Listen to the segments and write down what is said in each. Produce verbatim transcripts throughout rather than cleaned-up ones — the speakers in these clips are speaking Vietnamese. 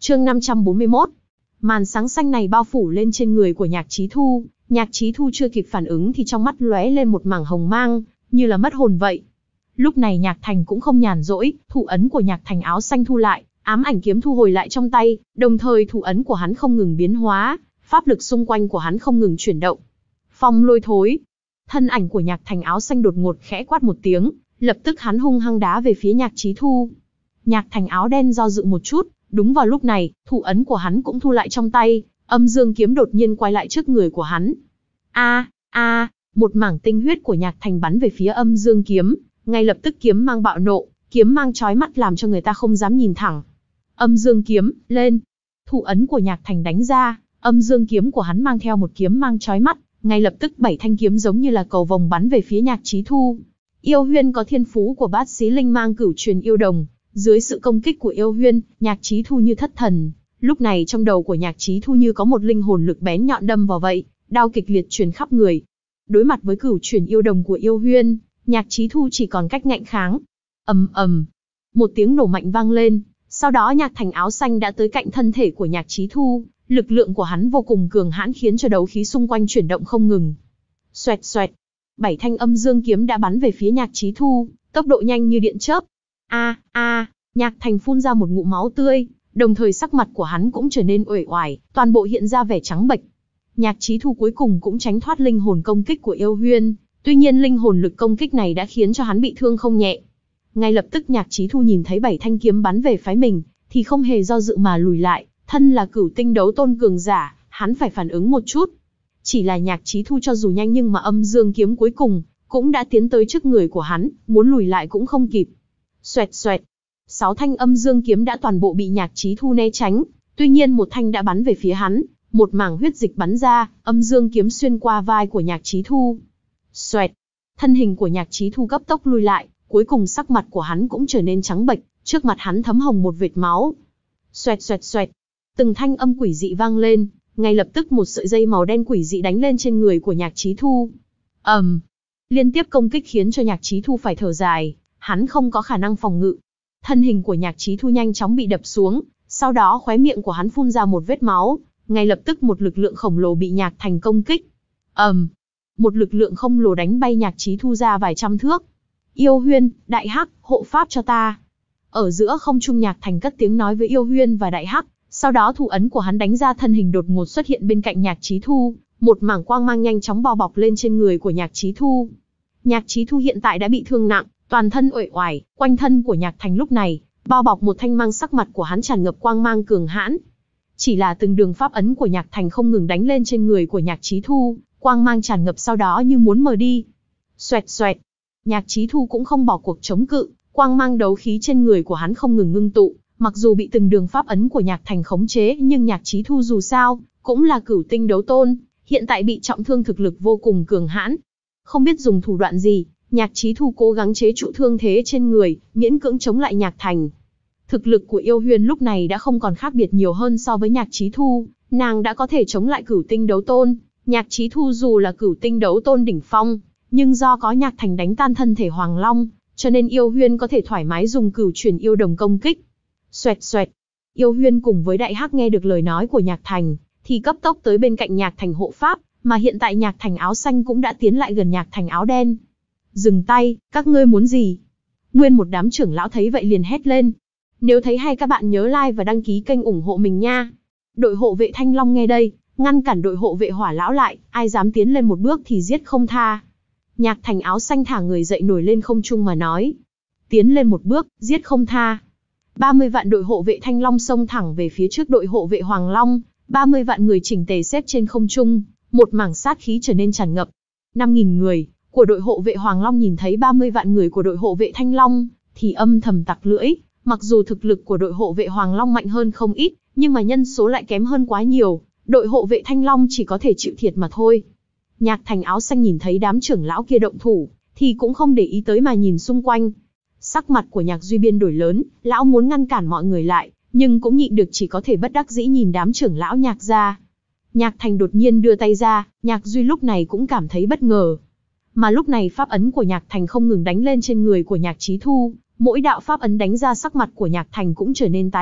Chương năm trăm bốn mươi mốt. Màn sáng xanh này bao phủ lên trên người của Nhạc Chí Thu, Nhạc Chí Thu chưa kịp phản ứng thì trong mắt lóe lên một mảng hồng mang, như là mất hồn vậy. Lúc này Nhạc Thành cũng không nhàn rỗi, thủ ấn của Nhạc Thành áo xanh thu lại, ám ảnh kiếm thu hồi lại trong tay, đồng thời thủ ấn của hắn không ngừng biến hóa, pháp lực xung quanh của hắn không ngừng chuyển động. Phong lôi thối. Thân ảnh của Nhạc Thành áo xanh đột ngột khẽ quát một tiếng, lập tức hắn hung hăng đá về phía Nhạc Chí Thu. Nhạc Thành áo đen do dự một chút, đúng vào lúc này, thủ ấn của hắn cũng thu lại trong tay, âm dương kiếm đột nhiên quay lại trước người của hắn. A, a, một mảng tinh huyết của Nhạc Thành bắn về phía âm dương kiếm, ngay lập tức kiếm mang bạo nộ, kiếm mang chói mắt làm cho người ta không dám nhìn thẳng. Âm dương kiếm, lên. Thủ ấn của Nhạc Thành đánh ra, âm dương kiếm của hắn mang theo một kiếm mang chói mắt, ngay lập tức bảy thanh kiếm giống như là cầu vồng bắn về phía Nhạc Chí Thu. Yêu Huyên có thiên phú của bát xí linh mang cửu truyền yêu đồng, dưới sự công kích của Yêu Huyên, Nhạc Chí Thu như thất thần. Lúc này trong đầu của Nhạc Chí Thu như có một linh hồn lực bén nhọn đâm vào vậy, đau kịch liệt truyền khắp người. Đối mặt với cửu truyền yêu đồng của Yêu Huyên, Nhạc Chí Thu chỉ còn cách ngạnh kháng. Ầm ầm, một tiếng nổ mạnh vang lên, sau đó Nhạc Thành áo xanh đã tới cạnh thân thể của Nhạc Chí Thu, lực lượng của hắn vô cùng cường hãn khiến cho đấu khí xung quanh chuyển động không ngừng. Xoẹt xoẹt, bảy thanh âm dương kiếm đã bắn về phía Nhạc Chí Thu, tốc độ nhanh như điện chớp. A a, Nhạc Thành phun ra một ngụm máu tươi, đồng thời sắc mặt của hắn cũng trở nên uể oải, toàn bộ hiện ra vẻ trắng bệch. Nhạc Chí Thu cuối cùng cũng tránh thoát linh hồn công kích của Yêu Huyên, tuy nhiên linh hồn lực công kích này đã khiến cho hắn bị thương không nhẹ. Ngay lập tức Nhạc Chí Thu nhìn thấy bảy thanh kiếm bắn về phái mình, thì không hề do dự mà lùi lại, thân là cửu tinh đấu tôn cường giả, hắn phải phản ứng một chút. Chỉ là Nhạc Chí Thu cho dù nhanh nhưng mà âm dương kiếm cuối cùng cũng đã tiến tới trước người của hắn, muốn lùi lại cũng không kịp. Xoẹt xoẹt, sáu thanh âm dương kiếm đã toàn bộ bị Nhạc Chí Thu né tránh, tuy nhiên một thanh đã bắn về phía hắn, một mảng huyết dịch bắn ra, âm dương kiếm xuyên qua vai của Nhạc Chí Thu. Xoẹt, thân hình của Nhạc Chí Thu cấp tốc lùi lại, cuối cùng sắc mặt của hắn cũng trở nên trắng bệch, trước mặt hắn thấm hồng một vệt máu. Xoẹt xoẹt xoẹt, từng thanh âm quỷ dị vang lên, ngay lập tức một sợi dây màu đen quỷ dị đánh lên trên người của Nhạc Chí Thu. Ầm, um, liên tiếp công kích khiến cho Nhạc Chí Thu phải thở dài, hắn không có khả năng phòng ngự. Thân hình của Nhạc Chí Thu nhanh chóng bị đập xuống, sau đó khóe miệng của hắn phun ra một vết máu, ngay lập tức một lực lượng khổng lồ bị Nhạc Thành công kích. Ầm, um, một lực lượng khổng lồ đánh bay Nhạc Chí Thu ra vài trăm thước. Yêu Huyên, Đại Hắc, hộ pháp cho ta. Ở giữa không trung Nhạc Thành cất tiếng nói với Yêu Huyên và Đại Hắc, sau đó thủ ấn của hắn đánh ra, thân hình đột ngột xuất hiện bên cạnh Nhạc Chí Thu, một mảng quang mang nhanh chóng bao bọc lên trên người của Nhạc Chí Thu. Nhạc Chí Thu hiện tại đã bị thương nặng, toàn thân uể oải, quanh thân của Nhạc Thành lúc này bao bọc một thanh mang, sắc mặt của hắn tràn ngập quang mang cường hãn. Chỉ là từng đường pháp ấn của Nhạc Thành không ngừng đánh lên trên người của Nhạc Chí Thu, quang mang tràn ngập sau đó như muốn mờ đi. Xoẹt xoẹt, Nhạc Chí Thu cũng không bỏ cuộc chống cự, quang mang đấu khí trên người của hắn không ngừng ngưng tụ, mặc dù bị từng đường pháp ấn của Nhạc Thành khống chế, nhưng Nhạc Chí Thu dù sao cũng là cửu tinh đấu tôn, hiện tại bị trọng thương, thực lực vô cùng cường hãn. Không biết dùng thủ đoạn gì, Nhạc Chí Thu cố gắng chế trụ thương thế trên người, miễn cưỡng chống lại Nhạc Thành. Thực lực của Yêu Huyên lúc này đã không còn khác biệt nhiều hơn so với Nhạc Chí Thu, nàng đã có thể chống lại cửu tinh đấu tôn. Nhạc Chí Thu dù là cửu tinh đấu tôn đỉnh phong, nhưng do có Nhạc Thành đánh tan thân thể Hoàng Long, cho nên Yêu Huyên có thể thoải mái dùng cửu truyền yêu đồng công kích. Xoẹt xoẹt, Yêu Huyên cùng với Đại Hắc nghe được lời nói của Nhạc Thành, thì cấp tốc tới bên cạnh Nhạc Thành hộ pháp, mà hiện tại Nhạc Thành áo xanh cũng đã tiến lại gần Nhạc Thành áo đen. Dừng tay, các ngươi muốn gì? Nguyên một đám trưởng lão thấy vậy liền hét lên. Nếu thấy hay các bạn nhớ like và đăng ký kênh ủng hộ mình nha. Đội hộ vệ Thanh Long nghe đây, ngăn cản đội hộ vệ Hỏa lão lại, ai dám tiến lên một bước thì giết không tha. Nhạc Thành áo xanh thả người dậy nổi lên không trung mà nói. Tiến lên một bước, giết không tha. ba mươi vạn đội hộ vệ Thanh Long xông thẳng về phía trước đội hộ vệ Hoàng Long, ba mươi vạn người chỉnh tề xếp trên không trung, một mảng sát khí trở nên tràn ngập. năm nghìn người của đội hộ vệ Hoàng Long nhìn thấy ba mươi vạn người của đội hộ vệ Thanh Long, thì âm thầm tặc lưỡi, mặc dù thực lực của đội hộ vệ Hoàng Long mạnh hơn không ít, nhưng mà nhân số lại kém hơn quá nhiều, đội hộ vệ Thanh Long chỉ có thể chịu thiệt mà thôi. Nhạc Thành áo xanh nhìn thấy đám trưởng lão kia động thủ, thì cũng không để ý tới mà nhìn xung quanh. Sắc mặt của Nhạc Duy biến đổi lớn, lão muốn ngăn cản mọi người lại, nhưng cũng nhịn được, chỉ có thể bất đắc dĩ nhìn đám trưởng lão Nhạc ra. Nhạc Thành đột nhiên đưa tay ra, Nhạc Duy lúc này cũng cảm thấy bất ngờ. Mà lúc này pháp ấn của Nhạc Thành không ngừng đánh lên trên người của Nhạc Chí Thu, mỗi đạo pháp ấn đánh ra sắc mặt của Nhạc Thành cũng trở nên tái nhợt,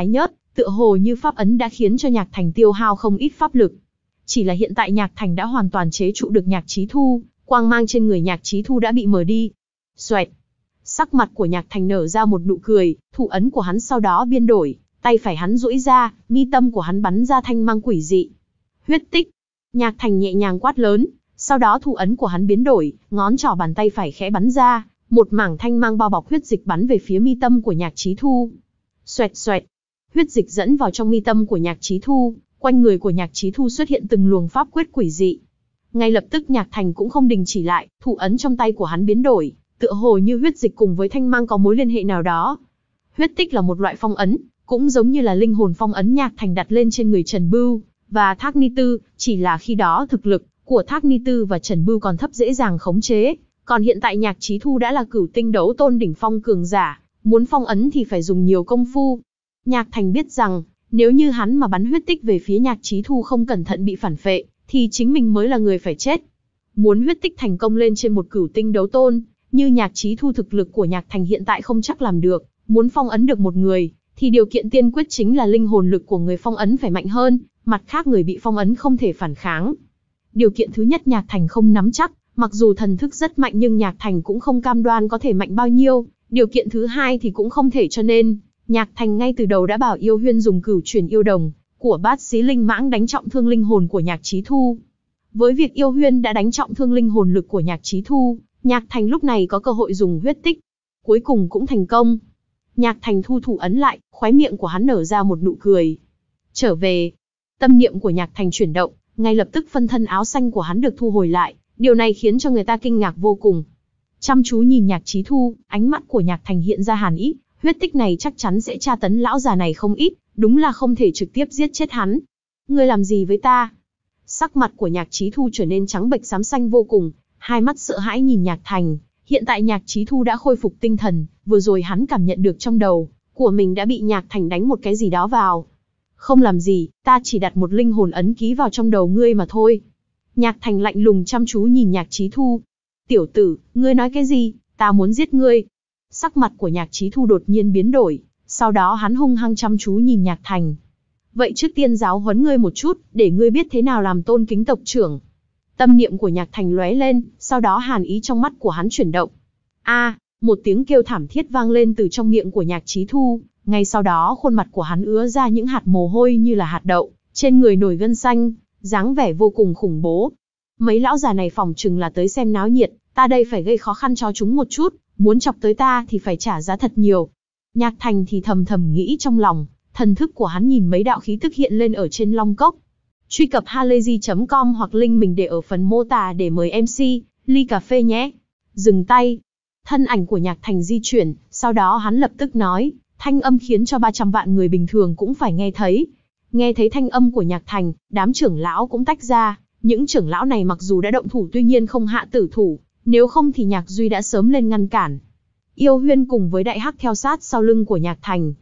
tựa hồ như pháp ấn đã khiến cho Nhạc Thành tiêu hao không ít pháp lực. Chỉ là hiện tại Nhạc Thành đã hoàn toàn chế trụ được Nhạc Chí Thu, quang mang trên người Nhạc Chí Thu đã bị mờ đi. Xoẹt. Sắc mặt của Nhạc Thành nở ra một nụ cười, thủ ấn của hắn sau đó biến đổi, tay phải hắn duỗi ra, mi tâm của hắn bắn ra thanh mang quỷ dị. Huyết tích. Nhạc Thành nhẹ nhàng quát lớn, sau đó thủ ấn của hắn biến đổi, ngón trỏ bàn tay phải khẽ bắn ra, một mảng thanh mang bao bọc huyết dịch bắn về phía mi tâm của Nhạc Chí Thu. Xoẹt xoẹt. Huyết dịch dẫn vào trong mi tâm của Nhạc Chí Thu, quanh người của Nhạc Chí Thu xuất hiện từng luồng pháp quyết quỷ dị. Ngay lập tức Nhạc Thành cũng không đình chỉ lại, thủ ấn trong tay của hắn biến đổi, tựa hồ như huyết dịch cùng với thanh mang có mối liên hệ nào đó. Huyết tích là một loại phong ấn, cũng giống như là linh hồn phong ấn Nhạc Thành đặt lên trên người Trần Bưu và Thác Ni Tư, chỉ là khi đó thực lực của Thác Ni Tư và Trần Bưu còn thấp dễ dàng khống chế, còn hiện tại Nhạc Chí Thu đã là cửu tinh đấu tôn đỉnh phong cường giả, muốn phong ấn thì phải dùng nhiều công phu. Nhạc Thành biết rằng, nếu như hắn mà bắn huyết tích về phía Nhạc Chí Thu không cẩn thận bị phản phệ, thì chính mình mới là người phải chết. Muốn huyết tích thành công lên trên một cửu tinh đấu tôn, như Nhạc Chí Thu thực lực của Nhạc Thành hiện tại không chắc làm được, muốn phong ấn được một người, thì điều kiện tiên quyết chính là linh hồn lực của người phong ấn phải mạnh hơn, mặt khác người bị phong ấn không thể phản kháng. Điều kiện thứ nhất Nhạc Thành không nắm chắc, mặc dù thần thức rất mạnh nhưng Nhạc Thành cũng không cam đoan có thể mạnh bao nhiêu. Điều kiện thứ hai thì cũng không thể, cho nên Nhạc Thành ngay từ đầu đã bảo Yêu Huyên dùng cửu chuyển yêu đồng của Bát Xí Linh Mãng đánh trọng thương linh hồn của Nhạc Chí Thu. Với việc Yêu Huyên đã đánh trọng thương linh hồn lực của Nhạc Chí Thu, Nhạc Thành lúc này có cơ hội dùng huyết tích. Cuối cùng cũng thành công. Nhạc Thành thu thủ ấn lại, khóe miệng của hắn nở ra một nụ cười. Trở về. Tâm niệm của Nhạc Thành chuyển động, ngay lập tức phân thân áo xanh của hắn được thu hồi lại, điều này khiến cho người ta kinh ngạc vô cùng. Chăm chú nhìn Nhạc Chí Thu, ánh mắt của Nhạc Thành hiện ra hàn ý, huyết tích này chắc chắn sẽ tra tấn lão già này không ít, đúng là không thể trực tiếp giết chết hắn. Ngươi làm gì với ta? Sắc mặt của Nhạc Chí Thu trở nên trắng bệch xám xanh vô cùng, hai mắt sợ hãi nhìn Nhạc Thành. Hiện tại Nhạc Chí Thu đã khôi phục tinh thần, vừa rồi hắn cảm nhận được trong đầu của mình đã bị Nhạc Thành đánh một cái gì đó vào. Không làm gì, ta chỉ đặt một linh hồn ấn ký vào trong đầu ngươi mà thôi. Nhạc Thành lạnh lùng chăm chú nhìn Nhạc Chí Thu. Tiểu tử, ngươi nói cái gì? Ta muốn giết ngươi. Sắc mặt của Nhạc Chí Thu đột nhiên biến đổi, sau đó hắn hung hăng chăm chú nhìn Nhạc Thành. Vậy trước tiên giáo huấn ngươi một chút, để ngươi biết thế nào làm tôn kính tộc trưởng. Tâm niệm của Nhạc Thành lóe lên, sau đó hàn ý trong mắt của hắn chuyển động. A, một tiếng kêu thảm thiết vang lên từ trong miệng của Nhạc Chí Thu, ngay sau đó khuôn mặt của hắn ứa ra những hạt mồ hôi như là hạt đậu, trên người nổi gân xanh, dáng vẻ vô cùng khủng bố. Mấy lão già này phỏng chừng là tới xem náo nhiệt, ta đây phải gây khó khăn cho chúng một chút, muốn chọc tới ta thì phải trả giá thật nhiều. Nhạc Thành thì thầm thầm nghĩ trong lòng, thần thức của hắn nhìn mấy đạo khí tức hiện lên ở trên Long Cốc. Truy cập halayzi chấm com hoặc link mình để ở phần mô tả để mời em xê, ly cà phê nhé. Dừng tay. Thân ảnh của Nhạc Thành di chuyển, sau đó hắn lập tức nói, thanh âm khiến cho ba trăm vạn người bình thường cũng phải nghe thấy. Nghe thấy thanh âm của Nhạc Thành, đám trưởng lão cũng tách ra, những trưởng lão này mặc dù đã động thủ tuy nhiên không hạ tử thủ, nếu không thì Nhạc Duy đã sớm lên ngăn cản. Yêu Huyên cùng với Đại Hắc theo sát sau lưng của Nhạc Thành.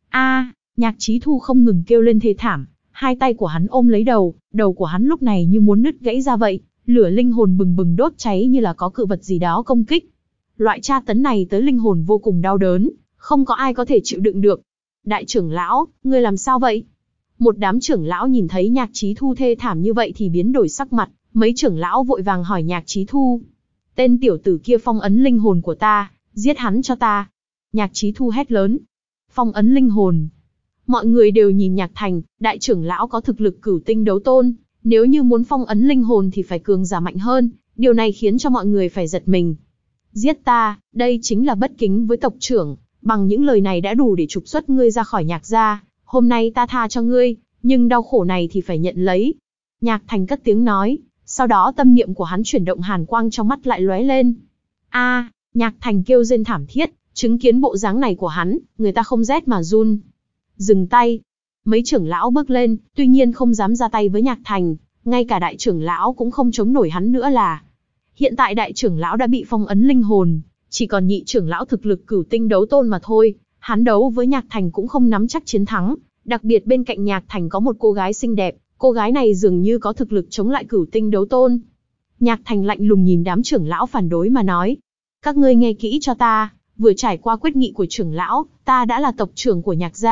A, Nhạc Chí Thu không ngừng kêu lên thê thảm, hai tay của hắn ôm lấy đầu, đầu của hắn lúc này như muốn nứt gãy ra vậy, lửa linh hồn bừng bừng đốt cháy như là có cự vật gì đó công kích. Loại tra tấn này tới linh hồn vô cùng đau đớn, không có ai có thể chịu đựng được. Đại trưởng lão, ngươi làm sao vậy? Một đám trưởng lão nhìn thấy Nhạc Chí Thu thê thảm như vậy thì biến đổi sắc mặt, mấy trưởng lão vội vàng hỏi Nhạc Chí Thu. Tên tiểu tử kia phong ấn linh hồn của ta, giết hắn cho ta. Nhạc Chí Thu hét lớn. Phong ấn linh hồn. Mọi người đều nhìn Nhạc Thành, đại trưởng lão có thực lực cửu tinh đấu tôn, nếu như muốn phong ấn linh hồn thì phải cường giả mạnh hơn, điều này khiến cho mọi người phải giật mình. Giết ta, đây chính là bất kính với tộc trưởng, bằng những lời này đã đủ để trục xuất ngươi ra khỏi Nhạc gia, hôm nay ta tha cho ngươi, nhưng đau khổ này thì phải nhận lấy. Nhạc Thành cất tiếng nói, sau đó tâm niệm của hắn chuyển động, hàn quang trong mắt lại lóe lên. A, Nhạc Thành kêu rên thảm thiết, chứng kiến bộ dáng này của hắn, người ta không rét mà run. Dừng tay. Mấy trưởng lão bước lên, tuy nhiên không dám ra tay với Nhạc Thành, ngay cả đại trưởng lão cũng không chống nổi hắn nữa là. Hiện tại đại trưởng lão đã bị phong ấn linh hồn, chỉ còn nhị trưởng lão thực lực cửu tinh đấu tôn mà thôi, hắn đấu với Nhạc Thành cũng không nắm chắc chiến thắng, đặc biệt bên cạnh Nhạc Thành có một cô gái xinh đẹp, cô gái này dường như có thực lực chống lại cửu tinh đấu tôn. Nhạc Thành lạnh lùng nhìn đám trưởng lão phản đối mà nói, các ngươi nghe kỹ cho ta, vừa trải qua quyết nghị của trưởng lão, ta đã là tộc trưởng của Nhạc gia,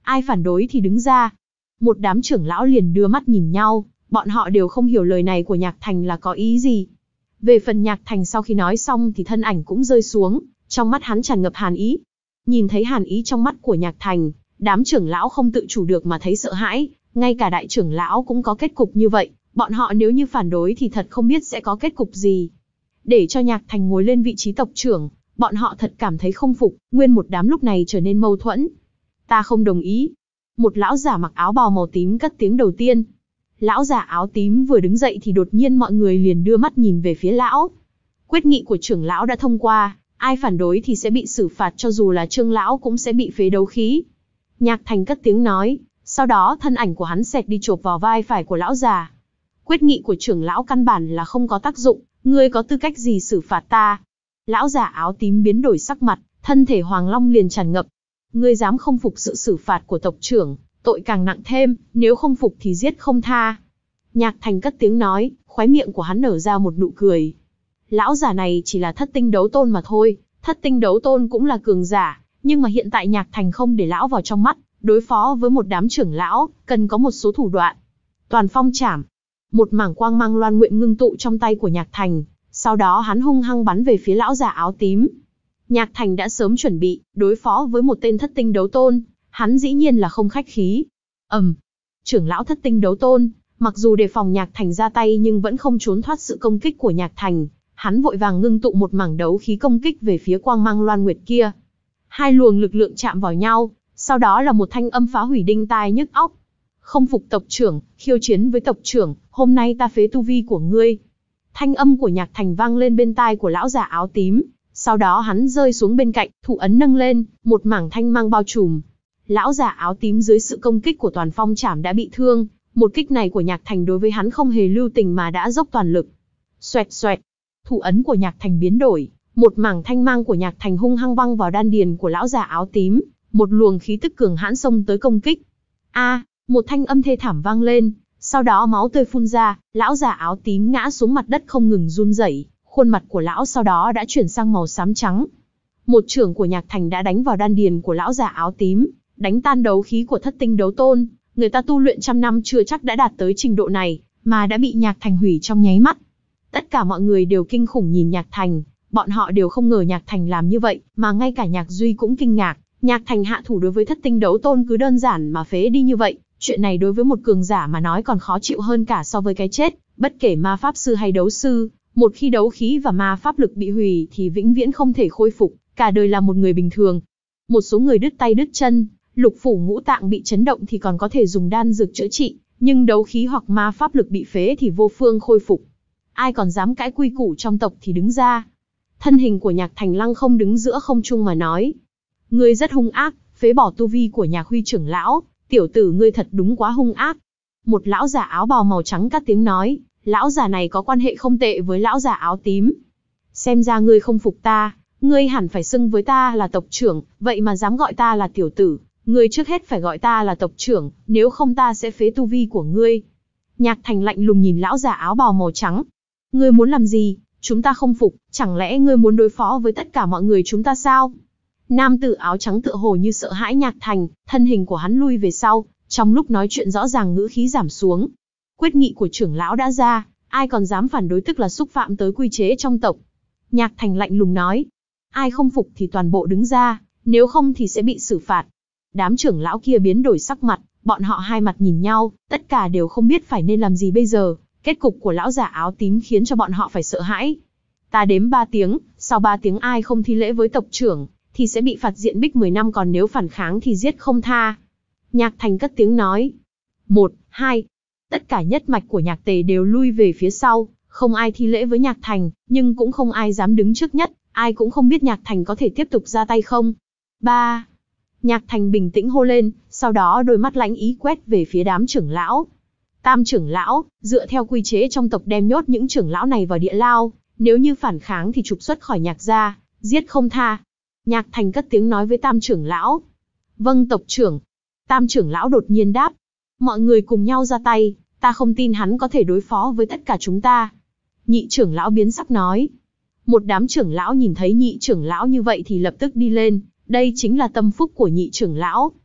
ai phản đối thì đứng ra. Một đám trưởng lão liền đưa mắt nhìn nhau, bọn họ đều không hiểu lời này của Nhạc Thành là có ý gì. Về phần Nhạc Thành sau khi nói xong thì thân ảnh cũng rơi xuống, trong mắt hắn tràn ngập hàn ý. Nhìn thấy hàn ý trong mắt của Nhạc Thành, đám trưởng lão không tự chủ được mà thấy sợ hãi, ngay cả đại trưởng lão cũng có kết cục như vậy, bọn họ nếu như phản đối thì thật không biết sẽ có kết cục gì. Để cho Nhạc Thành ngồi lên vị trí tộc trưởng, bọn họ thật cảm thấy không phục, nguyên một đám lúc này trở nên mâu thuẫn. Ta không đồng ý. Một lão giả mặc áo bào màu tím cất tiếng đầu tiên. Lão giả áo tím vừa đứng dậy thì đột nhiên mọi người liền đưa mắt nhìn về phía lão. Quyết nghị của trưởng lão đã thông qua, ai phản đối thì sẽ bị xử phạt, cho dù là Trương lão cũng sẽ bị phế đấu khí. Nhạc Thành cất tiếng nói, sau đó thân ảnh của hắn xẹt đi chộp vào vai phải của lão già. Quyết nghị của trưởng lão căn bản là không có tác dụng, ngươi có tư cách gì xử phạt ta? Lão già áo tím biến đổi sắc mặt, thân thể Hoàng Long liền tràn ngập. Ngươi dám không phục sự xử phạt của tộc trưởng, tội càng nặng thêm, nếu không phục thì giết không tha. Nhạc Thành cất tiếng nói, khóe miệng của hắn nở ra một nụ cười. Lão già này chỉ là thất tinh đấu tôn mà thôi, thất tinh đấu tôn cũng là cường giả, nhưng mà hiện tại Nhạc Thành không để lão vào trong mắt, đối phó với một đám trưởng lão, cần có một số thủ đoạn. Toàn phong chảm. Một mảng quang mang loan nguyện ngưng tụ trong tay của Nhạc Thành, sau đó hắn hung hăng bắn về phía lão già áo tím. Nhạc Thành đã sớm chuẩn bị, đối phó với một tên thất tinh đấu tôn, hắn dĩ nhiên là không khách khí. ầm, um, trưởng lão thất tinh đấu tôn, mặc dù đề phòng Nhạc Thành ra tay nhưng vẫn không trốn thoát sự công kích của Nhạc Thành, hắn vội vàng ngưng tụ một mảng đấu khí công kích về phía quang mang loan nguyệt kia. Hai luồng lực lượng chạm vào nhau, sau đó là một thanh âm phá hủy đinh tai nhức óc. Không phục tộc trưởng, khiêu chiến với tộc trưởng, hôm nay ta phế tu vi của ngươi. Thanh âm của Nhạc Thành vang lên bên tai của lão già áo tím, sau đó hắn rơi xuống bên cạnh, thủ ấn nâng lên, một mảng thanh mang bao trùm. Lão già áo tím dưới sự công kích của toàn phong chảm đã bị thương, một kích này của Nhạc Thành đối với hắn không hề lưu tình mà đã dốc toàn lực. Xoẹt xoẹt, thủ ấn của Nhạc Thành biến đổi, một mảng thanh mang của Nhạc Thành hung hăng văng vào đan điền của lão già áo tím, một luồng khí tức cường hãn xông tới công kích. A, một thanh âm thê thảm vang lên, sau đó máu tươi phun ra, lão già áo tím ngã xuống mặt đất không ngừng run rẩy, khuôn mặt của lão sau đó đã chuyển sang màu xám trắng. Một chưởng của Nhạc Thành đã đánh vào đan điền của lão già áo tím, đánh tan đấu khí của thất tinh đấu tôn, người ta tu luyện trăm năm chưa chắc đã đạt tới trình độ này, mà đã bị Nhạc Thành hủy trong nháy mắt. Tất cả mọi người đều kinh khủng nhìn Nhạc Thành, bọn họ đều không ngờ Nhạc Thành làm như vậy, mà ngay cả Nhạc Duy cũng kinh ngạc, Nhạc Thành hạ thủ đối với thất tinh đấu tôn cứ đơn giản mà phế đi như vậy, chuyện này đối với một cường giả mà nói còn khó chịu hơn cả so với cái chết, bất kể ma pháp sư hay đấu sư, một khi đấu khí và ma pháp lực bị hủy thì vĩnh viễn không thể khôi phục, cả đời là một người bình thường. Một số người đứt tay đứt chân, lục phủ ngũ tạng bị chấn động thì còn có thể dùng đan dược chữa trị, nhưng đấu khí hoặc ma pháp lực bị phế thì vô phương khôi phục. Ai còn dám cãi quy củ trong tộc thì đứng ra. Thân hình của Nhạc Thành lăng không đứng giữa không trung mà nói. Ngươi rất hung ác, phế bỏ tu vi của Nhạc Huy trưởng lão, tiểu tử ngươi thật đúng quá hung ác. Một lão già áo bào màu trắng cất tiếng nói, lão già này có quan hệ không tệ với lão già áo tím. Xem ra ngươi không phục ta, ngươi hẳn phải xưng với ta là tộc trưởng, vậy mà dám gọi ta là tiểu tử, ngươi trước hết phải gọi ta là tộc trưởng, nếu không ta sẽ phế tu vi của ngươi. Nhạc Thành lạnh lùng nhìn lão già áo bào màu trắng. Ngươi muốn làm gì? Chúng ta không phục, chẳng lẽ ngươi muốn đối phó với tất cả mọi người chúng ta sao? Nam tử áo trắng tựa hồ như sợ hãi Nhạc Thành, thân hình của hắn lui về sau, trong lúc nói chuyện rõ ràng ngữ khí giảm xuống. Quyết nghị của trưởng lão đã ra, ai còn dám phản đối tức là xúc phạm tới quy chế trong tộc. Nhạc Thành lạnh lùng nói, ai không phục thì toàn bộ đứng ra, nếu không thì sẽ bị xử phạt. Đám trưởng lão kia biến đổi sắc mặt, bọn họ hai mặt nhìn nhau, tất cả đều không biết phải nên làm gì bây giờ. Kết cục của lão già áo tím khiến cho bọn họ phải sợ hãi. Ta đếm ba tiếng, sau ba tiếng ai không thi lễ với tộc trưởng, thì sẽ bị phạt diện bích mười năm, còn nếu phản kháng thì giết không tha. Nhạc Thành cất tiếng nói. Một, hai. Tất cả nhất mạch của Nhạc Tề đều lui về phía sau, không ai thi lễ với Nhạc Thành, nhưng cũng không ai dám đứng trước nhất, ai cũng không biết Nhạc Thành có thể tiếp tục ra tay không. Ba. Nhạc Thành bình tĩnh hô lên, sau đó đôi mắt lãnh ý quét về phía đám trưởng lão. Tam trưởng lão, dựa theo quy chế trong tộc đem nhốt những trưởng lão này vào địa lao, nếu như phản kháng thì trục xuất khỏi Nhạc gia, giết không tha. Nhạc Thành cất tiếng nói với tam trưởng lão. Vâng tộc trưởng. Tam trưởng lão đột nhiên đáp. Mọi người cùng nhau ra tay, ta không tin hắn có thể đối phó với tất cả chúng ta. Nhị trưởng lão biến sắc nói. Một đám trưởng lão nhìn thấy nhị trưởng lão như vậy thì lập tức đi lên, đây chính là tâm phúc của nhị trưởng lão.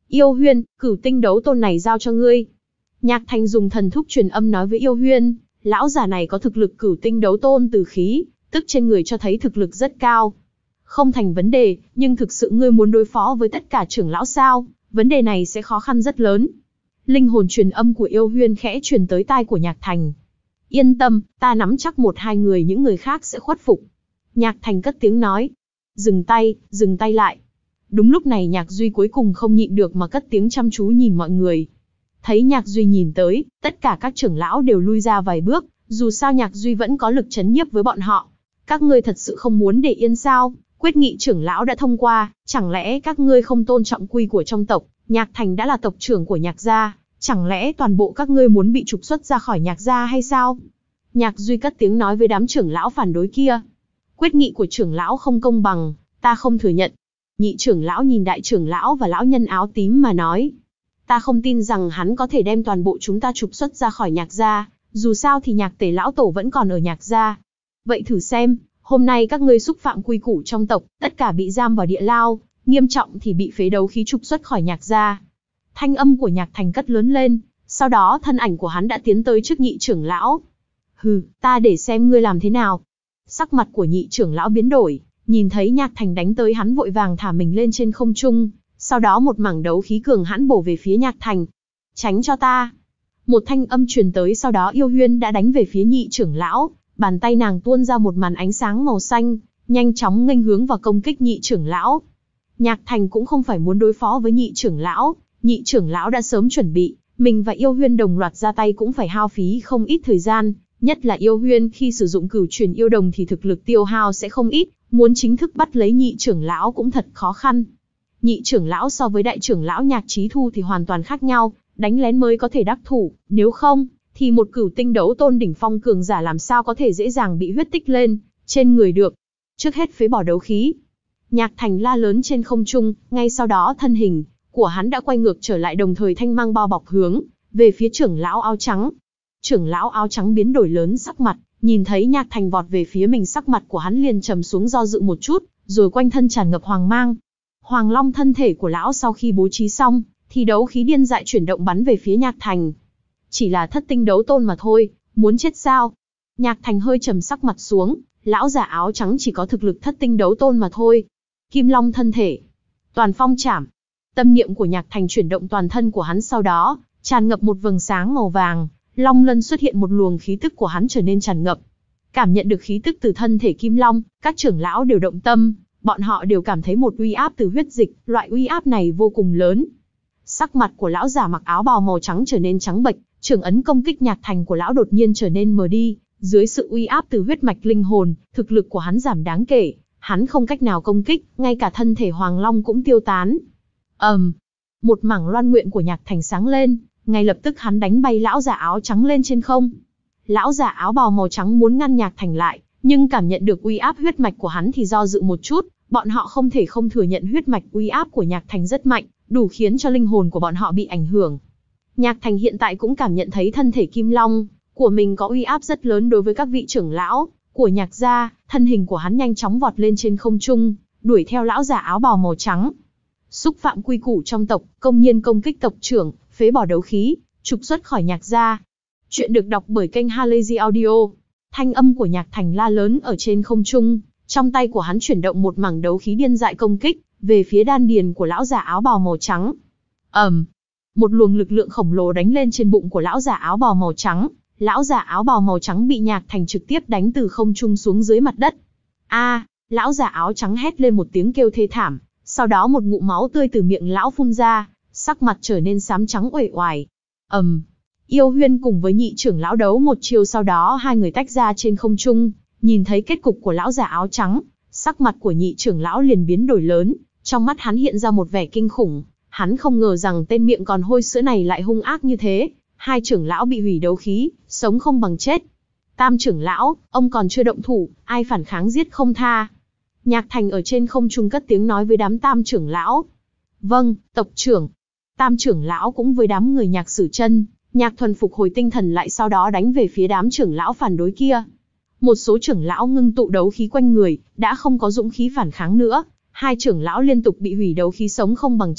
Yêu Huyên, cửu tinh đấu tôn này giao cho ngươi. Nhạc Thành dùng thần thúc truyền âm nói với Yêu Huyên, lão già này có thực lực cửu tinh đấu tôn từ khí, tức trên người cho thấy thực lực rất cao. Không thành vấn đề, nhưng thực sự ngươi muốn đối phó với tất cả trưởng lão sao? Vấn đề này sẽ khó khăn rất lớn. Linh hồn truyền âm của Yêu Huyên khẽ truyền tới tai của Nhạc Thành. Yên tâm, ta nắm chắc một hai người những người khác sẽ khuất phục. Nhạc Thành cất tiếng nói. Dừng tay, dừng tay lại. Đúng lúc này Nhạc Duy cuối cùng không nhịn được mà cất tiếng chăm chú nhìn mọi người. Thấy Nhạc Duy nhìn tới, tất cả các trưởng lão đều lui ra vài bước, dù sao Nhạc Duy vẫn có lực chấn nhiếp với bọn họ. Các ngươi thật sự không muốn để yên sao? Quyết nghị trưởng lão đã thông qua, chẳng lẽ các ngươi không tôn trọng quy của trong tộc? Nhạc Thành đã là tộc trưởng của Nhạc gia, chẳng lẽ toàn bộ các ngươi muốn bị trục xuất ra khỏi Nhạc gia hay sao? Nhạc Duy cất tiếng nói với đám trưởng lão phản đối kia. Quyết nghị của trưởng lão không công bằng, ta không thừa nhận. Nhị trưởng lão nhìn đại trưởng lão và lão nhân áo tím mà nói. Ta không tin rằng hắn có thể đem toàn bộ chúng ta trục xuất ra khỏi Nhạc gia, dù sao thì Nhạc Tề lão tổ vẫn còn ở Nhạc gia. Vậy thử xem, hôm nay các ngươi xúc phạm quy củ trong tộc, tất cả bị giam vào địa lao, nghiêm trọng thì bị phế đấu khí trục xuất khỏi Nhạc gia. Thanh âm của Nhạc Thành cất lớn lên, sau đó thân ảnh của hắn đã tiến tới trước nhị trưởng lão. Hừ, ta để xem ngươi làm thế nào. Sắc mặt của nhị trưởng lão biến đổi, nhìn thấy Nhạc Thành đánh tới hắn vội vàng thả mình lên trên không trung, sau đó một mảng đấu khí cường hãn bổ về phía Nhạc Thành. Tránh cho ta. Một thanh âm truyền tới, sau đó Yêu Huyên đã đánh về phía nhị trưởng lão, bàn tay nàng tuôn ra một màn ánh sáng màu xanh, nhanh chóng nghênh hướng vào công kích nhị trưởng lão. Nhạc Thành cũng không phải muốn đối phó với nhị trưởng lão, nhị trưởng lão đã sớm chuẩn bị, mình và Yêu Huyên đồng loạt ra tay cũng phải hao phí không ít thời gian, nhất là Yêu Huyên khi sử dụng cửu truyền yêu đồng thì thực lực tiêu hao sẽ không ít, muốn chính thức bắt lấy nhị trưởng lão cũng thật khó khăn. Nhị trưởng lão so với đại trưởng lão Nhạc Chí Thu thì hoàn toàn khác nhau, đánh lén mới có thể đắc thủ, nếu không, thì một cửu tinh đấu tôn đỉnh phong cường giả làm sao có thể dễ dàng bị huyết tích lên trên người được. Trước hết phế bỏ đấu khí. Nhạc Thành la lớn trên không trung, ngay sau đó thân hình của hắn đã quay ngược trở lại, đồng thời thanh mang bao bọc hướng về phía trưởng lão áo trắng. Trưởng lão áo trắng biến đổi lớn sắc mặt, nhìn thấy Nhạc Thành vọt về phía mình, sắc mặt của hắn liền trầm xuống, do dự một chút, rồi quanh thân tràn ngập hoàng mang. Hoàng long thân thể của lão sau khi bố trí xong, thì đấu khí điên dại chuyển động bắn về phía Nhạc Thành. Chỉ là thất tinh đấu tôn mà thôi, muốn chết sao? Nhạc Thành hơi trầm sắc mặt xuống, lão giả áo trắng chỉ có thực lực thất tinh đấu tôn mà thôi. Kim long thân thể, toàn phong chảm. Tâm niệm của Nhạc Thành chuyển động toàn thân của hắn, sau đó tràn ngập một vầng sáng màu vàng, long lân xuất hiện, một luồng khí tức của hắn trở nên tràn ngập. Cảm nhận được khí tức từ thân thể kim long, các trưởng lão đều động tâm, bọn họ đều cảm thấy một uy áp từ huyết dịch, loại uy áp này vô cùng lớn. Sắc mặt của lão giả mặc áo bào màu trắng trở nên trắng bệch, trường ấn công kích Nhạc Thành của lão đột nhiên trở nên mờ đi, dưới sự uy áp từ huyết mạch linh hồn, thực lực của hắn giảm đáng kể, hắn không cách nào công kích, ngay cả thân thể hoàng long cũng tiêu tán. Ầm, um, một mảng loan nguyện của Nhạc Thành sáng lên, ngay lập tức hắn đánh bay lão giả áo trắng lên trên không. Lão giả áo bào màu trắng muốn ngăn Nhạc Thành lại, nhưng cảm nhận được uy áp huyết mạch của hắn thì do dự một chút, bọn họ không thể không thừa nhận huyết mạch uy áp của Nhạc Thành rất mạnh, đủ khiến cho linh hồn của bọn họ bị ảnh hưởng. Nhạc Thành hiện tại cũng cảm nhận thấy thân thể kim long của mình có uy áp rất lớn đối với các vị trưởng lão của Nhạc gia, thân hình của hắn nhanh chóng vọt lên trên không trung, đuổi theo lão giả áo bào màu trắng. Xúc phạm quy củ trong tộc, công nhiên công kích tộc trưởng, phế bỏ đấu khí, trục xuất khỏi Nhạc gia. Chuyện được đọc bởi kênh Halazy Audio. Thanh âm của Nhạc Thành la lớn ở trên không trung, trong tay của hắn chuyển động một mảng đấu khí điên dại công kích về phía đan điền của lão giả áo bào màu trắng. Ầm, um, một luồng lực lượng khổng lồ đánh lên trên bụng của lão giả áo bào màu trắng, lão giả áo bào màu trắng bị Nhạc Thành trực tiếp đánh từ không trung xuống dưới mặt đất. A, à, lão giả áo trắng hét lên một tiếng kêu thê thảm, sau đó một ngụm máu tươi từ miệng lão phun ra, sắc mặt trở nên xám trắng uể oải. Ầm, um, Yêu Huyên cùng với nhị trưởng lão đấu một chiêu, sau đó hai người tách ra trên không trung, nhìn thấy kết cục của lão giả áo trắng, sắc mặt của nhị trưởng lão liền biến đổi lớn, trong mắt hắn hiện ra một vẻ kinh khủng, hắn không ngờ rằng tên miệng còn hôi sữa này lại hung ác như thế, hai trưởng lão bị hủy đấu khí, sống không bằng chết. Tam trưởng lão, ông còn chưa động thủ, ai phản kháng giết không tha. Nhạc Thành ở trên không trung cất tiếng nói với đám tam trưởng lão. Vâng, tộc trưởng. Tam trưởng lão cũng với đám người Nhạc Sử Chân, Nhạc Thuần phục hồi tinh thần lại, sau đó đánh về phía đám trưởng lão phản đối kia. Một số trưởng lão ngưng tụ đấu khí quanh người, đã không có dũng khí phản kháng nữa. Hai trưởng lão liên tục bị hủy đấu khí, sống không bằng chết,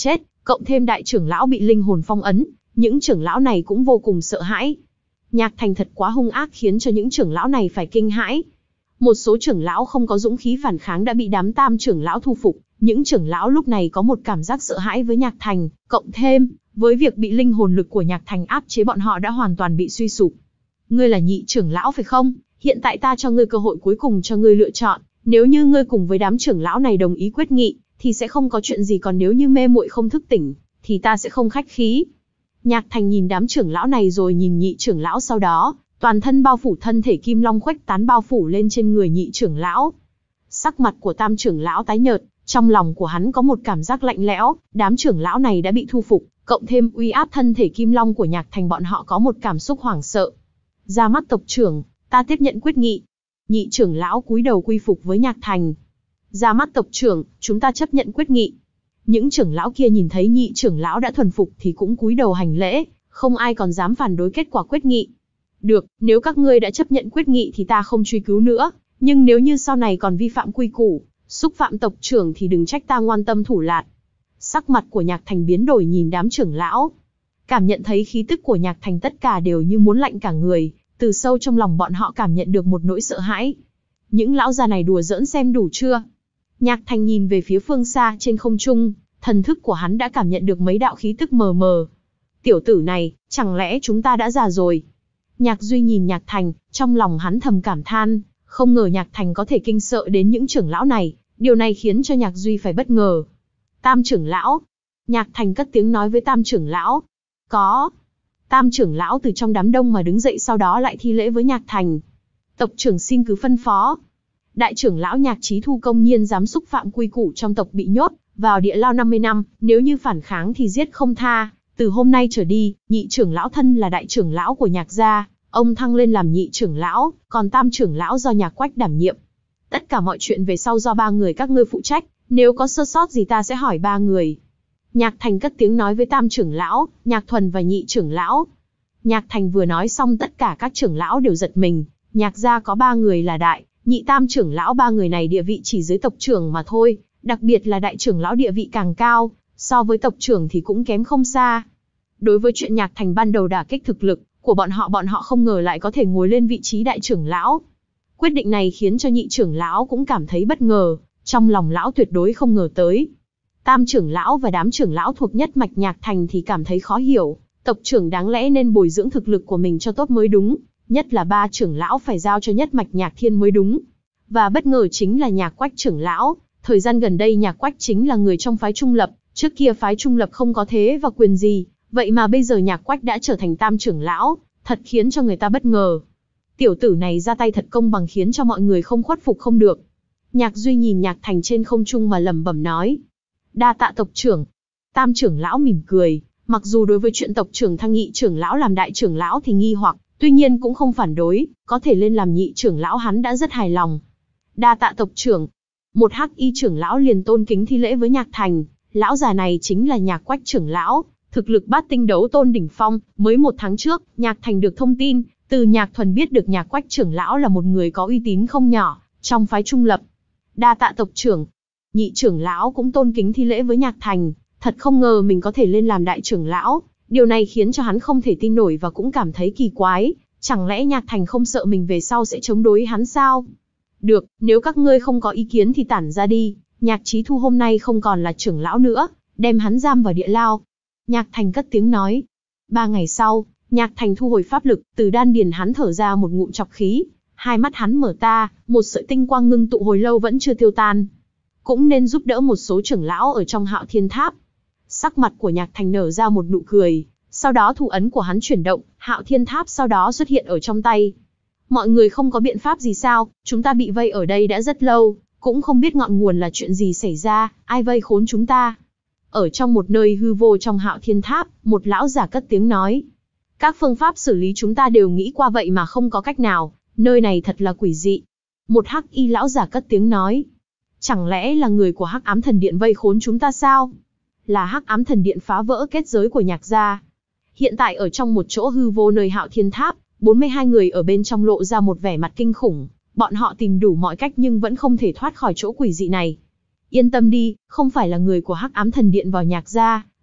cộng thêm đại trưởng lão bị linh hồn phong ấn, những trưởng lão này cũng vô cùng sợ hãi. Nhạc Thành thật quá hung ác khiến cho những trưởng lão này phải kinh hãi. Một số trưởng lão không có dũng khí phản kháng đã bị đám tam trưởng lão thu phục, những trưởng lão lúc này có một cảm giác sợ hãi với Nhạc Thành, cộng thêm với việc bị linh hồn lực của Nhạc Thành áp chế, bọn họ đã hoàn toàn bị suy sụp. Ngươi là nhị trưởng lão phải không? Hiện tại ta cho ngươi cơ hội cuối cùng cho ngươi lựa chọn, nếu như ngươi cùng với đám trưởng lão này đồng ý quyết nghị, thì sẽ không có chuyện gì, còn nếu như mê muội không thức tỉnh, thì ta sẽ không khách khí. Nhạc Thành nhìn đám trưởng lão này rồi nhìn nhị trưởng lão, sau đó, toàn thân bao phủ thân thể kim long khuếch tán bao phủ lên trên người nhị trưởng lão. Sắc mặt của tam trưởng lão tái nhợt, trong lòng của hắn có một cảm giác lạnh lẽo, đám trưởng lão này đã bị thu phục, cộng thêm uy áp thân thể kim long của Nhạc Thành, bọn họ có một cảm xúc hoảng sợ. Ra mắt tộc trưởng, ta tiếp nhận quyết nghị. Nhị trưởng lão cúi đầu quy phục với Nhạc Thành. Ra mắt tộc trưởng, chúng ta chấp nhận quyết nghị. Những trưởng lão kia nhìn thấy nhị trưởng lão đã thuần phục thì cũng cúi đầu hành lễ, không ai còn dám phản đối kết quả quyết nghị. Được, nếu các ngươi đã chấp nhận quyết nghị thì ta không truy cứu nữa, nhưng nếu như sau này còn vi phạm quy củ, xúc phạm tộc trưởng thì đừng trách ta ngoan tâm thủ lạt. Sắc mặt của Nhạc Thành biến đổi nhìn đám trưởng lão. Cảm nhận thấy khí tức của Nhạc Thành, tất cả đều như muốn lạnh cả người, từ sâu trong lòng bọn họ cảm nhận được một nỗi sợ hãi. Những lão già này đùa giỡn xem đủ chưa? Nhạc Thành nhìn về phía phương xa trên không trung, thần thức của hắn đã cảm nhận được mấy đạo khí tức mờ mờ. Tiểu tử này, chẳng lẽ chúng ta đã già rồi? Nhạc Duy nhìn Nhạc Thành, trong lòng hắn thầm cảm than, không ngờ Nhạc Thành có thể kinh sợ đến những trưởng lão này, điều này khiến cho Nhạc Duy phải bất ngờ. Tam trưởng lão. Nhạc Thành cất tiếng nói với tam trưởng lão. Có. Tam trưởng lão từ trong đám đông mà đứng dậy, sau đó lại thi lễ với Nhạc Thành. Tộc trưởng xin cứ phân phó. Đại trưởng lão Nhạc Chí Thu công nhiên dám xúc phạm quy củ trong tộc, bị nhốt vào địa lao năm mươi năm, nếu như phản kháng thì giết không tha. Từ hôm nay trở đi, nhị trưởng lão thân là đại trưởng lão của Nhạc gia, ông thăng lên làm nhị trưởng lão, còn tam trưởng lão do Nhạc Quách đảm nhiệm. Tất cả mọi chuyện về sau do ba người các ngươi phụ trách, nếu có sơ sót gì ta sẽ hỏi ba người. Nhạc Thành cất tiếng nói với tam trưởng lão, Nhạc Thuần và nhị trưởng lão. Nhạc Thành vừa nói xong, tất cả các trưởng lão đều giật mình. Nhạc gia có ba người là đại, nhị, tam trưởng lão, ba người này địa vị chỉ dưới tộc trưởng mà thôi, đặc biệt là đại trưởng lão địa vị càng cao, so với tộc trưởng thì cũng kém không xa. Đối với chuyện Nhạc Thành ban đầu đả kích thực lực của bọn họ, bọn họ không ngờ lại có thể ngồi lên vị trí đại trưởng lão. Quyết định này khiến cho nhị trưởng lão cũng cảm thấy bất ngờ, trong lòng lão tuyệt đối không ngờ tới. Tam trưởng lão và đám trưởng lão thuộc nhất mạch Nhạc Thành thì cảm thấy khó hiểu, tộc trưởng đáng lẽ nên bồi dưỡng thực lực của mình cho tốt mới đúng, nhất là ba trưởng lão phải giao cho nhất mạch Nhạc Thiên mới đúng. Và bất ngờ chính là Nhạc Quách trưởng lão, thời gian gần đây Nhạc Quách chính là người trong phái trung lập, trước kia phái trung lập không có thế và quyền gì, vậy mà bây giờ Nhạc Quách đã trở thành tam trưởng lão, thật khiến cho người ta bất ngờ. Tiểu tử này ra tay thật công bằng, khiến cho mọi người không khuất phục không được. Nhạc Duy nhìn Nhạc Thành trên không trung mà lẩm bẩm nói. Đa tạ tộc trưởng. Tam trưởng lão mỉm cười, mặc dù đối với chuyện tộc trưởng thăng nhị trưởng lão làm đại trưởng lão thì nghi hoặc, tuy nhiên cũng không phản đối, có thể lên làm nhị trưởng lão hắn đã rất hài lòng. Đa tạ tộc trưởng. Một hắc y trưởng lão liền tôn kính thi lễ với Nhạc Thành, lão già này chính là Nhạc Quách trưởng lão, thực lực bát tinh đấu tôn đỉnh phong, mới một tháng trước, Nhạc Thành được thông tin, từ Nhạc Thuần biết được Nhạc Quách trưởng lão là một người có uy tín không nhỏ, trong phái trung lập. Đa tạ tộc trưởng. Nhị trưởng lão cũng tôn kính thi lễ với Nhạc Thành, thật không ngờ mình có thể lên làm đại trưởng lão, điều này khiến cho hắn không thể tin nổi và cũng cảm thấy kỳ quái, chẳng lẽ Nhạc Thành không sợ mình về sau sẽ chống đối hắn sao? Được, nếu các ngươi không có ý kiến thì tản ra đi, Nhạc Chí Thu hôm nay không còn là trưởng lão nữa, đem hắn giam vào địa lao. Nhạc Thành cất tiếng nói. Ba ngày sau, Nhạc Thành thu hồi pháp lực, từ đan điền hắn thở ra một ngụm trọc khí, hai mắt hắn mở ta, một sợi tinh quang ngưng tụ hồi lâu vẫn chưa tiêu tan. Cũng nên giúp đỡ một số trưởng lão ở trong Hạo Thiên Tháp. Sắc mặt của Nhạc Thành nở ra một nụ cười, sau đó thủ ấn của hắn chuyển động, Hạo Thiên Tháp sau đó xuất hiện ở trong tay. Mọi người không có biện pháp gì sao, chúng ta bị vây ở đây đã rất lâu, cũng không biết ngọn nguồn là chuyện gì xảy ra, ai vây khốn chúng ta. Ở trong một nơi hư vô trong Hạo Thiên Tháp, một lão giả cất tiếng nói. Các phương pháp xử lý chúng ta đều nghĩ qua vậy mà không có cách nào, nơi này thật là quỷ dị. Một hắc y lão giả cất tiếng nói. Chẳng lẽ là người của Hắc Ám Thần Điện vây khốn chúng ta sao? Là Hắc Ám Thần Điện phá vỡ kết giới của Nhạc gia. Hiện tại ở trong một chỗ hư vô nơi Hạo Thiên Tháp, bốn mươi hai người ở bên trong lộ ra một vẻ mặt kinh khủng, bọn họ tìm đủ mọi cách nhưng vẫn không thể thoát khỏi chỗ quỷ dị này. Yên tâm đi, không phải là người của Hắc Ám Thần Điện vào Nhạc gia,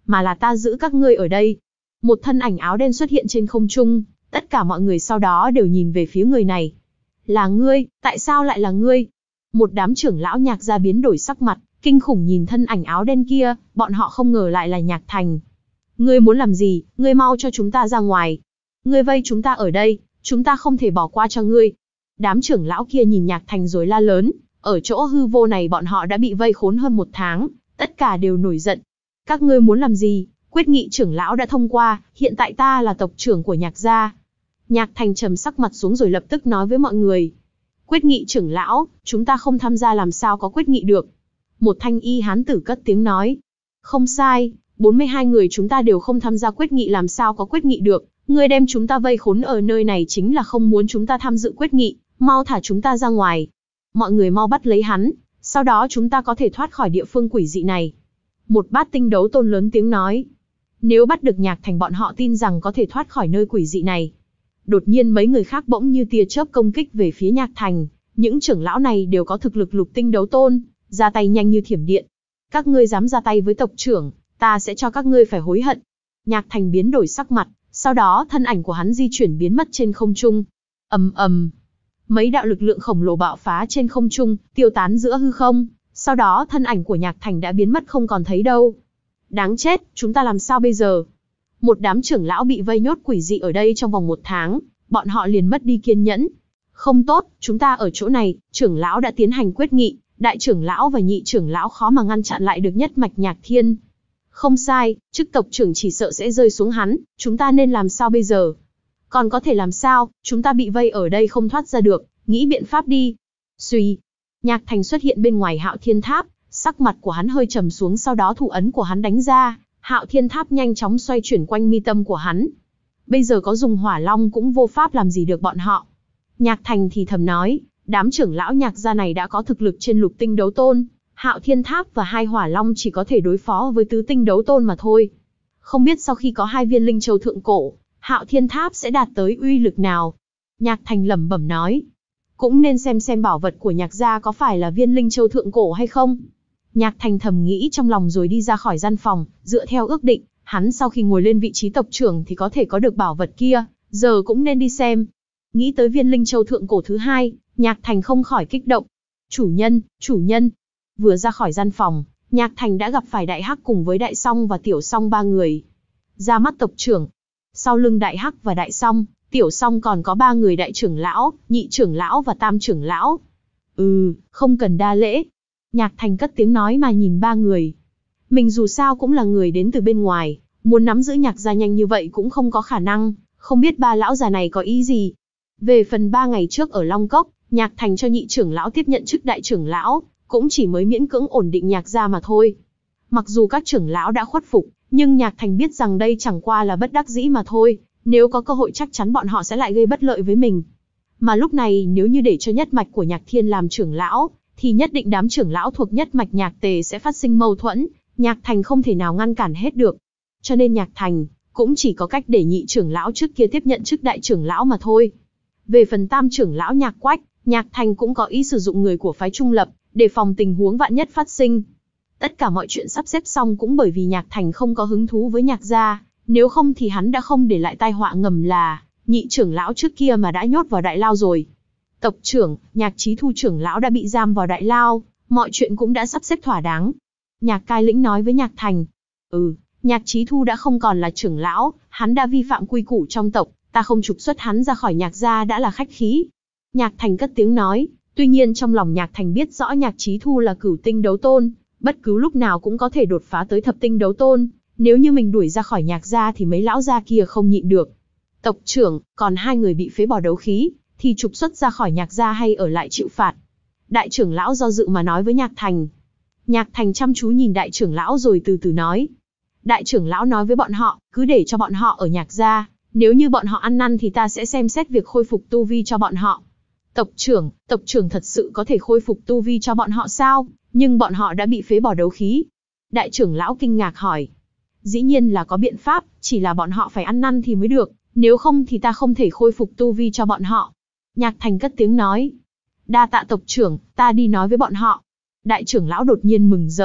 mà là ta giữ các ngươi ở đây. Một thân ảnh áo đen xuất hiện trên không trung, tất cả mọi người sau đó đều nhìn về phía người này. Là ngươi, tại sao lại là ngươi? Một đám trưởng lão Nhạc gia biến đổi sắc mặt, kinh khủng nhìn thân ảnh áo đen kia, bọn họ không ngờ lại là Nhạc Thành. Ngươi muốn làm gì, ngươi mau cho chúng ta ra ngoài. Ngươi vây chúng ta ở đây, chúng ta không thể bỏ qua cho ngươi. Đám trưởng lão kia nhìn Nhạc Thành rồi la lớn, ở chỗ hư vô này bọn họ đã bị vây khốn hơn một tháng, tất cả đều nổi giận. Các ngươi muốn làm gì? Quyết nghị trưởng lão đã thông qua, hiện tại ta là tộc trưởng của Nhạc gia. Nhạc Thành trầm sắc mặt xuống rồi lập tức nói với mọi người. Quyết nghị trưởng lão, chúng ta không tham gia làm sao có quyết nghị được. Một thanh y hán tử cất tiếng nói. Không sai, bốn mươi hai người chúng ta đều không tham gia quyết nghị làm sao có quyết nghị được. Ngươi đem chúng ta vây khốn ở nơi này chính là không muốn chúng ta tham dự quyết nghị, mau thả chúng ta ra ngoài. Mọi người mau bắt lấy hắn, sau đó chúng ta có thể thoát khỏi địa phương quỷ dị này. Một bát tinh đấu tôn lớn tiếng nói. Nếu bắt được Nhạc Thành bọn họ tin rằng có thể thoát khỏi nơi quỷ dị này. Đột nhiên mấy người khác bỗng như tia chớp công kích về phía Nhạc Thành, những trưởng lão này đều có thực lực lục tinh đấu tôn, ra tay nhanh như thiểm điện. Các ngươi dám ra tay với tộc trưởng, ta sẽ cho các ngươi phải hối hận. Nhạc Thành biến đổi sắc mặt, sau đó thân ảnh của hắn di chuyển biến mất trên không trung. Ầm ầm, mấy đạo lực lượng khổng lồ bạo phá trên không trung, tiêu tán giữa hư không, sau đó thân ảnh của Nhạc Thành đã biến mất không còn thấy đâu. Đáng chết, chúng ta làm sao bây giờ? Một đám trưởng lão bị vây nhốt quỷ dị ở đây trong vòng một tháng, bọn họ liền mất đi kiên nhẫn. Không tốt, chúng ta ở chỗ này, trưởng lão đã tiến hành quyết nghị, đại trưởng lão và nhị trưởng lão khó mà ngăn chặn lại được nhất mạch Nhạc Thiên. Không sai, chức tộc trưởng chỉ sợ sẽ rơi xuống hắn, chúng ta nên làm sao bây giờ? Còn có thể làm sao, chúng ta bị vây ở đây không thoát ra được, nghĩ biện pháp đi. Suy, Nhạc Thành xuất hiện bên ngoài Hạo Thiên Tháp, sắc mặt của hắn hơi trầm xuống sau đó thủ ấn của hắn đánh ra, Hạo Thiên Tháp nhanh chóng xoay chuyển quanh mi tâm của hắn. Bây giờ có dùng Hỏa Long cũng vô pháp làm gì được bọn họ. Nhạc Thành thì thầm nói, đám trưởng lão Nhạc gia này đã có thực lực trên lục tinh đấu tôn, Hạo Thiên Tháp và hai Hỏa Long chỉ có thể đối phó với tứ tinh đấu tôn mà thôi. Không biết sau khi có hai viên linh châu thượng cổ, Hạo Thiên Tháp sẽ đạt tới uy lực nào? Nhạc Thành lẩm bẩm nói, cũng nên xem xem bảo vật của Nhạc gia có phải là viên linh châu thượng cổ hay không. Nhạc Thành thầm nghĩ trong lòng rồi đi ra khỏi gian phòng, dựa theo ước định, hắn sau khi ngồi lên vị trí tộc trưởng thì có thể có được bảo vật kia, giờ cũng nên đi xem. Nghĩ tới viên linh châu thượng cổ thứ hai, Nhạc Thành không khỏi kích động. Chủ nhân, chủ nhân. Vừa ra khỏi gian phòng, Nhạc Thành đã gặp phải Đại Hắc cùng với Đại Song và Tiểu Song ba người. Ra mắt tộc trưởng. Sau lưng Đại Hắc và Đại Song, Tiểu Song còn có ba người đại trưởng lão, nhị trưởng lão và tam trưởng lão. Ừ, không cần đa lễ. Nhạc Thành cất tiếng nói mà nhìn ba người. Mình dù sao cũng là người đến từ bên ngoài, muốn nắm giữ Nhạc gia nhanh như vậy cũng không có khả năng, không biết ba lão già này có ý gì. Về phần ba ngày trước ở Long Cốc, Nhạc Thành cho nhị trưởng lão tiếp nhận chức đại trưởng lão, cũng chỉ mới miễn cưỡng ổn định Nhạc gia mà thôi. Mặc dù các trưởng lão đã khuất phục, nhưng Nhạc Thành biết rằng đây chẳng qua là bất đắc dĩ mà thôi, nếu có cơ hội chắc chắn bọn họ sẽ lại gây bất lợi với mình. Mà lúc này nếu như để cho nhất mạch của Nhạc Thiên làm trưởng lão, thì nhất định đám trưởng lão thuộc nhất mạch Nhạc Tề sẽ phát sinh mâu thuẫn, Nhạc Thành không thể nào ngăn cản hết được. Cho nên Nhạc Thành cũng chỉ có cách để nhị trưởng lão trước kia tiếp nhận chức đại trưởng lão mà thôi. Về phần tam trưởng lão Nhạc Quách, Nhạc Thành cũng có ý sử dụng người của phái trung lập, để phòng tình huống vạn nhất phát sinh. Tất cả mọi chuyện sắp xếp xong cũng bởi vì Nhạc Thành không có hứng thú với Nhạc gia, nếu không thì hắn đã không để lại tai họa ngầm là nhị trưởng lão trước kia mà đã nhốt vào đại lao rồi. Tộc trưởng, Nhạc Chí Thu trưởng lão đã bị giam vào đại lao, mọi chuyện cũng đã sắp xếp thỏa đáng. Nhạc Cai Lĩnh nói với Nhạc Thành. Ừ, Nhạc Chí Thu đã không còn là trưởng lão, hắn đã vi phạm quy củ trong tộc, ta không trục xuất hắn ra khỏi Nhạc gia đã là khách khí. Nhạc Thành cất tiếng nói, tuy nhiên trong lòng Nhạc Thành biết rõ Nhạc Chí Thu là cửu tinh đấu tôn, bất cứ lúc nào cũng có thể đột phá tới thập tinh đấu tôn, nếu như mình đuổi ra khỏi Nhạc gia thì mấy lão gia kia không nhịn được. Tộc trưởng, còn hai người bị phế bỏ đấu khí, thì trục xuất ra khỏi Nhạc gia hay ở lại chịu phạt? Đại trưởng lão do dự mà nói với Nhạc Thành. Nhạc Thành chăm chú nhìn đại trưởng lão rồi từ từ nói. Đại trưởng lão nói với bọn họ, cứ để cho bọn họ ở Nhạc gia, nếu như bọn họ ăn năn thì ta sẽ xem xét việc khôi phục tu vi cho bọn họ. Tộc trưởng, tộc trưởng thật sự có thể khôi phục tu vi cho bọn họ sao? Nhưng bọn họ đã bị phế bỏ đấu khí. Đại trưởng lão kinh ngạc hỏi. Dĩ nhiên là có biện pháp, chỉ là bọn họ phải ăn năn thì mới được, nếu không thì ta không thể khôi phục tu vi cho bọn họ. Nhạc Thành cất tiếng nói. Đa tạ tộc trưởng, ta đi nói với bọn họ. Đại trưởng lão đột nhiên mừng rỡ,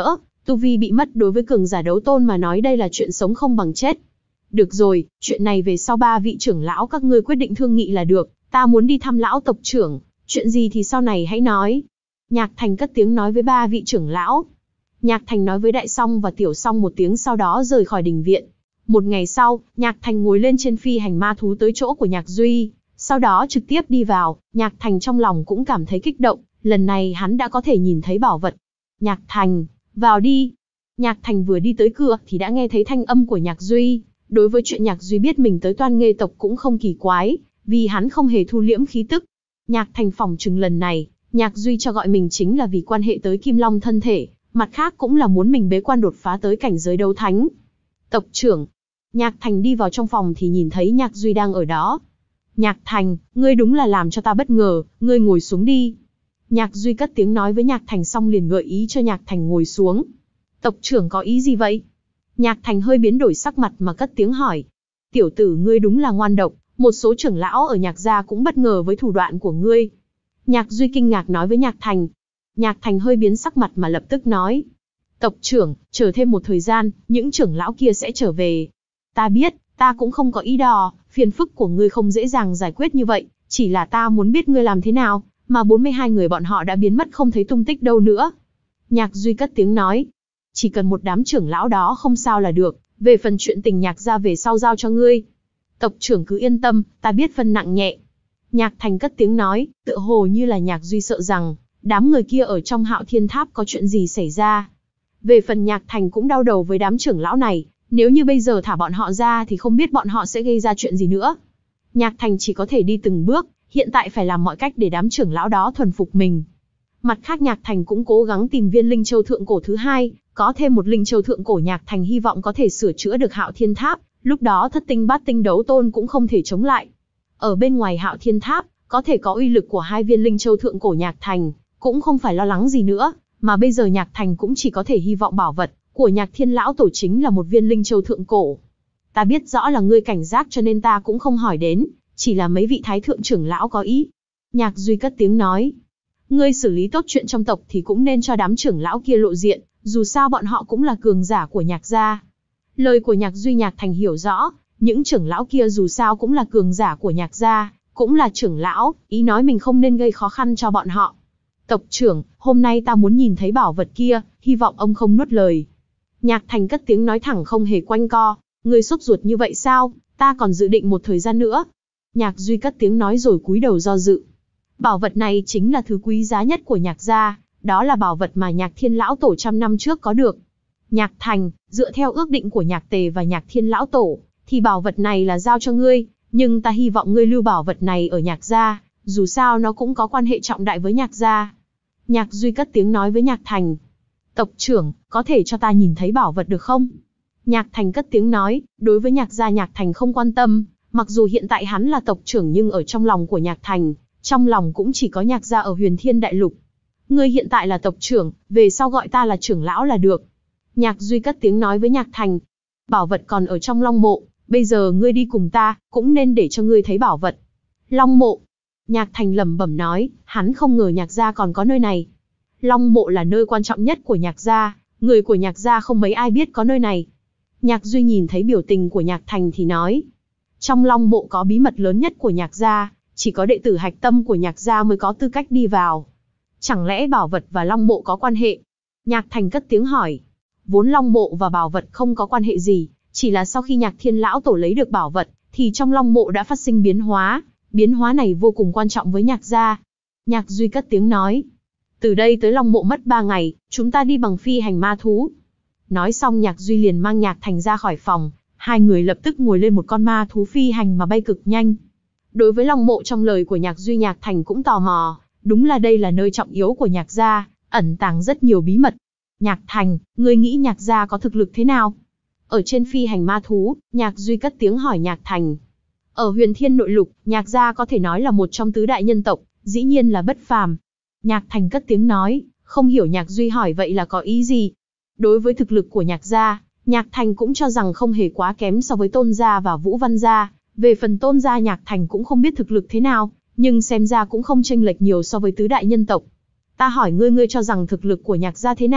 Tu vi bị mất đối với cường giả đấu tôn mà nói đây là chuyện sống không bằng chết. Được rồi, chuyện này về sau ba vị trưởng lão các ngươi quyết định thương nghị là được, ta muốn đi thăm lão tộc trưởng, chuyện gì thì sau này hãy nói. Nhạc Thành cất tiếng nói với ba vị trưởng lão. Nhạc Thành nói với Đại Song và Tiểu Song một tiếng sau đó rời khỏi đình viện. Một ngày sau, Nhạc Thành ngồi lên trên phi hành ma thú tới chỗ của Nhạc Duy, sau đó trực tiếp đi vào. Nhạc Thành trong lòng cũng cảm thấy kích động, lần này hắn đã có thể nhìn thấy bảo vật. Nhạc Thành, vào đi. Nhạc Thành vừa đi tới cửa thì đã nghe thấy thanh âm của Nhạc Duy. Đối với chuyện Nhạc Duy biết mình tới Toan Nghê tộc cũng không kỳ quái, vì hắn không hề thu liễm khí tức. Nhạc Thành phỏng chừng lần này, Nhạc Duy cho gọi mình chính là vì quan hệ tới Kim Long thân thể, mặt khác cũng là muốn mình bế quan đột phá tới cảnh giới đấu thánh. Tộc trưởng. Nhạc Thành đi vào trong phòng thì nhìn thấy Nhạc Duy đang ở đó. Nhạc Thành, ngươi đúng là làm cho ta bất ngờ, ngươi ngồi xuống đi. Nhạc Duy cất tiếng nói với Nhạc Thành xong liền gợi ý cho Nhạc Thành ngồi xuống. Tộc trưởng có ý gì vậy? Nhạc Thành hơi biến đổi sắc mặt mà cất tiếng hỏi. Tiểu tử ngươi đúng là ngoan độc, một số trưởng lão ở Nhạc gia cũng bất ngờ với thủ đoạn của ngươi. Nhạc Duy kinh ngạc nói với Nhạc Thành. Nhạc Thành hơi biến sắc mặt mà lập tức nói. Tộc trưởng, chờ thêm một thời gian, những trưởng lão kia sẽ trở về. Ta biết, ta cũng không có ý đò, phiền phức của ngươi không dễ dàng giải quyết như vậy, chỉ là ta muốn biết ngươi làm thế nào, mà bốn mươi hai người bọn họ đã biến mất không thấy tung tích đâu nữa. Nhạc Duy cất tiếng nói. Chỉ cần một đám trưởng lão đó không sao là được, về phần chuyện tình Nhạc gia về sau giao cho ngươi. Tộc trưởng cứ yên tâm, ta biết phân nặng nhẹ. Nhạc Thành cất tiếng nói, tựa hồ như là Nhạc Duy sợ rằng, đám người kia ở trong Hạo Thiên Tháp có chuyện gì xảy ra. Về phần Nhạc Thành cũng đau đầu với đám trưởng lão này, nếu như bây giờ thả bọn họ ra thì không biết bọn họ sẽ gây ra chuyện gì nữa. Nhạc Thành chỉ có thể đi từng bước, hiện tại phải làm mọi cách để đám trưởng lão đó thuần phục mình. Mặt khác Nhạc Thành cũng cố gắng tìm viên linh châu thượng cổ thứ hai, có thêm một linh châu thượng cổ Nhạc Thành hy vọng có thể sửa chữa được Hạo Thiên Tháp, lúc đó thất tinh bát tinh đấu tôn cũng không thể chống lại. Ở bên ngoài Hạo Thiên Tháp, có thể có uy lực của hai viên linh châu thượng cổ Nhạc Thành, cũng không phải lo lắng gì nữa, mà bây giờ Nhạc Thành cũng chỉ có thể hy vọng bảo vật của Nhạc Thiên lão tổ chính là một viên linh châu thượng cổ. Ta biết rõ là ngươi cảnh giác cho nên ta cũng không hỏi đến, chỉ là mấy vị thái thượng trưởng lão có ý. Nhạc Duy cất tiếng nói. Ngươi xử lý tốt chuyện trong tộc thì cũng nên cho đám trưởng lão kia lộ diện, dù sao bọn họ cũng là cường giả của Nhạc gia. Lời của Nhạc Duy Nhạc Thành hiểu rõ, những trưởng lão kia dù sao cũng là cường giả của Nhạc gia, cũng là trưởng lão, ý nói mình không nên gây khó khăn cho bọn họ. Tộc trưởng, hôm nay ta muốn nhìn thấy bảo vật kia, hy vọng ông không nuốt lời. Nhạc Thành cất tiếng nói thẳng không hề quanh co, ngươi sốt ruột như vậy sao, ta còn dự định một thời gian nữa. Nhạc Duy cất tiếng nói rồi cúi đầu do dự. Bảo vật này chính là thứ quý giá nhất của Nhạc gia, đó là bảo vật mà Nhạc Thiên lão tổ trăm năm trước có được. Nhạc Thành, dựa theo ước định của Nhạc Tề và Nhạc Thiên lão tổ, thì bảo vật này là giao cho ngươi, nhưng ta hy vọng ngươi lưu bảo vật này ở Nhạc gia, dù sao nó cũng có quan hệ trọng đại với Nhạc gia. Nhạc Duy cất tiếng nói với Nhạc Thành. Tộc trưởng, có thể cho ta nhìn thấy bảo vật được không? Nhạc Thành cất tiếng nói, đối với Nhạc gia Nhạc Thành không quan tâm, mặc dù hiện tại hắn là tộc trưởng nhưng ở trong lòng của Nhạc Thành, trong lòng cũng chỉ có Nhạc gia ở Huyền Thiên Đại Lục. Ngươi hiện tại là tộc trưởng, về sau gọi ta là trưởng lão là được. Nhạc Duy cất tiếng nói với Nhạc Thành. Bảo vật còn ở trong Long Mộ, bây giờ ngươi đi cùng ta, cũng nên để cho ngươi thấy bảo vật. Long Mộ. Nhạc Thành lẩm bẩm nói, hắn không ngờ Nhạc gia còn có nơi này. Long Mộ là nơi quan trọng nhất của Nhạc gia, người của Nhạc gia không mấy ai biết có nơi này. Nhạc Duy nhìn thấy biểu tình của Nhạc Thành thì nói. Trong Long Mộ có bí mật lớn nhất của Nhạc gia, chỉ có đệ tử hạch tâm của Nhạc gia mới có tư cách đi vào. Chẳng lẽ bảo vật và Long Mộ có quan hệ? Nhạc Thành cất tiếng hỏi. Vốn Long Mộ và bảo vật không có quan hệ gì, chỉ là sau khi Nhạc Thiên lão tổ lấy được bảo vật, thì trong Long Mộ đã phát sinh biến hóa, biến hóa này vô cùng quan trọng với Nhạc gia. Nhạc Duy cất tiếng nói. Từ đây tới Long Mộ mất ba ngày, chúng ta đi bằng phi hành ma thú. Nói xong Nhạc Duy liền mang Nhạc Thành ra khỏi phòng, hai người lập tức ngồi lên một con ma thú phi hành mà bay cực nhanh. Đối với Long Mộ trong lời của Nhạc Duy Nhạc Thành cũng tò mò, đúng là đây là nơi trọng yếu của Nhạc gia, ẩn tàng rất nhiều bí mật. Nhạc Thành, ngươi nghĩ Nhạc gia có thực lực thế nào? Ở trên phi hành ma thú, Nhạc Duy cất tiếng hỏi Nhạc Thành. Ở Huyền Thiên Nội Lục, Nhạc gia có thể nói là một trong tứ đại nhân tộc, dĩ nhiên là bất phàm. Nhạc Thành cất tiếng nói, không hiểu Nhạc Duy hỏi vậy là có ý gì. Đối với thực lực của Nhạc gia, Nhạc Thành cũng cho rằng không hề quá kém so với Tôn gia và Vũ Văn gia. Về phần Tôn gia Nhạc Thành cũng không biết thực lực thế nào, nhưng xem ra cũng không chênh lệch nhiều so với tứ đại nhân tộc. Ta hỏi ngươi ngươi cho rằng thực lực của Nhạc gia thế nào,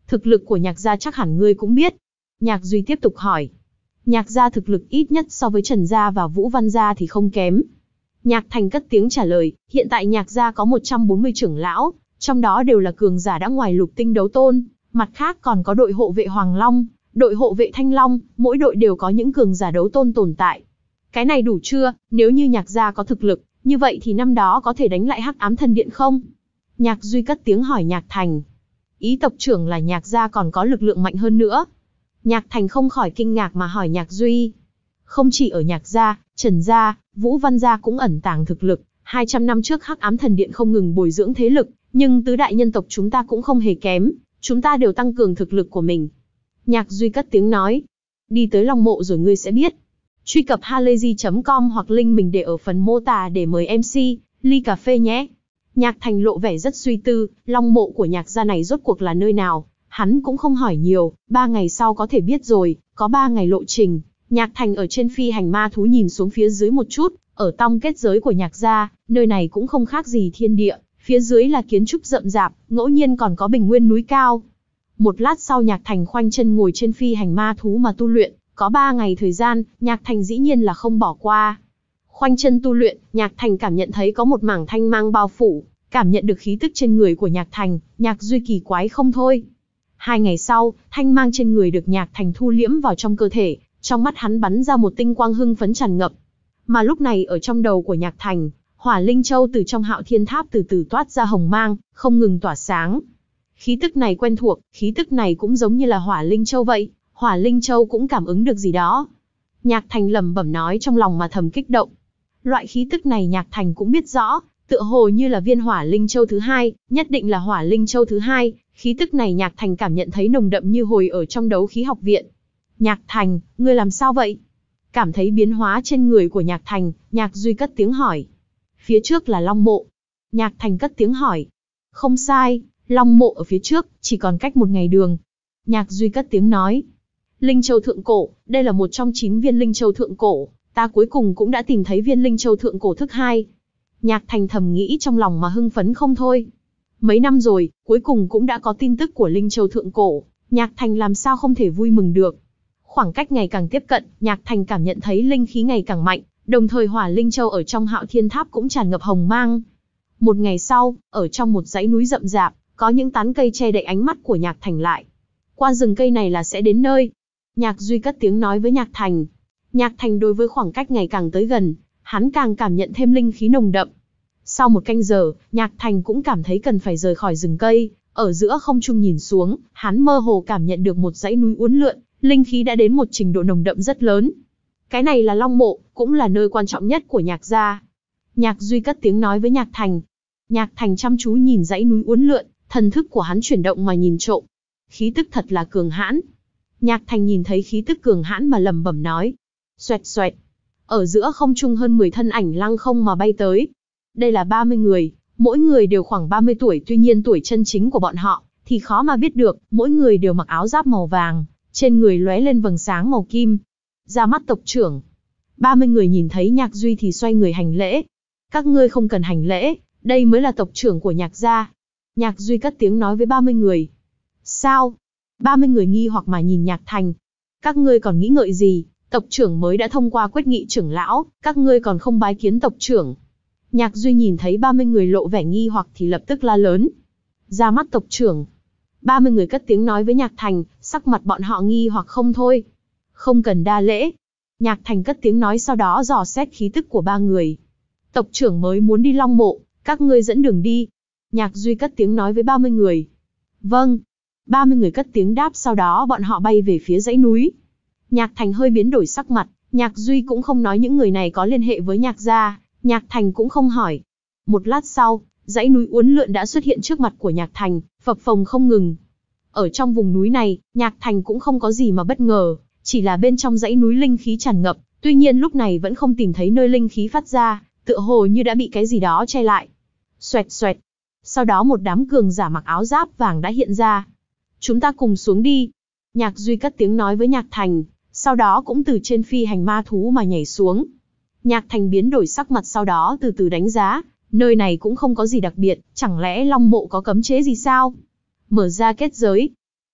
thực lực của Nhạc gia chắc hẳn ngươi cũng biết. Nhạc Duy tiếp tục hỏi. Nhạc gia thực lực ít nhất so với Trần gia và Vũ Văn gia thì không kém. Nhạc Thành cất tiếng trả lời, hiện tại Nhạc gia có một trăm bốn mươi trưởng lão, trong đó đều là cường giả đã ngoài lục tinh đấu tôn, mặt khác còn có đội hộ vệ Hoàng Long, đội hộ vệ Thanh Long, mỗi đội đều có những cường giả đấu tôn tồn tại. Cái này đủ chưa? Nếu như Nhạc gia có thực lực, như vậy thì năm đó có thể đánh lại Hắc Ám Thần Điện không? Nhạc Duy cất tiếng hỏi Nhạc Thành. Ý tộc trưởng là Nhạc gia còn có lực lượng mạnh hơn nữa. Nhạc Thành không khỏi kinh ngạc mà hỏi Nhạc Duy. Không chỉ ở Nhạc gia, Trần gia, Vũ Văn gia cũng ẩn tàng thực lực. hai trăm năm trước Hắc Ám Thần Điện không ngừng bồi dưỡng thế lực, nhưng tứ đại nhân tộc chúng ta cũng không hề kém, chúng ta đều tăng cường thực lực của mình. Nhạc Duy cất tiếng nói. Đi tới Long Mộ rồi ngươi sẽ biết. Truy cập halayzi chấm com hoặc link mình để ở phần mô tả để mời em xê, ly cà phê nhé. Nhạc Thành lộ vẻ rất suy tư, Long Mộ của Nhạc gia này rốt cuộc là nơi nào, hắn cũng không hỏi nhiều, ba ngày sau có thể biết rồi, có ba ngày lộ trình. Nhạc Thành ở trên phi hành ma thú nhìn xuống phía dưới một chút, ở tông kết giới của Nhạc gia, nơi này cũng không khác gì thiên địa, phía dưới là kiến trúc rậm rạp, ngẫu nhiên còn có bình nguyên núi cao. Một lát sau Nhạc Thành khoanh chân ngồi trên phi hành ma thú mà tu luyện, có ba ngày thời gian, Nhạc Thành dĩ nhiên là không bỏ qua. Khoanh chân tu luyện, Nhạc Thành cảm nhận thấy có một mảng thanh mang bao phủ, cảm nhận được khí tức trên người của Nhạc Thành, Nhạc Duy kỳ quái không thôi. Hai ngày sau, thanh mang trên người được Nhạc Thành thu liễm vào trong cơ thể, trong mắt hắn bắn ra một tinh quang hưng phấn tràn ngập. Mà lúc này ở trong đầu của Nhạc Thành, Hỏa Linh Châu từ trong Hạo Thiên Tháp từ từ toát ra hồng mang, không ngừng tỏa sáng. Khí tức này quen thuộc, khí tức này cũng giống như là Hỏa Linh Châu vậy, Hỏa Linh Châu cũng cảm ứng được gì đó. Nhạc Thành lẩm bẩm nói trong lòng mà thầm kích động. Loại khí tức này Nhạc Thành cũng biết rõ, tựa hồ như là viên Hỏa Linh Châu thứ hai, nhất định là Hỏa Linh Châu thứ hai, khí tức này Nhạc Thành cảm nhận thấy nồng đậm như hồi ở trong đấu khí học viện. Nhạc Thành, ngươi làm sao vậy? Cảm thấy biến hóa trên người của Nhạc Thành, Nhạc Duy cất tiếng hỏi. Phía trước là Long Mộ. Nhạc Thành cất tiếng hỏi. Không sai, Long Mộ ở phía trước, chỉ còn cách một ngày đường. Nhạc Duy cất tiếng nói. Linh Châu Thượng Cổ, đây là một trong chín viên Linh Châu Thượng Cổ, ta cuối cùng cũng đã tìm thấy viên Linh Châu Thượng Cổ thứ hai. Nhạc Thành thầm nghĩ trong lòng mà hưng phấn không thôi. Mấy năm rồi, cuối cùng cũng đã có tin tức của Linh Châu Thượng Cổ, Nhạc Thành làm sao không thể vui mừng được. Khoảng cách ngày càng tiếp cận, Nhạc Thành cảm nhận thấy linh khí ngày càng mạnh, đồng thời Hỏa Linh Châu ở trong Hạo Thiên Tháp cũng tràn ngập hồng mang. Một ngày sau, ở trong một dãy núi rậm rạp, có những tán cây che đậy ánh mắt của Nhạc Thành lại. Qua rừng cây này là sẽ đến nơi. Nhạc Duy cất tiếng nói với Nhạc Thành. Nhạc Thành đối với khoảng cách ngày càng tới gần, hắn càng cảm nhận thêm linh khí nồng đậm. Sau một canh giờ, Nhạc Thành cũng cảm thấy cần phải rời khỏi rừng cây, ở giữa không trung nhìn xuống, hắn mơ hồ cảm nhận được một dãy núi uốn lượn, linh khí đã đến một trình độ nồng đậm rất lớn. Cái này là Long Mộ, cũng là nơi quan trọng nhất của Nhạc gia. Nhạc Duy cất tiếng nói với Nhạc Thành. Nhạc Thành chăm chú nhìn dãy núi uốn lượn, thần thức của hắn chuyển động mà nhìn trộm. Khí tức thật là cường hãn. Nhạc Thành nhìn thấy khí tức cường hãn mà lẩm bẩm nói. Xoẹt xoẹt. Ở giữa không trung hơn mười thân ảnh lăng không mà bay tới. Đây là ba mươi người, mỗi người đều khoảng ba mươi tuổi, tuy nhiên tuổi chân chính của bọn họ thì khó mà biết được, mỗi người đều mặc áo giáp màu vàng, trên người lóe lên vầng sáng màu kim. Ra mắt tộc trưởng. ba mươi người nhìn thấy Nhạc Duy thì xoay người hành lễ. Các ngươi không cần hành lễ, đây mới là tộc trưởng của Nhạc gia. Nhạc Duy cất tiếng nói với ba mươi người. Sao? ba mươi người nghi hoặc mà nhìn Nhạc Thành. Các ngươi còn nghĩ ngợi gì? Tộc trưởng mới đã thông qua quyết nghị trưởng lão, các ngươi còn không bái kiến tộc trưởng. Nhạc Duy nhìn thấy ba mươi người lộ vẻ nghi hoặc thì lập tức la lớn. Ra mắt tộc trưởng. ba mươi người cất tiếng nói với Nhạc Thành, sắc mặt bọn họ nghi hoặc không thôi. Không cần đa lễ. Nhạc Thành cất tiếng nói, sau đó dò xét khí tức của ba người. Tộc trưởng mới muốn đi Long Mộ, các ngươi dẫn đường đi. Nhạc Duy cất tiếng nói với ba mươi người. Vâng. ba mươi người cất tiếng đáp, sau đó bọn họ bay về phía dãy núi. Nhạc Thành hơi biến đổi sắc mặt, Nhạc Duy cũng không nói những người này có liên hệ với Nhạc gia, Nhạc Thành cũng không hỏi. Một lát sau, dãy núi uốn lượn đã xuất hiện trước mặt của Nhạc Thành, phập phồng không ngừng. Ở trong vùng núi này, Nhạc Thành cũng không có gì mà bất ngờ, chỉ là bên trong dãy núi linh khí tràn ngập, tuy nhiên lúc này vẫn không tìm thấy nơi linh khí phát ra, tựa hồ như đã bị cái gì đó che lại. Xoẹt xoẹt. Sau đó một đám cường giả mặc áo giáp vàng đã hiện ra. Chúng ta cùng xuống đi. Nhạc Duy cất tiếng nói với Nhạc Thành, sau đó cũng từ trên phi hành ma thú mà nhảy xuống. Nhạc Thành biến đổi sắc mặt, sau đó từ từ đánh giá, nơi này cũng không có gì đặc biệt, chẳng lẽ Long Mộ có cấm chế gì sao? Mở ra kết giới.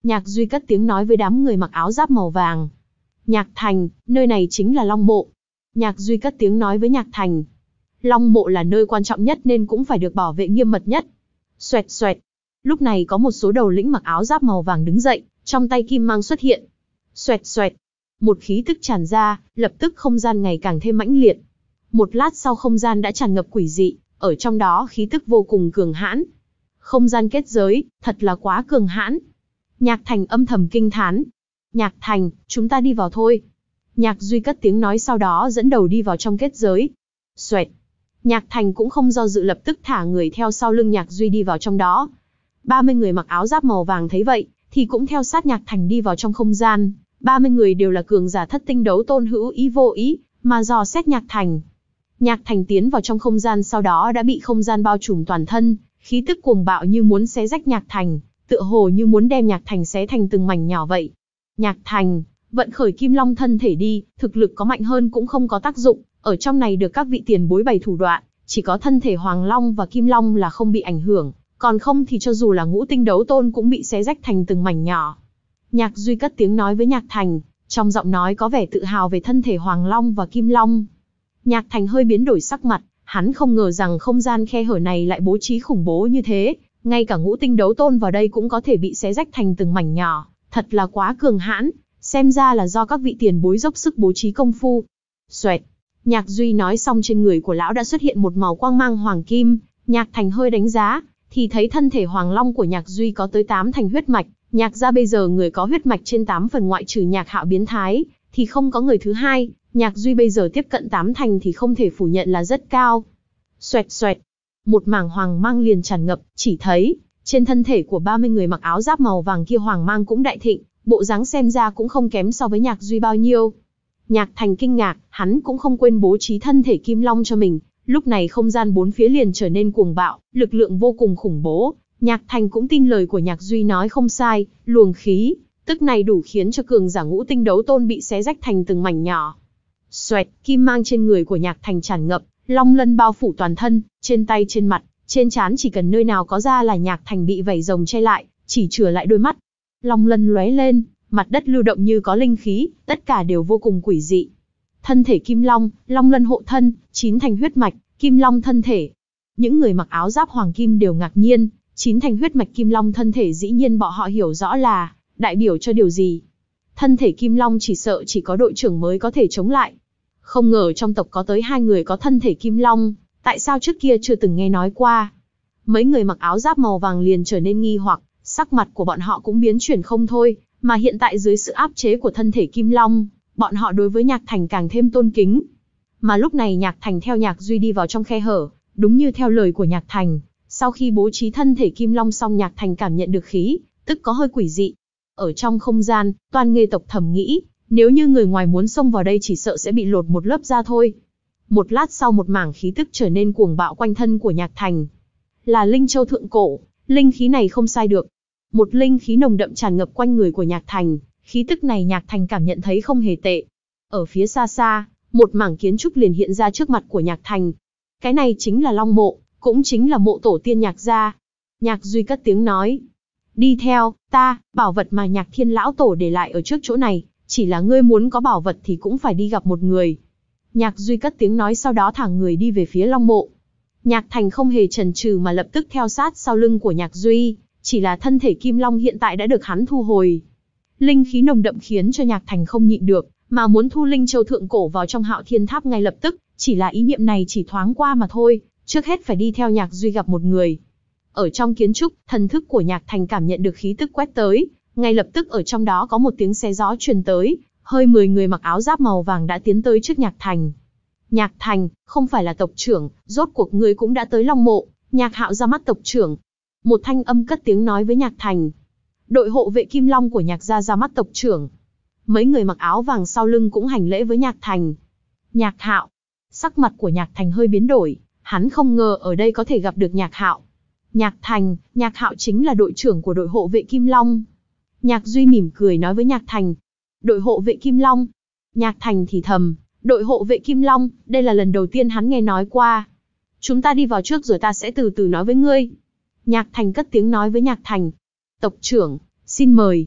Nhạc Duy cất tiếng nói với đám người mặc áo giáp màu vàng. Nhạc Thành, nơi này chính là Long Mộ. Nhạc Duy cất tiếng nói với Nhạc Thành. Long Mộ là nơi quan trọng nhất nên cũng phải được bảo vệ nghiêm mật nhất. Xoẹt xoẹt. Lúc này có một số đầu lĩnh mặc áo giáp màu vàng đứng dậy, trong tay kim mang xuất hiện. Xoẹt xoẹt. Một khí tức tràn ra, lập tức không gian ngày càng thêm mãnh liệt. Một lát sau không gian đã tràn ngập quỷ dị, ở trong đó khí tức vô cùng cường hãn. Không gian kết giới, thật là quá cường hãn. Nhạc Thành âm thầm kinh thán. Nhạc Thành, chúng ta đi vào thôi. Nhạc Duy cất tiếng nói sau đó dẫn đầu đi vào trong kết giới. Xoẹt. Nhạc Thành cũng không do dự lập tức thả người theo sau lưng Nhạc Duy đi vào trong đó. ba mươi người mặc áo giáp màu vàng thấy vậy, thì cũng theo sát Nhạc Thành đi vào trong không gian. ba mươi người đều là cường giả thất tinh đấu tôn hữu ý vô ý, mà dò xét Nhạc Thành. Nhạc Thành tiến vào trong không gian sau đó đã bị không gian bao trùm toàn thân, khí tức cuồng bạo như muốn xé rách Nhạc Thành, tựa hồ như muốn đem Nhạc Thành xé thành từng mảnh nhỏ vậy. Nhạc Thành, vận khởi Kim Long thân thể đi, thực lực có mạnh hơn cũng không có tác dụng, ở trong này được các vị tiền bối bày thủ đoạn, chỉ có thân thể Hoàng Long và Kim Long là không bị ảnh hưởng, còn không thì cho dù là ngũ tinh đấu tôn cũng bị xé rách thành từng mảnh nhỏ. Nhạc Duy cất tiếng nói với Nhạc Thành, trong giọng nói có vẻ tự hào về thân thể Hoàng Long và Kim Long. Nhạc Thành hơi biến đổi sắc mặt, hắn không ngờ rằng không gian khe hở này lại bố trí khủng bố như thế, ngay cả ngũ tinh đấu tôn vào đây cũng có thể bị xé rách thành từng mảnh nhỏ, thật là quá cường hãn, xem ra là do các vị tiền bối dốc sức bố trí công phu. Xoẹt. Nhạc Duy nói xong trên người của lão đã xuất hiện một màu quang mang hoàng kim, Nhạc Thành hơi đánh giá, thì thấy thân thể Hoàng Long của Nhạc Duy có tới tám thành huyết mạch, Nhạc gia bây giờ người có huyết mạch trên tám phần ngoại trừ Nhạc Hạo biến thái, thì không có người thứ hai, Nhạc Duy bây giờ tiếp cận tám thành thì không thể phủ nhận là rất cao. Xoẹt xoẹt. Một mảng hoàng mang liền tràn ngập, chỉ thấy, trên thân thể của ba mươi người mặc áo giáp màu vàng kia hoàng mang cũng đại thịnh, bộ dáng xem ra cũng không kém so với Nhạc Duy bao nhiêu. Nhạc Thành kinh ngạc, hắn cũng không quên bố trí thân thể Kim Long cho mình, lúc này không gian bốn phía liền trở nên cuồng bạo, lực lượng vô cùng khủng bố. Nhạc Thành cũng tin lời của Nhạc Duy nói không sai, luồng khí, tức này đủ khiến cho cường giả ngũ tinh đấu tôn bị xé rách thành từng mảnh nhỏ. Xoẹt, kim mang trên người của Nhạc Thành tràn ngập, long lân bao phủ toàn thân, trên tay trên mặt, trên trán chỉ cần nơi nào có da là Nhạc Thành bị vảy rồng che lại, chỉ chừa lại đôi mắt. Long lân lóe lên, mặt đất lưu động như có linh khí, tất cả đều vô cùng quỷ dị. Thân thể Kim Long, long lân hộ thân, chín thành huyết mạch, Kim Long thân thể. Những người mặc áo giáp hoàng kim đều ngạc nhiên, chín thành huyết mạch Kim Long thân thể dĩ nhiên bọn họ hiểu rõ là đại biểu cho điều gì. Thân thể Kim Long chỉ sợ chỉ có đội trưởng mới có thể chống lại. Không ngờ trong tộc có tới hai người có thân thể Kim Long, tại sao trước kia chưa từng nghe nói qua. Mấy người mặc áo giáp màu vàng liền trở nên nghi hoặc, sắc mặt của bọn họ cũng biến chuyển không thôi, mà hiện tại dưới sự áp chế của thân thể Kim Long, bọn họ đối với Nhạc Thành càng thêm tôn kính. Mà lúc này Nhạc Thành theo Nhạc Duy đi vào trong khe hở, đúng như theo lời của Nhạc Thành, sau khi bố trí thân thể Kim Long xong Nhạc Thành cảm nhận được khí, tức có hơi quỷ dị. Ở trong không gian, Toan Nghê tộc thầm nghĩ, nếu như người ngoài muốn xông vào đây chỉ sợ sẽ bị lột một lớp da thôi. Một lát sau một mảng khí tức trở nên cuồng bạo quanh thân của Nhạc Thành. Là Linh Châu thượng cổ, linh khí này không sai được. Một linh khí nồng đậm tràn ngập quanh người của Nhạc Thành, khí tức này Nhạc Thành cảm nhận thấy không hề tệ. Ở phía xa xa, một mảng kiến trúc liền hiện ra trước mặt của Nhạc Thành. Cái này chính là Long Mộ, cũng chính là mộ tổ tiên Nhạc gia. Nhạc Duy cất tiếng nói. Đi theo, ta, bảo vật mà Nhạc Thiên lão tổ để lại ở trước chỗ này, chỉ là ngươi muốn có bảo vật thì cũng phải đi gặp một người. Nhạc Duy cất tiếng nói sau đó thả người đi về phía Long Mộ. Nhạc Thành không hề chần chừ mà lập tức theo sát sau lưng của Nhạc Duy, chỉ là thân thể Kim Long hiện tại đã được hắn thu hồi. Linh khí nồng đậm khiến cho Nhạc Thành không nhịn được, mà muốn thu Linh Châu thượng cổ vào trong Hạo Thiên Tháp ngay lập tức, chỉ là ý niệm này chỉ thoáng qua mà thôi, trước hết phải đi theo Nhạc Duy gặp một người. Ở trong kiến trúc, thần thức của Nhạc Thành cảm nhận được khí tức quét tới, ngay lập tức ở trong đó có một tiếng xé gió truyền tới, hơi mười người mặc áo giáp màu vàng đã tiến tới trước Nhạc Thành. Nhạc Thành, không phải là tộc trưởng, rốt cuộc ngươi cũng đã tới Long Mộ. Nhạc Hạo ra mắt tộc trưởng. Một thanh âm cất tiếng nói với Nhạc Thành. Đội hộ vệ Kim Long của Nhạc gia ra mắt tộc trưởng. Mấy người mặc áo vàng sau lưng cũng hành lễ với Nhạc Thành. Nhạc Hạo. Sắc mặt của Nhạc Thành hơi biến đổi, hắn không ngờ ở đây có thể gặp được Nhạc Hạo. Nhạc Thành, Nhạc Hạo chính là đội trưởng của đội hộ vệ Kim Long. Nhạc Duy mỉm cười nói với Nhạc Thành. Đội hộ vệ Kim Long. Nhạc Thành thì thầm, đội hộ vệ Kim Long, đây là lần đầu tiên hắn nghe nói qua. Chúng ta đi vào trước rồi ta sẽ từ từ nói với ngươi. Nhạc Thành cất tiếng nói với Nhạc Thành. Tộc trưởng, xin mời.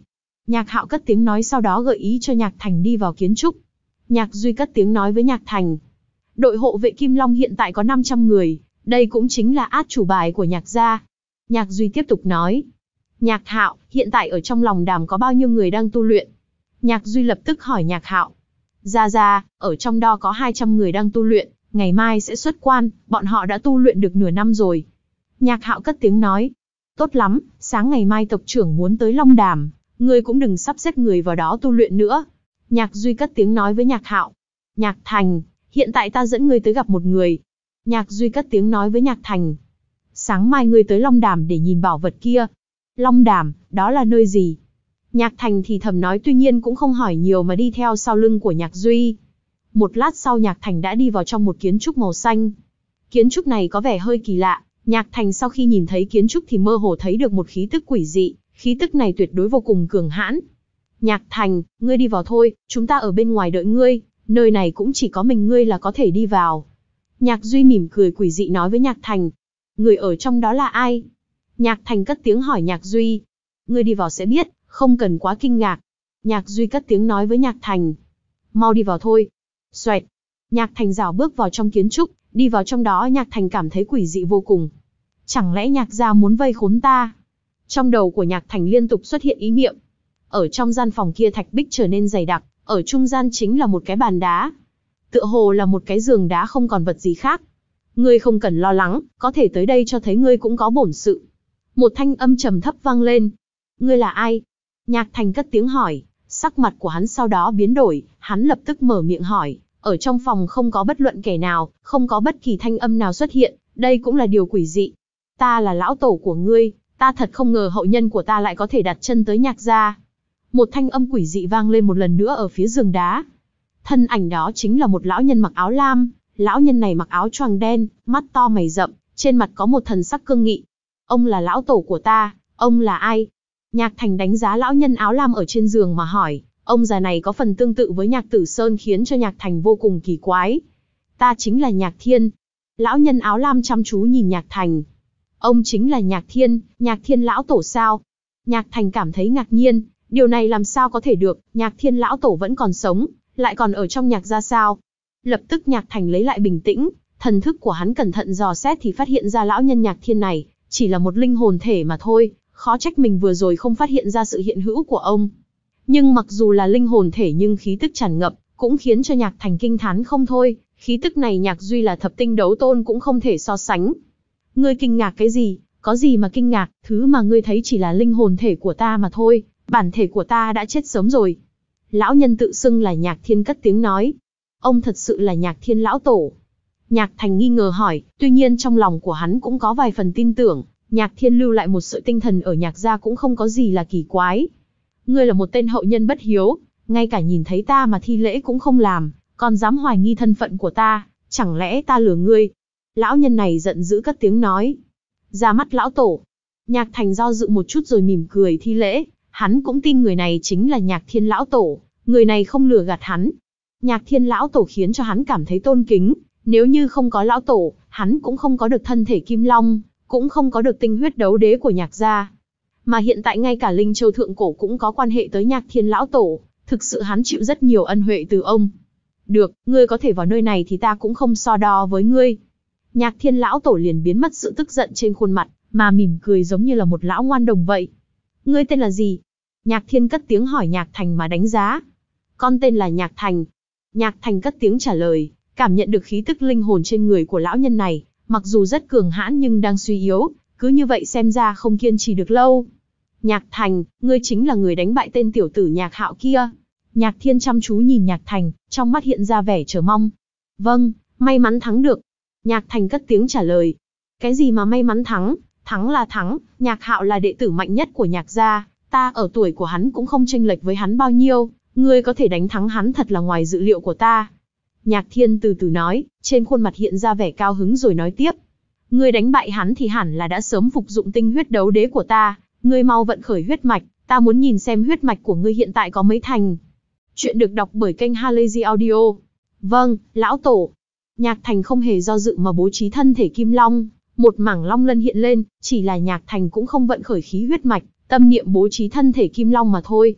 Nhạc Hạo cất tiếng nói, sau đó gợi ý cho Nhạc Thành đi vào kiến trúc. Nhạc Duy cất tiếng nói với Nhạc Thành. Đội hộ vệ Kim Long hiện tại có năm trăm người, đây cũng chính là át chủ bài của Nhạc gia. Nhạc Duy tiếp tục nói. Nhạc Hạo, hiện tại ở trong lòng đàm có bao nhiêu người đang tu luyện? Nhạc Duy lập tức hỏi Nhạc Hạo. Ra ra, ở trong đó có hai trăm người đang tu luyện, ngày mai sẽ xuất quan, bọn họ đã tu luyện được nửa năm rồi. Nhạc Hạo cất tiếng nói. Tốt lắm, sáng ngày mai tộc trưởng muốn tới Long Đàm, ngươi cũng đừng sắp xếp người vào đó tu luyện nữa. Nhạc Duy cất tiếng nói với Nhạc Hạo. Nhạc Thành, hiện tại ta dẫn ngươi tới gặp một người. Nhạc Duy cất tiếng nói với Nhạc Thành. Sáng mai ngươi tới Long Đàm để nhìn bảo vật kia. Long Đàm, đó là nơi gì? Nhạc Thành thì thầm nói, tuy nhiên cũng không hỏi nhiều mà đi theo sau lưng của Nhạc Duy. Một lát sau Nhạc Thành đã đi vào trong một kiến trúc màu xanh. Kiến trúc này có vẻ hơi kỳ lạ, Nhạc Thành sau khi nhìn thấy kiến trúc thì mơ hồ thấy được một khí tức quỷ dị, khí tức này tuyệt đối vô cùng cường hãn. Nhạc Thành, ngươi đi vào thôi, chúng ta ở bên ngoài đợi ngươi, nơi này cũng chỉ có mình ngươi là có thể đi vào. Nhạc Duy mỉm cười quỷ dị nói với Nhạc Thành. Người ở trong đó là ai? Nhạc Thành cất tiếng hỏi Nhạc Duy. Ngươi đi vào sẽ biết, không cần quá kinh ngạc. Nhạc Duy cất tiếng nói với Nhạc Thành. Mau đi vào thôi. Xoẹt. Nhạc Thành rảo bước vào trong kiến trúc, đi vào trong đó Nhạc Thành cảm thấy quỷ dị vô cùng. Chẳng lẽ Nhạc gia muốn vây khốn ta? Trong đầu của Nhạc Thành liên tục xuất hiện ý niệm. Ở trong gian phòng kia thạch bích trở nên dày đặc, ở trung gian chính là một cái bàn đá. Tựa hồ là một cái giường đá, không còn vật gì khác. Ngươi không cần lo lắng, có thể tới đây cho thấy ngươi cũng có bổn sự. Một thanh âm trầm thấp vang lên. Ngươi là ai? Nhạc Thành cất tiếng hỏi, sắc mặt của hắn sau đó biến đổi, hắn lập tức mở miệng hỏi. Ở trong phòng không có bất luận kẻ nào, không có bất kỳ thanh âm nào xuất hiện, đây cũng là điều quỷ dị. Ta là lão tổ của ngươi, ta thật không ngờ hậu nhân của ta lại có thể đặt chân tới Nhạc gia. Một thanh âm quỷ dị vang lên một lần nữa ở phía giường đá. Thân ảnh đó chính là một lão nhân mặc áo lam, lão nhân này mặc áo choàng đen, mắt to mày rậm, trên mặt có một thần sắc cương nghị. Ông là lão tổ của ta, ông là ai? Nhạc Thành đánh giá lão nhân áo lam ở trên giường mà hỏi, ông già này có phần tương tự với Nhạc Tử Sơn khiến cho Nhạc Thành vô cùng kỳ quái. Ta chính là Nhạc Thiên. Lão nhân áo lam chăm chú nhìn Nhạc Thành. Ông chính là Nhạc Thiên, Nhạc Thiên lão tổ sao? Nhạc Thành cảm thấy ngạc nhiên, điều này làm sao có thể được, Nhạc Thiên lão tổ vẫn còn sống, lại còn ở trong Nhạc gia sao? Lập tức Nhạc Thành lấy lại bình tĩnh, thần thức của hắn cẩn thận dò xét thì phát hiện ra lão nhân Nhạc Thiên này chỉ là một linh hồn thể mà thôi, khó trách mình vừa rồi không phát hiện ra sự hiện hữu của ông. Nhưng mặc dù là linh hồn thể nhưng khí tức tràn ngập, cũng khiến cho Nhạc Thành kinh thán không thôi, khí tức này Nhạc Duy là thập tinh đấu tôn cũng không thể so sánh. Ngươi kinh ngạc cái gì, có gì mà kinh ngạc, thứ mà ngươi thấy chỉ là linh hồn thể của ta mà thôi, bản thể của ta đã chết sớm rồi. Lão nhân tự xưng là Nhạc Thiên cất tiếng nói. Ông thật sự là Nhạc Thiên lão tổ? Nhạc Thành nghi ngờ hỏi, tuy nhiên trong lòng của hắn cũng có vài phần tin tưởng, Nhạc Thiên lưu lại một sợi tinh thần ở Nhạc gia cũng không có gì là kỳ quái. Ngươi là một tên hậu nhân bất hiếu, ngay cả nhìn thấy ta mà thi lễ cũng không làm, còn dám hoài nghi thân phận của ta, chẳng lẽ ta lừa ngươi? Lão nhân này giận dữ cất tiếng nói. Ra mắt lão tổ. Nhạc Thành do dự một chút rồi mỉm cười thi lễ, hắn cũng tin người này chính là Nhạc Thiên lão tổ, người này không lừa gạt hắn. Nhạc Thiên lão tổ khiến cho hắn cảm thấy tôn kính, nếu như không có lão tổ, hắn cũng không có được thân thể Kim Long, cũng không có được tinh huyết đấu đế của Nhạc gia. Mà hiện tại ngay cả Linh Châu Thượng Cổ cũng có quan hệ tới Nhạc Thiên lão tổ, thực sự hắn chịu rất nhiều ân huệ từ ông. Được, ngươi có thể vào nơi này thì ta cũng không so đo với ngươi. Nhạc Thiên lão tổ liền biến mất sự tức giận trên khuôn mặt, mà mỉm cười giống như là một lão ngoan đồng vậy. Ngươi tên là gì? Nhạc Thiên cất tiếng hỏi Nhạc Thành mà đánh giá. Con tên là Nhạc Thành. Nhạc Thành cất tiếng trả lời, cảm nhận được khí tức linh hồn trên người của lão nhân này, mặc dù rất cường hãn nhưng đang suy yếu, cứ như vậy xem ra không kiên trì được lâu. Nhạc Thành, ngươi chính là người đánh bại tên tiểu tử Nhạc Hạo kia. Nhạc Thiên chăm chú nhìn Nhạc Thành, trong mắt hiện ra vẻ chờ mong. Vâng, may mắn thắng được. Nhạc Thành cất tiếng trả lời. Cái gì mà may mắn thắng, thắng là thắng, Nhạc Hạo là đệ tử mạnh nhất của Nhạc gia, ta ở tuổi của hắn cũng không chênh lệch với hắn bao nhiêu, ngươi có thể đánh thắng hắn thật là ngoài dự liệu của ta. Nhạc Thiên từ từ nói, trên khuôn mặt hiện ra vẻ cao hứng rồi nói tiếp. Ngươi đánh bại hắn thì hẳn là đã sớm phục dụng tinh huyết đấu đế của ta, ngươi mau vận khởi huyết mạch, ta muốn nhìn xem huyết mạch của ngươi hiện tại có mấy thành. Chuyện được đọc bởi kênh Halazy Audio. Vâng, lão tổ. Nhạc Thành không hề do dự mà bố trí thân thể Kim Long, một mảng long lân hiện lên, chỉ là Nhạc Thành cũng không vận khởi khí huyết mạch, tâm niệm bố trí thân thể Kim Long mà thôi.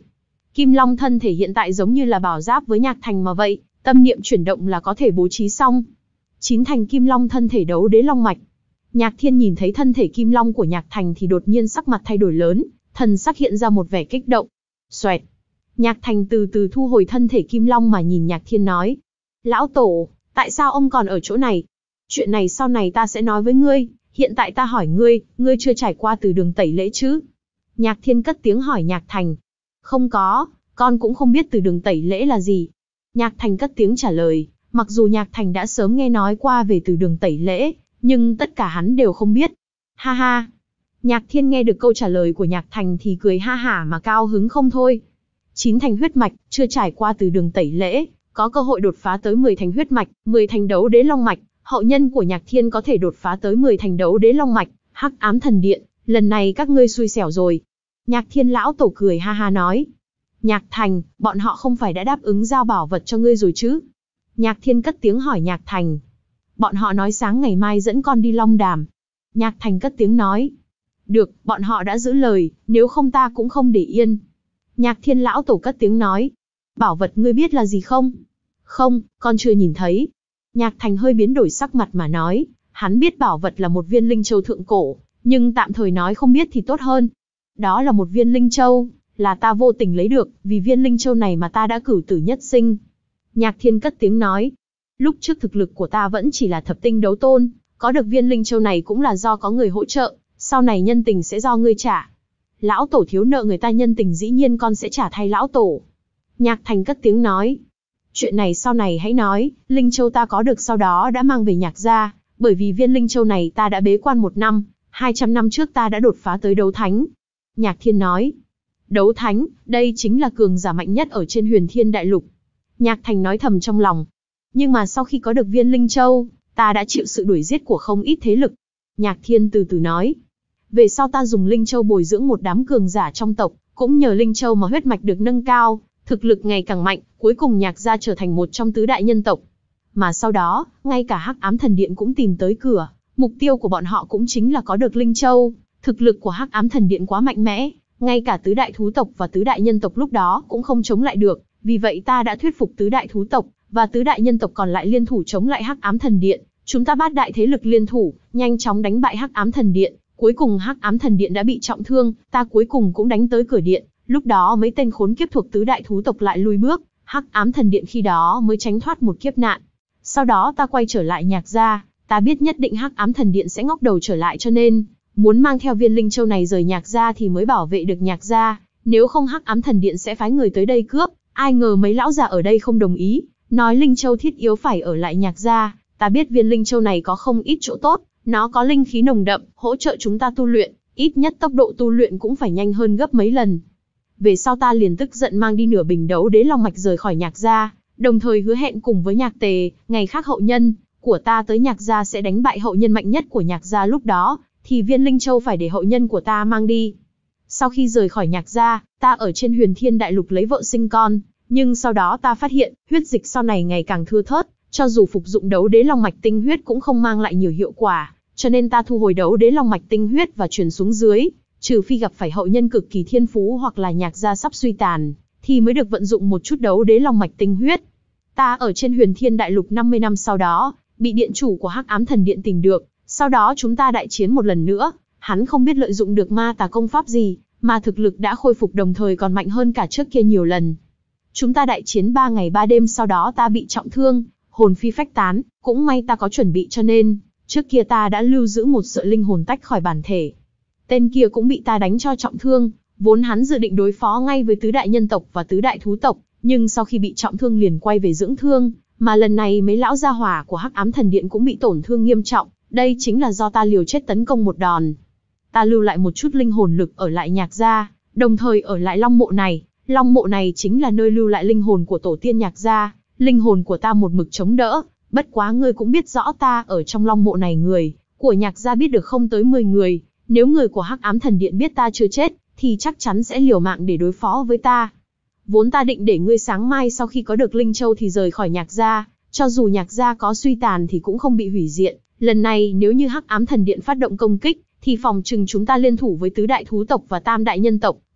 Kim Long thân thể hiện tại giống như là bảo giáp với Nhạc Thành mà vậy, tâm niệm chuyển động là có thể bố trí xong. Chín thành Kim Long thân thể đấu đế long mạch. Nhạc Thiên nhìn thấy thân thể Kim Long của Nhạc Thành thì đột nhiên sắc mặt thay đổi lớn, thần sắc hiện ra một vẻ kích động. Xoẹt. Nhạc Thành từ từ thu hồi thân thể Kim Long mà nhìn Nhạc Thiên nói. Lão Tổ, tại sao ông còn ở chỗ này? Chuyện này sau này ta sẽ nói với ngươi, hiện tại ta hỏi ngươi, ngươi chưa trải qua từ đường tẩy lễ chứ? Nhạc Thiên cất tiếng hỏi Nhạc Thành. Không có, con cũng không biết từ đường tẩy lễ là gì. Nhạc Thành cất tiếng trả lời, mặc dù Nhạc Thành đã sớm nghe nói qua về từ đường tẩy lễ, nhưng tất cả hắn đều không biết. Ha ha. Nhạc Thiên nghe được câu trả lời của Nhạc Thành thì cười ha hả mà cao hứng không thôi. Chín thành huyết mạch, chưa trải qua từ đường tẩy lễ, có cơ hội đột phá tới mười thành huyết mạch, mười thành đấu đế long mạch, hậu nhân của Nhạc Thiên có thể đột phá tới mười thành đấu đế long mạch, Hắc Ám Thần Điện, lần này các ngươi xui xẻo rồi. Nhạc Thiên lão tổ cười ha ha nói. Nhạc Thành, bọn họ không phải đã đáp ứng giao bảo vật cho ngươi rồi chứ? Nhạc Thiên cất tiếng hỏi Nhạc Thành. Bọn họ nói sáng ngày mai dẫn con đi Long Đàm. Nhạc Thành cất tiếng nói. Được, bọn họ đã giữ lời, nếu không ta cũng không để yên. Nhạc Thiên lão tổ cất tiếng nói. Bảo vật ngươi biết là gì không? Không, con chưa nhìn thấy. Nhạc Thành hơi biến đổi sắc mặt mà nói. Hắn biết bảo vật là một viên linh châu thượng cổ, nhưng tạm thời nói không biết thì tốt hơn. Đó là một viên linh châu, là ta vô tình lấy được, vì viên linh châu này mà ta đã cửu tử nhất sinh. Nhạc Thiên cất tiếng nói. Lúc trước thực lực của ta vẫn chỉ là thập tinh đấu tôn, có được viên linh châu này cũng là do có người hỗ trợ, sau này nhân tình sẽ do ngươi trả. Lão tổ thiếu nợ người ta nhân tình dĩ nhiên con sẽ trả thay lão tổ. Nhạc Thành cất tiếng nói. Chuyện này sau này hãy nói, linh châu ta có được sau đó đã mang về Nhạc gia, bởi vì viên linh châu này ta đã bế quan một năm, hai trăm năm trước ta đã đột phá tới đấu thánh. Nhạc Thiên nói. Đấu thánh, đây chính là cường giả mạnh nhất ở trên Huyền Thiên Đại Lục. Nhạc Thành nói thầm trong lòng. Nhưng mà sau khi có được viên linh châu, ta đã chịu sự đuổi giết của không ít thế lực. Nhạc Thiên từ từ nói. Về sau ta dùng linh châu bồi dưỡng một đám cường giả trong tộc, cũng nhờ linh châu mà huyết mạch được nâng cao, thực lực ngày càng mạnh, cuối cùng Nhạc gia trở thành một trong tứ đại nhân tộc. Mà sau đó, ngay cả Hắc Ám Thần Điện cũng tìm tới cửa, mục tiêu của bọn họ cũng chính là có được linh châu. Thực lực của Hắc Ám Thần Điện quá mạnh mẽ, ngay cả tứ đại thú tộc và tứ đại nhân tộc lúc đó cũng không chống lại được, vì vậy ta đã thuyết phục tứ đại thú tộc và tứ đại nhân tộc còn lại liên thủ chống lại Hắc Ám Thần Điện. Chúng ta bát đại thế lực liên thủ, nhanh chóng đánh bại Hắc Ám Thần Điện, cuối cùng Hắc Ám Thần Điện đã bị trọng thương, ta cuối cùng cũng đánh tới cửa điện, lúc đó mấy tên khốn kiếp thuộc tứ đại thú tộc lại lui bước, Hắc Ám Thần Điện khi đó mới tránh thoát một kiếp nạn. Sau đó ta quay trở lại Nhạc gia, ta biết nhất định Hắc Ám Thần Điện sẽ ngóc đầu trở lại cho nên muốn mang theo viên linh châu này rời Nhạc gia thì mới bảo vệ được Nhạc gia, nếu không Hắc Ám Thần Điện sẽ phái người tới đây cướp. Ai ngờ mấy lão già ở đây không đồng ý, nói linh châu thiết yếu phải ở lại Nhạc gia. Ta biết viên linh châu này có không ít chỗ tốt, nó có linh khí nồng đậm, hỗ trợ chúng ta tu luyện, ít nhất tốc độ tu luyện cũng phải nhanh hơn gấp mấy lần. Về sau ta liền tức giận mang đi nửa bình đấu đế long mạch rời khỏi Nhạc gia, đồng thời hứa hẹn cùng với Nhạc Tề, ngày khác hậu nhân của ta tới Nhạc gia sẽ đánh bại hậu nhân mạnh nhất của Nhạc gia, lúc đó thì viên linh châu phải để hậu nhân của ta mang đi. Sau khi rời khỏi Nhạc gia, ta ở trên Huyền Thiên Đại Lục lấy vợ sinh con, nhưng sau đó ta phát hiện, huyết dịch sau này ngày càng thưa thớt, cho dù phục dụng đấu đế long mạch tinh huyết cũng không mang lại nhiều hiệu quả, cho nên ta thu hồi đấu đế long mạch tinh huyết và truyền xuống dưới, trừ phi gặp phải hậu nhân cực kỳ thiên phú hoặc là Nhạc gia sắp suy tàn, thì mới được vận dụng một chút đấu đế long mạch tinh huyết. Ta ở trên Huyền Thiên Đại Lục năm mươi năm sau đó, bị điện chủ của Hắc Ám Thần Điện tìm được, sau đó chúng ta đại chiến một lần nữa, hắn không biết lợi dụng được ma tà công pháp gì, mà thực lực đã khôi phục đồng thời còn mạnh hơn cả trước kia nhiều lần. Chúng ta đại chiến ba ngày ba đêm, sau đó ta bị trọng thương, hồn phi phách tán, cũng may ta có chuẩn bị cho nên, trước kia ta đã lưu giữ một sợi linh hồn tách khỏi bản thể. Tên kia cũng bị ta đánh cho trọng thương, vốn hắn dự định đối phó ngay với tứ đại nhân tộc và tứ đại thú tộc, nhưng sau khi bị trọng thương liền quay về dưỡng thương, mà lần này mấy lão gia hỏa của Hắc Ám Thần Điện cũng bị tổn thương nghiêm trọng, đây chính là do ta liều chết tấn công một đòn. Ta lưu lại một chút linh hồn lực ở lại Nhạc gia, đồng thời ở lại Long mộ này, Long mộ này chính là nơi lưu lại linh hồn của tổ tiên Nhạc gia, linh hồn của ta một mực chống đỡ, bất quá ngươi cũng biết rõ ta ở trong Long mộ này người của Nhạc gia biết được không tới mười người, nếu người của Hắc Ám Thần Điện biết ta chưa chết, thì chắc chắn sẽ liều mạng để đối phó với ta. Vốn ta định để ngươi sáng mai sau khi có được linh châu thì rời khỏi Nhạc gia, cho dù Nhạc gia có suy tàn thì cũng không bị hủy diệt, lần này nếu như Hắc Ám Thần Điện phát động công kích, thì phòng chừng chúng ta liên thủ với tứ đại thú tộc và tam đại nhân tộc,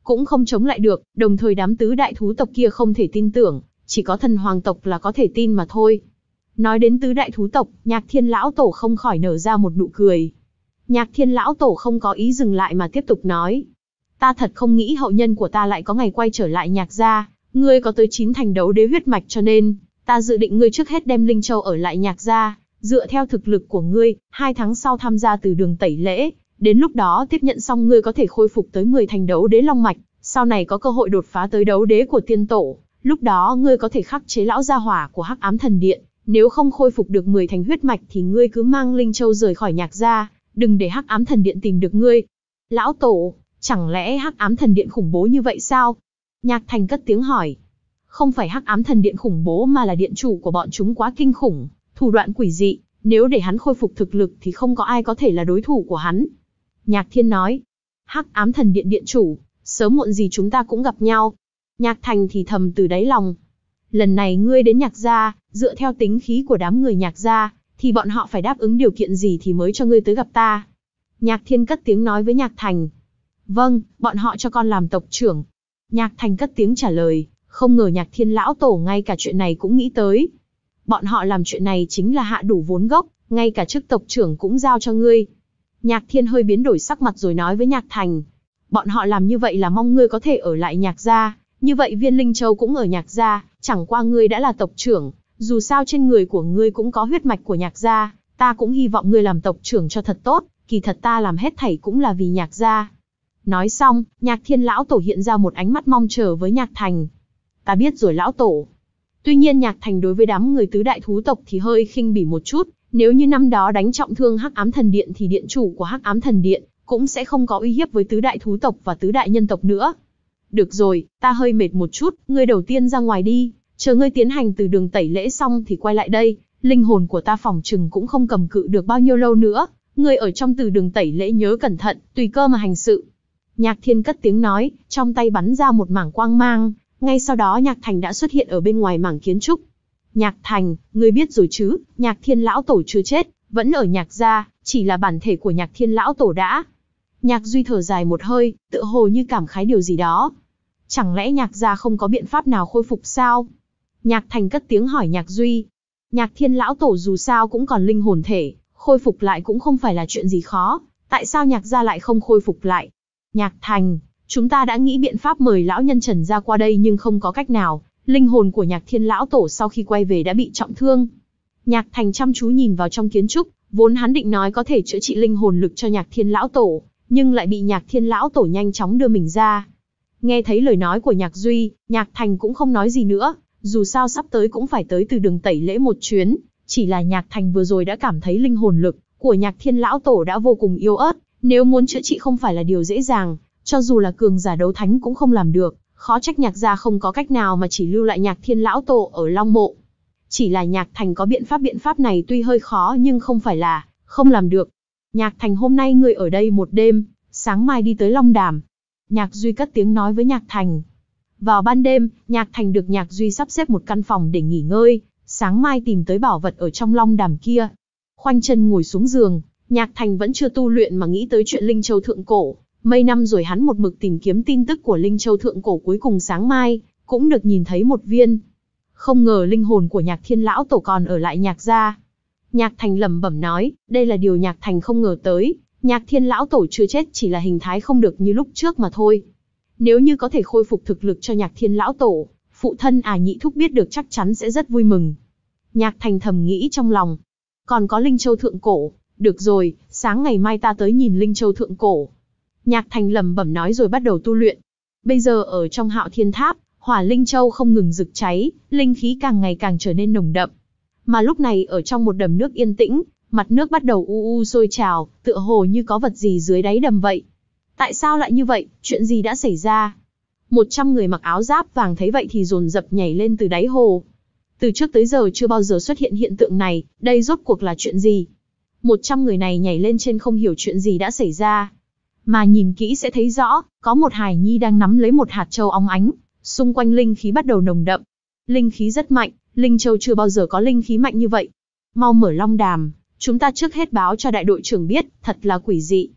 cũng không chống lại được, đồng thời đám tứ đại thú tộc kia không thể tin tưởng, chỉ có thần hoàng tộc là có thể tin mà thôi. Nói đến tứ đại thú tộc, Nhạc Thiên lão tổ không khỏi nở ra một nụ cười. Nhạc Thiên lão tổ không có ý dừng lại mà tiếp tục nói. Ta thật không nghĩ hậu nhân của ta lại có ngày quay trở lại Nhạc gia, ngươi có tới chín thành đấu đế huyết mạch cho nên, ta dự định ngươi trước hết đem Linh Châu ở lại Nhạc gia, dựa theo thực lực của ngươi, hai tháng sau tham gia từ đường tẩy lễ, đến lúc đó tiếp nhận xong ngươi có thể khôi phục tới mười thành đấu đế long mạch, sau này có cơ hội đột phá tới đấu đế của tiên tổ, lúc đó ngươi có thể khắc chế lão gia hỏa của Hắc Ám Thần Điện, nếu không khôi phục được mười thành huyết mạch thì ngươi cứ mang Linh Châu rời khỏi Nhạc gia, đừng để Hắc Ám Thần Điện tìm được ngươi. Lão tổ, chẳng lẽ Hắc Ám Thần Điện khủng bố như vậy sao? Nhạc Thành cất tiếng hỏi. Không phải Hắc Ám Thần Điện khủng bố mà là điện chủ của bọn chúng quá kinh khủng, thủ đoạn quỷ dị, nếu để hắn khôi phục thực lực thì không có ai có thể là đối thủ của hắn. Nhạc Thiên nói. Hắc Ám Thần Điện điện chủ, sớm muộn gì chúng ta cũng gặp nhau. Nhạc Thành thì thầm từ đáy lòng. Lần này ngươi đến Nhạc gia, dựa theo tính khí của đám người Nhạc gia, thì bọn họ phải đáp ứng điều kiện gì thì mới cho ngươi tới gặp ta. Nhạc Thiên cất tiếng nói với Nhạc Thành. Vâng, bọn họ cho con làm tộc trưởng. Nhạc Thành cất tiếng trả lời, không ngờ Nhạc Thiên lão tổ ngay cả chuyện này cũng nghĩ tới. Bọn họ làm chuyện này chính là hạ đủ vốn gốc, ngay cả chức tộc trưởng cũng giao cho ngươi. Nhạc Thiên hơi biến đổi sắc mặt rồi nói với Nhạc Thành. Bọn họ làm như vậy là mong ngươi có thể ở lại Nhạc gia, như vậy viên Linh Châu cũng ở Nhạc gia, chẳng qua ngươi đã là tộc trưởng, dù sao trên người của ngươi cũng có huyết mạch của Nhạc gia, ta cũng hy vọng ngươi làm tộc trưởng cho thật tốt, kỳ thật ta làm hết thảy cũng là vì Nhạc gia. Nói xong, Nhạc Thiên lão tổ hiện ra một ánh mắt mong chờ với Nhạc Thành. Ta biết rồi lão tổ. Tuy nhiên Nhạc Thành đối với đám người tứ đại thú tộc thì hơi khinh bỉ một chút, nếu như năm đó đánh trọng thương Hắc Ám Thần Điện thì điện chủ của Hắc Ám Thần Điện cũng sẽ không có uy hiếp với tứ đại thú tộc và tứ đại nhân tộc nữa. Được rồi, ta hơi mệt một chút, ngươi đầu tiên ra ngoài đi, chờ ngươi tiến hành từ đường tẩy lễ xong thì quay lại đây, linh hồn của ta phỏng chừng cũng không cầm cự được bao nhiêu lâu nữa, ngươi ở trong từ đường tẩy lễ nhớ cẩn thận, tùy cơ mà hành sự. Nhạc Thiên cất tiếng nói, trong tay bắn ra một mảng quang mang, ngay sau đó Nhạc Thành đã xuất hiện ở bên ngoài mảng kiến trúc. Nhạc Thành, ngươi biết rồi chứ, Nhạc Thiên lão tổ chưa chết, vẫn ở Nhạc gia, chỉ là bản thể của Nhạc Thiên lão tổ đã. Nhạc Duy thở dài một hơi, tựa hồ như cảm khái điều gì đó. Chẳng lẽ Nhạc gia không có biện pháp nào khôi phục sao? Nhạc Thành cất tiếng hỏi Nhạc Duy. Nhạc Thiên lão tổ dù sao cũng còn linh hồn thể, khôi phục lại cũng không phải là chuyện gì khó, tại sao Nhạc gia lại không khôi phục lại? Nhạc Thành, chúng ta đã nghĩ biện pháp mời lão nhân Trần gia qua đây nhưng không có cách nào, linh hồn của Nhạc Thiên lão tổ sau khi quay về đã bị trọng thương. Nhạc Thành chăm chú nhìn vào trong kiến trúc, vốn hắn định nói có thể chữa trị linh hồn lực cho Nhạc Thiên lão tổ, nhưng lại bị Nhạc Thiên lão tổ nhanh chóng đưa mình ra. Nghe thấy lời nói của Nhạc Duy, Nhạc Thành cũng không nói gì nữa, dù sao sắp tới cũng phải tới từ đường tẩy lễ một chuyến, chỉ là Nhạc Thành vừa rồi đã cảm thấy linh hồn lực của Nhạc Thiên lão tổ đã vô cùng yếu ớt, nếu muốn chữa trị không phải là điều dễ dàng, cho dù là cường giả đấu thánh cũng không làm được, khó trách Nhạc gia không có cách nào mà chỉ lưu lại Nhạc Thiên lão tổ ở Long Mộ. Chỉ là Nhạc Thành có biện pháp biện pháp này tuy hơi khó nhưng không phải là không làm được. Nhạc Thành hôm nay ngươi ở đây một đêm, sáng mai đi tới Long Đàm. Nhạc Duy cất tiếng nói với Nhạc Thành. Vào ban đêm, Nhạc Thành được Nhạc Duy sắp xếp một căn phòng để nghỉ ngơi, sáng mai tìm tới bảo vật ở trong Long Đàm kia. Khoanh chân ngồi xuống giường, Nhạc Thành vẫn chưa tu luyện mà nghĩ tới chuyện Linh Châu Thượng Cổ. Mấy năm rồi hắn một mực tìm kiếm tin tức của Linh Châu Thượng Cổ, cuối cùng sáng mai cũng được nhìn thấy một viên. Không ngờ linh hồn của Nhạc Thiên lão tổ còn ở lại Nhạc gia. Nhạc Thành lẩm bẩm nói, đây là điều Nhạc Thành không ngờ tới, Nhạc Thiên lão tổ chưa chết, chỉ là hình thái không được như lúc trước mà thôi. Nếu như có thể khôi phục thực lực cho Nhạc Thiên lão tổ, phụ thân à Nhị thúc biết được chắc chắn sẽ rất vui mừng. Nhạc Thành thầm nghĩ trong lòng. Còn có Linh Châu Thượng Cổ, được rồi, sáng ngày mai ta tới nhìn Linh Châu Thượng Cổ. Nhạc Thành lẩm bẩm nói rồi bắt đầu tu luyện. Bây giờ ở trong Hạo Thiên Tháp, Hỏa Linh Châu không ngừng rực cháy, linh khí càng ngày càng trở nên nồng đậm. Mà lúc này ở trong một đầm nước yên tĩnh, mặt nước bắt đầu u u sôi trào, tựa hồ như có vật gì dưới đáy đầm vậy. Tại sao lại như vậy, chuyện gì đã xảy ra? Một trăm người mặc áo giáp vàng thấy vậy thì dồn dập nhảy lên từ đáy hồ. Từ trước tới giờ chưa bao giờ xuất hiện hiện tượng này, đây rốt cuộc là chuyện gì? Một trăm người này nhảy lên trên không hiểu chuyện gì đã xảy ra. Mà nhìn kỹ sẽ thấy rõ, có một hài nhi đang nắm lấy một hạt châu óng ánh, xung quanh linh khí bắt đầu nồng đậm. Linh khí rất mạnh, Linh Châu chưa bao giờ có linh khí mạnh như vậy. Mau mở Long Đàm, chúng ta trước hết báo cho đại đội trưởng biết, thật là quỷ dị.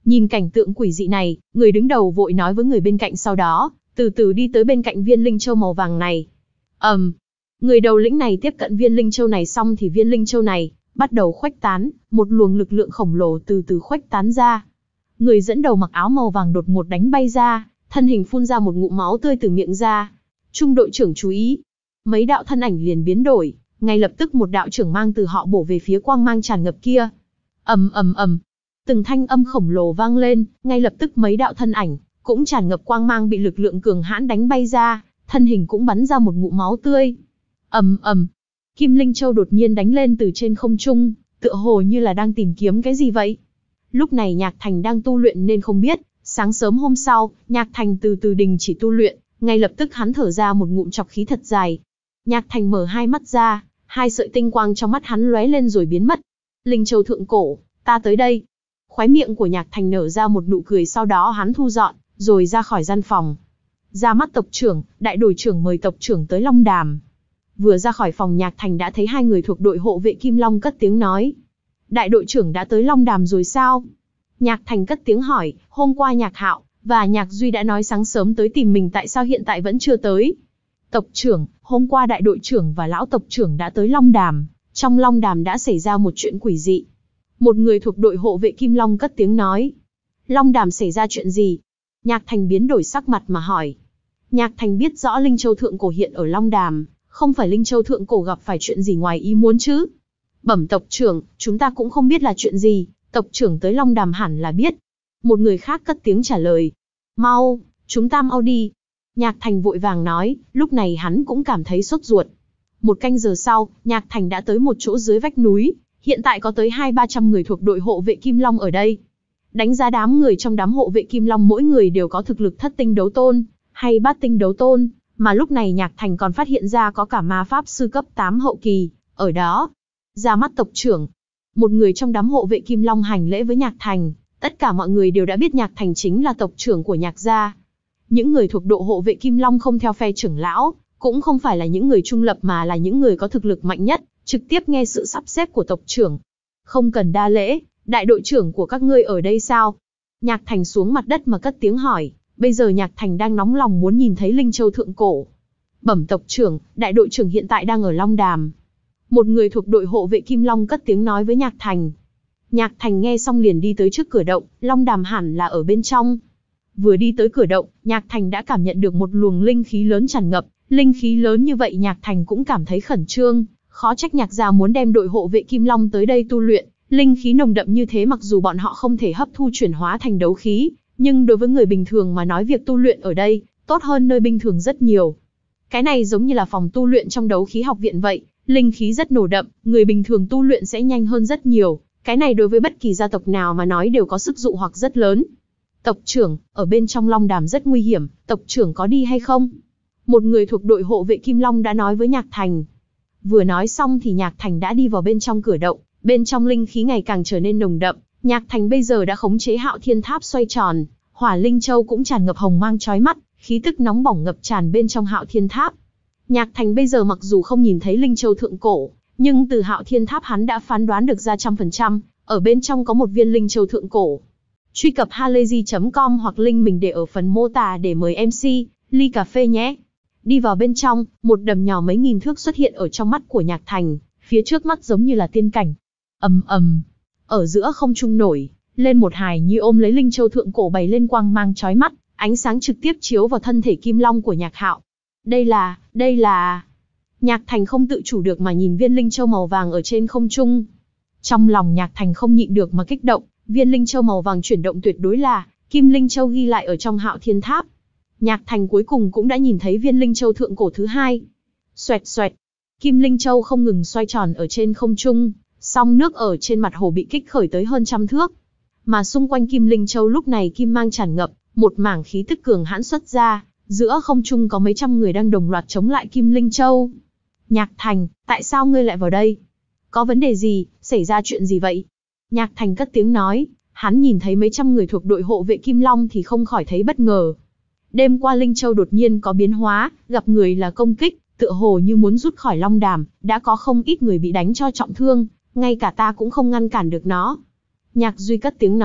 Nhìn cảnh tượng quỷ dị này, người đứng đầu vội nói với người bên cạnh, sau đó từ từ đi tới bên cạnh viên linh châu màu vàng này. ầm, um, người đầu lĩnh này tiếp cận viên linh châu này xong thì viên linh châu này bắt đầu khuếch tán, một luồng lực lượng khổng lồ từ từ khuếch tán ra. Người dẫn đầu mặc áo màu vàng đột ngột đánh bay ra, thân hình phun ra một ngụm máu tươi từ miệng ra. Trung đội trưởng chú ý. Mấy đạo thân ảnh liền biến đổi, ngay lập tức một đạo trưởng mang từ họ bổ về phía quang mang tràn ngập kia. ầm ầm ầm, từng thanh âm khổng lồ vang lên, ngay lập tức mấy đạo thân ảnh cũng tràn ngập quang mang bị lực lượng cường hãn đánh bay ra, thân hình cũng bắn ra một ngụm máu tươi. ầm ầm, Kim Linh Châu đột nhiên đánh lên từ trên không trung, tựa hồ như là đang tìm kiếm cái gì vậy. Lúc này Nhạc Thành đang tu luyện nên không biết, sáng sớm hôm sau, Nhạc Thành từ từ đình chỉ tu luyện, ngay lập tức hắn thở ra một ngụm trọc khí thật dài. Nhạc Thành mở hai mắt ra, hai sợi tinh quang trong mắt hắn lóe lên rồi biến mất. Linh Châu thượng cổ, ta tới đây. Khóe miệng của Nhạc Thành nở ra một nụ cười, sau đó hắn thu dọn, rồi ra khỏi gian phòng. Ra mắt tộc trưởng, đại đội trưởng mời tộc trưởng tới Long Đàm. Vừa ra khỏi phòng, Nhạc Thành đã thấy hai người thuộc đội hộ vệ Kim Long cất tiếng nói. Đại đội trưởng đã tới Long Đàm rồi sao? Nhạc Thành cất tiếng hỏi, hôm qua Nhạc Hạo và Nhạc Duy đã nói sáng sớm tới tìm mình, tại sao hiện tại vẫn chưa tới? Tộc trưởng, hôm qua đại đội trưởng và lão tộc trưởng đã tới Long Đàm, trong Long Đàm đã xảy ra một chuyện quỷ dị. Một người thuộc đội hộ vệ Kim Long cất tiếng nói. Long Đàm xảy ra chuyện gì? Nhạc Thành biến đổi sắc mặt mà hỏi. Nhạc Thành biết rõ Linh Châu thượng cổ hiện ở Long Đàm, không phải Linh Châu thượng cổ gặp phải chuyện gì ngoài ý muốn chứ? Bẩm tộc trưởng, chúng ta cũng không biết là chuyện gì, tộc trưởng tới Long Đàm hẳn là biết. Một người khác cất tiếng trả lời. Mau, chúng ta mau đi. Nhạc Thành vội vàng nói, lúc này hắn cũng cảm thấy sốt ruột. Một canh giờ sau, Nhạc Thành đã tới một chỗ dưới vách núi, hiện tại có tới hai ba trăm người thuộc đội hộ vệ Kim Long ở đây. Đánh giá đám người trong đám hộ vệ Kim Long mỗi người đều có thực lực thất tinh đấu tôn, hay bát tinh đấu tôn, mà lúc này Nhạc Thành còn phát hiện ra có cả ma pháp sư cấp tám hậu kỳ, ở đó. Ra mắt tộc trưởng. Một người trong đám hộ vệ Kim Long hành lễ với Nhạc Thành, tất cả mọi người đều đã biết Nhạc Thành chính là tộc trưởng của Nhạc gia. Những người thuộc đội hộ vệ Kim Long không theo phe trưởng lão, cũng không phải là những người trung lập mà là những người có thực lực mạnh nhất, trực tiếp nghe sự sắp xếp của tộc trưởng. Không cần đa lễ, đại đội trưởng của các ngươi ở đây sao? Nhạc Thành xuống mặt đất mà cất tiếng hỏi, bây giờ Nhạc Thành đang nóng lòng muốn nhìn thấy Linh Châu thượng cổ. Bẩm tộc trưởng, đại đội trưởng hiện tại đang ở Long Đàm. Một người thuộc đội hộ vệ Kim Long cất tiếng nói với Nhạc Thành. Nhạc Thành nghe xong liền đi tới trước cửa động, Long Đàm hẳn là ở bên trong. Vừa đi tới cửa động, Nhạc Thành đã cảm nhận được một luồng linh khí lớn tràn ngập, linh khí lớn như vậy Nhạc Thành cũng cảm thấy khẩn trương, khó trách Nhạc gia muốn đem đội hộ vệ Kim Long tới đây tu luyện, linh khí nồng đậm như thế mặc dù bọn họ không thể hấp thu chuyển hóa thành đấu khí, nhưng đối với người bình thường mà nói việc tu luyện ở đây, tốt hơn nơi bình thường rất nhiều. Cái này giống như là phòng tu luyện trong đấu khí học viện vậy, linh khí rất nồng đậm, người bình thường tu luyện sẽ nhanh hơn rất nhiều, cái này đối với bất kỳ gia tộc nào mà nói đều có sức dụ hoặc rất lớn. Tộc trưởng, ở bên trong Long Đàm rất nguy hiểm, tộc trưởng có đi hay không? Một người thuộc đội hộ vệ Kim Long đã nói với Nhạc Thành. Vừa nói xong thì Nhạc Thành đã đi vào bên trong cửa động, bên trong linh khí ngày càng trở nên nồng đậm, Nhạc Thành bây giờ đã khống chế Hạo Thiên Tháp xoay tròn, Hỏa Linh Châu cũng tràn ngập hồng mang chói mắt, khí tức nóng bỏng ngập tràn bên trong Hạo Thiên Tháp. Nhạc Thành bây giờ mặc dù không nhìn thấy Linh Châu thượng cổ, nhưng từ Hạo Thiên Tháp hắn đã phán đoán được ra trăm phần trăm, ở bên trong có một viên Linh Châu thượng cổ. Truy cập halayzi chấm com hoặc link mình để ở phần mô tả để mời em xê, ly cà phê nhé. Đi vào bên trong, một đầm nhỏ mấy nghìn thước xuất hiện ở trong mắt của Nhạc Thành, phía trước mắt giống như là tiên cảnh. Ầm ầm, ở giữa không trung nổi lên một hài nhi ôm lấy Linh Châu thượng cổ bày lên quang mang chói mắt, ánh sáng trực tiếp chiếu vào thân thể Kim Long của Nhạc Hạo. Đây là, đây là... Nhạc Thành không tự chủ được mà nhìn viên Linh Châu màu vàng ở trên không trung. Trong lòng Nhạc Thành không nhịn được mà kích động, viên Linh Châu màu vàng chuyển động tuyệt đối là Kim Linh Châu ghi lại ở trong Hạo Thiên Tháp. Nhạc Thành cuối cùng cũng đã nhìn thấy viên Linh Châu thượng cổ thứ hai. Xoẹt xoẹt, Kim Linh Châu không ngừng xoay tròn ở trên không trung, song nước ở trên mặt hồ bị kích khởi tới hơn trăm thước. Mà xung quanh Kim Linh Châu lúc này kim mang tràn ngập, một mảng khí tức cường hãn xuất ra, giữa không trung có mấy trăm người đang đồng loạt chống lại Kim Linh Châu. Nhạc Thành, tại sao ngươi lại vào đây? Có vấn đề gì, xảy ra chuyện gì vậy? Nhạc Thành cất tiếng nói, hắn nhìn thấy mấy trăm người thuộc đội hộ vệ Kim Long thì không khỏi thấy bất ngờ. Đêm qua Linh Châu đột nhiên có biến hóa, gặp người là công kích, tựa hồ như muốn rút khỏi Long Đàm, đã có không ít người bị đánh cho trọng thương, ngay cả ta cũng không ngăn cản được nó. Nhạc Duy cất tiếng nói,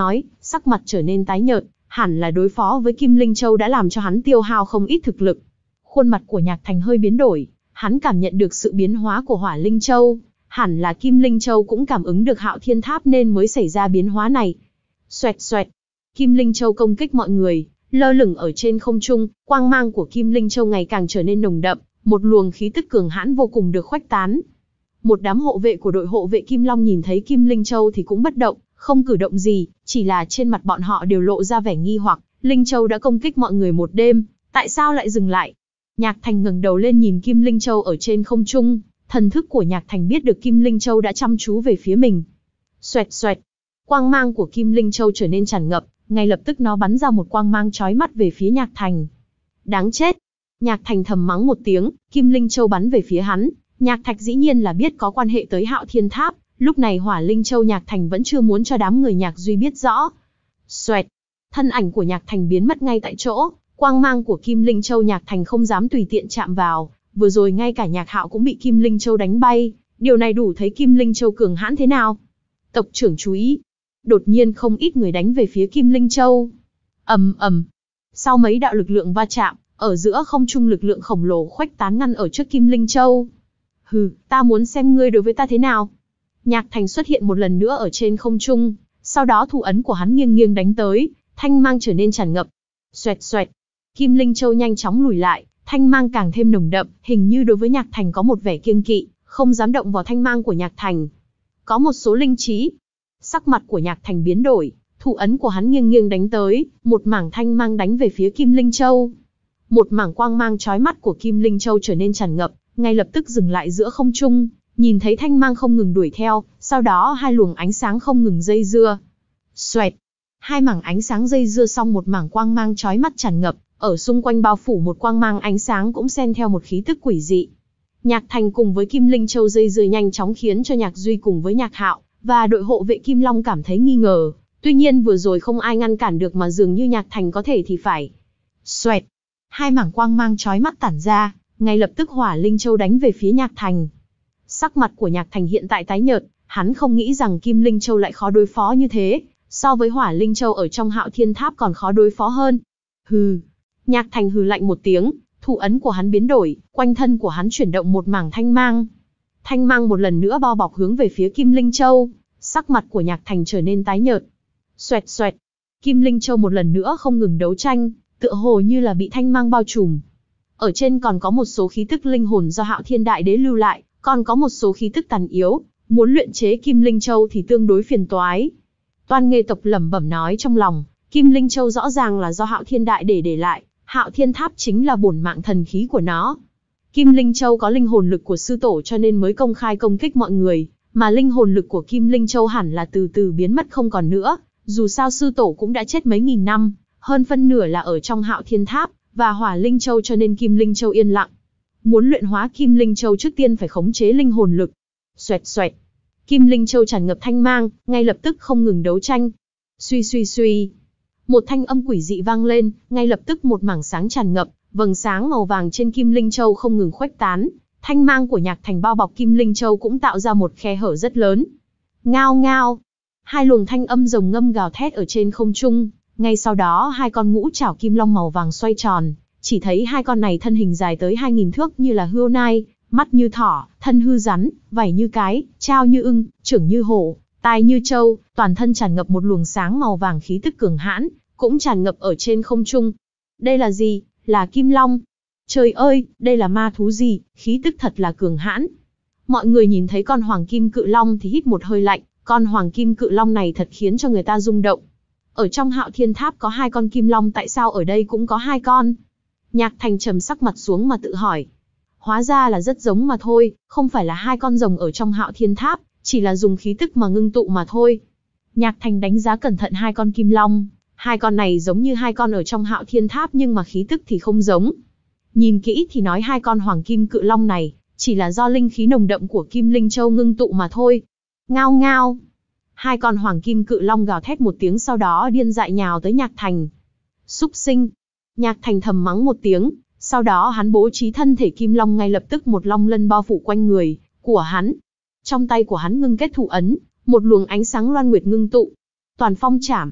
sắc mặt trở nên tái nhợt, hẳn là đối phó với Kim Linh Châu đã làm cho hắn tiêu hao không ít thực lực. Khuôn mặt của Nhạc Thành hơi biến đổi, hắn cảm nhận được sự biến hóa của Hỏa Linh Châu, hẳn là Kim Linh Châu cũng cảm ứng được Hạo Thiên Tháp nên mới xảy ra biến hóa này. Xoẹt xoẹt, Kim Linh Châu công kích mọi người, lơ lửng ở trên không trung, quang mang của Kim Linh Châu ngày càng trở nên nồng đậm, một luồng khí tức cường hãn vô cùng được khuếch tán. Một đám hộ vệ của đội hộ vệ Kim Long nhìn thấy Kim Linh Châu thì cũng bất động, không cử động gì, chỉ là trên mặt bọn họ đều lộ ra vẻ nghi hoặc, Linh Châu đã công kích mọi người một đêm, tại sao lại dừng lại? Nhạc Thành ngẩng đầu lên nhìn Kim Linh Châu ở trên không trung, thần thức của Nhạc Thành biết được Kim Linh Châu đã chăm chú về phía mình. Xoẹt xoẹt, quang mang của Kim Linh Châu trở nên tràn ngập, ngay lập tức nó bắn ra một quang mang chói mắt về phía Nhạc Thành. Đáng chết! Nhạc Thành thầm mắng một tiếng, Kim Linh Châu bắn về phía hắn. Nhạc Thạch dĩ nhiên là biết có quan hệ tới Hạo Thiên Tháp, lúc này Hỏa Linh Châu Nhạc Thành vẫn chưa muốn cho đám người Nhạc Duy biết rõ. Xoẹt, thân ảnh của Nhạc Thành biến mất ngay tại chỗ, quang mang của Kim Linh Châu Nhạc Thành không dám tùy tiện chạm vào, vừa rồi ngay cả Nhạc Hạo cũng bị Kim Linh Châu đánh bay, điều này đủ thấy Kim Linh Châu cường hãn thế nào. Tộc trưởng chú ý, đột nhiên không ít người đánh về phía Kim Linh Châu. Ầm ầm, sau mấy đạo lực lượng va chạm, ở giữa không trung lực lượng khổng lồ khuếch tán ngăn ở trước Kim Linh Châu. Hừ, ta muốn xem ngươi đối với ta thế nào. Nhạc Thành xuất hiện một lần nữa ở trên không trung, sau đó thủ ấn của hắn nghiêng nghiêng đánh tới, thanh mang trở nên tràn ngập. Xoẹt xoẹt, Kim Linh Châu nhanh chóng lùi lại, thanh mang càng thêm nồng đậm, hình như đối với Nhạc Thành có một vẻ kiêng kỵ, không dám động vào thanh mang của Nhạc Thành. Có một số linh trí. Sắc mặt của Nhạc Thành biến đổi, thủ ấn của hắn nghiêng nghiêng đánh tới, một mảng thanh mang đánh về phía Kim Linh Châu. Một mảng quang mang chói mắt của Kim Linh Châu trở nên tràn ngập, ngay lập tức dừng lại giữa không trung, nhìn thấy thanh mang không ngừng đuổi theo, sau đó hai luồng ánh sáng không ngừng dây dưa. Xoẹt, hai mảng ánh sáng dây dưa xong một mảng quang mang chói mắt tràn ngập, ở xung quanh bao phủ một quang mang ánh sáng cũng xen theo một khí tức quỷ dị. Nhạc Thành cùng với Kim Linh Châu dây dưa nhanh chóng khiến cho Nhạc Duy cùng với Nhạc Hạo và đội hộ vệ Kim Long cảm thấy nghi ngờ, tuy nhiên vừa rồi không ai ngăn cản được mà dường như Nhạc Thành có thể thì phải. Xoẹt, hai mảng quang mang chói mắt tản ra, ngay lập tức Hỏa Linh Châu đánh về phía Nhạc Thành. Sắc mặt của Nhạc Thành hiện tại tái nhợt, hắn không nghĩ rằng Kim Linh Châu lại khó đối phó như thế, so với Hỏa Linh Châu ở trong Hạo Thiên Tháp còn khó đối phó hơn. Hừ, Nhạc Thành hừ lạnh một tiếng, thủ ấn của hắn biến đổi, quanh thân của hắn chuyển động một mảng thanh mang. Thanh mang một lần nữa bao bọc hướng về phía Kim Linh Châu, sắc mặt của Nhạc Thành trở nên tái nhợt. Xoẹt xoẹt, Kim Linh Châu một lần nữa không ngừng đấu tranh, tựa hồ như là bị thanh mang bao trùm. Ở trên còn có một số khí tức linh hồn do Hạo Thiên Đại Đế lưu lại, còn có một số khí tức tàn yếu, muốn luyện chế Kim Linh Châu thì tương đối phiền toái. Toan Nghê tộc lẩm bẩm nói trong lòng, Kim Linh Châu rõ ràng là do Hạo Thiên Đại Đế để lại, Hạo Thiên Tháp chính là bổn mạng thần khí của nó. Kim Linh Châu có linh hồn lực của sư tổ cho nên mới công khai công kích mọi người, mà linh hồn lực của Kim Linh Châu hẳn là từ từ biến mất không còn nữa, dù sao sư tổ cũng đã chết mấy nghìn năm, hơn phân nửa là ở trong Hạo Thiên Tháp và Hỏa Linh Châu cho nên Kim Linh Châu yên lặng. Muốn luyện hóa Kim Linh Châu trước tiên phải khống chế linh hồn lực. Xoẹt xoẹt, Kim Linh Châu tràn ngập thanh mang, ngay lập tức không ngừng đấu tranh. Suy suy suy, một thanh âm quỷ dị vang lên, ngay lập tức một mảng sáng tràn ngập, vầng sáng màu vàng trên Kim Linh Châu không ngừng khuếch tán, thanh mang của Nhạc Thành bao bọc Kim Linh Châu cũng tạo ra một khe hở rất lớn. Ngao ngao, hai luồng thanh âm rồng ngâm gào thét ở trên không trung, ngay sau đó hai con ngũ trảo kim long màu vàng xoay tròn, chỉ thấy hai con này thân hình dài tới hai nghìn thước như là hươu nai, mắt như thỏ, thân hư rắn, vảy như cái, trao như ưng, trưởng như hổ, tai như trâu, toàn thân tràn ngập một luồng sáng màu vàng khí tức cường hãn, cũng tràn ngập ở trên không trung. Đây là gì? Là kim long. Trời ơi, đây là ma thú gì? Khí tức thật là cường hãn. Mọi người nhìn thấy con hoàng kim cự long thì hít một hơi lạnh, con hoàng kim cự long này thật khiến cho người ta rung động. Ở trong Hạo Thiên Tháp có hai con kim long, tại sao ở đây cũng có hai con? Nhạc Thành trầm sắc mặt xuống mà tự hỏi. Hóa ra là rất giống mà thôi, không phải là hai con rồng ở trong Hạo Thiên Tháp, chỉ là dùng khí tức mà ngưng tụ mà thôi. Nhạc Thành đánh giá cẩn thận hai con kim long, hai con này giống như hai con ở trong Hạo Thiên Tháp nhưng mà khí tức thì không giống. Nhìn kỹ thì nói hai con hoàng kim cự long này, chỉ là do linh khí nồng đậm của Kim Linh Châu ngưng tụ mà thôi. Ngao ngao. Hai con hoàng kim cự long gào thét một tiếng sau đó điên dại nhào tới Nhạc Thành. Súc sinh. Nhạc Thành thầm mắng một tiếng, sau đó hắn bố trí thân thể kim long ngay lập tức một long lân bao phủ quanh người của hắn. Trong tay của hắn ngưng kết thủ ấn, một luồng ánh sáng loan nguyệt ngưng tụ. Toàn phong chảm.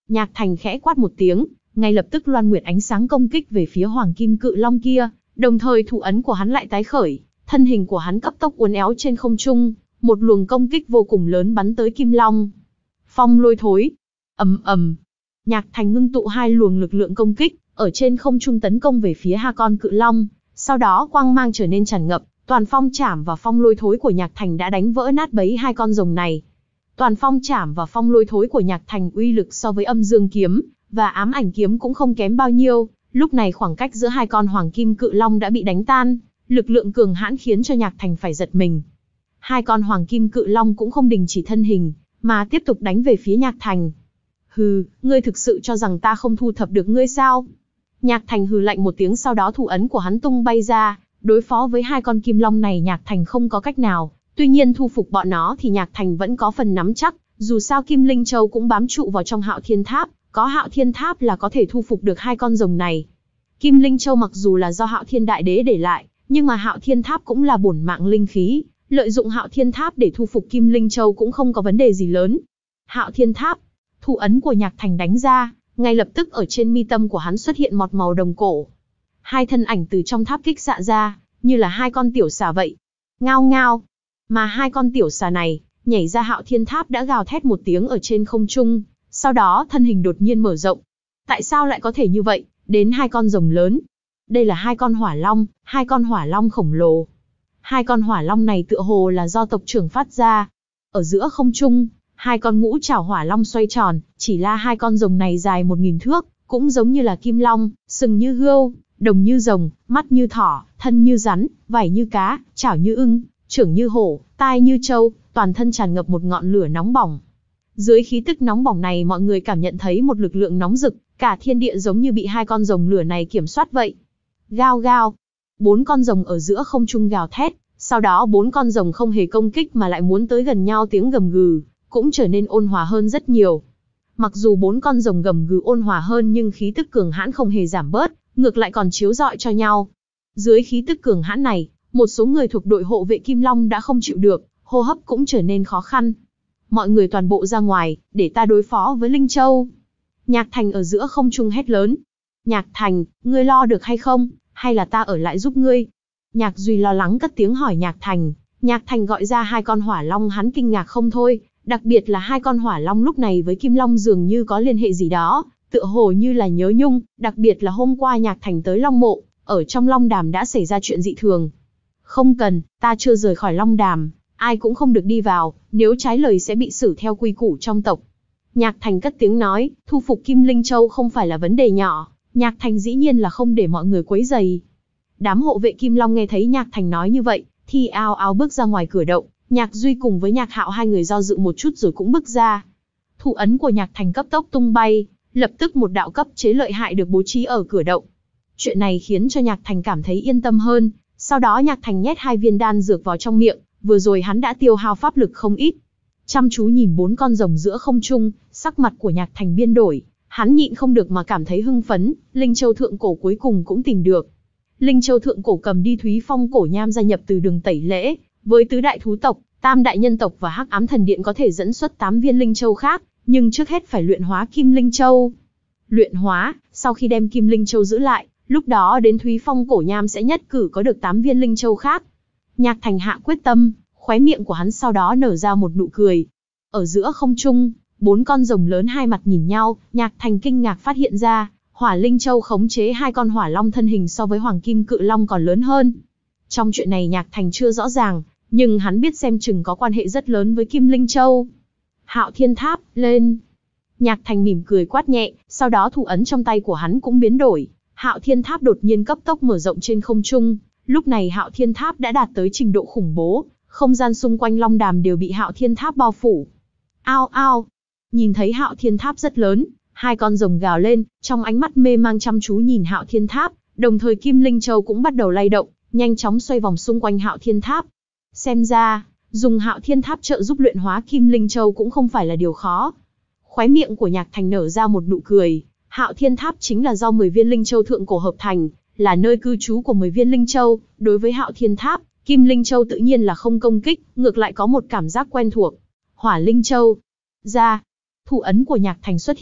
Nhạc Thành khẽ quát một tiếng, ngay lập tức loan nguyệt ánh sáng công kích về phía Hoàng Kim Cự Long kia, đồng thời thủ ấn của hắn lại tái khởi, thân hình của hắn cấp tốc uốn éo trên không trung, một luồng công kích vô cùng lớn bắn tới Kim Long. Phong lôi thối, ầm ầm. Nhạc Thành ngưng tụ hai luồng lực lượng công kích, ở trên không trung tấn công về phía hai con cự long, sau đó quang mang trở nên tràn ngập, toàn phong chảm và phong lôi thối của Nhạc Thành đã đánh vỡ nát bấy hai con rồng này. Toàn phong chảm và phong lôi thối của Nhạc Thành uy lực so với âm dương kiếm và ám ảnh kiếm cũng không kém bao nhiêu, lúc này khoảng cách giữa hai con hoàng kim cự long đã bị đánh tan, lực lượng cường hãn khiến cho Nhạc Thành phải giật mình. Hai con hoàng kim cự long cũng không đình chỉ thân hình, mà tiếp tục đánh về phía Nhạc Thành. Hừ, ngươi thực sự cho rằng ta không thu thập được ngươi sao? Nhạc Thành hừ lạnh một tiếng, sau đó thủ ấn của hắn tung bay ra, đối phó với hai con kim long này Nhạc Thành không có cách nào, tuy nhiên thu phục bọn nó thì Nhạc Thành vẫn có phần nắm chắc, dù sao Kim Linh Châu cũng bám trụ vào trong Hạo Thiên Tháp, có Hạo Thiên Tháp là có thể thu phục được hai con rồng này. Kim Linh Châu mặc dù là do Hạo Thiên Đại Đế để lại, nhưng mà Hạo Thiên Tháp cũng là bổn mạng linh khí, lợi dụng Hạo Thiên Tháp để thu phục Kim Linh Châu cũng không có vấn đề gì lớn. Hạo Thiên Tháp, thủ ấn của Nhạc Thành đánh ra, ngay lập tức ở trên mi tâm của hắn xuất hiện một màu đồng cổ. Hai thân ảnh từ trong tháp kích xạ ra, như là hai con tiểu xà vậy. Ngao ngao. Mà hai con tiểu xà này, nhảy ra Hạo Thiên Tháp đã gào thét một tiếng ở trên không trung, sau đó thân hình đột nhiên mở rộng. Tại sao lại có thể như vậy, đến hai con rồng lớn? Đây là hai con hỏa long, hai con hỏa long khổng lồ. Hai con hỏa long này tựa hồ là do tộc trưởng phát ra. Ở giữa không trung, hai con ngũ trảo hỏa long xoay tròn, chỉ là hai con rồng này dài một nghìn thước, cũng giống như là kim long, sừng như hươu, đồng như rồng, mắt như thỏ, thân như rắn, vảy như cá, chảo như ưng, trưởng như hổ, tai như trâu, toàn thân tràn ngập một ngọn lửa nóng bỏng. Dưới khí tức nóng bỏng này mọi người cảm nhận thấy một lực lượng nóng rực, cả thiên địa giống như bị hai con rồng lửa này kiểm soát vậy. Gao gao, bốn con rồng ở giữa không trung gào thét, sau đó bốn con rồng không hề công kích mà lại muốn tới gần nhau, tiếng gầm gừ cũng trở nên ôn hòa hơn rất nhiều. Mặc dù bốn con rồng gầm gừ ôn hòa hơn nhưng khí tức cường hãn không hề giảm bớt, ngược lại còn chiếu rọi cho nhau. Dưới khí tức cường hãn này, một số người thuộc đội hộ vệ Kim Long đã không chịu được, hô hấp cũng trở nên khó khăn. Mọi người toàn bộ ra ngoài, để ta đối phó với Linh Châu. Nhạc Thành ở giữa không trung hét lớn. Nhạc Thành, ngươi lo được hay không, hay là ta ở lại giúp ngươi? Nhạc Duy lo lắng cất tiếng hỏi Nhạc Thành. Nhạc Thành gọi ra hai con hỏa long, hắn kinh ngạc không thôi, đặc biệt là hai con hỏa long lúc này với Kim Long dường như có liên hệ gì đó, tựa hồ như là nhớ nhung, đặc biệt là hôm qua Nhạc Thành tới Long Mộ, ở trong Long Đàm đã xảy ra chuyện dị thường. Không cần, ta chưa rời khỏi Long Đàm, ai cũng không được đi vào, nếu trái lời sẽ bị xử theo quy củ trong tộc. Nhạc Thành cất tiếng nói, thu phục Kim Linh Châu không phải là vấn đề nhỏ, Nhạc Thành dĩ nhiên là không để mọi người quấy rầy. Đám hộ vệ Kim Long nghe thấy Nhạc Thành nói như vậy, thì ào ào bước ra ngoài cửa động. Nhạc Duy cùng với Nhạc Hạo hai người do dự một chút rồi cũng bước ra. Thủ ấn của Nhạc Thành cấp tốc tung bay, lập tức một đạo cấp chế lợi hại được bố trí ở cửa động. Chuyện này khiến cho Nhạc Thành cảm thấy yên tâm hơn, sau đó Nhạc Thành nhét hai viên đan dược vào trong miệng, vừa rồi hắn đã tiêu hao pháp lực không ít. Chăm chú nhìn bốn con rồng giữa không trung, sắc mặt của Nhạc Thành biến đổi, hắn nhịn không được mà cảm thấy hưng phấn, Linh Châu thượng cổ cuối cùng cũng tìm được. Linh Châu thượng cổ cầm đi Thúy Phong cổ nham gia nhập từ đường tẩy lễ, với tứ đại thú tộc, tam đại nhân tộc và Hắc Ám Thần Điện có thể dẫn xuất tám viên Linh Châu khác, nhưng trước hết phải luyện hóa Kim Linh Châu. Luyện hóa, sau khi đem Kim Linh Châu giữ lại, lúc đó đến Thúy Phong cổ nham sẽ nhất cử có được tám viên Linh Châu khác. Nhạc Thành hạ quyết tâm, khóe miệng của hắn sau đó nở ra một nụ cười. Ở giữa không trung, bốn con rồng lớn hai mặt nhìn nhau, Nhạc Thành kinh ngạc phát hiện ra, Hỏa Linh Châu khống chế hai con hỏa long thân hình so với Hoàng Kim Cự Long còn lớn hơn. Trong chuyện này Nhạc Thành chưa rõ ràng, nhưng hắn biết xem chừng có quan hệ rất lớn với Kim Linh Châu. Hạo Thiên Tháp, lên. Nhạc Thành mỉm cười quát nhẹ, sau đó thủ ấn trong tay của hắn cũng biến đổi. Hạo Thiên Tháp đột nhiên cấp tốc mở rộng trên không trung. Lúc này Hạo Thiên Tháp đã đạt tới trình độ khủng bố, không gian xung quanh Long Đàm đều bị Hạo Thiên Tháp bao phủ. Ao ao. Nhìn thấy Hạo Thiên Tháp rất lớn, hai con rồng gào lên, trong ánh mắt mê mang chăm chú nhìn Hạo Thiên Tháp, đồng thời Kim Linh Châu cũng bắt đầu lay động, nhanh chóng xoay vòng xung quanh Hạo Thiên Tháp. Xem ra, dùng Hạo Thiên Tháp trợ giúp luyện hóa Kim Linh Châu cũng không phải là điều khó. Khóe miệng của Nhạc Thành nở ra một nụ cười, Hạo Thiên Tháp chính là do mười viên Linh Châu thượng cổ hợp thành, là nơi cư trú của mười viên Linh Châu, đối với Hạo Thiên Tháp, Kim Linh Châu tự nhiên là không công kích, ngược lại có một cảm giác quen thuộc. Hỏa Linh Châu. Ra, thủ ấn của Nhạc Thành xuất hiện,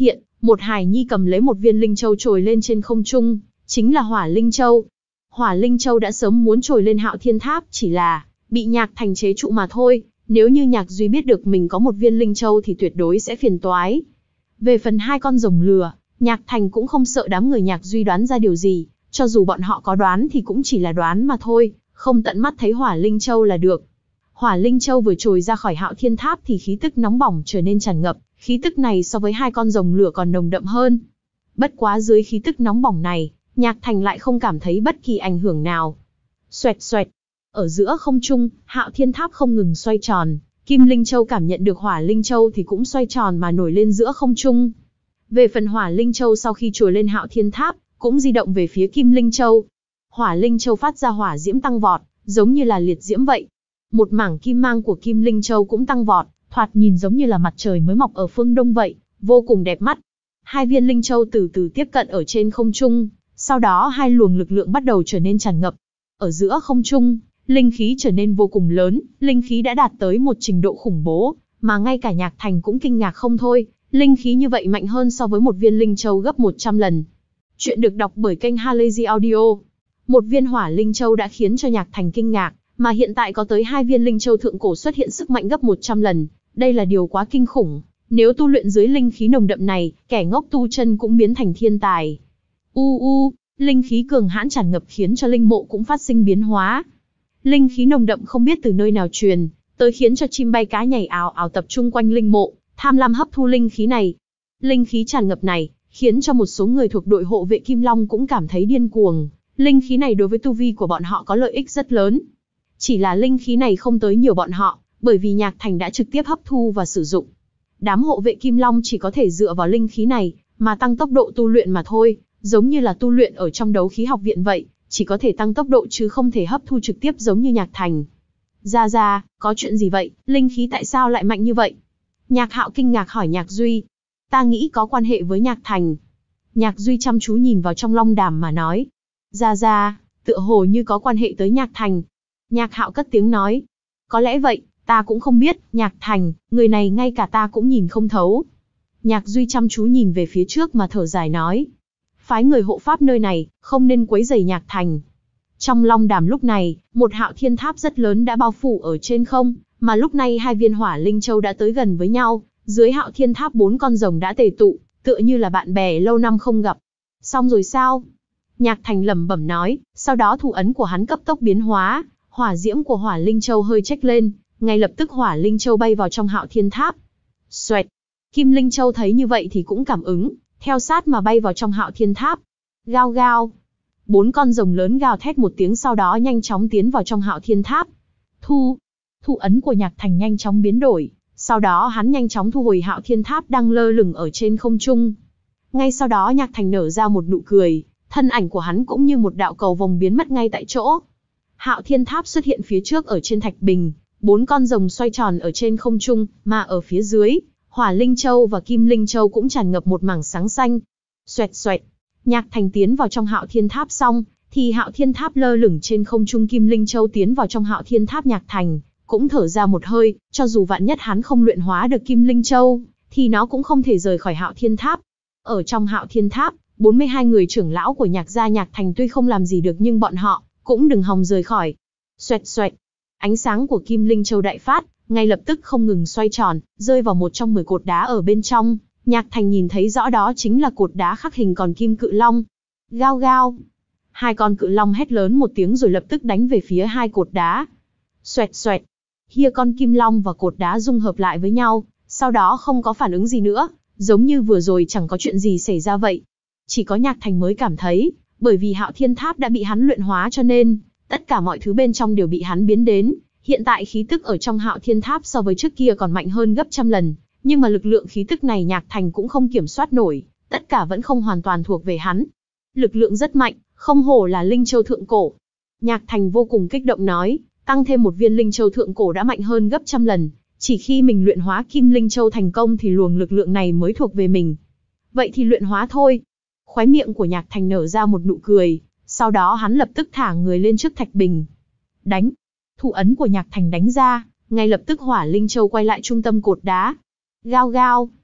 một hài nhi cầm lấy một viên linh châu trồi lên trên không trung, chính là Hỏa Linh Châu. Hỏa Linh Châu đã sớm muốn trồi lên Hạo Thiên Tháp, chỉ là bị Nhạc Thành chế trụ mà thôi. Nếu như Nhạc Duy biết được mình có một viên linh châu thì tuyệt đối sẽ phiền toái. Về phần hai con rồng lửa, Nhạc Thành cũng không sợ đám người Nhạc Duy đoán ra điều gì, cho dù bọn họ có đoán thì cũng chỉ là đoán mà thôi, không tận mắt thấy Hỏa Linh Châu là được. Hỏa Linh Châu vừa trồi ra khỏi Hạo Thiên Tháp thì khí tức nóng bỏng trở nên tràn ngập, khí tức này so với hai con rồng lửa còn nồng đậm hơn. Bất quá dưới khí tức nóng bỏng này, Nhạc Thành lại không cảm thấy bất kỳ ảnh hưởng nào. Xoẹt xoẹt, ở giữa không trung, Hạo Thiên Tháp không ngừng xoay tròn, Kim Linh Châu cảm nhận được Hỏa Linh Châu thì cũng xoay tròn mà nổi lên giữa không trung. Về phần Hỏa Linh Châu sau khi trồi lên Hạo Thiên Tháp, cũng di động về phía Kim Linh Châu. Hỏa Linh Châu phát ra hỏa diễm tăng vọt, giống như là liệt diễm vậy. Một mảng kim mang của Kim Linh Châu cũng tăng vọt, thoạt nhìn giống như là mặt trời mới mọc ở phương Đông vậy, vô cùng đẹp mắt. Hai viên Linh Châu từ từ tiếp cận ở trên không trung, sau đó hai luồng lực lượng bắt đầu trở nên tràn ngập. Ở giữa không trung, linh khí trở nên vô cùng lớn, linh khí đã đạt tới một trình độ khủng bố, mà ngay cả Nhạc Thành cũng kinh ngạc không thôi, linh khí như vậy mạnh hơn so với một viên Linh Châu gấp một trăm lần. Chuyện được đọc bởi kênh Halazy Audio. Một viên Hỏa Linh Châu đã khiến cho Nhạc Thành kinh ngạc, mà hiện tại có tới hai viên Linh Châu thượng cổ xuất hiện sức mạnh gấp một trăm lần, đây là điều quá kinh khủng. Nếu tu luyện dưới linh khí nồng đậm này, kẻ ngốc tu chân cũng biến thành thiên tài. U u, linh khí cường hãn tràn ngập khiến cho linh mộ cũng phát sinh biến hóa. Linh khí nồng đậm không biết từ nơi nào truyền, tới khiến cho chim bay cá nhảy ào ào tập trung quanh linh mộ, tham lam hấp thu linh khí này. Linh khí tràn ngập này, khiến cho một số người thuộc đội hộ vệ Kim Long cũng cảm thấy điên cuồng. Linh khí này đối với tu vi của bọn họ có lợi ích rất lớn. Chỉ là linh khí này không tới nhiều bọn họ, bởi vì Nhạc Thành đã trực tiếp hấp thu và sử dụng. Đám hộ vệ Kim Long chỉ có thể dựa vào linh khí này, mà tăng tốc độ tu luyện mà thôi, giống như là tu luyện ở trong đấu khí học viện vậy, chỉ có thể tăng tốc độ chứ không thể hấp thu trực tiếp giống như Nhạc Thành. Ra ra, có chuyện gì vậy, linh khí tại sao lại mạnh như vậy? Nhạc Hạo kinh ngạc hỏi Nhạc Duy. Ta nghĩ có quan hệ với Nhạc Thành. Nhạc Duy chăm chú nhìn vào trong long đàm mà nói. Ra ra, tựa hồ như có quan hệ tới Nhạc Thành. Nhạc Hạo cất tiếng nói. Có lẽ vậy, ta cũng không biết, Nhạc Thành, người này ngay cả ta cũng nhìn không thấu. Nhạc Duy chăm chú nhìn về phía trước mà thở dài nói. Phái người hộ pháp nơi này, không nên quấy rầy Nhạc Thành. Trong long đàm lúc này, một Hạo Thiên Tháp rất lớn đã bao phủ ở trên không, mà lúc này hai viên Hỏa Linh Châu đã tới gần với nhau, dưới Hạo Thiên Tháp bốn con rồng đã tề tụ, tựa như là bạn bè lâu năm không gặp. Xong rồi sao? Nhạc Thành lẩm bẩm nói, sau đó thủ ấn của hắn cấp tốc biến hóa, hỏa diễm của Hỏa Linh Châu hơi chếch lên, ngay lập tức Hỏa Linh Châu bay vào trong Hạo Thiên Tháp. Xoẹt! Kim Linh Châu thấy như vậy thì cũng cảm ứng, theo sát mà bay vào trong Hạo Thiên Tháp. Gao gao! Bốn con rồng lớn gào thét một tiếng sau đó nhanh chóng tiến vào trong Hạo Thiên Tháp. Thu! Thủ ấn của Nhạc Thành nhanh chóng biến đổi, sau đó hắn nhanh chóng thu hồi Hạo Thiên Tháp đang lơ lửng ở trên không trung. Ngay sau đó Nhạc Thành nở ra một nụ cười, thân ảnh của hắn cũng như một đạo cầu vồng biến mất ngay tại chỗ. Hạo Thiên Tháp xuất hiện phía trước ở trên thạch bình, bốn con rồng xoay tròn ở trên không trung, mà ở phía dưới, Hỏa Linh Châu và Kim Linh Châu cũng tràn ngập một mảng sáng xanh. Xoẹt xoẹt, Nhạc Thành tiến vào trong Hạo Thiên Tháp xong, thì Hạo Thiên Tháp lơ lửng trên không trung Kim Linh Châu tiến vào trong Hạo Thiên Tháp Nhạc Thành, cũng thở ra một hơi, cho dù vạn nhất hắn không luyện hóa được Kim Linh Châu, thì nó cũng không thể rời khỏi Hạo Thiên Tháp. Ở trong Hạo Thiên Tháp, bốn mươi hai người trưởng lão của Nhạc gia Nhạc Thành tuy không làm gì được nhưng bọn họ cũng đừng hòng rời khỏi. Xoẹt xoẹt, ánh sáng của Kim Linh Châu đại phát, ngay lập tức không ngừng xoay tròn, rơi vào một trong mười cột đá ở bên trong. Nhạc Thành nhìn thấy rõ đó chính là cột đá khắc hình còn kim cự long. Gao gao! Hai con cự long hét lớn một tiếng rồi lập tức đánh về phía hai cột đá. Xoẹt xoẹt! Kia con kim long và cột đá dung hợp lại với nhau, sau đó không có phản ứng gì nữa, giống như vừa rồi chẳng có chuyện gì xảy ra vậy. Chỉ có Nhạc Thành mới cảm thấy, bởi vì Hạo Thiên Tháp đã bị hắn luyện hóa cho nên, tất cả mọi thứ bên trong đều bị hắn biến đến. Hiện tại khí tức ở trong Hạo Thiên Tháp so với trước kia còn mạnh hơn gấp trăm lần, nhưng mà lực lượng khí tức này Nhạc Thành cũng không kiểm soát nổi, tất cả vẫn không hoàn toàn thuộc về hắn. Lực lượng rất mạnh, không hổ là Linh Châu thượng cổ. Nhạc Thành vô cùng kích động nói, tăng thêm một viên Linh Châu thượng cổ đã mạnh hơn gấp trăm lần, chỉ khi mình luyện hóa Kim Linh Châu thành công thì luồng lực lượng này mới thuộc về mình. Vậy thì luyện hóa thôi. Khóe miệng của Nhạc Thành nở ra một nụ cười, sau đó hắn lập tức thả người lên trước thạch bình. Đánh! Thủ ấn của Nhạc Thành đánh ra, ngay lập tức Hỏa Linh Châu quay lại trung tâm cột đá. Gao gao!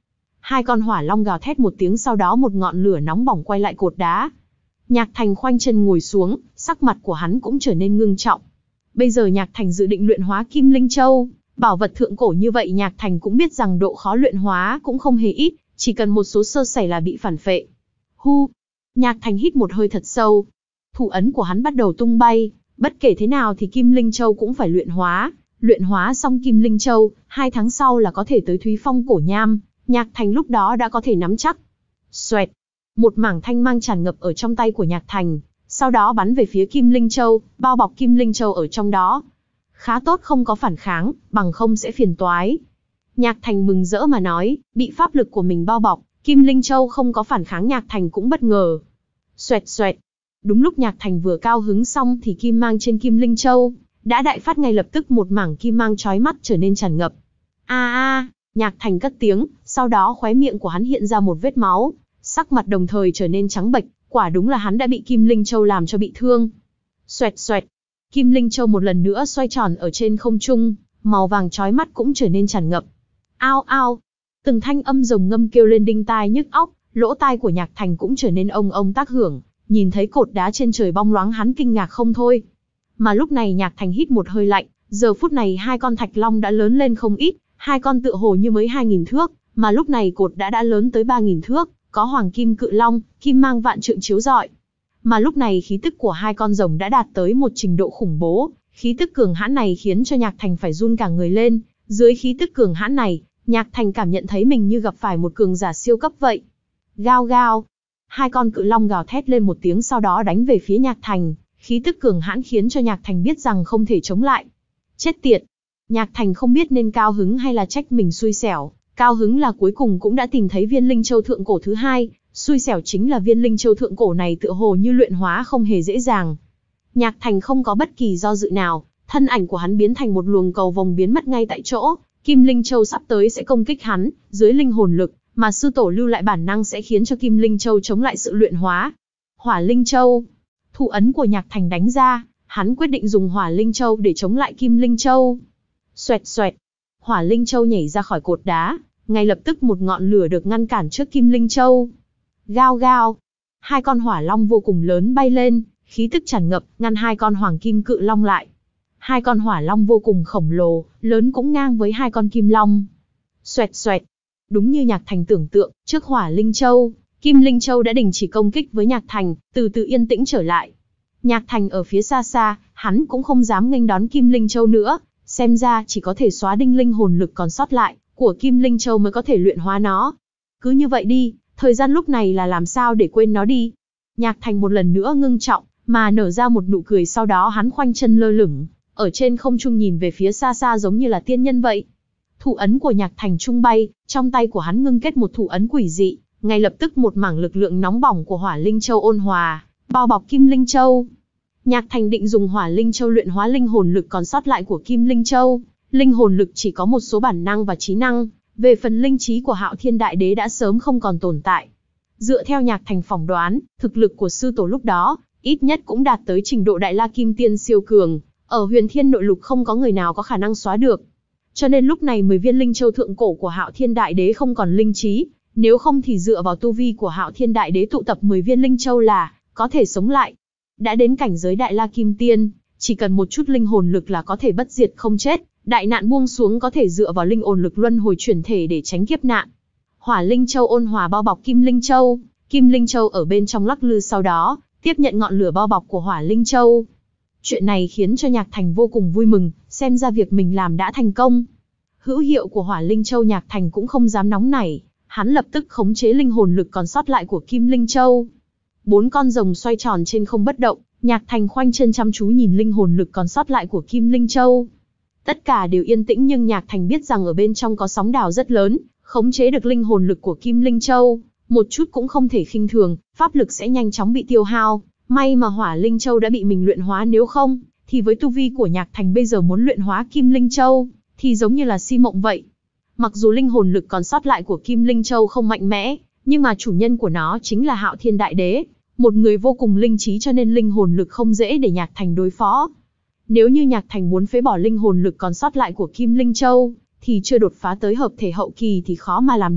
Hai con hỏa long gào thét một tiếng, sau đó một ngọn lửa nóng bỏng quay lại cột đá. Nhạc Thành khoanh chân ngồi xuống, sắc mặt của hắn cũng trở nên ngưng trọng. Bây giờ Nhạc Thành dự định luyện hóa Kim Linh Châu, bảo vật thượng cổ như vậy Nhạc Thành cũng biết rằng độ khó luyện hóa cũng không hề ít, chỉ cần một số sơ sẩy là bị phản phệ. Hu, Nhạc Thành hít một hơi thật sâu. Thủ ấn của hắn bắt đầu tung bay, bất kể thế nào thì Kim Linh Châu cũng phải luyện hóa. Luyện hóa xong Kim Linh Châu, hai tháng sau là có thể tới Thúy Phong Cổ Nham, Nhạc Thành lúc đó đã có thể nắm chắc. Xoẹt, một mảng thanh mang tràn ngập ở trong tay của Nhạc Thành, sau đó bắn về phía Kim Linh Châu, bao bọc Kim Linh Châu ở trong đó. Khá tốt không có phản kháng, bằng không sẽ phiền toái. Nhạc Thành mừng rỡ mà nói, bị pháp lực của mình bao bọc, Kim Linh Châu không có phản kháng Nhạc Thành cũng bất ngờ. Xoẹt xoẹt, đúng lúc Nhạc Thành vừa cao hứng xong thì kim mang trên Kim Linh Châu đã đại phát, ngay lập tức một mảng kim mang chói mắt trở nên tràn ngập. A a, Nhạc Thành cất tiếng, sau đó khóe miệng của hắn hiện ra một vết máu, sắc mặt đồng thời trở nên trắng bệch, quả đúng là hắn đã bị Kim Linh Châu làm cho bị thương. Xoẹt xoẹt, Kim Linh Châu một lần nữa xoay tròn ở trên không trung, màu vàng chói mắt cũng trở nên tràn ngập. Ao ao, từng thanh âm rồng ngâm kêu lên đinh tai nhức óc, lỗ tai của Nhạc Thành cũng trở nên ông ông tác hưởng, nhìn thấy cột đá trên trời bong loáng hắn kinh ngạc không thôi. Mà lúc này Nhạc Thành hít một hơi lạnh, giờ phút này hai con thạch long đã lớn lên không ít, hai con tựa hồ như mới hai nghìn thước, mà lúc này cột đã đã lớn tới ba nghìn thước, có hoàng kim cự long, kim mang vạn trượng chiếu rọi. Mà lúc này khí tức của hai con rồng đã đạt tới một trình độ khủng bố, khí tức cường hãn này khiến cho Nhạc Thành phải run cả người lên, dưới khí tức cường hãn này, Nhạc Thành cảm nhận thấy mình như gặp phải một cường giả siêu cấp vậy. Gao gao, hai con cự long gào thét lên một tiếng sau đó đánh về phía Nhạc Thành, khí tức cường hãn khiến cho Nhạc Thành biết rằng không thể chống lại. Chết tiệt! Nhạc Thành không biết nên cao hứng hay là trách mình xui xẻo, cao hứng là cuối cùng cũng đã tìm thấy viên linh châu thượng cổ thứ hai, xui xẻo chính là viên linh châu thượng cổ này tựa hồ như luyện hóa không hề dễ dàng. Nhạc Thành không có bất kỳ do dự nào, thân ảnh của hắn biến thành một luồng cầu vồng biến mất ngay tại chỗ, Kim Linh Châu sắp tới sẽ công kích hắn, dưới linh hồn lực mà sư tổ lưu lại bản năng sẽ khiến cho Kim Linh Châu chống lại sự luyện hóa. Hỏa Linh Châu, thủ ấn của Nhạc Thành đánh ra, hắn quyết định dùng Hỏa Linh Châu để chống lại Kim Linh Châu. Xoẹt xoẹt, Hỏa Linh Châu nhảy ra khỏi cột đá, ngay lập tức một ngọn lửa được ngăn cản trước Kim Linh Châu. Gao gao, hai con hỏa long vô cùng lớn bay lên, khí tức tràn ngập, ngăn hai con hoàng kim cự long lại. Hai con hỏa long vô cùng khổng lồ, lớn cũng ngang với hai con kim long. Xoẹt xoẹt, đúng như Nhạc Thành tưởng tượng, trước Hỏa Linh Châu, Kim Linh Châu đã đình chỉ công kích với Nhạc Thành, từ từ yên tĩnh trở lại. Nhạc Thành ở phía xa xa, hắn cũng không dám nghênh đón Kim Linh Châu nữa, xem ra chỉ có thể xóa đinh linh hồn lực còn sót lại của Kim Linh Châu mới có thể luyện hóa nó. Cứ như vậy đi, thời gian lúc này là làm sao để quên nó đi. Nhạc Thành một lần nữa ngưng trọng, mà nở ra một nụ cười, sau đó hắn khoanh chân lơ lửng, ở trên không trung nhìn về phía xa xa giống như là tiên nhân vậy. Thủ ấn của Nhạc Thành trung bay, trong tay của hắn ngưng kết một thủ ấn quỷ dị, ngay lập tức một mảng lực lượng nóng bỏng của Hỏa Linh Châu ôn hòa, bao bọc Kim Linh Châu. Nhạc Thành định dùng Hỏa Linh Châu luyện hóa linh hồn lực còn sót lại của Kim Linh Châu. Linh hồn lực chỉ có một số bản năng và trí năng, về phần linh trí của Hạo Thiên Đại Đế đã sớm không còn tồn tại. Dựa theo Nhạc Thành phỏng đoán, thực lực của sư tổ lúc đó, ít nhất cũng đạt tới trình độ Đại La Kim Tiên siêu cường, ở Huyền Thiên Nội Lục không có người nào có khả năng xóa được. Cho nên lúc này mười viên linh châu thượng cổ của Hạo Thiên Đại Đế không còn linh trí, nếu không thì dựa vào tu vi của Hạo Thiên Đại Đế tụ tập mười viên linh châu là có thể sống lại. Đã đến cảnh giới Đại La Kim Tiên, chỉ cần một chút linh hồn lực là có thể bất diệt không chết, đại nạn buông xuống có thể dựa vào linh hồn lực luân hồi chuyển thể để tránh kiếp nạn. Hỏa Linh Châu ôn hòa bao bọc Kim Linh Châu, Kim Linh Châu ở bên trong lắc lư, sau đó tiếp nhận ngọn lửa bao bọc của Hỏa Linh Châu. Chuyện này khiến cho Nhạc Thành vô cùng vui mừng, xem ra việc mình làm đã thành công. Hữu hiệu của Hỏa Linh Châu, Nhạc Thành cũng không dám nóng nảy, hắn lập tức khống chế linh hồn lực còn sót lại của Kim Linh Châu. Bốn con rồng xoay tròn trên không bất động, Nhạc Thành khoanh chân chăm chú nhìn linh hồn lực còn sót lại của Kim Linh Châu. Tất cả đều yên tĩnh, nhưng Nhạc Thành biết rằng ở bên trong có sóng đảo rất lớn, khống chế được linh hồn lực của Kim Linh Châu, một chút cũng không thể khinh thường, pháp lực sẽ nhanh chóng bị tiêu hao. May mà Hỏa Linh Châu đã bị mình luyện hóa, nếu không thì với tu vi của Nhạc Thành bây giờ muốn luyện hóa Kim Linh Châu thì giống như là si mộng vậy. Mặc dù linh hồn lực còn sót lại của Kim Linh Châu không mạnh mẽ, nhưng mà chủ nhân của nó chính là Hạo Thiên Đại Đế, một người vô cùng linh trí, cho nên linh hồn lực không dễ để Nhạc Thành đối phó. Nếu như Nhạc Thành muốn phế bỏ linh hồn lực còn sót lại của Kim Linh Châu, thì chưa đột phá tới hợp thể hậu kỳ thì khó mà làm được,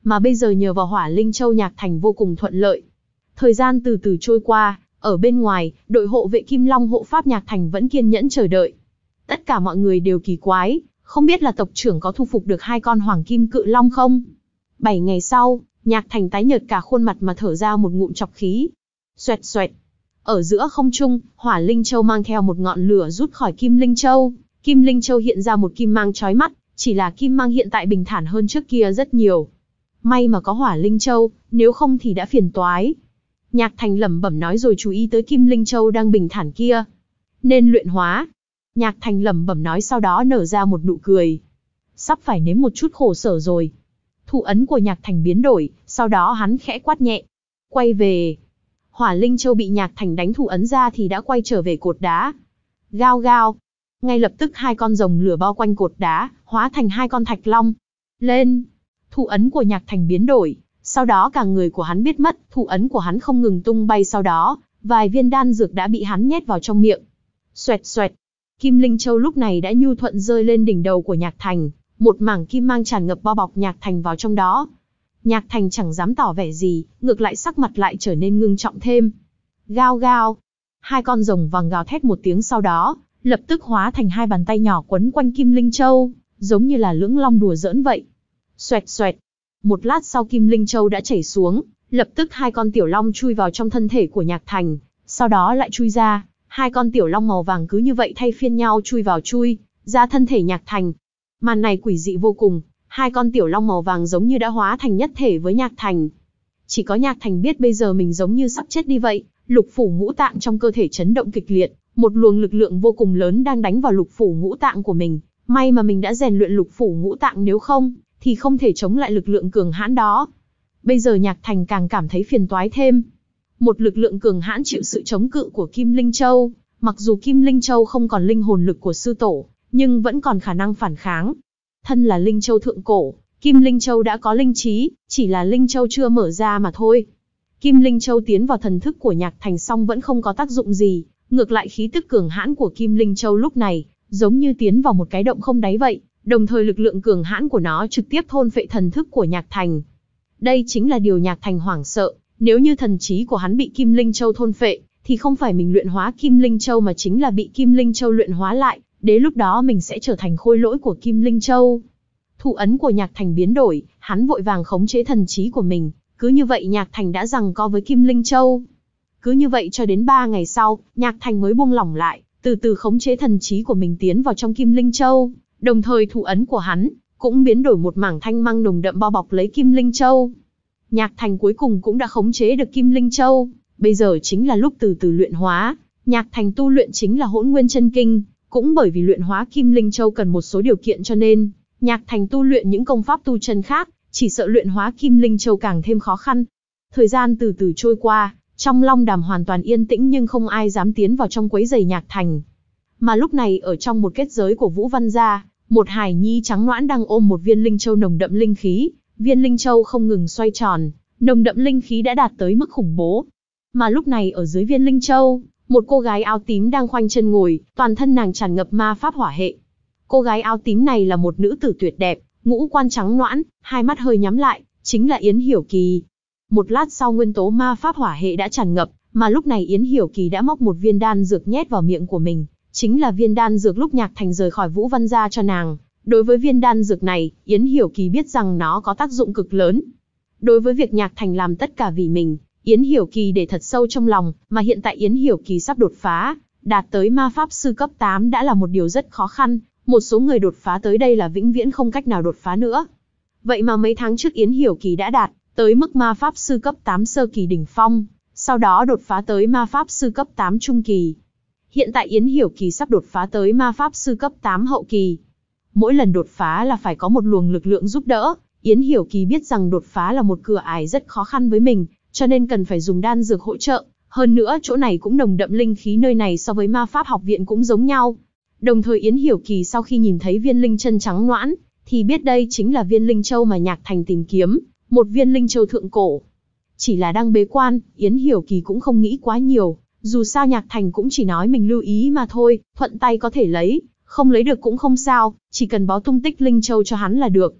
Mà bây giờ nhờ vào Hỏa Linh Châu Nhạc Thành vô cùng thuận lợi. Thời gian từ từ trôi qua, ở bên ngoài, đội hộ vệ Kim Long hộ pháp Nhạc Thành vẫn kiên nhẫn chờ đợi. Tất cả mọi người đều kỳ quái, không biết là tộc trưởng có thu phục được hai con Hoàng Kim Cự Long không? Bảy ngày sau, Nhạc Thành tái nhợt cả khuôn mặt mà thở ra một ngụm trọc khí. Xoẹt xoẹt. Ở giữa không trung, Hỏa Linh Châu mang theo một ngọn lửa rút khỏi Kim Linh Châu. Kim Linh Châu hiện ra một kim mang chói mắt, chỉ là kim mang hiện tại bình thản hơn trước kia rất nhiều. May mà có Hỏa Linh Châu, nếu không thì đã phiền toái. Nhạc Thành lẩm bẩm nói rồi chú ý tới Kim Linh Châu đang bình thản kia. Nên luyện hóa. Nhạc Thành lẩm bẩm nói sau đó nở ra một nụ cười. Sắp phải nếm một chút khổ sở rồi. Thủ ấn của Nhạc Thành biến đổi, sau đó hắn khẽ quát nhẹ. Quay về. Hỏa Linh Châu bị Nhạc Thành đánh thủ ấn ra thì đã quay trở về cột đá. Gao gao. Ngay lập tức hai con rồng lửa bao quanh cột đá, hóa thành hai con thạch long. Lên. Thủ ấn của Nhạc Thành biến đổi, sau đó cả người của hắn biết mất, thủ ấn của hắn không ngừng tung bay sau đó, vài viên đan dược đã bị hắn nhét vào trong miệng. Xoẹt xoẹt. Kim Linh Châu lúc này đã nhu thuận rơi lên đỉnh đầu của Nhạc Thành, một mảng kim mang tràn ngập bao bọc Nhạc Thành vào trong đó. Nhạc Thành chẳng dám tỏ vẻ gì, ngược lại sắc mặt lại trở nên ngưng trọng thêm. Gao gao. Hai con rồng vàng gào thét một tiếng sau đó, lập tức hóa thành hai bàn tay nhỏ quấn quanh Kim Linh Châu, giống như là lưỡng long đùa giỡn vậy. Xoẹt xoẹt. Một lát sau Kim Linh Châu đã chảy xuống, lập tức hai con tiểu long chui vào trong thân thể của Nhạc Thành, sau đó lại chui ra, hai con tiểu long màu vàng cứ như vậy thay phiên nhau chui vào chui ra thân thể Nhạc Thành. Màn này quỷ dị vô cùng, hai con tiểu long màu vàng giống như đã hóa thành nhất thể với Nhạc Thành. Chỉ có Nhạc Thành biết bây giờ mình giống như sắp chết đi vậy, lục phủ ngũ tạng trong cơ thể chấn động kịch liệt, một luồng lực lượng vô cùng lớn đang đánh vào lục phủ ngũ tạng của mình. May mà mình đã rèn luyện lục phủ ngũ tạng, nếu không thì không thể chống lại lực lượng cường hãn đó. Bây giờ Nhạc Thành càng cảm thấy phiền toái thêm. Một lực lượng cường hãn chịu sự chống cự của Kim Linh Châu, mặc dù Kim Linh Châu không còn linh hồn lực của sư tổ, nhưng vẫn còn khả năng phản kháng. Thân là Linh Châu thượng cổ, Kim Linh Châu đã có linh trí, chỉ là Linh Châu chưa mở ra mà thôi. Kim Linh Châu tiến vào thần thức của Nhạc Thành xong vẫn không có tác dụng gì, ngược lại khí tức cường hãn của Kim Linh Châu lúc này, giống như tiến vào một cái động không đáy vậy, đồng thời lực lượng cường hãn của nó trực tiếp thôn phệ thần thức của Nhạc Thành. Đây chính là điều Nhạc Thành hoảng sợ, nếu như thần trí của hắn bị Kim Linh Châu thôn phệ, thì không phải mình luyện hóa Kim Linh Châu mà chính là bị Kim Linh Châu luyện hóa lại, đến lúc đó mình sẽ trở thành khôi lỗi của Kim Linh Châu. Thủ ấn của Nhạc Thành biến đổi, hắn vội vàng khống chế thần trí của mình, cứ như vậy Nhạc Thành đã giằng co với Kim Linh Châu. Cứ như vậy cho đến ba ngày sau, Nhạc Thành mới buông lỏng lại, từ từ khống chế thần trí của mình tiến vào trong Kim Linh Châu, đồng thời thủ ấn của hắn cũng biến đổi một mảng thanh mang nồng đậm bao bọc lấy Kim Linh Châu. Nhạc Thành cuối cùng cũng đã khống chế được Kim Linh Châu, bây giờ chính là lúc từ từ luyện hóa. Nhạc Thành tu luyện chính là Hỗn Nguyên Chân Kinh, cũng bởi vì luyện hóa Kim Linh Châu cần một số điều kiện cho nên, Nhạc Thành tu luyện những công pháp tu chân khác, chỉ sợ luyện hóa Kim Linh Châu càng thêm khó khăn. Thời gian từ từ trôi qua, trong Long Đàm hoàn toàn yên tĩnh nhưng không ai dám tiến vào trong quấy rầy Nhạc Thành. Mà lúc này ở trong một kết giới của Vũ Văn gia, một hài nhi trắng nõn đang ôm một viên linh châu nồng đậm linh khí, viên linh châu không ngừng xoay tròn, nồng đậm linh khí đã đạt tới mức khủng bố. Mà lúc này ở dưới viên linh châu, một cô gái áo tím đang khoanh chân ngồi, toàn thân nàng tràn ngập ma pháp hỏa hệ. Cô gái áo tím này là một nữ tử tuyệt đẹp, ngũ quan trắng nõn, hai mắt hơi nhắm lại, chính là Yến Hiểu Kỳ. Một lát sau nguyên tố ma pháp hỏa hệ đã tràn ngập, mà lúc này Yến Hiểu Kỳ đã móc một viên đan dược nhét vào miệng của mình, chính là viên đan dược lúc Nhạc Thành rời khỏi Vũ Văn gia cho nàng. Đối với viên đan dược này, Yến Hiểu Kỳ biết rằng nó có tác dụng cực lớn. Đối với việc Nhạc Thành làm tất cả vì mình, Yến Hiểu Kỳ để thật sâu trong lòng, mà hiện tại Yến Hiểu Kỳ sắp đột phá, đạt tới ma pháp sư cấp tám đã là một điều rất khó khăn, một số người đột phá tới đây là vĩnh viễn không cách nào đột phá nữa. Vậy mà mấy tháng trước Yến Hiểu Kỳ đã đạt tới mức ma pháp sư cấp tám sơ kỳ đỉnh phong, sau đó đột phá tới ma pháp sư cấp tám trung kỳ. Hiện tại Yến Hiểu Kỳ sắp đột phá tới ma pháp sư cấp tám hậu kỳ. Mỗi lần đột phá là phải có một luồng lực lượng giúp đỡ, Yến Hiểu Kỳ biết rằng đột phá là một cửa ải rất khó khăn với mình, cho nên cần phải dùng đan dược hỗ trợ, hơn nữa chỗ này cũng nồng đậm linh khí, nơi này so với ma pháp học viện cũng giống nhau. Đồng thời Yến Hiểu Kỳ sau khi nhìn thấy viên linh chân trắng nõn, thì biết đây chính là viên linh châu mà Nhạc Thành tìm kiếm, một viên linh châu thượng cổ. Chỉ là đang bế quan, Yến Hiểu Kỳ cũng không nghĩ quá nhiều, dù sao Nhạc Thành cũng chỉ nói mình lưu ý mà thôi, thuận tay có thể lấy, không lấy được cũng không sao, chỉ cần báo tung tích linh châu cho hắn là được.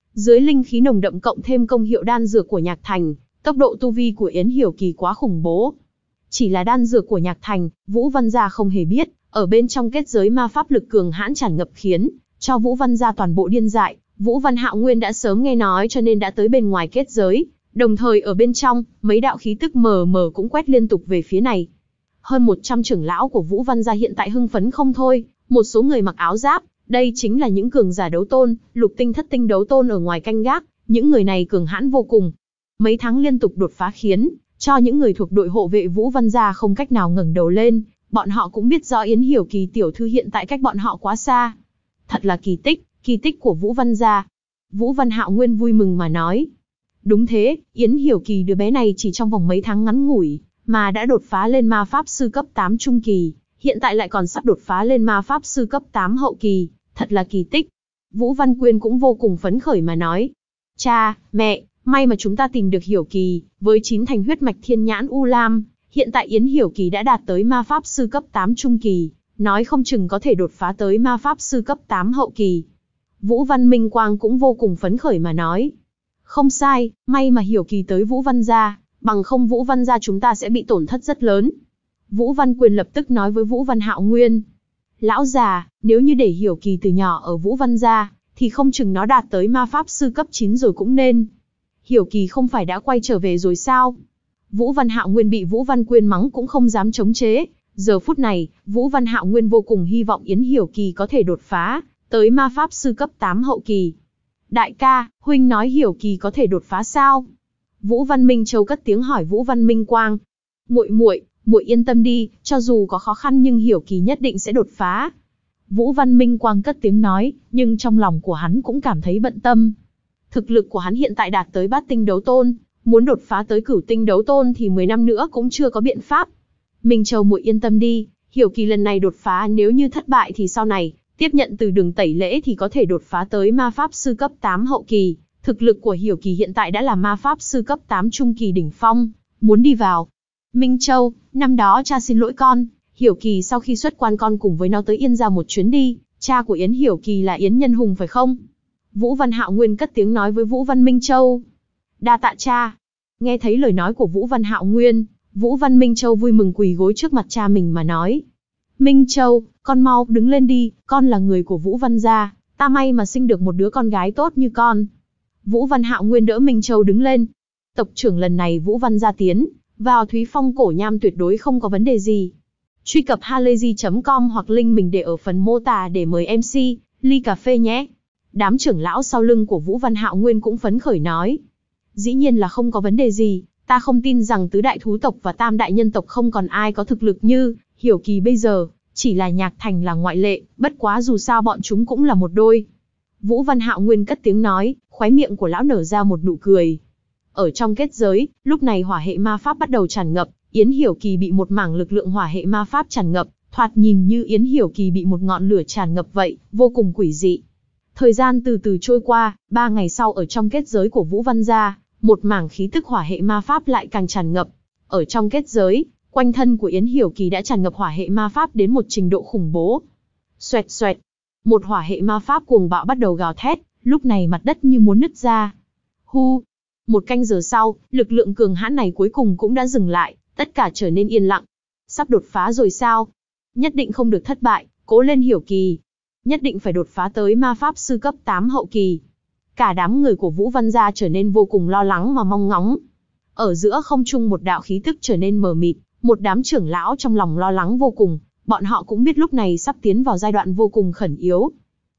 Dưới linh khí nồng đậm cộng thêm công hiệu đan dược của Nhạc Thành, tốc độ tu vi của Yến Hiểu Kỳ quá khủng bố. Chỉ là đan dược của Nhạc Thành, Vũ Văn Gia không hề biết, ở bên trong kết giới ma pháp lực cường hãn tràn ngập khiến cho Vũ Văn Gia toàn bộ điên dại. Vũ Văn Hạo Nguyên đã sớm nghe nói cho nên đã tới bên ngoài kết giới, đồng thời ở bên trong, mấy đạo khí tức mờ mờ cũng quét liên tục về phía này. Hơn một trăm trưởng lão của Vũ Văn Gia hiện tại hưng phấn không thôi, một số người mặc áo giáp, đây chính là những cường giả đấu tôn, lục tinh thất tinh đấu tôn ở ngoài canh gác, những người này cường hãn vô cùng. Mấy tháng liên tục đột phá khiến cho những người thuộc đội hộ vệ Vũ Văn Gia không cách nào ngẩng đầu lên, bọn họ cũng biết rõ Yến Hiểu Kỳ tiểu thư hiện tại cách bọn họ quá xa. Thật là kỳ tích, kỳ tích của Vũ Văn Gia. Vũ Văn Hạo Nguyên vui mừng mà nói. Đúng thế, Yến Hiểu Kỳ đứa bé này chỉ trong vòng mấy tháng ngắn ngủi, mà đã đột phá lên ma pháp sư cấp tám trung kỳ, hiện tại lại còn sắp đột phá lên ma pháp sư cấp tám hậu kỳ, thật là kỳ tích. Vũ Văn Quyên cũng vô cùng phấn khởi mà nói. Cha, mẹ, may mà chúng ta tìm được Hiểu Kỳ, với chín thành huyết mạch thiên nhãn U Lam, hiện tại Yến Hiểu Kỳ đã đạt tới ma pháp sư cấp tám trung kỳ, nói không chừng có thể đột phá tới ma pháp sư cấp tám hậu kỳ. Vũ Văn Minh Quang cũng vô cùng phấn khởi mà nói. Không sai, may mà Hiểu Kỳ tới Vũ Văn Gia, bằng không Vũ Văn Gia chúng ta sẽ bị tổn thất rất lớn. Vũ Văn Quyền lập tức nói với Vũ Văn Hạo Nguyên. Lão già, nếu như để Hiểu Kỳ từ nhỏ ở Vũ Văn Gia, thì không chừng nó đạt tới ma pháp sư cấp chín rồi cũng nên. Hiểu Kỳ không phải đã quay trở về rồi sao? Vũ Văn Hạo Nguyên bị Vũ Văn Quyên mắng cũng không dám chống chế. Giờ phút này, Vũ Văn Hạo Nguyên vô cùng hy vọng Yến Hiểu Kỳ có thể đột phá tới ma pháp sư cấp tám hậu kỳ. Đại ca, huynh nói Hiểu Kỳ có thể đột phá sao? Vũ Văn Minh Châu cất tiếng hỏi Vũ Văn Minh Quang. Muội muội, muội yên tâm đi, cho dù có khó khăn nhưng Hiểu Kỳ nhất định sẽ đột phá. Vũ Văn Minh Quang cất tiếng nói, nhưng trong lòng của hắn cũng cảm thấy bận tâm. Thực lực của hắn hiện tại đạt tới bát tinh đấu tôn, muốn đột phá tới cửu tinh đấu tôn thì mười năm nữa cũng chưa có biện pháp. Minh Châu muội yên tâm đi, Hiểu Kỳ lần này đột phá nếu như thất bại thì sau này, tiếp nhận từ Đường Tẩy Lễ thì có thể đột phá tới ma pháp sư cấp tám hậu kỳ. Thực lực của Hiểu Kỳ hiện tại đã là ma pháp sư cấp tám trung kỳ đỉnh phong, muốn đi vào. Minh Châu, năm đó cha xin lỗi con, Hiểu Kỳ sau khi xuất quan con cùng với nó tới Yên gia một chuyến đi, cha của Yến Hiểu Kỳ là Yến Nhân Hùng phải không? Vũ Văn Hạo Nguyên cất tiếng nói với Vũ Văn Minh Châu. Đa tạ cha. Nghe thấy lời nói của Vũ Văn Hạo Nguyên, Vũ Văn Minh Châu vui mừng quỳ gối trước mặt cha mình mà nói. Minh Châu, con mau đứng lên đi, con là người của Vũ Văn gia, ta may mà sinh được một đứa con gái tốt như con. Vũ Văn Hạo Nguyên đỡ Minh Châu đứng lên. Tộc trưởng lần này Vũ Văn gia tiến vào Thúy Phong cổ nham tuyệt đối không có vấn đề gì. Truy cập halayzi chấm com hoặc link mình để ở phần mô tả để mời em xê, ly cà phê nhé. Đám trưởng lão sau lưng của Vũ Văn Hạo Nguyên cũng phấn khởi nói. Dĩ nhiên là không có vấn đề gì, ta không tin rằng tứ đại thú tộc và tam đại nhân tộc không còn ai có thực lực như Hiểu Kỳ bây giờ, chỉ là Nhạc Thành là ngoại lệ, bất quá dù sao bọn chúng cũng là một đôi. Vũ Văn Hạo Nguyên cất tiếng nói, khóe miệng của lão nở ra một nụ cười. Ở trong kết giới, lúc này hỏa hệ ma pháp bắt đầu tràn ngập, Yến Hiểu Kỳ bị một mảng lực lượng hỏa hệ ma pháp tràn ngập, thoạt nhìn như Yến Hiểu Kỳ bị một ngọn lửa tràn ngập vậy, vô cùng quỷ dị. Thời gian từ từ trôi qua, ba ngày sau ở trong kết giới của Vũ Văn gia, một mảng khí tức hỏa hệ ma pháp lại càng tràn ngập. Ở trong kết giới, quanh thân của Yến Hiểu Kỳ đã tràn ngập hỏa hệ ma pháp đến một trình độ khủng bố. Xoẹt xoẹt, một hỏa hệ ma pháp cuồng bạo bắt đầu gào thét, lúc này mặt đất như muốn nứt ra. Hu, một canh giờ sau, lực lượng cường hãn này cuối cùng cũng đã dừng lại, tất cả trở nên yên lặng. Sắp đột phá rồi sao? Nhất định không được thất bại, cố lên Hiểu Kỳ. Nhất định phải đột phá tới ma pháp sư cấp tám hậu kỳ. Cả đám người của Vũ Văn gia trở nên vô cùng lo lắng mà mong ngóng. Ở giữa không trung một đạo khí tức trở nên mờ mịt, một đám trưởng lão trong lòng lo lắng vô cùng, bọn họ cũng biết lúc này sắp tiến vào giai đoạn vô cùng khẩn yếu.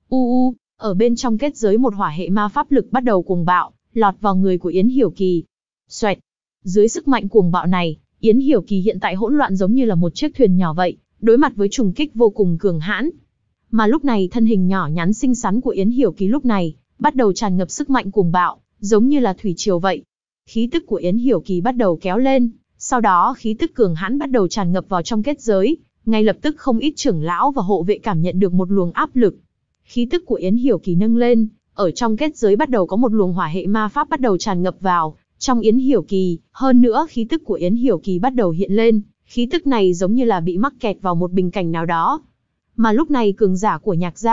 U u, ở bên trong kết giới một hỏa hệ ma pháp lực bắt đầu cuồng bạo, lọt vào người của Yến Hiểu Kỳ. Xoẹt, dưới sức mạnh cuồng bạo này, Yến Hiểu Kỳ hiện tại hỗn loạn giống như là một chiếc thuyền nhỏ vậy, đối mặt với trùng kích vô cùng cường hãn. Mà lúc này thân hình nhỏ nhắn xinh xắn của Yến Hiểu Kỳ lúc này bắt đầu tràn ngập sức mạnh cuồng bạo, giống như là thủy triều vậy. Khí tức của Yến Hiểu Kỳ bắt đầu kéo lên, sau đó khí tức cường hãn bắt đầu tràn ngập vào trong kết giới, ngay lập tức không ít trưởng lão và hộ vệ cảm nhận được một luồng áp lực. Khí tức của Yến Hiểu Kỳ nâng lên, ở trong kết giới bắt đầu có một luồng hỏa hệ ma pháp bắt đầu tràn ngập vào trong Yến Hiểu Kỳ, hơn nữa khí tức của Yến Hiểu Kỳ bắt đầu hiện lên, khí tức này giống như là bị mắc kẹt vào một bình cảnh nào đó. Mà lúc này cường giả của Nhạc gia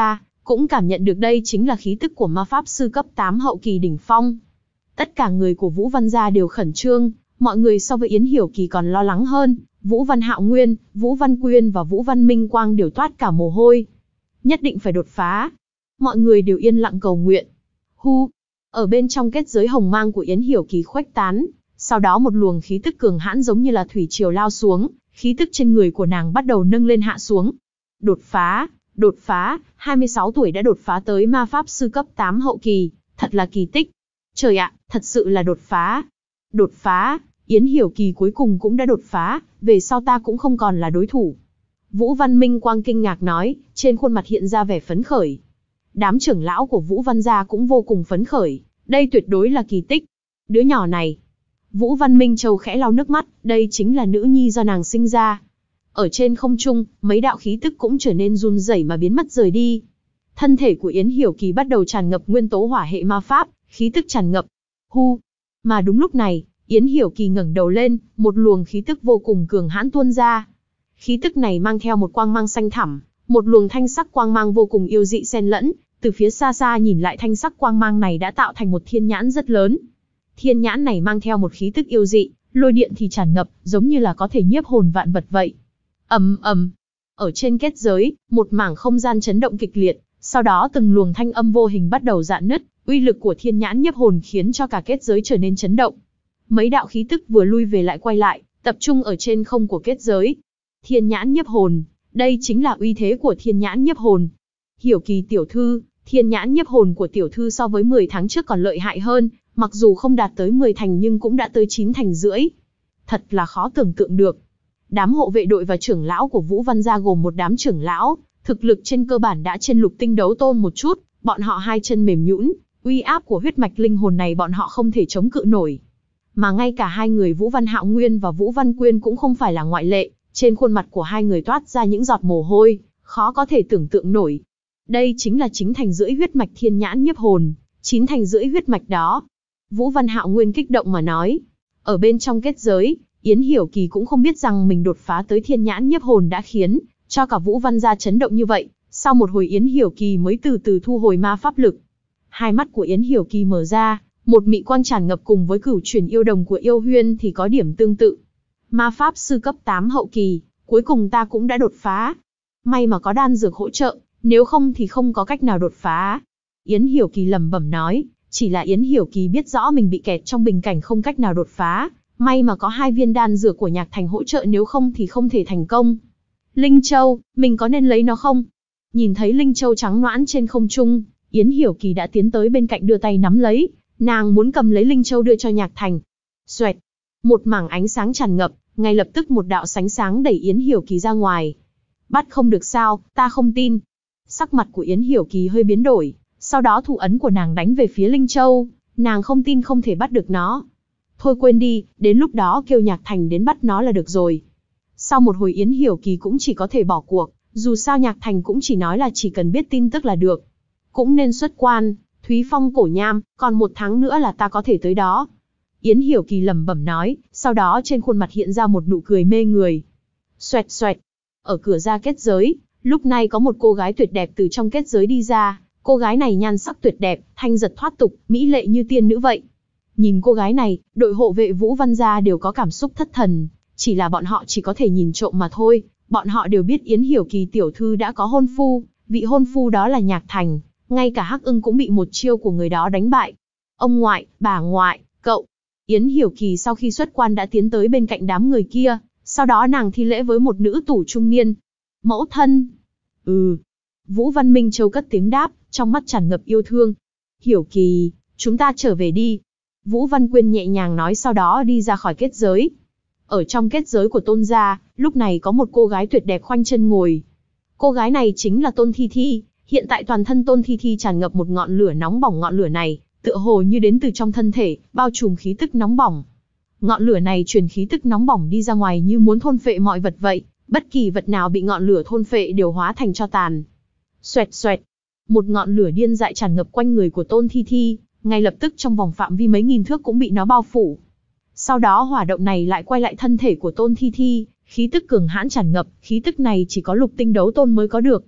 cũng cảm nhận được đây chính là khí tức của ma pháp sư cấp tám hậu kỳ đỉnh phong. Tất cả người của Vũ Văn gia đều khẩn trương, mọi người so với Yến Hiểu Kỳ còn lo lắng hơn. Vũ Văn Hạo Nguyên, Vũ Văn Quyên và Vũ Văn Minh Quang đều toát cả mồ hôi. Nhất định phải đột phá. Mọi người đều yên lặng cầu nguyện. Hu, ở bên trong kết giới hồng mang của Yến Hiểu Kỳ khuếch tán, sau đó một luồng khí tức cường hãn giống như là thủy triều lao xuống, khí tức trên người của nàng bắt đầu nâng lên hạ xuống. Đột phá, đột phá, hai mươi sáu tuổi đã đột phá tới ma pháp sư cấp tám hậu kỳ, thật là kỳ tích. Trời ạ, thật sự là đột phá. Đột phá, Yến Hiểu Kỳ cuối cùng cũng đã đột phá, về sau ta cũng không còn là đối thủ. Vũ Văn Minh Quang kinh ngạc nói, trên khuôn mặt hiện ra vẻ phấn khởi. Đám trưởng lão của Vũ Văn gia cũng vô cùng phấn khởi, đây tuyệt đối là kỳ tích. Đứa nhỏ này. Vũ Văn Minh Châu khẽ lau nước mắt, đây chính là nữ nhi do nàng sinh ra. Ở trên không trung, mấy đạo khí tức cũng trở nên run rẩy mà biến mất rời đi. Thân thể của Yến Hiểu Kỳ bắt đầu tràn ngập nguyên tố hỏa hệ ma pháp, khí tức tràn ngập. Hu. Mà đúng lúc này, Yến Hiểu Kỳ ngẩng đầu lên, một luồng khí tức vô cùng cường hãn tuôn ra. Khí tức này mang theo một quang mang xanh thẳm, một luồng thanh sắc quang mang vô cùng yêu dị xen lẫn, từ phía xa xa nhìn lại thanh sắc quang mang này đã tạo thành một thiên nhãn rất lớn. Thiên nhãn này mang theo một khí tức yêu dị, lôi điện thì tràn ngập, giống như là có thể nhiếp hồn vạn vật vậy. Ầm ầm. Ở trên kết giới, một mảng không gian chấn động kịch liệt, sau đó từng luồng thanh âm vô hình bắt đầu rạn nứt, uy lực của thiên nhãn nhiếp hồn khiến cho cả kết giới trở nên chấn động. Mấy đạo khí tức vừa lui về lại quay lại, tập trung ở trên không của kết giới. Thiên nhãn nhiếp hồn, đây chính là uy thế của thiên nhãn nhiếp hồn. Hiểu Kỳ tiểu thư, thiên nhãn nhiếp hồn của tiểu thư so với mười tháng trước còn lợi hại hơn, mặc dù không đạt tới mười thành nhưng cũng đã tới chín thành rưỡi. Thật là khó tưởng tượng được. Đám hộ vệ đội và trưởng lão của Vũ Văn gia gồm một đám trưởng lão, thực lực trên cơ bản đã trên lục tinh đấu tôn một chút, bọn họ hai chân mềm nhũn, uy áp của huyết mạch linh hồn này bọn họ không thể chống cự nổi. Mà ngay cả hai người Vũ Văn Hạo Nguyên và Vũ Văn Quyên cũng không phải là ngoại lệ, trên khuôn mặt của hai người toát ra những giọt mồ hôi, khó có thể tưởng tượng nổi. Đây chính là chín thành rưỡi huyết mạch thiên nhãn nhiếp hồn, chín thành rưỡi huyết mạch đó. Vũ Văn Hạo Nguyên kích động mà nói, ở bên trong kết giới, Yến Hiểu Kỳ cũng không biết rằng mình đột phá tới thiên nhãn nhiếp hồn đã khiến cho cả Vũ Văn gia chấn động như vậy. Sau một hồi Yến Hiểu Kỳ mới từ từ thu hồi ma pháp lực. Hai mắt của Yến Hiểu Kỳ mở ra, một mị quang tràn ngập cùng với cửu truyền yêu đồng của yêu huyên thì có điểm tương tự. Ma pháp sư cấp tám hậu kỳ, cuối cùng ta cũng đã đột phá. May mà có đan dược hỗ trợ, nếu không thì không có cách nào đột phá. Yến Hiểu Kỳ lẩm bẩm nói, chỉ là Yến Hiểu Kỳ biết rõ mình bị kẹt trong bình cảnh không cách nào đột phá. May mà có hai viên đan dược của Nhạc Thành hỗ trợ, nếu không thì không thể thành công. Linh Châu, mình có nên lấy nó không? Nhìn thấy Linh Châu trắng noãn trên không trung, Yến Hiểu Kỳ đã tiến tới bên cạnh đưa tay nắm lấy, nàng muốn cầm lấy Linh Châu đưa cho Nhạc Thành. Xoẹt, một mảng ánh sáng tràn ngập, ngay lập tức một đạo sánh sáng đẩy Yến Hiểu Kỳ ra ngoài. Bắt không được sao, ta không tin. Sắc mặt của Yến Hiểu Kỳ hơi biến đổi, sau đó thủ ấn của nàng đánh về phía Linh Châu, nàng không tin không thể bắt được nó. Thôi quên đi, đến lúc đó kêu Nhạc Thành đến bắt nó là được rồi. Sau một hồi Yến Hiểu Kỳ cũng chỉ có thể bỏ cuộc, dù sao Nhạc Thành cũng chỉ nói là chỉ cần biết tin tức là được. Cũng nên xuất quan, Thúy Phong cổ nham, còn một tháng nữa là ta có thể tới đó. Yến Hiểu Kỳ lẩm bẩm nói, sau đó trên khuôn mặt hiện ra một nụ cười mê người. Xoẹt xoẹt, ở cửa ra kết giới, lúc này có một cô gái tuyệt đẹp từ trong kết giới đi ra. Cô gái này nhan sắc tuyệt đẹp, thanh giật thoát tục, mỹ lệ như tiên nữ vậy. Nhìn cô gái này, đội hộ vệ Vũ Văn gia đều có cảm xúc thất thần, chỉ là bọn họ chỉ có thể nhìn trộm mà thôi. Bọn họ đều biết Yến Hiểu Kỳ tiểu thư đã có hôn phu, vị hôn phu đó là Nhạc Thành, ngay cả Hắc Ưng cũng bị một chiêu của người đó đánh bại. Ông ngoại, bà ngoại, cậu. Yến Hiểu Kỳ sau khi xuất quan đã tiến tới bên cạnh đám người kia, sau đó nàng thi lễ với một nữ tủ trung niên. Mẫu thân. Ừ. Vũ Văn Minh Châu cất tiếng đáp, trong mắt tràn ngập yêu thương. Hiểu Kỳ, chúng ta trở về đi. Vũ Văn Quyên nhẹ nhàng nói, sau đó đi ra khỏi kết giới. Ở trong kết giới của Tôn gia, lúc này có một cô gái tuyệt đẹp khoanh chân ngồi. Cô gái này chính là Tôn Thi Thi. Hiện tại toàn thân Tôn Thi Thi tràn ngập một ngọn lửa nóng bỏng, ngọn lửa này tựa hồ như đến từ trong thân thể, bao trùm khí tức nóng bỏng. Ngọn lửa này truyền khí tức nóng bỏng đi ra ngoài như muốn thôn phệ mọi vật vậy, bất kỳ vật nào bị ngọn lửa thôn phệ đều hóa thành tro tàn. Xoẹt xoẹt, một ngọn lửa điên dại tràn ngập quanh người của Tôn Thi Thi, ngay lập tức trong vòng phạm vi mấy nghìn thước cũng bị nó bao phủ. Sau đó hỏa động này lại quay lại thân thể của Tôn Thi Thi, khí tức cường hãn tràn ngập, khí tức này chỉ có lục tinh đấu tôn mới có được.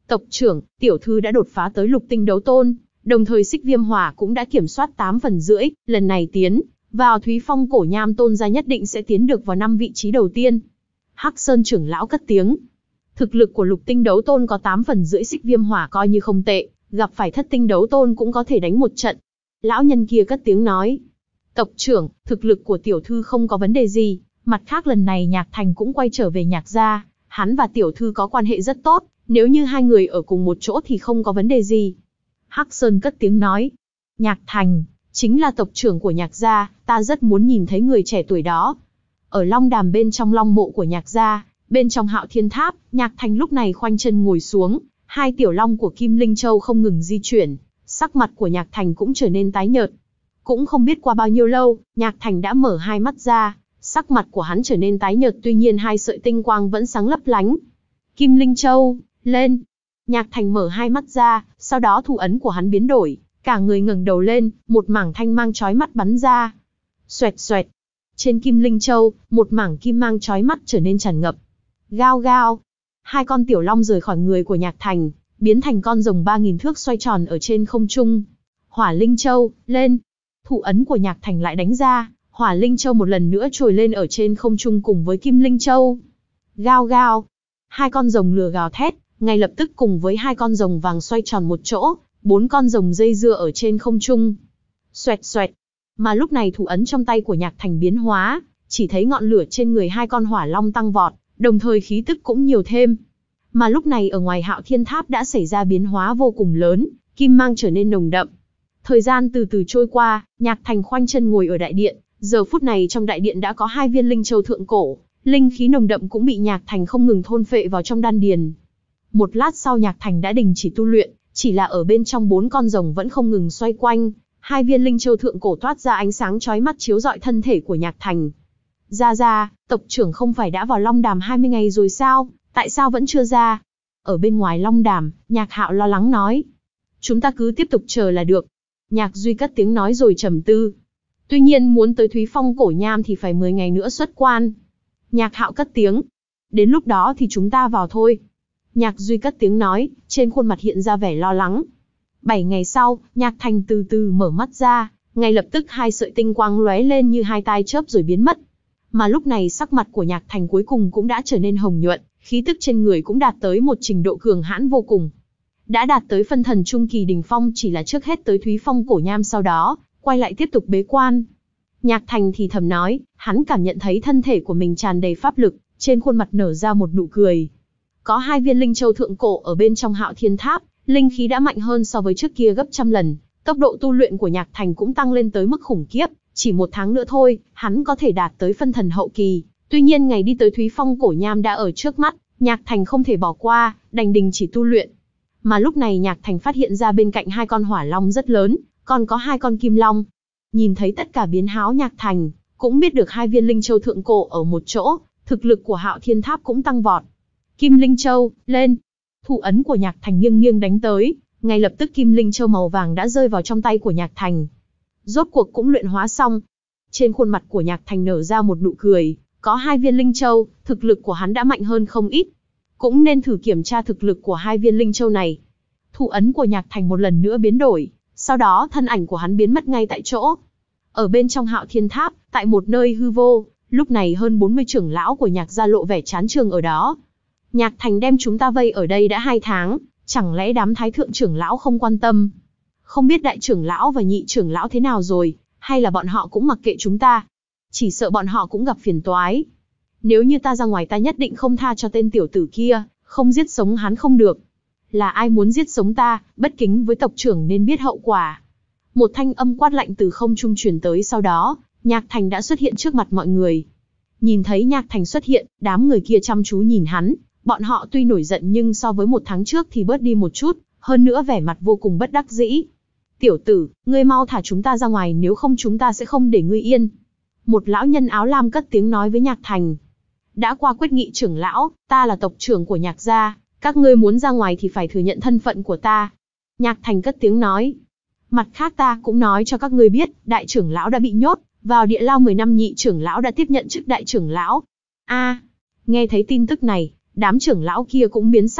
Tộc trưởng, tiểu thư đã đột phá tới lục tinh đấu tôn, đồng thời xích viêm hỏa cũng đã kiểm soát tám phần rưỡi, lần này tiến vào Thúy Phong cổ nham tôn gia nhất định sẽ tiến được vào năm vị trí đầu tiên. Hắc Sơn trưởng lão cất tiếng. Thực lực của lục tinh đấu tôn có tám phần rưỡi xích viêm hỏa coi như không tệ, gặp phải thất tinh đấu tôn cũng có thể đánh một trận. Lão nhân kia cất tiếng nói. Tộc trưởng, thực lực của tiểu thư không có vấn đề gì, mặt khác lần này Nhạc Thành cũng quay trở về Nhạc gia, hắn và tiểu thư có quan hệ rất tốt, nếu như hai người ở cùng một chỗ thì không có vấn đề gì. Hắc Sơn cất tiếng nói. Nhạc Thành, chính là tộc trưởng của Nhạc gia, ta rất muốn nhìn thấy người trẻ tuổi đó. Ở Long Đàm bên trong long mộ của Nhạc gia, bên trong Hạo Thiên Tháp, Nhạc Thành lúc này khoanh chân ngồi xuống, hai tiểu long của Kim Linh Châu không ngừng di chuyển, sắc mặt của Nhạc Thành cũng trở nên tái nhợt. Cũng không biết qua bao nhiêu lâu, Nhạc Thành đã mở hai mắt ra, sắc mặt của hắn trở nên tái nhợt, tuy nhiên hai sợi tinh quang vẫn sáng lấp lánh. Kim Linh Châu, lên. Nhạc Thành mở hai mắt ra, sau đó thủ ấn của hắn biến đổi, cả người ngẩng đầu lên, một mảng thanh mang chói mắt bắn ra. Xoẹt xoẹt. Trên Kim Linh Châu, một mảng kim mang chói mắt trở nên tràn ngập. Gao gao. Hai con tiểu long rời khỏi người của Nhạc Thành, biến thành con rồng ba nghìn thước xoay tròn ở trên không trung. Hỏa Linh Châu, lên. Thủ ấn của Nhạc Thành lại đánh ra, Hỏa Linh Châu một lần nữa trồi lên ở trên không trung cùng với Kim Linh Châu. Gao gao. Hai con rồng lửa gào thét, ngay lập tức cùng với hai con rồng vàng xoay tròn một chỗ, bốn con rồng dây dưa ở trên không trung. Xoẹt xoẹt. Mà lúc này thủ ấn trong tay của Nhạc Thành biến hóa, chỉ thấy ngọn lửa trên người hai con hỏa long tăng vọt, đồng thời khí tức cũng nhiều thêm. Mà lúc này ở ngoài Hạo Thiên Tháp đã xảy ra biến hóa vô cùng lớn, kim mang trở nên nồng đậm. Thời gian từ từ trôi qua, Nhạc Thành khoanh chân ngồi ở đại điện, giờ phút này trong đại điện đã có hai viên linh châu thượng cổ, linh khí nồng đậm cũng bị Nhạc Thành không ngừng thôn phệ vào trong đan điền. Một lát sau Nhạc Thành đã đình chỉ tu luyện, chỉ là ở bên trong bốn con rồng vẫn không ngừng xoay quanh, hai viên linh châu thượng cổ toát ra ánh sáng chói mắt chiếu rọi thân thể của Nhạc Thành. Ra ra, tộc trưởng không phải đã vào Long Đàm hai mươi ngày rồi sao, tại sao vẫn chưa ra? Ở bên ngoài Long Đàm, Nhạc Hạo lo lắng nói. Chúng ta cứ tiếp tục chờ là được. Nhạc Duy cất tiếng nói rồi trầm tư. Tuy nhiên muốn tới Thúy Phong cổ nham thì phải mười ngày nữa xuất quan. Nhạc Hạo cất tiếng. Đến lúc đó thì chúng ta vào thôi. Nhạc Duy cất tiếng nói, trên khuôn mặt hiện ra vẻ lo lắng. Bảy ngày sau, Nhạc Thành từ từ mở mắt ra, ngay lập tức hai sợi tinh quang lóe lên như hai tai chớp rồi biến mất. Mà lúc này sắc mặt của Nhạc Thành cuối cùng cũng đã trở nên hồng nhuận, khí tức trên người cũng đạt tới một trình độ cường hãn vô cùng. Đã đạt tới phân thần trung kỳ đỉnh phong, chỉ là trước hết tới Thúy Phong cổ nham, sau đó quay lại tiếp tục bế quan. Nhạc Thành thì thầm nói, hắn cảm nhận thấy thân thể của mình tràn đầy pháp lực, trên khuôn mặt nở ra một nụ cười. Có hai viên linh châu thượng cổ ở bên trong Hạo Thiên Tháp, linh khí đã mạnh hơn so với trước kia gấp trăm lần, tốc độ tu luyện của Nhạc Thành cũng tăng lên tới mức khủng khiếp, chỉ một tháng nữa thôi, hắn có thể đạt tới phân thần hậu kỳ. Tuy nhiên ngày đi tới Thúy Phong cổ nham đã ở trước mắt, Nhạc Thành không thể bỏ qua, đành đình chỉ tu luyện. Mà lúc này Nhạc Thành phát hiện ra bên cạnh hai con hỏa long rất lớn, còn có hai con kim long. Nhìn thấy tất cả biến háo Nhạc Thành, cũng biết được hai viên linh châu thượng cổ ở một chỗ, thực lực của Hạo Thiên Tháp cũng tăng vọt. Kim Linh Châu, lên. Thủ ấn của Nhạc Thành nghiêng nghiêng đánh tới, ngay lập tức Kim Linh Châu màu vàng đã rơi vào trong tay của Nhạc Thành. Rốt cuộc cũng luyện hóa xong. Trên khuôn mặt của Nhạc Thành nở ra một nụ cười, có hai viên linh châu, thực lực của hắn đã mạnh hơn không ít. Cũng nên thử kiểm tra thực lực của hai viên linh châu này. Thủ ấn của Nhạc Thành một lần nữa biến đổi, sau đó thân ảnh của hắn biến mất ngay tại chỗ. Ở bên trong Hạo Thiên Tháp, tại một nơi hư vô, lúc này hơn bốn mươi trưởng lão của Nhạc gia lộ vẻ chán chường ở đó. Nhạc Thành đem chúng ta vây ở đây đã hai tháng, chẳng lẽ đám thái thượng trưởng lão không quan tâm? Không biết đại trưởng lão và nhị trưởng lão thế nào rồi, hay là bọn họ cũng mặc kệ chúng ta? Chỉ sợ bọn họ cũng gặp phiền toái. Nếu như ta ra ngoài ta nhất định không tha cho tên tiểu tử kia, không giết sống hắn không được. Là ai muốn giết sống ta, bất kính với tộc trưởng nên biết hậu quả. Một thanh âm quát lạnh từ không trung truyền tới, sau đó, Nhạc Thành đã xuất hiện trước mặt mọi người. Nhìn thấy Nhạc Thành xuất hiện, đám người kia chăm chú nhìn hắn, bọn họ tuy nổi giận nhưng so với một tháng trước thì bớt đi một chút, hơn nữa vẻ mặt vô cùng bất đắc dĩ. Tiểu tử, ngươi mau thả chúng ta ra ngoài, nếu không chúng ta sẽ không để ngươi yên. Một lão nhân áo lam cất tiếng nói với Nhạc Thành. Đã qua quyết nghị trưởng lão, ta là tộc trưởng của Nhạc gia, các ngươi muốn ra ngoài thì phải thừa nhận thân phận của ta. Nhạc Thành cất tiếng nói. Mặt khác ta cũng nói cho các ngươi biết, đại trưởng lão đã bị nhốt, vào địa lao mười năm, nhị trưởng lão đã tiếp nhận chức đại trưởng lão. A, nghe thấy tin tức này, đám trưởng lão kia cũng biến sắc.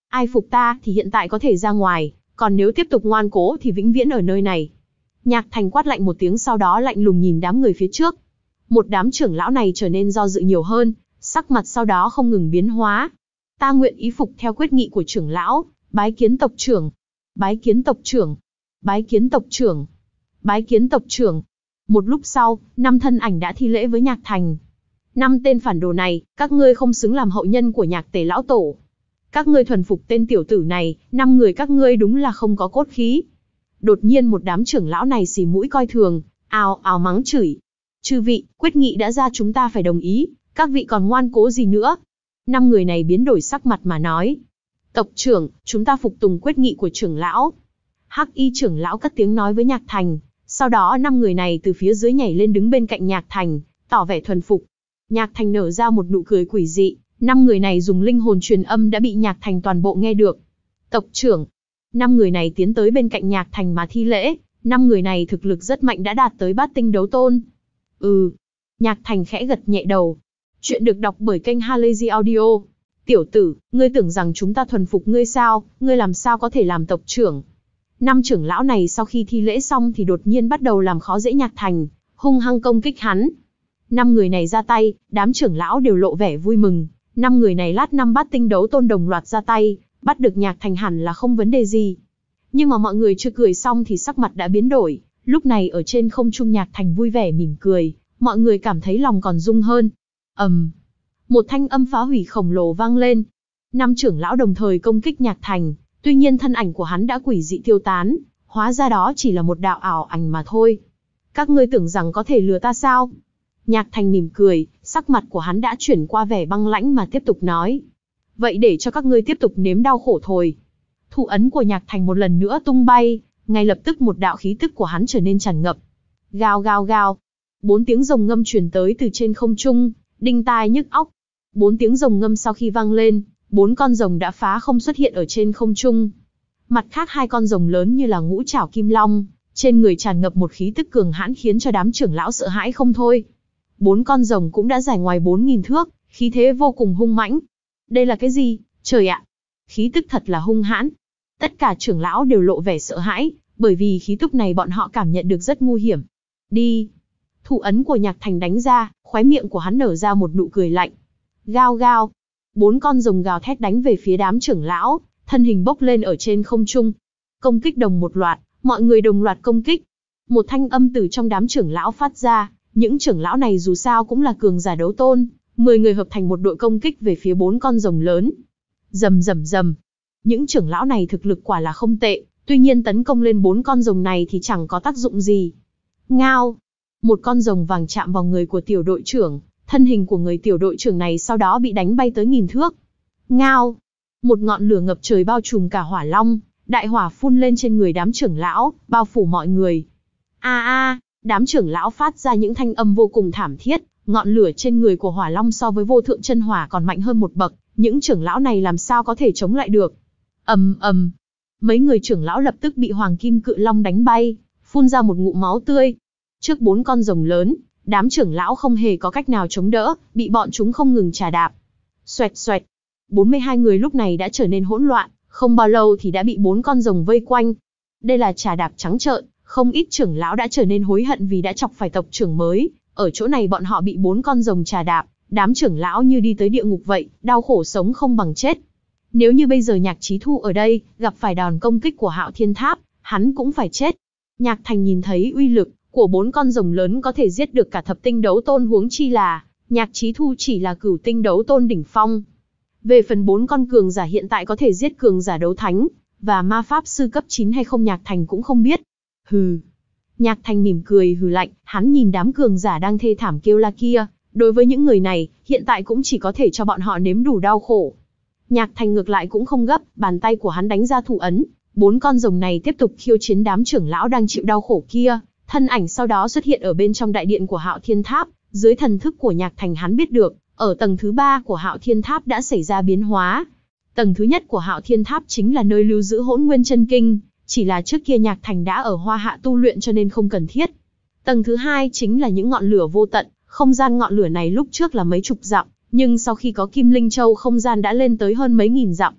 Ai phục ta thì hiện tại có thể ra ngoài, còn nếu tiếp tục ngoan cố thì vĩnh viễn ở nơi này. Nhạc Thành quát lạnh một tiếng, sau đó lạnh lùng nhìn đám người phía trước. Một đám trưởng lão này trở nên do dự nhiều hơn, sắc mặt sau đó không ngừng biến hóa. Ta nguyện ý phục theo quyết nghị của trưởng lão, bái kiến tộc trưởng, bái kiến tộc trưởng, bái kiến tộc trưởng, bái kiến tộc trưởng. Một lúc sau, năm thân ảnh đã thi lễ với Nhạc Thành. Năm tên phản đồ này, các ngươi không xứng làm hậu nhân của Nhạc Tề lão tổ. Các ngươi thuần phục tên tiểu tử này, năm người các ngươi đúng là không có cốt khí. Đột nhiên một đám trưởng lão này xì mũi coi thường, ào ào mắng chửi. Chư vị, quyết nghị đã ra, chúng ta phải đồng ý, các vị còn ngoan cố gì nữa? Năm người này biến đổi sắc mặt mà nói. Tộc trưởng, chúng ta phục tùng quyết nghị của trưởng lão. Hắc y trưởng lão cất tiếng nói với Nhạc Thành. Sau đó năm người này từ phía dưới nhảy lên đứng bên cạnh Nhạc Thành, tỏ vẻ thuần phục. Nhạc Thành nở ra một nụ cười quỷ dị. Năm người này dùng linh hồn truyền âm đã bị Nhạc Thành toàn bộ nghe được. Tộc trưởng. Năm người này tiến tới bên cạnh Nhạc Thành mà thi lễ. Năm người này thực lực rất mạnh, đã đạt tới bát tinh đấu tôn. Ừ. Nhạc Thành khẽ gật nhẹ đầu. Chuyện được đọc bởi kênh Halazy Audio. Tiểu tử, ngươi tưởng rằng chúng ta thuần phục ngươi sao? Ngươi làm sao có thể làm tộc trưởng? Năm trưởng lão này sau khi thi lễ xong thì đột nhiên bắt đầu làm khó dễ Nhạc Thành, hung hăng công kích hắn. Năm người này ra tay, đám trưởng lão đều lộ vẻ vui mừng. Năm người này lát năm bát tinh đấu tôn đồng loạt ra tay, bắt được Nhạc Thành hẳn là không vấn đề gì. Nhưng mà mọi người chưa cười xong thì sắc mặt đã biến đổi. Lúc này ở trên không trung Nhạc Thành vui vẻ mỉm cười, mọi người cảm thấy lòng còn rung hơn. ầm, um, một thanh âm phá hủy khổng lồ vang lên. Năm trưởng lão đồng thời công kích Nhạc Thành, tuy nhiên thân ảnh của hắn đã quỷ dị tiêu tán, hóa ra đó chỉ là một đạo ảo ảnh mà thôi. Các ngươi tưởng rằng có thể lừa ta sao? Nhạc Thành mỉm cười, sắc mặt của hắn đã chuyển qua vẻ băng lãnh mà tiếp tục nói. Vậy để cho các ngươi tiếp tục nếm đau khổ thôi. Thủ ấn của Nhạc Thành một lần nữa tung bay, ngay lập tức một đạo khí tức của hắn trở nên tràn ngập. Gào gào gào. Bốn tiếng rồng ngâm truyền tới từ trên không trung, đinh tai nhức óc. Bốn tiếng rồng ngâm sau khi vang lên, bốn con rồng đã phá không xuất hiện ở trên không trung. Mặt khác hai con rồng lớn như là ngũ trảo kim long, trên người tràn ngập một khí tức cường hãn khiến cho đám trưởng lão sợ hãi không thôi. Bốn con rồng cũng đã dài ngoài bốn nghìn thước, khí thế vô cùng hung mãnh. Đây là cái gì? Trời ạ! Khí tức thật là hung hãn. Tất cả trưởng lão đều lộ vẻ sợ hãi, bởi vì khí tức này bọn họ cảm nhận được rất nguy hiểm. Đi! Thủ ấn của Nhạc Thành đánh ra, khóe miệng của hắn nở ra một nụ cười lạnh. Gao gao! Bốn con rồng gào thét đánh về phía đám trưởng lão, thân hình bốc lên ở trên không trung. Công kích đồng một loạt, mọi người đồng loạt công kích. Một thanh âm từ trong đám trưởng lão phát ra, những trưởng lão này dù sao cũng là cường giả đấu tôn, mười người hợp thành một đội công kích về phía bốn con rồng lớn. Rầm rầm rầm. Những trưởng lão này thực lực quả là không tệ, tuy nhiên tấn công lên bốn con rồng này thì chẳng có tác dụng gì. Ngao! Một con rồng vàng chạm vào người của tiểu đội trưởng, thân hình của người tiểu đội trưởng này sau đó bị đánh bay tới nghìn thước. Ngao! Một ngọn lửa ngập trời bao trùm cả hỏa long, đại hỏa phun lên trên người đám trưởng lão, bao phủ mọi người. A a, đám trưởng lão phát ra những thanh âm vô cùng thảm thiết, ngọn lửa trên người của hỏa long so với vô thượng chân hỏa còn mạnh hơn một bậc, những trưởng lão này làm sao có thể chống lại được. Ầm ầm, mấy người trưởng lão lập tức bị hoàng kim cự long đánh bay, phun ra một ngụm máu tươi. Trước bốn con rồng lớn, đám trưởng lão không hề có cách nào chống đỡ, bị bọn chúng không ngừng chà đạp. Xoẹt xoẹt, bốn mươi hai người lúc này đã trở nên hỗn loạn, không bao lâu thì đã bị bốn con rồng vây quanh. Đây là chà đạp trắng trợn, không ít trưởng lão đã trở nên hối hận vì đã chọc phải tộc trưởng mới. Ở chỗ này bọn họ bị bốn con rồng chà đạp, đám trưởng lão như đi tới địa ngục vậy, đau khổ sống không bằng chết. Nếu như bây giờ Nhạc Chí Thu ở đây, gặp phải đòn công kích của Hạo Thiên Tháp, hắn cũng phải chết. Nhạc Thành nhìn thấy uy lực của bốn con rồng lớn có thể giết được cả thập tinh đấu tôn, huống chi là Nhạc Chí Thu chỉ là cửu tinh đấu tôn đỉnh phong. Về phần bốn con cường giả hiện tại có thể giết cường giả đấu thánh và ma pháp sư cấp chín hay không, Nhạc Thành cũng không biết. Hừ. Nhạc Thành mỉm cười hừ lạnh, hắn nhìn đám cường giả đang thê thảm kêu la kia, đối với những người này, hiện tại cũng chỉ có thể cho bọn họ nếm đủ đau khổ. Nhạc Thành ngược lại cũng không gấp, bàn tay của hắn đánh ra thủ ấn, bốn con rồng này tiếp tục khiêu chiến đám trưởng lão đang chịu đau khổ kia, thân ảnh sau đó xuất hiện ở bên trong đại điện của Hạo Thiên Tháp, dưới thần thức của Nhạc Thành hắn biết được, ở tầng thứ ba của Hạo Thiên Tháp đã xảy ra biến hóa. Tầng thứ nhất của Hạo Thiên Tháp chính là nơi lưu giữ Hỗn Nguyên Chân Kinh, chỉ là trước kia Nhạc Thành đã ở Hoa Hạ tu luyện cho nên không cần thiết. Tầng thứ hai chính là những ngọn lửa vô tận, không gian ngọn lửa này lúc trước là mấy chục dặm, nhưng sau khi có Kim Linh Châu không gian đã lên tới hơn mấy nghìn dặm.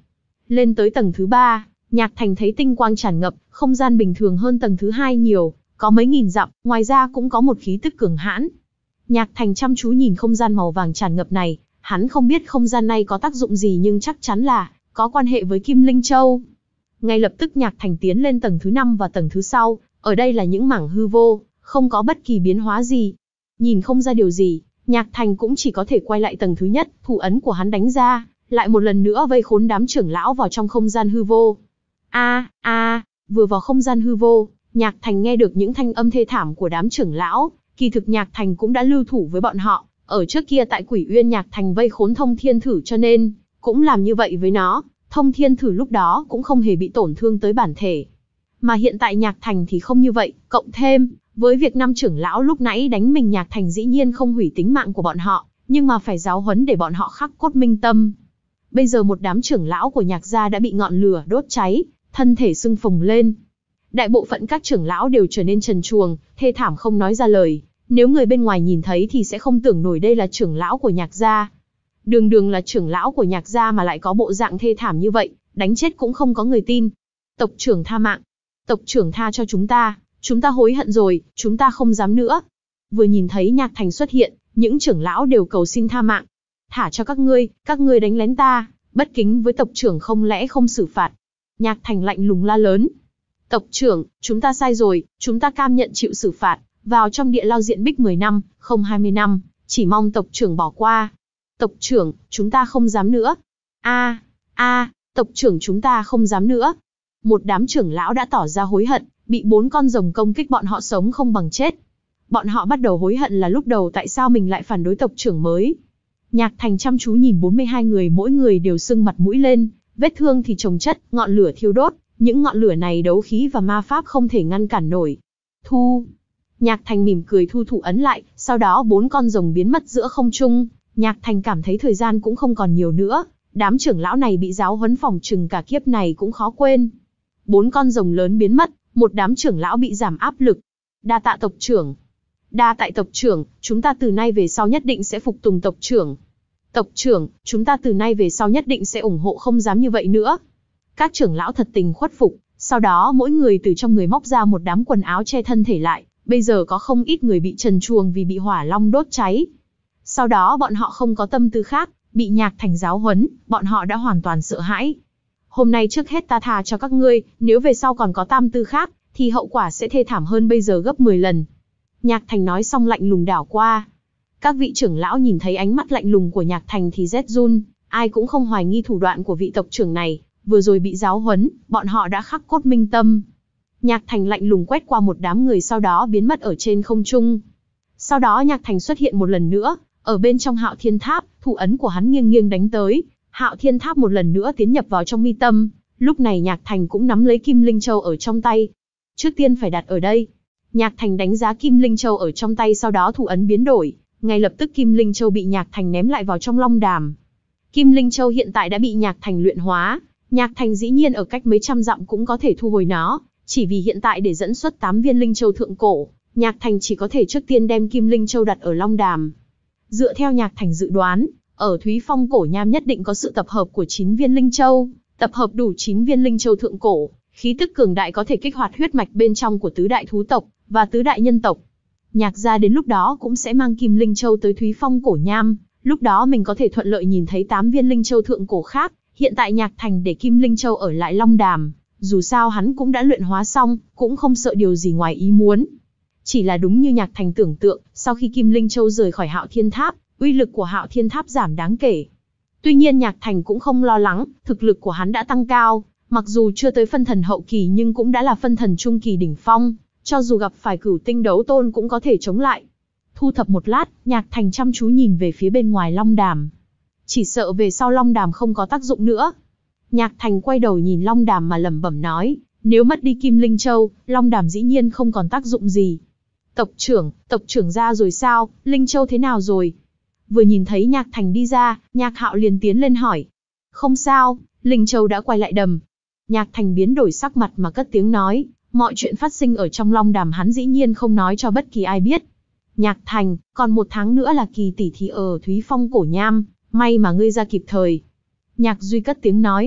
Lên tới tầng thứ ba, Nhạc Thành thấy tinh quang tràn ngập, không gian bình thường hơn tầng thứ hai nhiều, có mấy nghìn dặm, ngoài ra cũng có một khí tức cường hãn. Nhạc Thành chăm chú nhìn không gian màu vàng tràn ngập này, hắn không biết không gian này có tác dụng gì nhưng chắc chắn là có quan hệ với Kim Linh Châu. Ngay lập tức Nhạc Thành tiến lên tầng thứ năm và tầng thứ sau, ở đây là những mảng hư vô, không có bất kỳ biến hóa gì. Nhìn không ra điều gì, Nhạc Thành cũng chỉ có thể quay lại tầng thứ nhất, thủ ấn của hắn đánh ra, lại một lần nữa vây khốn đám trưởng lão vào trong không gian hư vô. A a, vừa vào không gian hư vô, Nhạc Thành nghe được những thanh âm thê thảm của đám trưởng lão, kỳ thực Nhạc Thành cũng đã lưu thủ với bọn họ, ở trước kia tại Quỷ Uyên Nhạc Thành vây khốn Thông Thiên Thử cho nên cũng làm như vậy với nó, Thông Thiên Thử lúc đó cũng không hề bị tổn thương tới bản thể. Mà hiện tại Nhạc Thành thì không như vậy, cộng thêm với việc năm trưởng lão lúc nãy đánh mình, Nhạc Thành dĩ nhiên không hủy tính mạng của bọn họ, nhưng mà phải giáo huấn để bọn họ khắc cốt minh tâm. Bây giờ một đám trưởng lão của Nhạc gia đã bị ngọn lửa đốt cháy, thân thể sưng phồng lên. Đại bộ phận các trưởng lão đều trở nên trần truồng, thê thảm không nói ra lời. Nếu người bên ngoài nhìn thấy thì sẽ không tưởng nổi đây là trưởng lão của Nhạc gia. Đường đường là trưởng lão của Nhạc gia mà lại có bộ dạng thê thảm như vậy, đánh chết cũng không có người tin. Tộc trưởng tha mạng. Tộc trưởng tha cho chúng ta, chúng ta hối hận rồi, chúng ta không dám nữa. Vừa nhìn thấy Nhạc Thành xuất hiện, những trưởng lão đều cầu xin tha mạng. Thả cho các ngươi, các ngươi đánh lén ta, bất kính với tộc trưởng không lẽ không xử phạt. Nhạc Thành lạnh lùng la lớn. Tộc trưởng, chúng ta sai rồi, chúng ta cam nhận chịu xử phạt, vào trong địa lao diện bích mười năm, không hai mươi năm, chỉ mong tộc trưởng bỏ qua. Tộc trưởng, chúng ta không dám nữa. A, a, tộc trưởng chúng ta không dám nữa. Một đám trưởng lão đã tỏ ra hối hận, bị bốn con rồng công kích bọn họ sống không bằng chết. Bọn họ bắt đầu hối hận là lúc đầu tại sao mình lại phản đối tộc trưởng mới. Nhạc Thành chăm chú nhìn bốn mươi hai người, mỗi người đều sưng mặt mũi lên, vết thương thì chồng chất, ngọn lửa thiêu đốt, những ngọn lửa này đấu khí và ma pháp không thể ngăn cản nổi. Thu. Nhạc Thành mỉm cười thu thủ ấn lại, sau đó bốn con rồng biến mất giữa không trung. Nhạc Thành cảm thấy thời gian cũng không còn nhiều nữa, đám trưởng lão này bị giáo huấn phòng trừng cả kiếp này cũng khó quên. Bốn con rồng lớn biến mất, một đám trưởng lão bị giảm áp lực. Đa tạ tộc trưởng. Đa tạ tộc trưởng, chúng ta từ nay về sau nhất định sẽ phục tùng tộc trưởng. Tộc trưởng, chúng ta từ nay về sau nhất định sẽ ủng hộ, không dám như vậy nữa. Các trưởng lão thật tình khuất phục, sau đó mỗi người từ trong người móc ra một đám quần áo che thân thể lại, bây giờ có không ít người bị trần truồng vì bị hỏa long đốt cháy. Sau đó bọn họ không có tâm tư khác, bị Nhạc Thành giáo huấn, bọn họ đã hoàn toàn sợ hãi. Hôm nay trước hết ta tha cho các ngươi, nếu về sau còn có tam tư khác, thì hậu quả sẽ thê thảm hơn bây giờ gấp mười lần. Nhạc Thành nói xong lạnh lùng đảo qua. Các vị trưởng lão nhìn thấy ánh mắt lạnh lùng của Nhạc Thành thì rét run, ai cũng không hoài nghi thủ đoạn của vị tộc trưởng này, vừa rồi bị giáo huấn, bọn họ đã khắc cốt minh tâm. Nhạc Thành lạnh lùng quét qua một đám người sau đó biến mất ở trên không trung. Sau đó Nhạc Thành xuất hiện một lần nữa, ở bên trong Hạo Thiên Tháp, thủ ấn của hắn nghiêng nghiêng đánh tới, Hạo Thiên Tháp một lần nữa tiến nhập vào trong mi tâm. Lúc này Nhạc Thành cũng nắm lấy Kim Linh Châu ở trong tay. Trước tiên phải đặt ở đây. Nhạc Thành đánh giá Kim Linh Châu ở trong tay, sau đó thủ ấn biến đổi, ngay lập tức Kim Linh Châu bị Nhạc Thành ném lại vào trong long đàm. Kim Linh Châu hiện tại đã bị Nhạc Thành luyện hóa, Nhạc Thành dĩ nhiên ở cách mấy trăm dặm cũng có thể thu hồi nó, chỉ vì hiện tại để dẫn xuất tám viên Linh Châu thượng cổ, Nhạc Thành chỉ có thể trước tiên đem Kim Linh Châu đặt ở long đàm. Dựa theo Nhạc Thành dự đoán, ở Thúy Phong cổ nham nhất định có sự tập hợp của chín viên Linh Châu, tập hợp đủ chín viên Linh Châu thượng cổ, khí tức cường đại có thể kích hoạt huyết mạch bên trong của tứ đại thú tộc và tứ đại nhân tộc. Nhạc gia đến lúc đó cũng sẽ mang Kim Linh Châu tới Thúy Phong cổ nham, lúc đó mình có thể thuận lợi nhìn thấy tám viên Linh Châu thượng cổ khác. Hiện tại Nhạc Thành để Kim Linh Châu ở lại long đàm, dù sao hắn cũng đã luyện hóa xong, cũng không sợ điều gì ngoài ý muốn. Chỉ là đúng như Nhạc Thành tưởng tượng, sau khi Kim Linh Châu rời khỏi Hạo Thiên Tháp, uy lực của Hạo Thiên Tháp giảm đáng kể. Tuy nhiên Nhạc Thành cũng không lo lắng, thực lực của hắn đã tăng cao, mặc dù chưa tới phân thần hậu kỳ nhưng cũng đã là phân thần trung kỳ đỉnh phong, cho dù gặp phải cửu tinh đấu tôn cũng có thể chống lại. Thu thập một lát, Nhạc Thành chăm chú nhìn về phía bên ngoài long đàm. Chỉ sợ về sau long đàm không có tác dụng nữa. Nhạc Thành quay đầu nhìn long đàm mà lẩm bẩm nói, nếu mất đi Kim Linh Châu, long đàm dĩ nhiên không còn tác dụng gì. Tộc trưởng, tộc trưởng ra rồi sao, Linh Châu thế nào rồi? Vừa nhìn thấy Nhạc Thành đi ra, Nhạc Hạo liền tiến lên hỏi. Không sao, Linh Châu đã quay lại đầm. Nhạc Thành biến đổi sắc mặt mà cất tiếng nói, mọi chuyện phát sinh ở trong long đàm hắn dĩ nhiên không nói cho bất kỳ ai biết. Nhạc Thành, còn một tháng nữa là kỳ tỷ thí ở Thúy Phong cổ nham, may mà ngươi ra kịp thời. Nhạc Duy cất tiếng nói.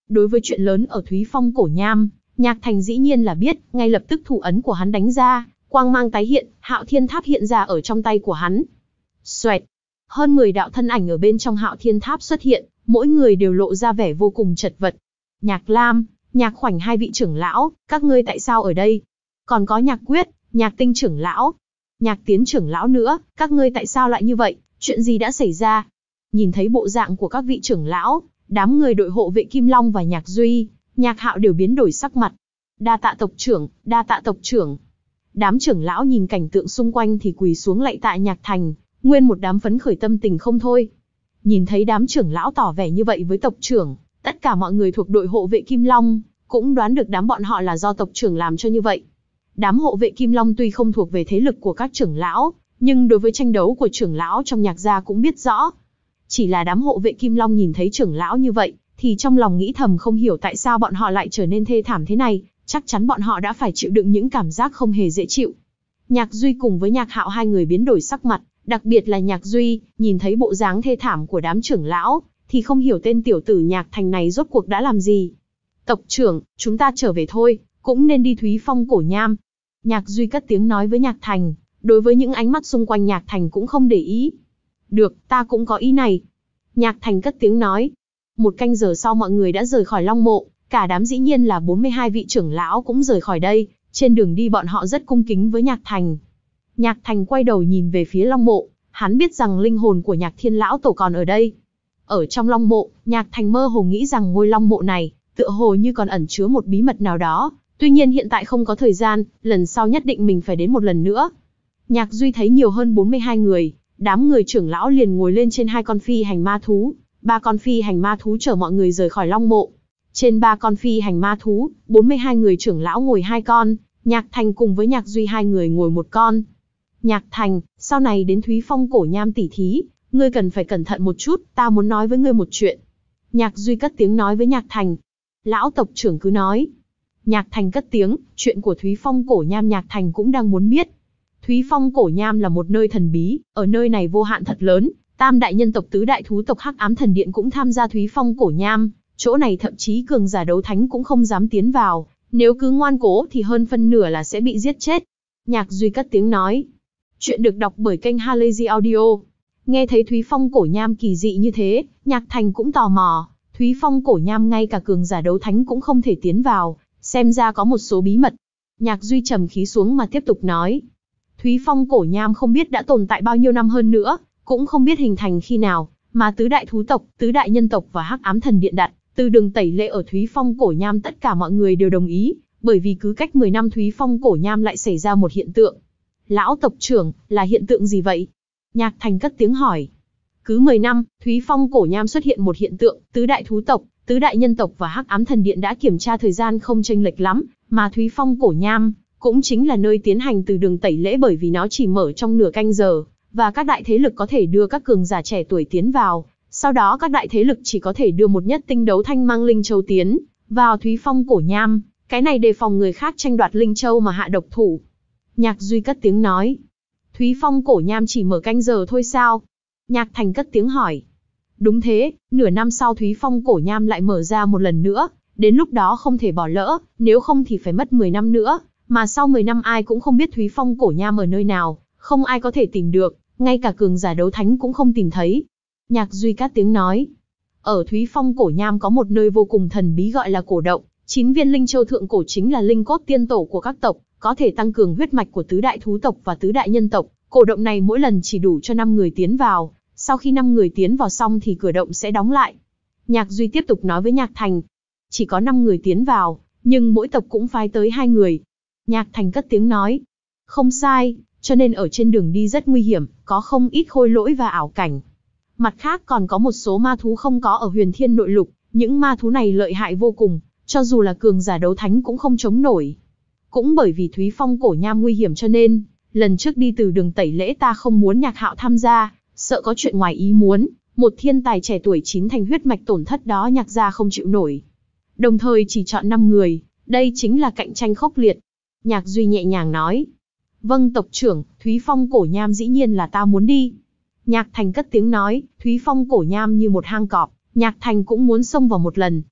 Đối với chuyện lớn ở Thúy Phong Cổ Nham, Nhạc Thành dĩ nhiên là biết, ngay lập tức thủ ấn của hắn đánh ra, quang mang tái hiện, Hạo Thiên Tháp hiện ra ở trong tay của hắn. Xoẹt, hơn mười đạo thân ảnh ở bên trong Hạo Thiên Tháp xuất hiện, mỗi người đều lộ ra vẻ vô cùng chật vật. Nhạc Lam, Nhạc Khoảnh hai vị trưởng lão, các ngươi tại sao ở đây? Còn có Nhạc Quyết, Nhạc Tinh trưởng lão, Nhạc Tiến trưởng lão nữa, các ngươi tại sao lại như vậy? Chuyện gì đã xảy ra? Nhìn thấy bộ dạng của các vị trưởng lão, đám người đội hộ vệ Kim Long và Nhạc Duy, Nhạc Hạo đều biến đổi sắc mặt. Đa tạ tộc trưởng, đa tạ tộc trưởng. Đám trưởng lão nhìn cảnh tượng xung quanh thì quỳ xuống lạy tạ Nhạc Thành, nguyên một đám phấn khởi tâm tình không thôi. Nhìn thấy đám trưởng lão tỏ vẻ như vậy với tộc trưởng, tất cả mọi người thuộc đội hộ vệ Kim Long cũng đoán được đám bọn họ là do tộc trưởng làm cho như vậy. Đám hộ vệ Kim Long tuy không thuộc về thế lực của các trưởng lão, nhưng đối với tranh đấu của trưởng lão trong Nhạc gia cũng biết rõ. Chỉ là đám hộ vệ Kim Long nhìn thấy trưởng lão như vậy, thì trong lòng nghĩ thầm không hiểu tại sao bọn họ lại trở nên thê thảm thế này, chắc chắn bọn họ đã phải chịu đựng những cảm giác không hề dễ chịu. Nhạc Duy cùng với Nhạc Hạo hai người biến đổi sắc mặt, đặc biệt là Nhạc Duy, nhìn thấy bộ dáng thê thảm của đám trưởng lão, thì không hiểu tên tiểu tử Nhạc Thành này rốt cuộc đã làm gì. Tộc trưởng, chúng ta trở về thôi, cũng nên đi Thúy Phong Cổ Nham. Nhạc Duy cất tiếng nói với Nhạc Thành, đối với những ánh mắt xung quanh Nhạc Thành cũng không để ý. Được, ta cũng có ý này. Nhạc Thành cất tiếng nói. Một canh giờ sau mọi người đã rời khỏi Long Mộ, cả đám dĩ nhiên là bốn mươi hai vị trưởng lão cũng rời khỏi đây, trên đường đi bọn họ rất cung kính với Nhạc Thành. Nhạc Thành quay đầu nhìn về phía Long Mộ, hắn biết rằng linh hồn của Nhạc Thiên Lão Tổ còn ở đây. Ở trong Long Mộ, Nhạc Thành mơ hồ nghĩ rằng ngôi Long Mộ này, tựa hồ như còn ẩn chứa một bí mật nào đó, tuy nhiên hiện tại không có thời gian, lần sau nhất định mình phải đến một lần nữa. Nhạc Duy thấy nhiều hơn bốn mươi hai người, đám người trưởng lão liền ngồi lên trên hai con phi hành ma thú, ba con phi hành ma thú chở mọi người rời khỏi Long Mộ. Trên ba con phi hành ma thú, bốn mươi hai người trưởng lão ngồi hai con, Nhạc Thành cùng với Nhạc Duy hai người ngồi một con. Nhạc Thành, sau này đến Thúy Phong Cổ Nham tỉ thí, ngươi cần phải cẩn thận một chút, ta muốn nói với ngươi một chuyện. Nhạc Duy cất tiếng nói với Nhạc Thành. Lão tộc trưởng cứ nói. Nhạc Thành cất tiếng, chuyện của Thúy Phong Cổ Nham Nhạc Thành cũng đang muốn biết. Thúy Phong Cổ Nham là một nơi thần bí, ở nơi này vô hạn thật lớn, tam đại nhân tộc tứ đại thú tộc Hắc Ám Thần Điện cũng tham gia Thúy Phong Cổ Nham, chỗ này thậm chí cường giả đấu thánh cũng không dám tiến vào, nếu cứ ngoan cố thì hơn phân nửa là sẽ bị giết chết. Nhạc Duy cất tiếng nói. Chuyện được đọc bởi kênh Halazy Audio. Nghe thấy Thúy Phong Cổ Nham kỳ dị như thế, Nhạc Thành cũng tò mò. Thúy Phong Cổ Nham ngay cả cường giả đấu thánh cũng không thể tiến vào, xem ra có một số bí mật. Nhạc Duy trầm khí xuống mà tiếp tục nói. Thúy Phong Cổ Nham không biết đã tồn tại bao nhiêu năm hơn nữa, cũng không biết hình thành khi nào, mà tứ đại thú tộc, tứ đại nhân tộc và Hắc Ám Thần Điện đặt, từ đường tẩy lễ ở Thúy Phong Cổ Nham tất cả mọi người đều đồng ý, bởi vì cứ cách mười năm Thúy Phong Cổ Nham lại xảy ra một hiện tượng. Lão tộc trưởng, là hiện tượng gì vậy? Nhạc Thành cất tiếng hỏi. Cứ mười năm, Thúy Phong Cổ Nham xuất hiện một hiện tượng, tứ đại thú tộc, tứ đại nhân tộc và Hắc Ám Thần Điện đã kiểm tra thời gian không chênh lệch lắm, mà Thúy Phong Cổ Nham cũng chính là nơi tiến hành từ đường tẩy lễ bởi vì nó chỉ mở trong nửa canh giờ, và các đại thế lực có thể đưa các cường giả trẻ tuổi tiến vào, sau đó các đại thế lực chỉ có thể đưa một nhất tinh đấu thanh mang linh châu tiến vào Thúy Phong Cổ Nham, cái này đề phòng người khác tranh đoạt linh châu mà hạ độc thủ. Nhạc Duy cất tiếng nói. Thúy Phong Cổ Nham chỉ mở canh giờ thôi sao? Nhạc Thành cất tiếng hỏi. Đúng thế, nửa năm sau Thúy Phong Cổ Nham lại mở ra một lần nữa, đến lúc đó không thể bỏ lỡ, nếu không thì phải mất mười năm nữa, mà sau mười năm ai cũng không biết Thúy Phong Cổ Nham ở nơi nào, không ai có thể tìm được, ngay cả cường giả đấu thánh cũng không tìm thấy. Nhạc Duy cất tiếng nói. Ở Thúy Phong Cổ Nham có một nơi vô cùng thần bí gọi là cổ động, chín viên linh châu thượng cổ chính là linh cốt tiên tổ của các tộc, có thể tăng cường huyết mạch của tứ đại thú tộc và tứ đại nhân tộc. Cổ động này mỗi lần chỉ đủ cho năm người tiến vào, sau khi năm người tiến vào xong thì cửa động sẽ đóng lại. Nhạc Duy tiếp tục nói với Nhạc Thành. Chỉ có năm người tiến vào, nhưng mỗi tộc cũng phái tới hai người. Nhạc Thành cất tiếng nói. Không sai, cho nên ở trên đường đi rất nguy hiểm, có không ít khôi lỗi và ảo cảnh. Mặt khác còn có một số ma thú không có ở Huyền Thiên Nội Lục, những ma thú này lợi hại vô cùng, cho dù là cường giả đấu thánh cũng không chống nổi. Cũng bởi vì Thúy Phong Cổ Nham nguy hiểm cho nên, lần trước đi từ đường tẩy lễ ta không muốn Nhạc Hạo tham gia, sợ có chuyện ngoài ý muốn, một thiên tài trẻ tuổi chín thành huyết mạch tổn thất đó Nhạc gia không chịu nổi. Đồng thời chỉ chọn năm người, đây chính là cạnh tranh khốc liệt. Nhạc Duy nhẹ nhàng nói. Vâng tộc trưởng, Thúy Phong Cổ Nham dĩ nhiên là ta muốn đi. Nhạc Thành cất tiếng nói, Thúy Phong Cổ Nham như một hang cọp, Nhạc Thành cũng muốn xông vào một lần.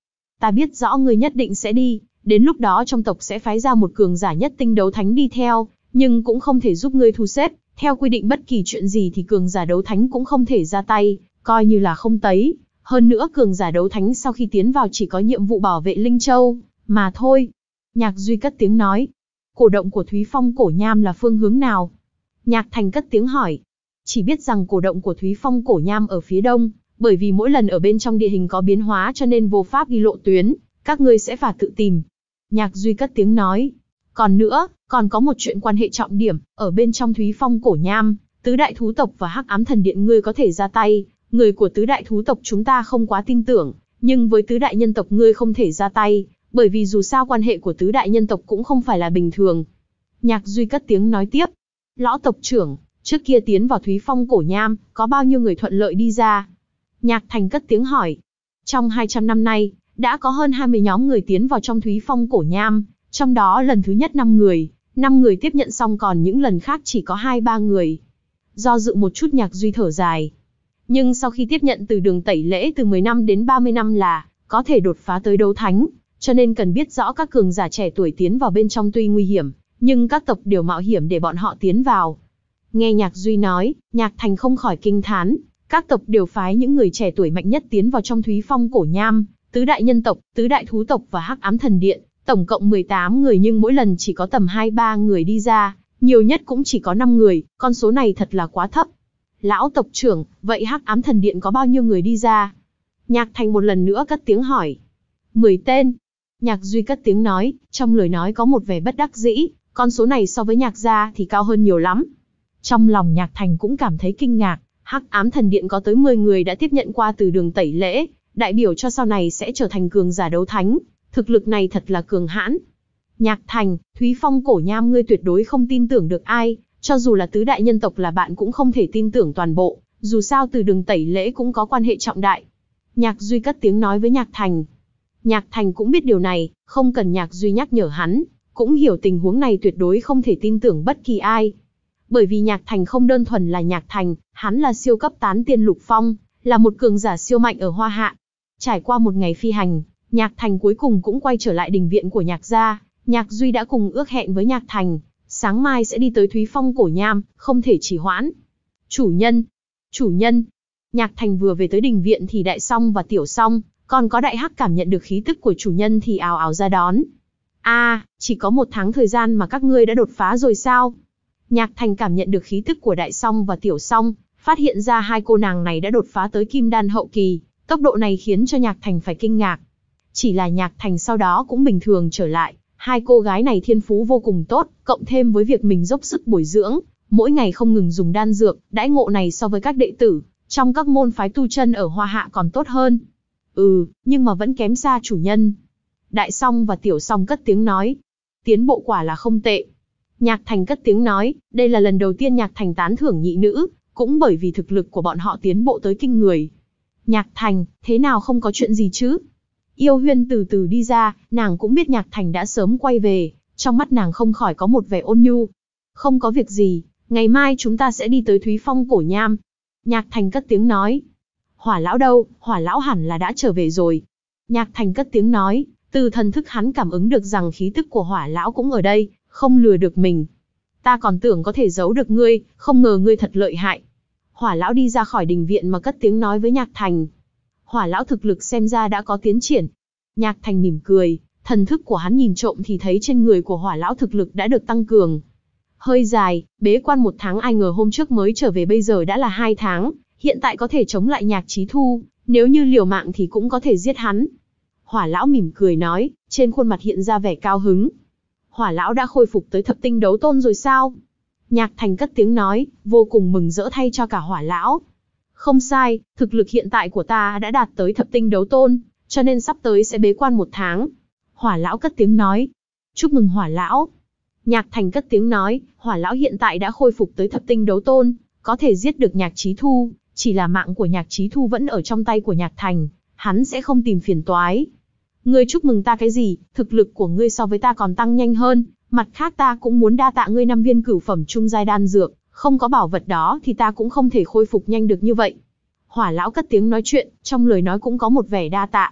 Ta biết rõ ngươi nhất định sẽ đi, đến lúc đó trong tộc sẽ phái ra một cường giả nhất tinh đấu thánh đi theo, nhưng cũng không thể giúp ngươi thu xếp, theo quy định bất kỳ chuyện gì thì cường giả đấu thánh cũng không thể ra tay, coi như là không tấy. Hơn nữa cường giả đấu thánh sau khi tiến vào chỉ có nhiệm vụ bảo vệ Linh Châu, mà thôi. Nhạc Duy cất tiếng nói. Cổ động của Thúy Phong Cổ Nham là phương hướng nào? Nhạc Thành cất tiếng hỏi. Chỉ biết rằng cổ động của Thúy Phong Cổ Nham ở phía đông, bởi vì mỗi lần ở bên trong địa hình có biến hóa cho nên vô pháp ghi lộ tuyến, các ngươi sẽ phải tự tìm. Nhạc Duy cất tiếng nói. Còn nữa, còn có một chuyện quan hệ trọng điểm, ở bên trong Thúy Phong Cổ Nham, tứ đại thú tộc và Hắc Ám Thần Điện ngươi có thể ra tay, người của tứ đại thú tộc chúng ta không quá tin tưởng, nhưng với tứ đại nhân tộc ngươi không thể ra tay, bởi vì dù sao quan hệ của tứ đại nhân tộc cũng không phải là bình thường. Nhạc Duy cất tiếng nói tiếp. Lão tộc trưởng, trước kia tiến vào Thúy Phong Cổ Nham, có bao nhiêu người thuận lợi đi ra? Nhạc Thành cất tiếng hỏi. Trong hai trăm năm nay, đã có hơn hai mươi nhóm người tiến vào trong Thúy Phong Cổ Nham, trong đó lần thứ nhất năm người, năm người tiếp nhận xong còn những lần khác chỉ có hai ba người. Do dự một chút Nhạc Duy thở dài. Nhưng sau khi tiếp nhận từ Đường Tẩy Lễ từ mười năm đến ba mươi năm là có thể đột phá tới đấu thánh, cho nên cần biết rõ các cường giả trẻ tuổi tiến vào bên trong tuy nguy hiểm, nhưng các tộc đều mạo hiểm để bọn họ tiến vào. Nghe Nhạc Duy nói, Nhạc Thành không khỏi kinh thán, các tộc đều phái những người trẻ tuổi mạnh nhất tiến vào trong Thúy Phong Cổ Nham, tứ đại nhân tộc, tứ đại thú tộc và Hắc Ám Thần Điện, tổng cộng mười tám người nhưng mỗi lần chỉ có tầm hai ba người đi ra, nhiều nhất cũng chỉ có năm người, con số này thật là quá thấp. Lão tộc trưởng, vậy Hắc Ám Thần Điện có bao nhiêu người đi ra? Nhạc Thành một lần nữa cất tiếng hỏi. Mười tên. Nhạc Duy cất tiếng nói, trong lời nói có một vẻ bất đắc dĩ, con số này so với Nhạc gia thì cao hơn nhiều lắm. Trong lòng Nhạc Thành cũng cảm thấy kinh ngạc, Hắc Ám Thần Điện có tới mười người đã tiếp nhận qua từ Đường Tẩy Lễ, đại biểu cho sau này sẽ trở thành cường giả đấu thánh, thực lực này thật là cường hãn. Nhạc Thành, Thúy Phong Cổ Nham ngươi tuyệt đối không tin tưởng được ai, cho dù là tứ đại nhân tộc là bạn cũng không thể tin tưởng toàn bộ, dù sao từ Đường Tẩy Lễ cũng có quan hệ trọng đại. Nhạc Duy cất tiếng nói với Nhạc Thành. Nhạc Thành cũng biết điều này, không cần Nhạc Duy nhắc nhở hắn, cũng hiểu tình huống này tuyệt đối không thể tin tưởng bất kỳ ai. Bởi vì Nhạc Thành không đơn thuần là Nhạc Thành, hắn là siêu cấp tán tiên lục phong, là một cường giả siêu mạnh ở Hoa Hạ. Trải qua một ngày phi hành, Nhạc Thành cuối cùng cũng quay trở lại đình viện của Nhạc gia. Nhạc Duy đã cùng ước hẹn với Nhạc Thành, sáng mai sẽ đi tới Thúy Phong Cổ Nham, không thể trì hoãn. Chủ nhân, chủ nhân. Nhạc Thành vừa về tới đình viện thì Đại Song và Tiểu Song, còn có Đại Hắc cảm nhận được khí tức của chủ nhân thì ào ào ra đón. A, à, chỉ có một tháng thời gian mà các ngươi đã đột phá rồi sao? Nhạc Thành cảm nhận được khí tức của Đại Song và Tiểu Song, phát hiện ra hai cô nàng này đã đột phá tới Kim Đan hậu kỳ, tốc độ này khiến cho Nhạc Thành phải kinh ngạc. Chỉ là Nhạc Thành sau đó cũng bình thường trở lại, hai cô gái này thiên phú vô cùng tốt, cộng thêm với việc mình dốc sức bồi dưỡng, mỗi ngày không ngừng dùng đan dược, đãi ngộ này so với các đệ tử trong các môn phái tu chân ở Hoa Hạ còn tốt hơn. Ừ, nhưng mà vẫn kém xa chủ nhân. Đại Song và Tiểu Song cất tiếng nói. Tiến bộ quả là không tệ. Nhạc Thành cất tiếng nói, đây là lần đầu tiên Nhạc Thành tán thưởng nhị nữ, cũng bởi vì thực lực của bọn họ tiến bộ tới kinh người. Nhạc Thành, thế nào không có chuyện gì chứ? Yêu Huyên từ từ đi ra, nàng cũng biết Nhạc Thành đã sớm quay về, trong mắt nàng không khỏi có một vẻ ôn nhu. Không có việc gì, ngày mai chúng ta sẽ đi tới Thúy Phong Cổ Nham. Nhạc Thành cất tiếng nói. Hỏa lão đâu, Hỏa lão hẳn là đã trở về rồi. Nhạc Thành cất tiếng nói, từ thần thức hắn cảm ứng được rằng khí tức của Hỏa lão cũng ở đây, không lừa được mình. Ta còn tưởng có thể giấu được ngươi, không ngờ ngươi thật lợi hại. Hỏa lão đi ra khỏi đình viện mà cất tiếng nói với Nhạc Thành. Hỏa lão thực lực xem ra đã có tiến triển. Nhạc Thành mỉm cười, thần thức của hắn nhìn trộm thì thấy trên người của Hỏa lão thực lực đã được tăng cường. Hơi dài, bế quan một tháng ai ngờ hôm trước mới trở về bây giờ đã là hai tháng, hiện tại có thể chống lại Nhạc Chí Thu, nếu như liều mạng thì cũng có thể giết hắn. Hỏa lão mỉm cười nói, trên khuôn mặt hiện ra vẻ cao hứng. Hỏa lão đã khôi phục tới thập tinh đấu tôn rồi sao? Nhạc Thành cất tiếng nói, vô cùng mừng rỡ thay cho cả Hỏa lão. Không sai, thực lực hiện tại của ta đã đạt tới thập tinh đấu tôn, cho nên sắp tới sẽ bế quan một tháng. Hỏa lão cất tiếng nói. Chúc mừng Hỏa lão. Nhạc Thành cất tiếng nói, Hỏa lão hiện tại đã khôi phục tới thập tinh đấu tôn, có thể giết được Nhạc Chí Thu, chỉ là mạng của Nhạc Chí Thu vẫn ở trong tay của Nhạc Thành, hắn sẽ không tìm phiền toái. Ngươi chúc mừng ta cái gì, thực lực của ngươi so với ta còn tăng nhanh hơn, mặt khác ta cũng muốn đa tạ ngươi năm viên cửu phẩm trung giai đan dược, không có bảo vật đó thì ta cũng không thể khôi phục nhanh được như vậy. Hỏa lão cất tiếng nói chuyện, trong lời nói cũng có một vẻ đa tạ.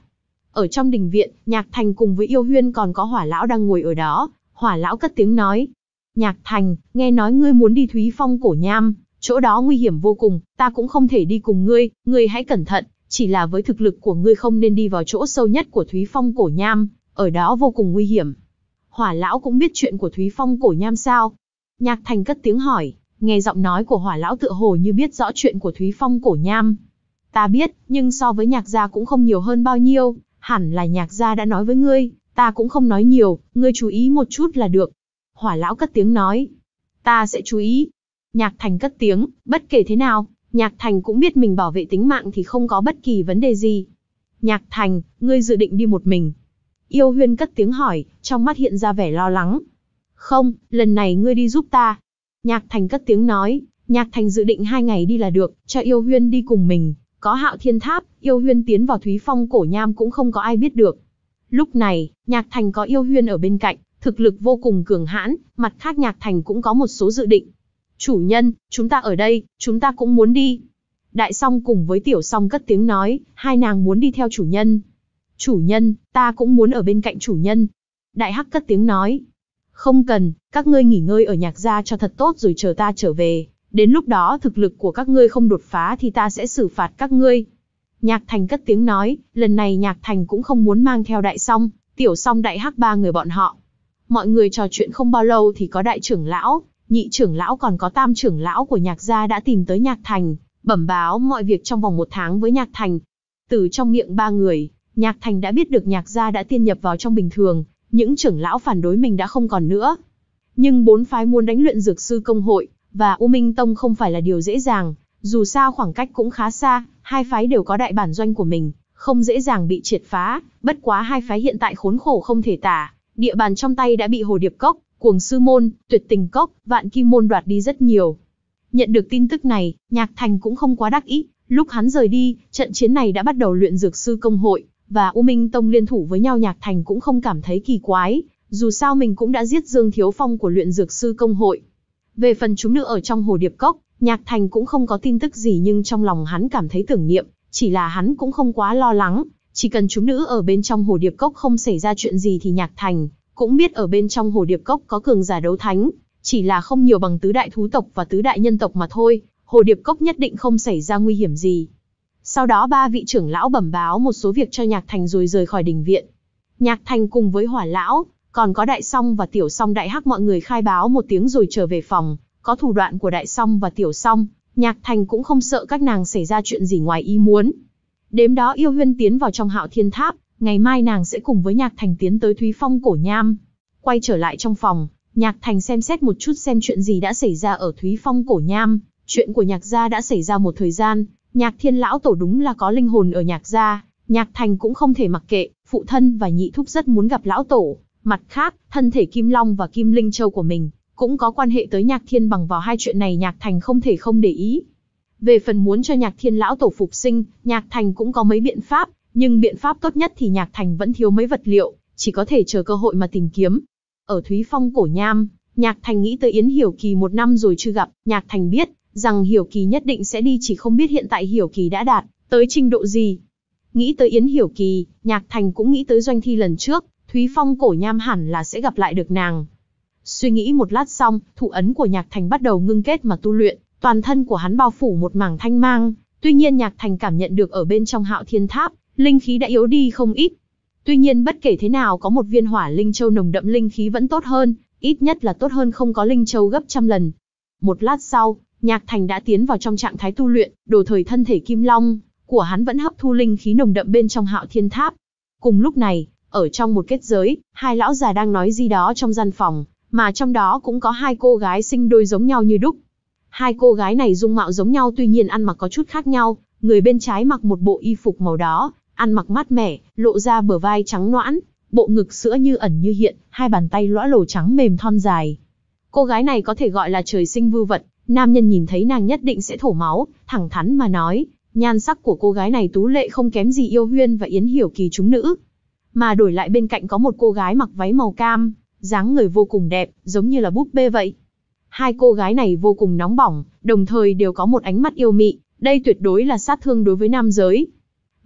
Ở trong đình viện, Nhạc Thành cùng với Yêu Huyên còn có Hỏa lão đang ngồi ở đó. Hỏa lão cất tiếng nói: Nhạc Thành, nghe nói ngươi muốn đi Thúy Phong Cổ Nham, chỗ đó nguy hiểm vô cùng, ta cũng không thể đi cùng ngươi, ngươi hãy cẩn thận, chỉ là với thực lực của ngươi không nên đi vào chỗ sâu nhất của Thúy Phong Cổ Nham, ở đó vô cùng nguy hiểm. Hỏa lão cũng biết chuyện của Thúy Phong Cổ Nham sao? Nhạc Thành cất tiếng hỏi, nghe giọng nói của Hỏa lão tựa hồ như biết rõ chuyện của Thúy Phong Cổ Nham. Ta biết, nhưng so với Nhạc gia cũng không nhiều hơn bao nhiêu, hẳn là Nhạc gia đã nói với ngươi, ta cũng không nói nhiều, ngươi chú ý một chút là được. Hỏa lão cất tiếng nói, ta sẽ chú ý. Nhạc Thành cất tiếng, bất kể thế nào, Nhạc Thành cũng biết mình bảo vệ tính mạng thì không có bất kỳ vấn đề gì. Nhạc Thành, ngươi dự định đi một mình? Yêu Huyên cất tiếng hỏi, trong mắt hiện ra vẻ lo lắng. Không, lần này ngươi đi giúp ta. Nhạc Thành cất tiếng nói, Nhạc Thành dự định hai ngày đi là được, cho Yêu Huyên đi cùng mình. Có Hạo Thiên Tháp, Yêu Huyên tiến vào Thúy Phong Cổ Nham cũng không có ai biết được. Lúc này, Nhạc Thành có Yêu Huyên ở bên cạnh, thực lực vô cùng cường hãn, mặt khác Nhạc Thành cũng có một số dự định. Chủ nhân, chúng ta ở đây, chúng ta cũng muốn đi. Đại Song cùng với Tiểu Song cất tiếng nói, hai nàng muốn đi theo chủ nhân. Chủ nhân, ta cũng muốn ở bên cạnh chủ nhân. Đại Hắc cất tiếng nói, không cần, các ngươi nghỉ ngơi ở Nhạc gia cho thật tốt rồi chờ ta trở về. Đến lúc đó thực lực của các ngươi không đột phá thì ta sẽ xử phạt các ngươi. Nhạc Thành cất tiếng nói, lần này Nhạc Thành cũng không muốn mang theo Đại Song, Tiểu Song, Đại Hắc ba người bọn họ. Mọi người trò chuyện không bao lâu thì có đại trưởng lão, nhị trưởng lão còn có tam trưởng lão của Nhạc gia đã tìm tới Nhạc Thành, bẩm báo mọi việc trong vòng một tháng với Nhạc Thành. Từ trong miệng ba người, Nhạc Thành đã biết được Nhạc gia đã tiên nhập vào trong bình thường, những trưởng lão phản đối mình đã không còn nữa. Nhưng bốn phái muốn đánh luyện dược sư công hội và U Minh Tông không phải là điều dễ dàng, dù sao khoảng cách cũng khá xa, hai phái đều có đại bản doanh của mình, không dễ dàng bị triệt phá, bất quá hai phái hiện tại khốn khổ không thể tả, địa bàn trong tay đã bị Hồ Điệp Cốc, Cuồng Sư Môn, Tuyệt Tình Cốc, Vạn Kim Môn đoạt đi rất nhiều. Nhận được tin tức này, Nhạc Thành cũng không quá đắc ý, lúc hắn rời đi, trận chiến này đã bắt đầu luyện dược sư công hội, và U Minh Tông liên thủ với nhau Nhạc Thành cũng không cảm thấy kỳ quái, dù sao mình cũng đã giết Dương Thiếu Phong của luyện dược sư công hội. Về phần chúng nữ ở trong Hồ Điệp Cốc, Nhạc Thành cũng không có tin tức gì nhưng trong lòng hắn cảm thấy tưởng niệm, chỉ là hắn cũng không quá lo lắng, chỉ cần chúng nữ ở bên trong Hồ Điệp Cốc không xảy ra chuyện gì thì Nhạc Thành cũng biết ở bên trong Hồ Điệp Cốc có cường giả đấu thánh, chỉ là không nhiều bằng tứ đại thú tộc và tứ đại nhân tộc mà thôi, Hồ Điệp Cốc nhất định không xảy ra nguy hiểm gì. Sau đó ba vị trưởng lão bẩm báo một số việc cho Nhạc Thành rồi rời khỏi đình viện. Nhạc Thành cùng với Hỏa lão, còn có Đại Song và Tiểu Song, Đại Hắc mọi người khai báo một tiếng rồi trở về phòng, có thủ đoạn của Đại Song và Tiểu Song, Nhạc Thành cũng không sợ các nàng xảy ra chuyện gì ngoài ý muốn. Đêm đó Yêu Huyên tiến vào trong Hạo Thiên Tháp, ngày mai nàng sẽ cùng với Nhạc Thành tiến tới Thúy Phong Cổ Nham. Quay trở lại trong phòng, Nhạc Thành xem xét một chút xem chuyện gì đã xảy ra ở Thúy Phong Cổ Nham. Chuyện của Nhạc gia đã xảy ra một thời gian, Nhạc Thiên lão tổ đúng là có linh hồn ở Nhạc gia, Nhạc Thành cũng không thể mặc kệ, phụ thân và nhị thúc rất muốn gặp lão tổ. Mặt khác, thân thể Kim Long và Kim Linh Châu của mình cũng có quan hệ tới Nhạc Thiên, bằng vào hai chuyện này Nhạc Thành không thể không để ý. Về phần muốn cho Nhạc Thiên lão tổ phục sinh, Nhạc Thành cũng có mấy biện pháp, nhưng biện pháp tốt nhất thì Nhạc Thành vẫn thiếu mấy vật liệu, chỉ có thể chờ cơ hội mà tìm kiếm. Ở Thúy Phong Cổ Nham, Nhạc Thành nghĩ tới Yến Hiểu Kỳ một năm rồi chưa gặp, Nhạc Thành biết rằng Hiểu Kỳ nhất định sẽ đi, chỉ không biết hiện tại Hiểu Kỳ đã đạt tới trình độ gì. Nghĩ tới Yến Hiểu Kỳ, Nhạc Thành cũng nghĩ tới Doanh Thi lần trước, Thúy Phong Cổ Nham hẳn là sẽ gặp lại được nàng. Suy nghĩ một lát xong, thủ ấn của Nhạc Thành bắt đầu ngưng kết mà tu luyện, toàn thân của hắn bao phủ một mảng thanh mang. Tuy nhiên Nhạc Thành cảm nhận được ở bên trong Hạo Thiên Tháp, linh khí đã yếu đi không ít. Tuy nhiên bất kể thế nào có một viên Hỏa Linh Châu nồng đậm linh khí vẫn tốt hơn, ít nhất là tốt hơn không có Linh Châu gấp trăm lần. Một lát sau, Nhạc Thành đã tiến vào trong trạng thái tu luyện, đồ thời thân thể Kim Long của hắn vẫn hấp thu linh khí nồng đậm bên trong Hạo Thiên Tháp. Cùng lúc này, ở trong một kết giới, hai lão già đang nói gì đó trong gian phòng, mà trong đó cũng có hai cô gái sinh đôi giống nhau như đúc. Hai cô gái này dung mạo giống nhau tuy nhiên ăn mặc có chút khác nhau, người bên trái mặc một bộ y phục màu đỏ, ăn mặc mát mẻ, lộ ra bờ vai trắng nõn, bộ ngực sữa như ẩn như hiện, hai bàn tay lõa lồ trắng mềm thon dài. Cô gái này có thể gọi là trời sinh vưu vật, nam nhân nhìn thấy nàng nhất định sẽ thổ máu, thẳng thắn mà nói, nhan sắc của cô gái này tú lệ không kém gì Yêu Huyên và Yến Hiểu Kỳ chúng nữ. Mà đổi lại bên cạnh có một cô gái mặc váy màu cam, dáng người vô cùng đẹp, giống như là búp bê vậy. Hai cô gái này vô cùng nóng bỏng, đồng thời đều có một ánh mắt yêu mị, đây tuyệt đối là sát thương đối với nam giới.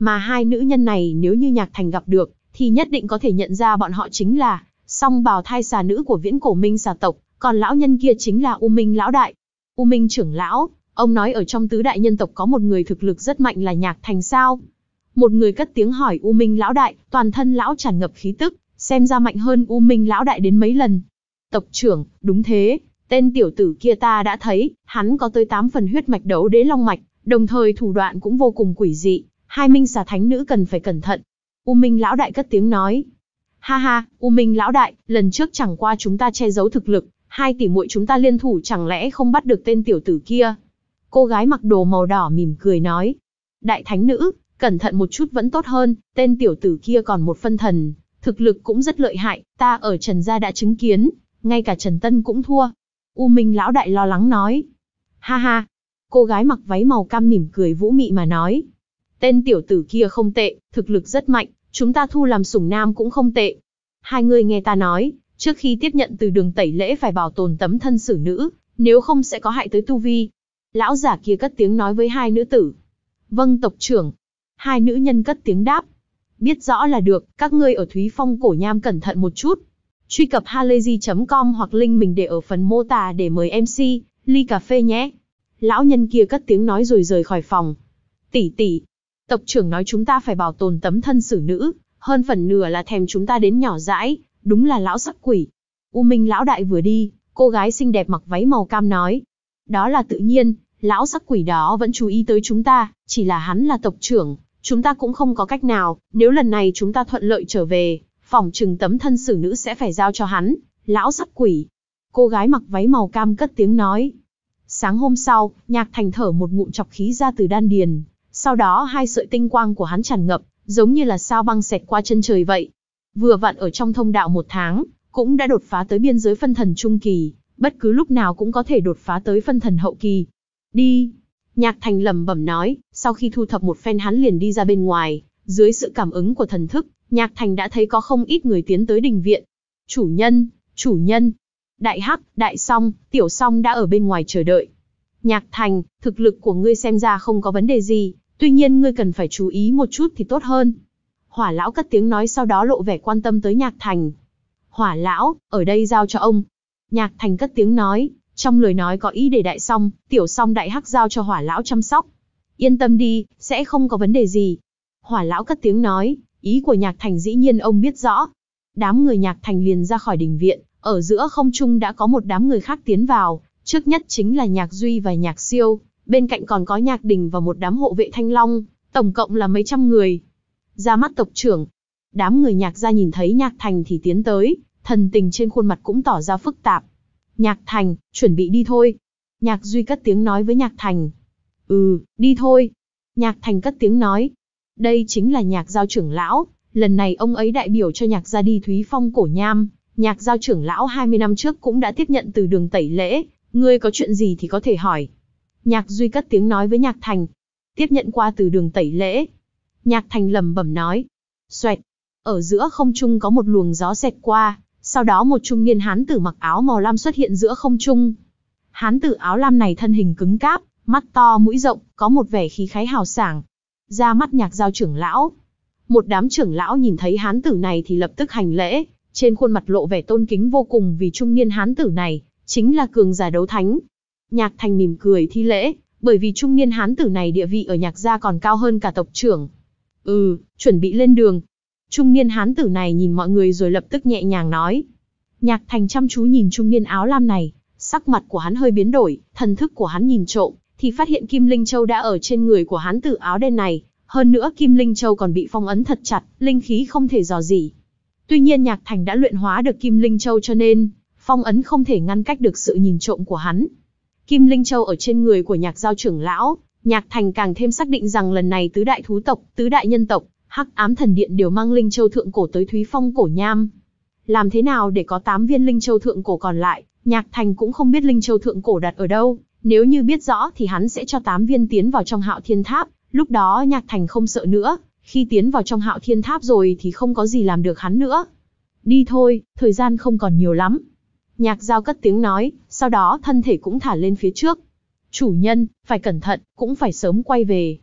Mà hai nữ nhân này nếu như Nhạc Thành gặp được, thì nhất định có thể nhận ra bọn họ chính là song bào thai xà nữ của viễn cổ Minh xà tộc, còn lão nhân kia chính là U Minh lão đại. U Minh trưởng lão, ông nói ở trong tứ đại nhân tộc có một người thực lực rất mạnh là Nhạc Thành sao? Một người cất tiếng hỏi U Minh lão đại, toàn thân lão tràn ngập khí tức, xem ra mạnh hơn U Minh lão đại đến mấy lần. Tộc trưởng, đúng thế, tên tiểu tử kia ta đã thấy, hắn có tới tám phần huyết mạch đấu đế long mạch, đồng thời thủ đoạn cũng vô cùng quỷ dị, hai minh xà thánh nữ cần phải cẩn thận. U Minh lão đại cất tiếng nói. Ha ha, U Minh lão đại, lần trước chẳng qua chúng ta che giấu thực lực, hai tỷ muội chúng ta liên thủ chẳng lẽ không bắt được tên tiểu tử kia. Cô gái mặc đồ màu đỏ mỉm cười nói. Đại thánh nữ, cẩn thận một chút vẫn tốt hơn, tên tiểu tử kia còn một phân thần, thực lực cũng rất lợi hại, ta ở Trần gia đã chứng kiến, ngay cả Trần Tân cũng thua. U Minh lão đại lo lắng nói. Ha ha, cô gái mặc váy màu cam mỉm cười vũ mị mà nói. Tên tiểu tử kia không tệ, thực lực rất mạnh, chúng ta thu làm sủng nam cũng không tệ. Hai người nghe ta nói, trước khi tiếp nhận từ đường tẩy lễ phải bảo tồn tấm thân xử nữ, nếu không sẽ có hại tới tu vi. Lão giả kia cất tiếng nói với hai nữ tử. Vâng tộc trưởng. Hai nữ nhân cất tiếng đáp. Biết rõ là được, các ngươi ở Thúy Phong cổ nham cẩn thận một chút. Truy cập halayzi chấm com hoặc link mình để ở phần mô tả để mời em xê, ly cà phê nhé. Lão nhân kia cất tiếng nói rồi rời khỏi phòng. Tỷ tỷ, tộc trưởng nói chúng ta phải bảo tồn tấm thân xử nữ, hơn phần nửa là thèm chúng ta đến nhỏ dãi, đúng là lão sắc quỷ. U Minh lão đại vừa đi, cô gái xinh đẹp mặc váy màu cam nói. Đó là tự nhiên, lão sắc quỷ đó vẫn chú ý tới chúng ta, chỉ là hắn là tộc trưởng, chúng ta cũng không có cách nào, nếu lần này chúng ta thuận lợi trở về, phỏng chừng tấm thân xử nữ sẽ phải giao cho hắn, lão sắc quỷ. Cô gái mặc váy màu cam cất tiếng nói. Sáng hôm sau, Nhạc Thành thở một ngụm chọc khí ra từ đan điền, sau đó hai sợi tinh quang của hắn tràn ngập, giống như là sao băng xẹt qua chân trời vậy. Vừa vặn ở trong thông đạo một tháng, cũng đã đột phá tới biên giới phân thần trung kỳ, bất cứ lúc nào cũng có thể đột phá tới phân thần hậu kỳ. Đi. Nhạc Thành lẩm bẩm nói, sau khi thu thập một phen hắn liền đi ra bên ngoài, dưới sự cảm ứng của thần thức, Nhạc Thành đã thấy có không ít người tiến tới đình viện. Chủ nhân, chủ nhân. Đại Hắc, Đại Song, Tiểu Song đã ở bên ngoài chờ đợi. Nhạc Thành, thực lực của ngươi xem ra không có vấn đề gì, tuy nhiên ngươi cần phải chú ý một chút thì tốt hơn. Hỏa lão cất tiếng nói sau đó lộ vẻ quan tâm tới Nhạc Thành. Hỏa lão, ở đây giao cho ông. Nhạc Thành cất tiếng nói, trong lời nói có ý để Đại Song, Tiểu Song Đại Hắc giao cho Hỏa lão chăm sóc. Yên tâm đi, sẽ không có vấn đề gì. Hỏa lão cất tiếng nói, ý của Nhạc Thành dĩ nhiên ông biết rõ. Đám người Nhạc Thành liền ra khỏi đình viện, ở giữa không trung đã có một đám người khác tiến vào, trước nhất chính là Nhạc Duy và Nhạc Siêu, bên cạnh còn có Nhạc Đình và một đám hộ vệ Thanh Long, tổng cộng là mấy trăm người. Ra mắt tộc trưởng, đám người Nhạc gia nhìn thấy Nhạc Thành thì tiến tới, thần tình trên khuôn mặt cũng tỏ ra phức tạp. Nhạc Thành, chuẩn bị đi thôi. Nhạc Duy cất tiếng nói với Nhạc Thành. Ừ, đi thôi. Nhạc Thành cất tiếng nói. Đây chính là Nhạc Giao trưởng lão, lần này ông ấy đại biểu cho Nhạc gia đi Thúy Phong cổ nham. Nhạc Giao trưởng lão hai mươi năm trước cũng đã tiếp nhận từ đường tẩy lễ, ngươi có chuyện gì thì có thể hỏi. Nhạc Duy cất tiếng nói với Nhạc Thành. Tiếp nhận qua từ đường tẩy lễ. Nhạc Thành lẩm bẩm nói. Xoẹt. Ở giữa không trung có một luồng gió xẹt qua, sau đó một trung niên hán tử mặc áo màu lam xuất hiện giữa không trung. Hán tử áo lam này thân hình cứng cáp, mắt to mũi rộng, có một vẻ khí khái hào sảng. Ra mắt Nhạc Giao trưởng lão. Một đám trưởng lão nhìn thấy hán tử này thì lập tức hành lễ, trên khuôn mặt lộ vẻ tôn kính vô cùng vì trung niên hán tử này chính là cường giả đấu thánh. Nhạc Thành mỉm cười thi lễ, bởi vì trung niên hán tử này địa vị ở Nhạc gia còn cao hơn cả tộc trưởng. Ừ, chuẩn bị lên đường. Trung niên hán tử này nhìn mọi người rồi lập tức nhẹ nhàng nói. Nhạc Thành chăm chú nhìn trung niên áo lam này, sắc mặt của hắn hơi biến đổi, thần thức của hắn nhìn trộm, thì phát hiện Kim Linh Châu đã ở trên người của hán tử áo đen này, hơn nữa Kim Linh Châu còn bị phong ấn thật chặt, linh khí không thể dò dỉ. Tuy nhiên Nhạc Thành đã luyện hóa được Kim Linh Châu cho nên, phong ấn không thể ngăn cách được sự nhìn trộm của hắn. Kim Linh Châu ở trên người của Nhạc Giao trưởng lão, Nhạc Thành càng thêm xác định rằng lần này tứ đại thú tộc, tứ đại nhân tộc, Hắc Ám Thần Điện đều mang Linh Châu thượng cổ tới Thúy Phong cổ nham. Làm thế nào để có tám viên Linh Châu thượng cổ còn lại, Nhạc Thành cũng không biết Linh Châu thượng cổ đặt ở đâu, nếu như biết rõ thì hắn sẽ cho tám viên tiến vào trong Hạo Thiên Tháp, lúc đó Nhạc Thành không sợ nữa, khi tiến vào trong Hạo Thiên Tháp rồi thì không có gì làm được hắn nữa. Đi thôi, thời gian không còn nhiều lắm. Nhạc Giao cất tiếng nói, sau đó thân thể cũng thả lên phía trước. Chủ nhân, phải cẩn thận, cũng phải sớm quay về.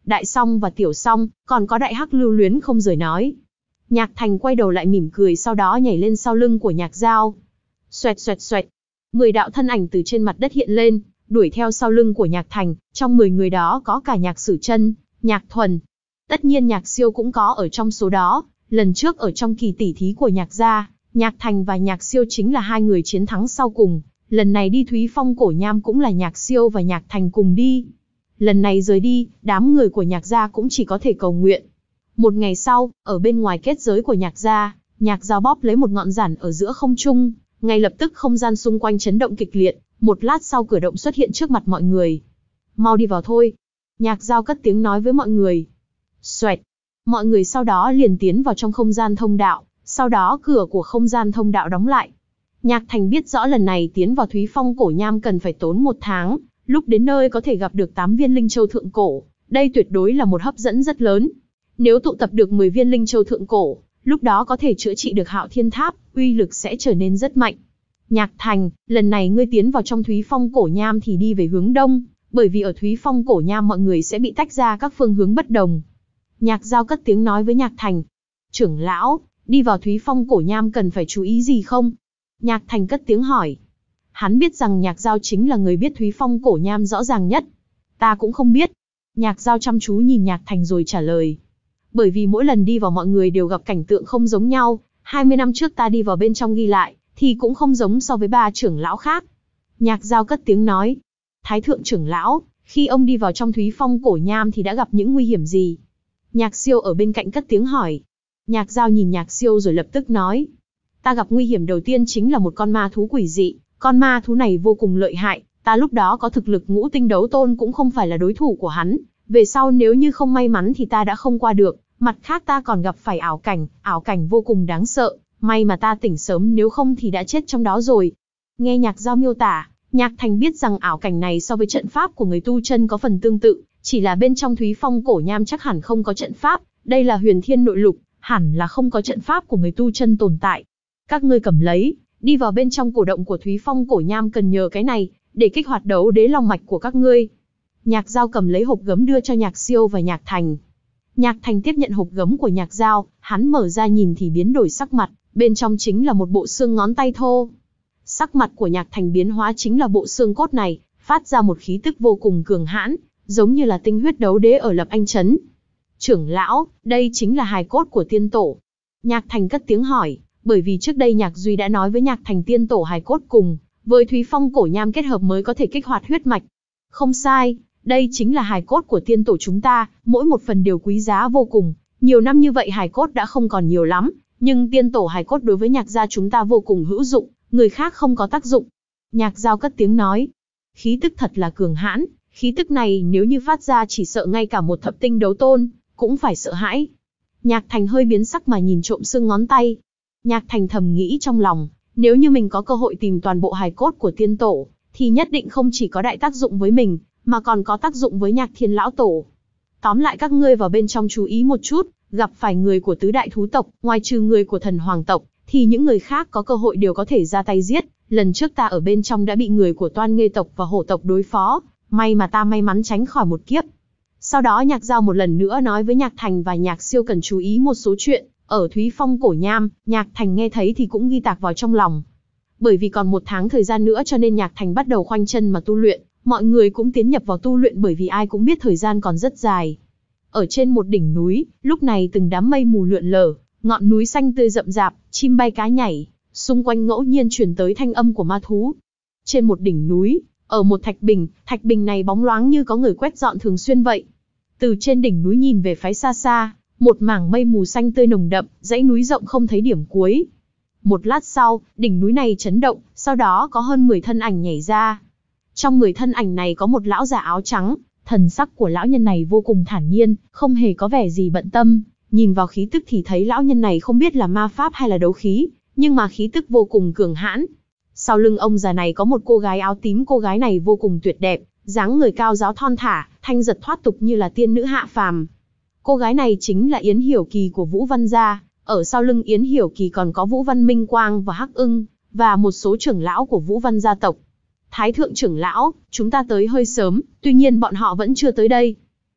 Đại Song và Tiểu Song, còn có Đại Hắc lưu luyến không rời nói. Nhạc Thành quay đầu lại mỉm cười, sau đó nhảy lên sau lưng của Nhạc Giao. Xoẹt xoẹt xoẹt, mười đạo thân ảnh từ trên mặt đất hiện lên, đuổi theo sau lưng của Nhạc Thành, trong mười người đó có cả Nhạc Sử Chân, Nhạc Thuần. Tất nhiên Nhạc Siêu cũng có ở trong số đó, lần trước ở trong kỳ tỉ thí của Nhạc gia, Nhạc Thành và Nhạc Siêu chính là hai người chiến thắng sau cùng, lần này đi Thúy Phong Cổ Nham cũng là Nhạc Siêu và Nhạc Thành cùng đi. Lần này rời đi, đám người của Nhạc gia cũng chỉ có thể cầu nguyện. Một ngày sau, ở bên ngoài kết giới của Nhạc gia, Nhạc Giao bóp lấy một ngọn giản ở giữa không trung, ngay lập tức không gian xung quanh chấn động kịch liệt, một lát sau cửa động xuất hiện trước mặt mọi người. Mau đi vào thôi. Nhạc Giao cất tiếng nói với mọi người. Xoẹt. Mọi người sau đó liền tiến vào trong không gian thông đạo, sau đó cửa của không gian thông đạo đóng lại. Nhạc Thành biết rõ lần này tiến vào Thúy Phong Cổ Nham cần phải tốn một tháng, lúc đến nơi có thể gặp được tám viên linh châu thượng cổ, đây tuyệt đối là một hấp dẫn rất lớn. Nếu tụ tập được mười viên linh châu thượng cổ, lúc đó có thể chữa trị được Hạo Thiên Tháp, uy lực sẽ trở nên rất mạnh. Nhạc Thành, lần này ngươi tiến vào trong Thúy Phong Cổ Nham thì đi về hướng đông, bởi vì ở Thúy Phong Cổ Nham mọi người sẽ bị tách ra các phương hướng bất đồng. Nhạc Giao cất tiếng nói với Nhạc Thành. Trưởng lão, đi vào Thúy Phong Cổ Nham cần phải chú ý gì không? Nhạc Thành cất tiếng hỏi. Hắn biết rằng Nhạc Giao chính là người biết Thúy Phong Cổ Nham rõ ràng nhất. Ta cũng không biết. Nhạc Giao chăm chú nhìn Nhạc Thành rồi trả lời. Bởi vì mỗi lần đi vào mọi người đều gặp cảnh tượng không giống nhau, hai mươi năm trước ta đi vào bên trong ghi lại, thì cũng không giống so với ba trưởng lão khác. Nhạc Giao cất tiếng nói. Thái thượng trưởng lão, khi ông đi vào trong Thúy Phong Cổ Nham thì đã gặp những nguy hiểm gì? Nhạc Siêu ở bên cạnh cất tiếng hỏi. Nhạc Giao nhìn Nhạc Siêu rồi lập tức nói. Ta gặp nguy hiểm đầu tiên chính là một con ma thú quỷ dị, con ma thú này vô cùng lợi hại, ta lúc đó có thực lực ngũ tinh đấu tôn cũng không phải là đối thủ của hắn, về sau nếu như không may mắn thì ta đã không qua được, mặt khác ta còn gặp phải ảo cảnh, ảo cảnh vô cùng đáng sợ, may mà ta tỉnh sớm nếu không thì đã chết trong đó rồi. Nghe Nhạc Giao miêu tả, Nhạc Thành biết rằng ảo cảnh này so với trận pháp của người tu chân có phần tương tự, chỉ là bên trong Thúy Phong Cổ Nham chắc hẳn không có trận pháp, đây là Huyền Thiên Nội Lục, hẳn là không có trận pháp của người tu chân tồn tại. Các ngươi cầm lấy, đi vào bên trong cổ động của Thúy Phong Cổ Nham cần nhờ cái này, để kích hoạt đấu đế long mạch của các ngươi. Nhạc Giao cầm lấy hộp gấm đưa cho Nhạc Siêu và Nhạc Thành. Nhạc Thành tiếp nhận hộp gấm của Nhạc Giao, hắn mở ra nhìn thì biến đổi sắc mặt, bên trong chính là một bộ xương ngón tay thô. Sắc mặt của Nhạc Thành biến hóa chính là bộ xương cốt này, phát ra một khí tức vô cùng cường hãn, giống như là tinh huyết đấu đế ở Lập Anh Trấn. Trưởng lão, đây chính là hài cốt của tiên tổ. Nhạc Thành cất tiếng hỏi, bởi vì trước đây Nhạc Duy đã nói với Nhạc Thành tiên tổ hài cốt cùng với Thúy Phong Cổ Nham kết hợp mới có thể kích hoạt huyết mạch. Không sai, đây chính là hài cốt của tiên tổ chúng ta, mỗi một phần đều quý giá vô cùng. Nhiều năm như vậy hài cốt đã không còn nhiều lắm, nhưng tiên tổ hài cốt đối với Nhạc gia chúng ta vô cùng hữu dụng, người khác không có tác dụng. Nhạc Giao cất tiếng nói, khí tức thật là cường hãn, khí tức này nếu như phát ra chỉ sợ ngay cả một thập tinh đấu tôn cũng phải sợ hãi. Nhạc Thành hơi biến sắc mà nhìn trộm xương ngón tay. Nhạc Thành thầm nghĩ trong lòng, nếu như mình có cơ hội tìm toàn bộ hài cốt của tiên tổ, thì nhất định không chỉ có đại tác dụng với mình, mà còn có tác dụng với Nhạc Thiên lão tổ. Tóm lại các ngươi vào bên trong chú ý một chút, gặp phải người của tứ đại thú tộc, ngoài trừ người của thần hoàng tộc, thì những người khác có cơ hội đều có thể ra tay giết. Lần trước ta ở bên trong đã bị người của Toan Nghê tộc và Hổ tộc đối phó, may mà ta may mắn tránh khỏi một kiếp. Sau đó Nhạc Giao một lần nữa nói với Nhạc Thành và Nhạc Siêu cần chú ý một số chuyện. Ở Thúy Phong Cổ Nham, Nhạc Thành nghe thấy thì cũng ghi tạc vào trong lòng. Bởi vì còn một tháng thời gian nữa cho nên Nhạc Thành bắt đầu khoanh chân mà tu luyện, mọi người cũng tiến nhập vào tu luyện bởi vì ai cũng biết thời gian còn rất dài. Ở trên một đỉnh núi, lúc này từng đám mây mù lượn lờ, ngọn núi xanh tươi rậm rạp, chim bay cá nhảy, xung quanh ngẫu nhiên truyền tới thanh âm của ma thú. Trên một đỉnh núi, ở một thạch bình, thạch bình này bóng loáng như có người quét dọn thường xuyên vậy. Từ trên đỉnh núi nhìn về phía xa xa, một mảng mây mù xanh tươi nồng đậm, dãy núi rộng không thấy điểm cuối. Một lát sau, đỉnh núi này chấn động, sau đó có hơn mười thân ảnh nhảy ra. Trong mười thân ảnh này có một lão già áo trắng, thần sắc của lão nhân này vô cùng thản nhiên, không hề có vẻ gì bận tâm. Nhìn vào khí tức thì thấy lão nhân này không biết là ma pháp hay là đấu khí, nhưng mà khí tức vô cùng cường hãn. Sau lưng ông già này có một cô gái áo tím, cô gái này vô cùng tuyệt đẹp, dáng người cao ráo thon thả, thanh giật thoát tục như là tiên nữ hạ phàm. Cô gái này chính là Yến Hiểu Kỳ của Vũ Văn gia, ở sau lưng Yến Hiểu Kỳ còn có Vũ Văn Minh Quang và Hắc Ưng, và một số trưởng lão của Vũ Văn gia tộc. Thái thượng trưởng lão, chúng ta tới hơi sớm, tuy nhiên bọn họ vẫn chưa tới đây.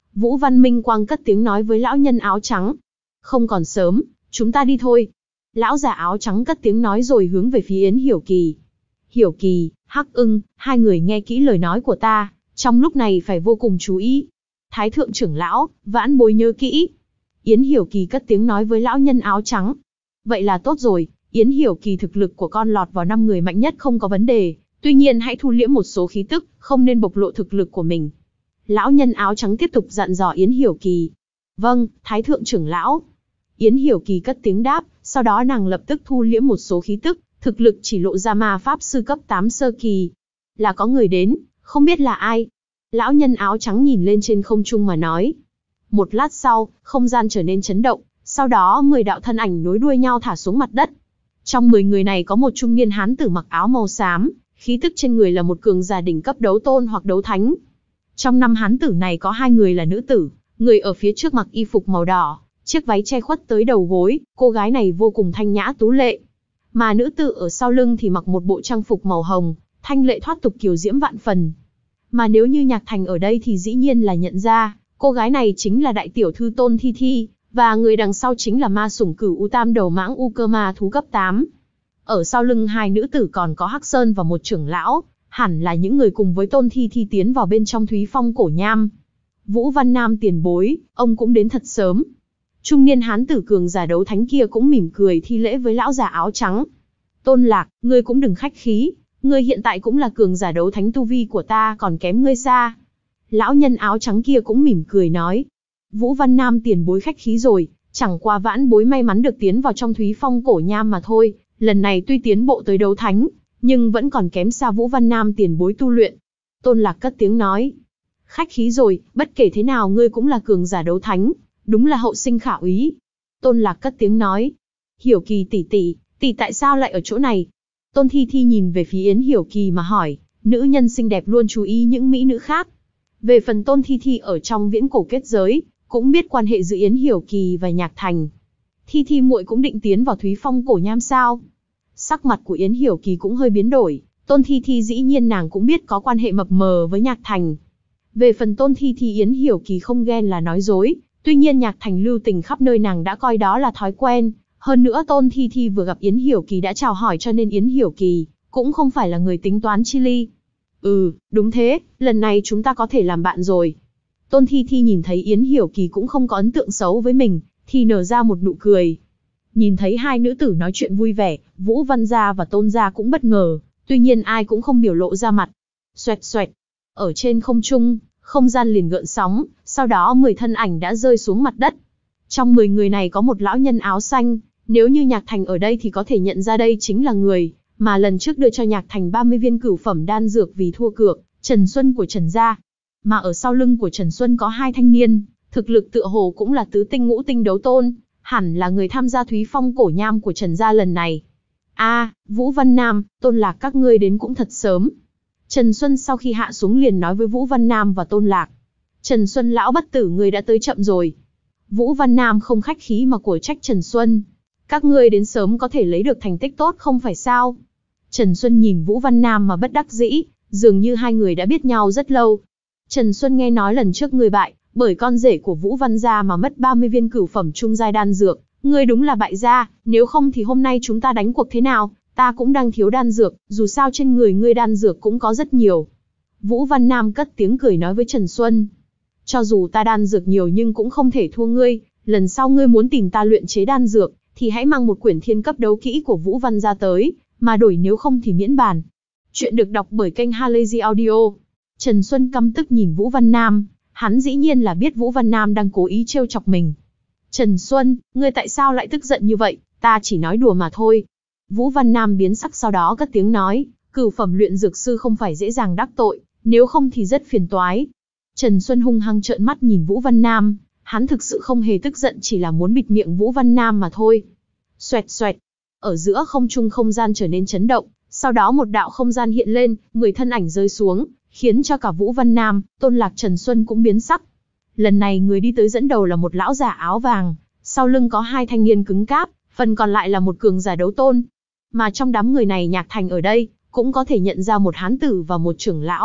Vũ Văn Minh Quang cất tiếng nói với lão nhân áo trắng. Không còn sớm, chúng ta đi thôi. Lão già áo trắng cất tiếng nói rồi hướng về phía Yến Hiểu Kỳ. Hiểu Kỳ, Hắc Ưng, hai người nghe kỹ lời nói của ta, trong lúc này phải vô cùng chú ý. Thái thượng trưởng lão, vãn bối nhớ kỹ. Yến Hiểu Kỳ cất tiếng nói với lão nhân áo trắng. Vậy là tốt rồi, Yến Hiểu Kỳ thực lực của con lọt vào năm người mạnh nhất không có vấn đề, tuy nhiên hãy thu liễm một số khí tức, không nên bộc lộ thực lực của mình. Lão nhân áo trắng tiếp tục dặn dò Yến Hiểu Kỳ. Vâng, Thái thượng trưởng lão. Yến Hiểu Kỳ cất tiếng đáp, sau đó nàng lập tức thu liễm một số khí tức, thực lực chỉ lộ ra ma pháp sư cấp tám sơ kỳ. Là có người đến, không biết là ai. Lão nhân áo trắng nhìn lên trên không trung mà nói. Một lát sau, không gian trở nên chấn động, sau đó mười đạo thân ảnh nối đuôi nhau thả xuống mặt đất. Trong mười người này có một trung niên hán tử mặc áo màu xám, khí tức trên người là một cường giả đỉnh cấp đấu tôn hoặc đấu thánh. Trong năm hán tử này có hai người là nữ tử, người ở phía trước mặc y phục màu đỏ, chiếc váy che khuất tới đầu gối, cô gái này vô cùng thanh nhã tú lệ. Mà nữ tử ở sau lưng thì mặc một bộ trang phục màu hồng, thanh lệ thoát tục kiều diễm vạn phần. Mà nếu như Nhạc Thành ở đây thì dĩ nhiên là nhận ra, cô gái này chính là đại tiểu thư Tôn Thi Thi, và người đằng sau chính là ma sủng cửu u tam đầu mãng u cơ ma thú cấp tám. Ở sau lưng hai nữ tử còn có Hắc Sơn và một trưởng lão, hẳn là những người cùng với Tôn Thi Thi tiến vào bên trong Thúy Phong cổ nham. Vũ Văn Nam tiền bối, ông cũng đến thật sớm. Trung niên hán tử cường giả đấu thánh kia cũng mỉm cười thi lễ với lão già áo trắng. Tôn Lạc, ngươi cũng đừng khách khí, ngươi hiện tại cũng là cường giả đấu thánh, tu vi của ta còn kém ngươi xa. Lão nhân áo trắng kia cũng mỉm cười nói. Vũ Văn Nam tiền bối khách khí rồi, chẳng qua vãn bối may mắn được tiến vào trong Thúy Phong cổ nham mà thôi, lần này tuy tiến bộ tới đấu thánh, nhưng vẫn còn kém xa Vũ Văn Nam tiền bối tu luyện. Tôn Lạc cất tiếng nói. Khách khí rồi, bất kể thế nào ngươi cũng là cường giả đấu thánh, đúng là hậu sinh khả úy. Tôn Lạc cất tiếng nói. Hiểu Kỳ tỷ tỷ, tỷ tại sao lại ở chỗ này? Tôn Thi Thi nhìn về phía Yến Hiểu Kỳ mà hỏi, nữ nhân xinh đẹp luôn chú ý những mỹ nữ khác. Về phần Tôn Thi Thi ở trong viễn cổ kết giới, cũng biết quan hệ giữa Yến Hiểu Kỳ và Nhạc Thành. Thi Thi muội cũng định tiến vào Thúy Phong cổ nham sao? Sắc mặt của Yến Hiểu Kỳ cũng hơi biến đổi, Tôn Thi Thi dĩ nhiên nàng cũng biết có quan hệ mập mờ với Nhạc Thành. Về phần Tôn Thi Thi Yến Hiểu Kỳ không ghen là nói dối, tuy nhiên Nhạc Thành lưu tình khắp nơi nàng đã coi đó là thói quen. Hơn nữa Tôn Thi Thi vừa gặp Yến Hiểu Kỳ đã chào hỏi cho nên Yến Hiểu Kỳ cũng không phải là người tính toán chi ly. Ừ, đúng thế, lần này chúng ta có thể làm bạn rồi. Tôn Thi Thi nhìn thấy Yến Hiểu Kỳ cũng không có ấn tượng xấu với mình, thì nở ra một nụ cười. Nhìn thấy hai nữ tử nói chuyện vui vẻ, Vũ Văn Gia và Tôn Gia cũng bất ngờ, tuy nhiên ai cũng không biểu lộ ra mặt. Xoẹt xoẹt, ở trên không trung, không gian liền gợn sóng, sau đó mười thân ảnh đã rơi xuống mặt đất. Trong mười người này có một lão nhân áo xanh, nếu như Nhạc Thành ở đây thì có thể nhận ra đây chính là người mà lần trước đưa cho Nhạc Thành ba mươi viên cửu phẩm đan dược vì thua cược, Trần Xuân của Trần Gia. Mà ở sau lưng của Trần Xuân có hai thanh niên, thực lực tựa hồ cũng là tứ tinh ngũ tinh đấu tôn, hẳn là người tham gia Thúy Phong cổ nham của Trần Gia lần này. A, à, Vũ Văn Nam, Tôn Lạc các ngươi đến cũng thật sớm. Trần Xuân sau khi hạ xuống liền nói với Vũ Văn Nam và Tôn Lạc. Trần Xuân lão bất tử ngươi đã tới chậm rồi. Vũ Văn Nam không khách khí mà của trách Trần Xuân. Các ngươi đến sớm có thể lấy được thành tích tốt không phải sao? Trần Xuân nhìn Vũ Văn Nam mà bất đắc dĩ, dường như hai người đã biết nhau rất lâu. Trần Xuân nghe nói lần trước ngươi bại, bởi con rể của Vũ Văn Gia mà mất ba mươi viên cửu phẩm trung giai đan dược, ngươi đúng là bại gia, nếu không thì hôm nay chúng ta đánh cuộc thế nào, ta cũng đang thiếu đan dược, dù sao trên người ngươi đan dược cũng có rất nhiều. Vũ Văn Nam cất tiếng cười nói với Trần Xuân. Cho dù ta đan dược nhiều nhưng cũng không thể thua ngươi, lần sau ngươi muốn tìm ta luyện chế đan dược, thì hãy mang một quyển thiên cấp đấu kỹ của Vũ Văn Gia tới, mà đổi nếu không thì miễn bàn. Chuyện được đọc bởi kênh Halazy Audio. Trần Xuân căm tức nhìn Vũ Văn Nam, hắn dĩ nhiên là biết Vũ Văn Nam đang cố ý trêu chọc mình. Trần Xuân, ngươi tại sao lại tức giận như vậy, ta chỉ nói đùa mà thôi. Vũ Văn Nam biến sắc sau đó cất tiếng nói, cửu phẩm luyện dược sư không phải dễ dàng đắc tội, nếu không thì rất phiền toái. Trần Xuân hung hăng trợn mắt nhìn Vũ Văn Nam, hắn thực sự không hề tức giận, chỉ là muốn bịt miệng Vũ Văn Nam mà thôi. Xoẹt xoẹt, ở giữa không trung không gian trở nên chấn động, sau đó một đạo không gian hiện lên, mười thân ảnh rơi xuống, khiến cho cả Vũ Văn Nam, Tôn Lạc, Trần Xuân cũng biến sắc. Lần này người đi tới dẫn đầu là một lão giả áo vàng, sau lưng có hai thanh niên cứng cáp, phần còn lại là một cường giả đấu tôn. Mà trong đám người này Nhạc Thành ở đây, cũng có thể nhận ra một hán tử và một trưởng lão,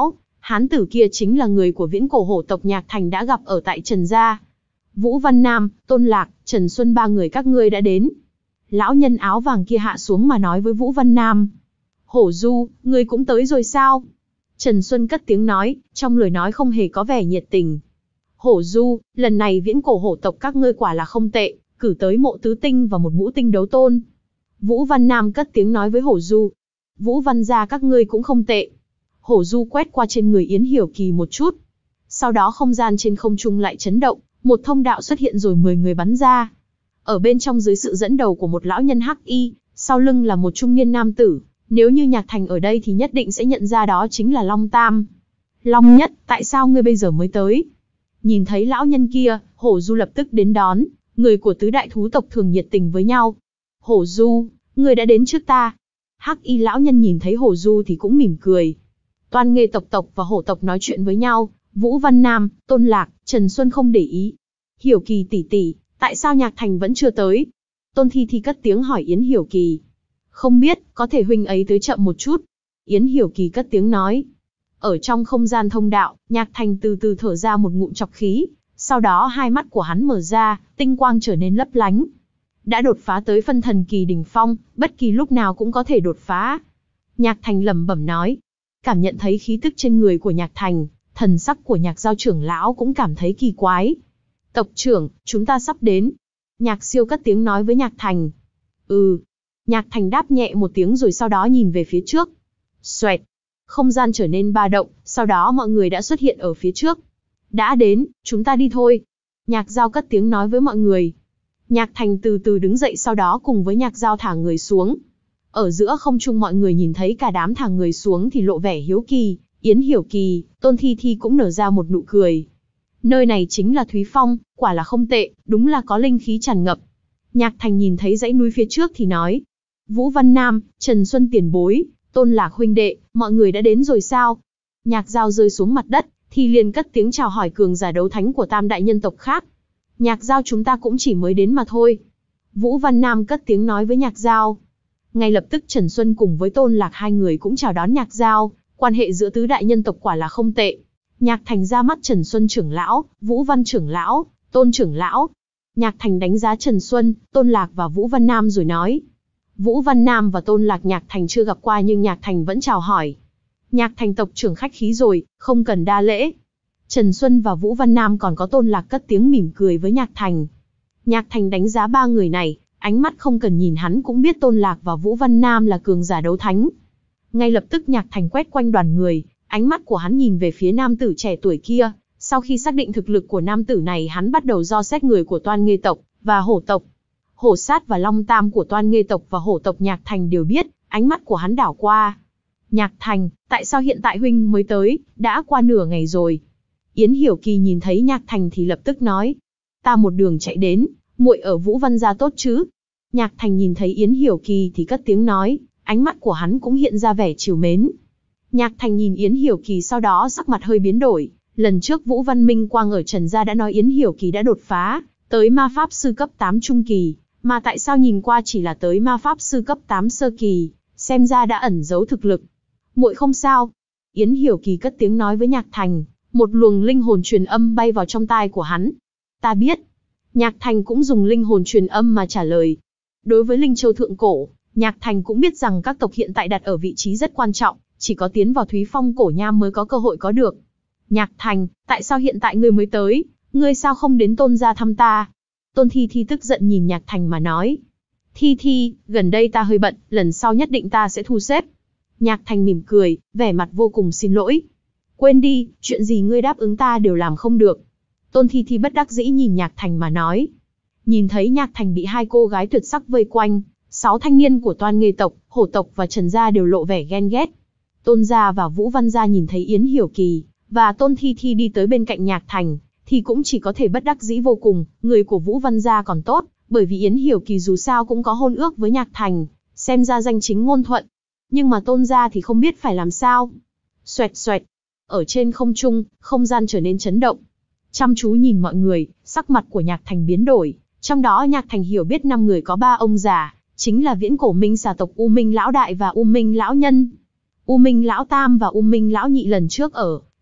hán tử kia chính là người của viễn cổ hổ tộc Nhạc Thành đã gặp ở tại Trần gia. Vũ Văn Nam, Tôn Lạc, Trần Xuân ba người các ngươi đã đến. Lão nhân áo vàng kia hạ xuống mà nói với Vũ Văn Nam. Hổ Du, ngươi cũng tới rồi sao? Trần Xuân cất tiếng nói, trong lời nói không hề có vẻ nhiệt tình. Hổ Du, lần này viễn cổ hổ tộc các ngươi quả là không tệ, cử tới mộ tứ tinh và một ngũ tinh đấu tôn. Vũ Văn Nam cất tiếng nói với Hổ Du. Vũ Văn gia các ngươi cũng không tệ. Hổ Du quét qua trên người Yến Hiểu Kỳ một chút. Sau đó không gian trên không trung lại chấn động, một thông đạo xuất hiện rồi mười người bắn ra. Ở bên trong dưới sự dẫn đầu của một lão nhân hắc y, sau lưng là một trung niên nam tử. Nếu như Nhạc Thành ở đây thì nhất định sẽ nhận ra đó chính là Long Tam. Long Nhất, tại sao ngươi bây giờ mới tới? Nhìn thấy lão nhân kia, Hổ Du lập tức đến đón, người của tứ đại thú tộc thường nhiệt tình với nhau. Hổ Du, ngươi đã đến trước ta. Hắc y lão nhân nhìn thấy Hổ Du thì cũng mỉm cười. Toan Nghê tộc tộc và hổ tộc nói chuyện với nhau, Vũ Văn Nam, Tôn Lạc, Trần Xuân không để ý. Hiểu Kỳ tỷ tỷ, tại sao Nhạc Thành vẫn chưa tới? Tôn Thi Thi cất tiếng hỏi Yến Hiểu Kỳ. Không biết, có thể huynh ấy tới chậm một chút. Yến Hiểu Kỳ cất tiếng nói. Ở trong không gian thông đạo, Nhạc Thành từ từ thở ra một ngụm trọc khí, sau đó hai mắt của hắn mở ra, tinh quang trở nên lấp lánh. Đã đột phá tới phân thần kỳ đỉnh phong, bất kỳ lúc nào cũng có thể đột phá. Nhạc Thành lẩm bẩm nói. Cảm nhận thấy khí tức trên người của Nhạc Thành, thần sắc của Nhạc Giao trưởng lão cũng cảm thấy kỳ quái. Tộc trưởng, chúng ta sắp đến. Nhạc Siêu cất tiếng nói với Nhạc Thành. Ừ. Nhạc Thành đáp nhẹ một tiếng rồi sau đó nhìn về phía trước. Xoẹt. Không gian trở nên ba động, sau đó mọi người đã xuất hiện ở phía trước. Đã đến, chúng ta đi thôi. Nhạc Giao cất tiếng nói với mọi người. Nhạc Thành từ từ đứng dậy sau đó cùng với Nhạc Giao thả người xuống. Ở giữa không trung mọi người nhìn thấy cả đám thả người xuống thì lộ vẻ hiếu kỳ. Yến Hiểu Kỳ, Tôn Thi Thi cũng nở ra một nụ cười. Nơi này chính là Thúy Phong, quả là không tệ, đúng là có linh khí tràn ngập. Nhạc Thành nhìn thấy dãy núi phía trước thì nói. Vũ Văn Nam, Trần Xuân tiền bối, Tôn Lạc huynh đệ, mọi người đã đến rồi sao? Nhạc Giao rơi xuống mặt đất, thì liền cất tiếng chào hỏi cường giả đấu thánh của tam đại nhân tộc khác. Nhạc Giao chúng ta cũng chỉ mới đến mà thôi. Vũ Văn Nam cất tiếng nói với Nhạc Giao. Ngay lập tức Trần Xuân cùng với Tôn Lạc hai người cũng chào đón Nhạc Giao, quan hệ giữa tứ đại nhân tộc quả là không tệ. Nhạc Thành ra mắt Trần Xuân trưởng lão, Vũ Văn trưởng lão, Tôn trưởng lão. Nhạc Thành đánh giá Trần Xuân, Tôn Lạc và Vũ Văn Nam rồi nói. Vũ Văn Nam và Tôn Lạc Nhạc Thành chưa gặp qua nhưng Nhạc Thành vẫn chào hỏi. Nhạc Thành tộc trưởng khách khí rồi, không cần đa lễ. Trần Xuân và Vũ Văn Nam còn có Tôn Lạc cất tiếng mỉm cười với Nhạc Thành. Nhạc Thành đánh giá ba người này, ánh mắt không cần nhìn hắn cũng biết Tôn Lạc và Vũ Văn Nam là cường giả đấu thánh. Ngay lập tức Nhạc Thành quét quanh đoàn người, ánh mắt của hắn nhìn về phía nam tử trẻ tuổi kia. Sau khi xác định thực lực của nam tử này, hắn bắt đầu dò xét người của Toan Nghê tộc và hổ tộc. Hổ Sát và Long Tam của Toan Nghê tộc và hổ tộc Nhạc Thành đều biết, ánh mắt của hắn đảo qua. Nhạc Thành, tại sao hiện tại huynh mới tới, đã qua nửa ngày rồi. Yến Hiểu Kỳ nhìn thấy Nhạc Thành thì lập tức nói. Ta một đường chạy đến, muội ở Vũ Văn gia tốt chứ? Nhạc Thành nhìn thấy Yến Hiểu Kỳ thì cất tiếng nói, ánh mắt của hắn cũng hiện ra vẻ trìu mến. Nhạc Thành nhìn Yến Hiểu Kỳ sau đó sắc mặt hơi biến đổi. Lần trước Vũ Văn Minh Quang ở Trần gia đã nói Yến Hiểu Kỳ đã đột phá tới ma pháp sư cấp tám trung kỳ, mà tại sao nhìn qua chỉ là tới ma pháp sư cấp tám sơ kỳ, xem ra đã ẩn giấu thực lực. Muội không sao. Yến Hiểu Kỳ cất tiếng nói với Nhạc Thành, một luồng linh hồn truyền âm bay vào trong tai của hắn. Ta biết. Nhạc Thành cũng dùng linh hồn truyền âm mà trả lời. Đối với Linh Châu Thượng Cổ, Nhạc Thành cũng biết rằng các tộc hiện tại đặt ở vị trí rất quan trọng, chỉ có tiến vào Thúy Phong cổ nham mới có cơ hội có được. Nhạc Thành, tại sao hiện tại ngươi mới tới? Ngươi sao không đến Tôn gia thăm ta? Tôn Thi Thi tức giận nhìn Nhạc Thành mà nói. Thi Thi, gần đây ta hơi bận, lần sau nhất định ta sẽ thu xếp. Nhạc Thành mỉm cười, vẻ mặt vô cùng xin lỗi. Quên đi, chuyện gì ngươi đáp ứng ta đều làm không được. Tôn Thi Thi bất đắc dĩ nhìn Nhạc Thành mà nói. Nhìn thấy Nhạc Thành bị hai cô gái tuyệt sắc vây quanh, sáu thanh niên của Toan Nghê tộc, hổ tộc và Trần gia đều lộ vẻ ghen ghét. Tôn gia và Vũ Văn gia nhìn thấy Yến Hiểu Kỳ và Tôn Thi Thi đi tới bên cạnh Nhạc Thành, thì cũng chỉ có thể bất đắc dĩ vô cùng. Người của Vũ Văn gia còn tốt, bởi vì Yến Hiểu Kỳ dù sao cũng có hôn ước với Nhạc Thành, xem ra danh chính ngôn thuận. Nhưng mà Tôn gia thì không biết phải làm sao. Xoẹt xoẹt. Ở trên không trung, không gian trở nên chấn động. Chăm chú nhìn mọi người, sắc mặt của Nhạc Thành biến đổi. Trong đó Nhạc Thành hiểu biết năm người có ba ông già, chính là viễn cổ minh xà tộc U Minh Lão Đại và U Minh Lão Nhân. U Minh Lão Tam và U Minh Lão Nhị lần trước ở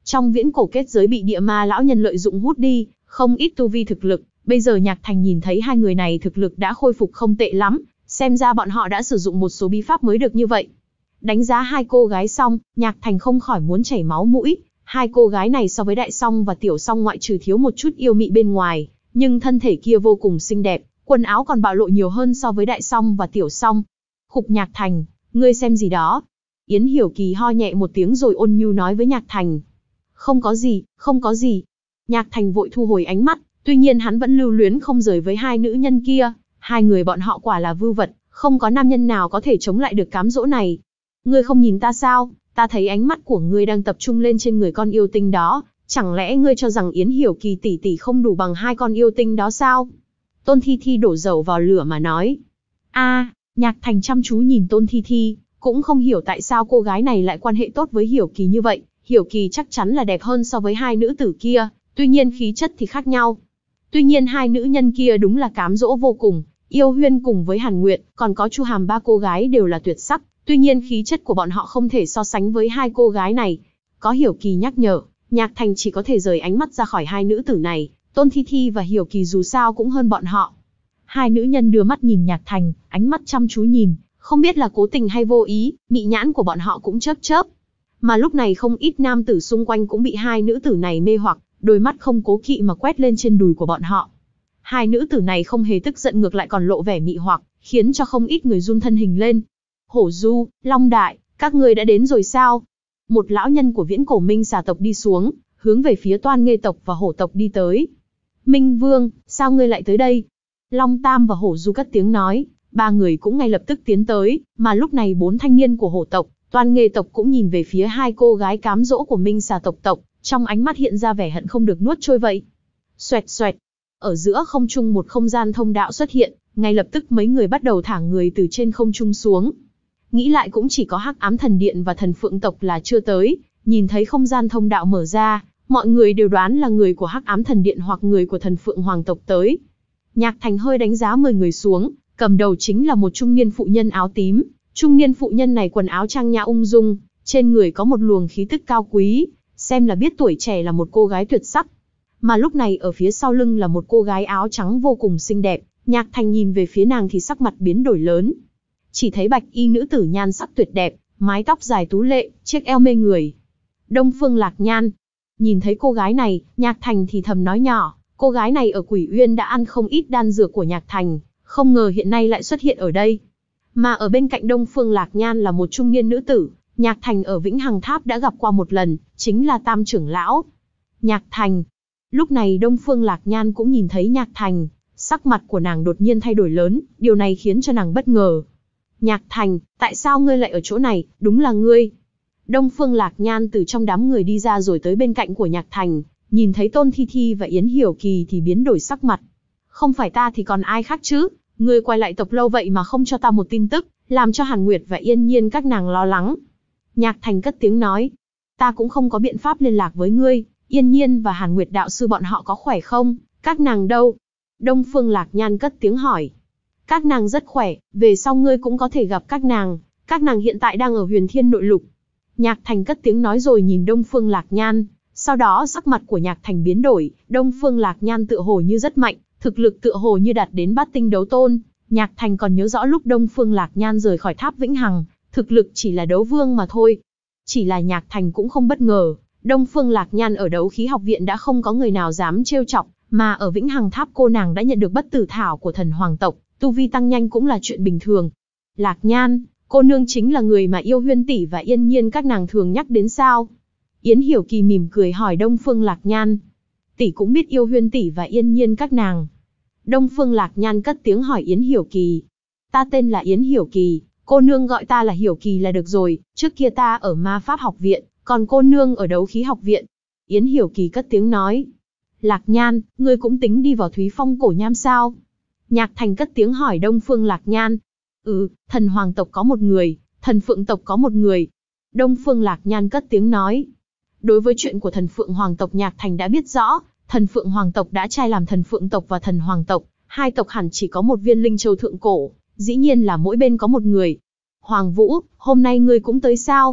Trong viễn cổ kết giới bị địa ma lão nhân lợi dụng hút đi, không ít tu vi thực lực, bây giờ Nhạc Thành nhìn thấy hai người này thực lực đã khôi phục không tệ lắm, xem ra bọn họ đã sử dụng một số bí pháp mới được như vậy. Đánh giá hai cô gái xong, Nhạc Thành không khỏi muốn chảy máu mũi, hai cô gái này so với Đại Song và Tiểu Song ngoại trừ thiếu một chút yêu mị bên ngoài, nhưng thân thể kia vô cùng xinh đẹp, quần áo còn bạo lộ nhiều hơn so với Đại Song và Tiểu Song. Khục Nhạc Thành, ngươi xem gì đó? Yến Hiểu Kỳ ho nhẹ một tiếng rồi ôn nhu nói với Nhạc Thành. Không có gì, không có gì. Nhạc Thành vội thu hồi ánh mắt, tuy nhiên hắn vẫn lưu luyến không rời với hai nữ nhân kia, hai người bọn họ quả là vưu vật, không có nam nhân nào có thể chống lại được cám dỗ này. Ngươi không nhìn ta sao? Ta thấy ánh mắt của ngươi đang tập trung lên trên người con yêu tinh đó, chẳng lẽ ngươi cho rằng Yến Hiểu Kỳ tỷ tỷ không đủ bằng hai con yêu tinh đó sao? Tôn Thi Thi đổ dầu vào lửa mà nói. A, Nhạc Thành chăm chú nhìn Tôn Thi Thi, cũng không hiểu tại sao cô gái này lại quan hệ tốt với Hiểu Kỳ như vậy. Hiểu Kỳ chắc chắn là đẹp hơn so với hai nữ tử kia, tuy nhiên khí chất thì khác nhau. Tuy nhiên hai nữ nhân kia đúng là cám dỗ vô cùng, Yêu Huyên cùng với Hàn Nguyệt, còn có Chu Hàm, ba cô gái đều là tuyệt sắc, tuy nhiên khí chất của bọn họ không thể so sánh với hai cô gái này. Có Hiểu Kỳ nhắc nhở, Nhạc Thành chỉ có thể rời ánh mắt ra khỏi hai nữ tử này, Tôn Thi Thi và Hiểu Kỳ dù sao cũng hơn bọn họ. Hai nữ nhân đưa mắt nhìn Nhạc Thành, ánh mắt chăm chú nhìn, không biết là cố tình hay vô ý, mị nhãn của bọn họ cũng chớp chớp. Mà lúc này không ít nam tử xung quanh cũng bị hai nữ tử này mê hoặc, đôi mắt không cố kỵ mà quét lên trên đùi của bọn họ. Hai nữ tử này không hề tức giận, ngược lại còn lộ vẻ mị hoặc, khiến cho không ít người run thân hình lên. Hổ Du, Long Đại, các ngươi đã đến rồi sao? Một lão nhân của viễn cổ Minh xà tộc đi xuống, hướng về phía Toan Nghê tộc và Hổ tộc đi tới. Minh Vương, sao ngươi lại tới đây? Long Tam và Hổ Du cất tiếng nói, ba người cũng ngay lập tức tiến tới, mà lúc này bốn thanh niên của Hổ tộc, Toan Nghê tộc cũng nhìn về phía hai cô gái cám dỗ của Minh xà tộc tộc, trong ánh mắt hiện ra vẻ hận không được nuốt trôi vậy. Xoẹt xoẹt, ở giữa không trung một không gian thông đạo xuất hiện, ngay lập tức mấy người bắt đầu thả người từ trên không trung xuống. Nghĩ lại cũng chỉ có Hắc Ám Thần Điện và Thần Phượng tộc là chưa tới, nhìn thấy không gian thông đạo mở ra, mọi người đều đoán là người của Hắc Ám Thần Điện hoặc người của Thần Phượng Hoàng tộc tới. Nhạc Thành hơi đánh giá mười người xuống, cầm đầu chính là một trung niên phụ nhân áo tím. Trung niên phụ nhân này quần áo trang nhã ung dung, trên người có một luồng khí tức cao quý, xem là biết tuổi trẻ là một cô gái tuyệt sắc. Mà lúc này ở phía sau lưng là một cô gái áo trắng vô cùng xinh đẹp, Nhạc Thành nhìn về phía nàng thì sắc mặt biến đổi lớn. Chỉ thấy bạch y nữ tử nhan sắc tuyệt đẹp, mái tóc dài tú lệ, chiếc eo mê người. Đông Phương Lạc Nhan. Nhìn thấy cô gái này, Nhạc Thành thì thầm nói nhỏ, cô gái này ở Quỷ Uyên đã ăn không ít đan dược của Nhạc Thành, không ngờ hiện nay lại xuất hiện ở đây. Mà ở bên cạnh Đông Phương Lạc Nhan là một trung niên nữ tử, Nhạc Thành ở Vĩnh Hằng Tháp đã gặp qua một lần, chính là Tam trưởng lão. Nhạc Thành. Lúc này Đông Phương Lạc Nhan cũng nhìn thấy Nhạc Thành, sắc mặt của nàng đột nhiên thay đổi lớn, điều này khiến cho nàng bất ngờ. Nhạc Thành, tại sao ngươi lại ở chỗ này, đúng là ngươi. Đông Phương Lạc Nhan từ trong đám người đi ra rồi tới bên cạnh của Nhạc Thành, nhìn thấy Tôn Thi Thi và Yến Hiểu Kỳ thì biến đổi sắc mặt. Không phải ta thì còn ai khác chứ, ngươi quay lại tộc lâu vậy mà không cho ta một tin tức, làm cho Hàn Nguyệt và Yên Nhiên các nàng lo lắng. Nhạc Thành cất tiếng nói, ta cũng không có biện pháp liên lạc với ngươi, Yên Nhiên và Hàn Nguyệt đạo sư bọn họ có khỏe không, các nàng đâu? Đông Phương Lạc Nhan cất tiếng hỏi. Các nàng rất khỏe, về sau ngươi cũng có thể gặp các nàng, các nàng hiện tại đang ở Huyền Thiên Nội Lục. Nhạc Thành cất tiếng nói rồi nhìn Đông Phương Lạc Nhan, sau đó sắc mặt của Nhạc Thành biến đổi, Đông Phương Lạc Nhan tựa hồ như rất mạnh, thực lực tựa hồ như đạt đến bát tinh đấu tôn. Nhạc Thành còn nhớ rõ lúc Đông Phương Lạc Nhan rời khỏi tháp Vĩnh Hằng, thực lực chỉ là đấu vương mà thôi. Chỉ là Nhạc Thành cũng không bất ngờ, Đông Phương Lạc Nhan ở Đấu Khí Học Viện đã không có người nào dám trêu chọc, mà ở Vĩnh Hằng Tháp cô nàng đã nhận được bất tử thảo của Thần Hoàng tộc, tu vi tăng nhanh cũng là chuyện bình thường. Lạc Nhan, cô nương chính là người mà Yêu Huyên tỷ và Yên Nhiên các nàng thường nhắc đến sao? Yến Hiểu Kỳ mỉm cười hỏi Đông Phương Lạc Nhan. Tỷ cũng biết Yêu Huyên tỷ và Yên Nhiên các nàng. Đông Phương Lạc Nhan cất tiếng hỏi Yến Hiểu Kỳ. Ta tên là Yến Hiểu Kỳ, cô nương gọi ta là Hiểu Kỳ là được rồi, trước kia ta ở Ma Pháp Học Viện, còn cô nương ở Đấu Khí Học Viện. Yến Hiểu Kỳ cất tiếng nói. Lạc Nhan, ngươi cũng tính đi vào Thúy Phong cổ nham sao? Nhạc Thành cất tiếng hỏi Đông Phương Lạc Nhan. Ừ, Thần Hoàng tộc có một người, Thần Phượng tộc có một người. Đông Phương Lạc Nhan cất tiếng nói. Đối với chuyện của Thần Phượng Hoàng tộc Nhạc Thành đã biết rõ, Thần Phượng Hoàng tộc đã trai làm Thần Phượng tộc và Thần Hoàng tộc, hai tộc hẳn chỉ có một viên linh châu thượng cổ, dĩ nhiên là mỗi bên có một người. Hoàng Vũ, hôm nay ngươi cũng tới sao?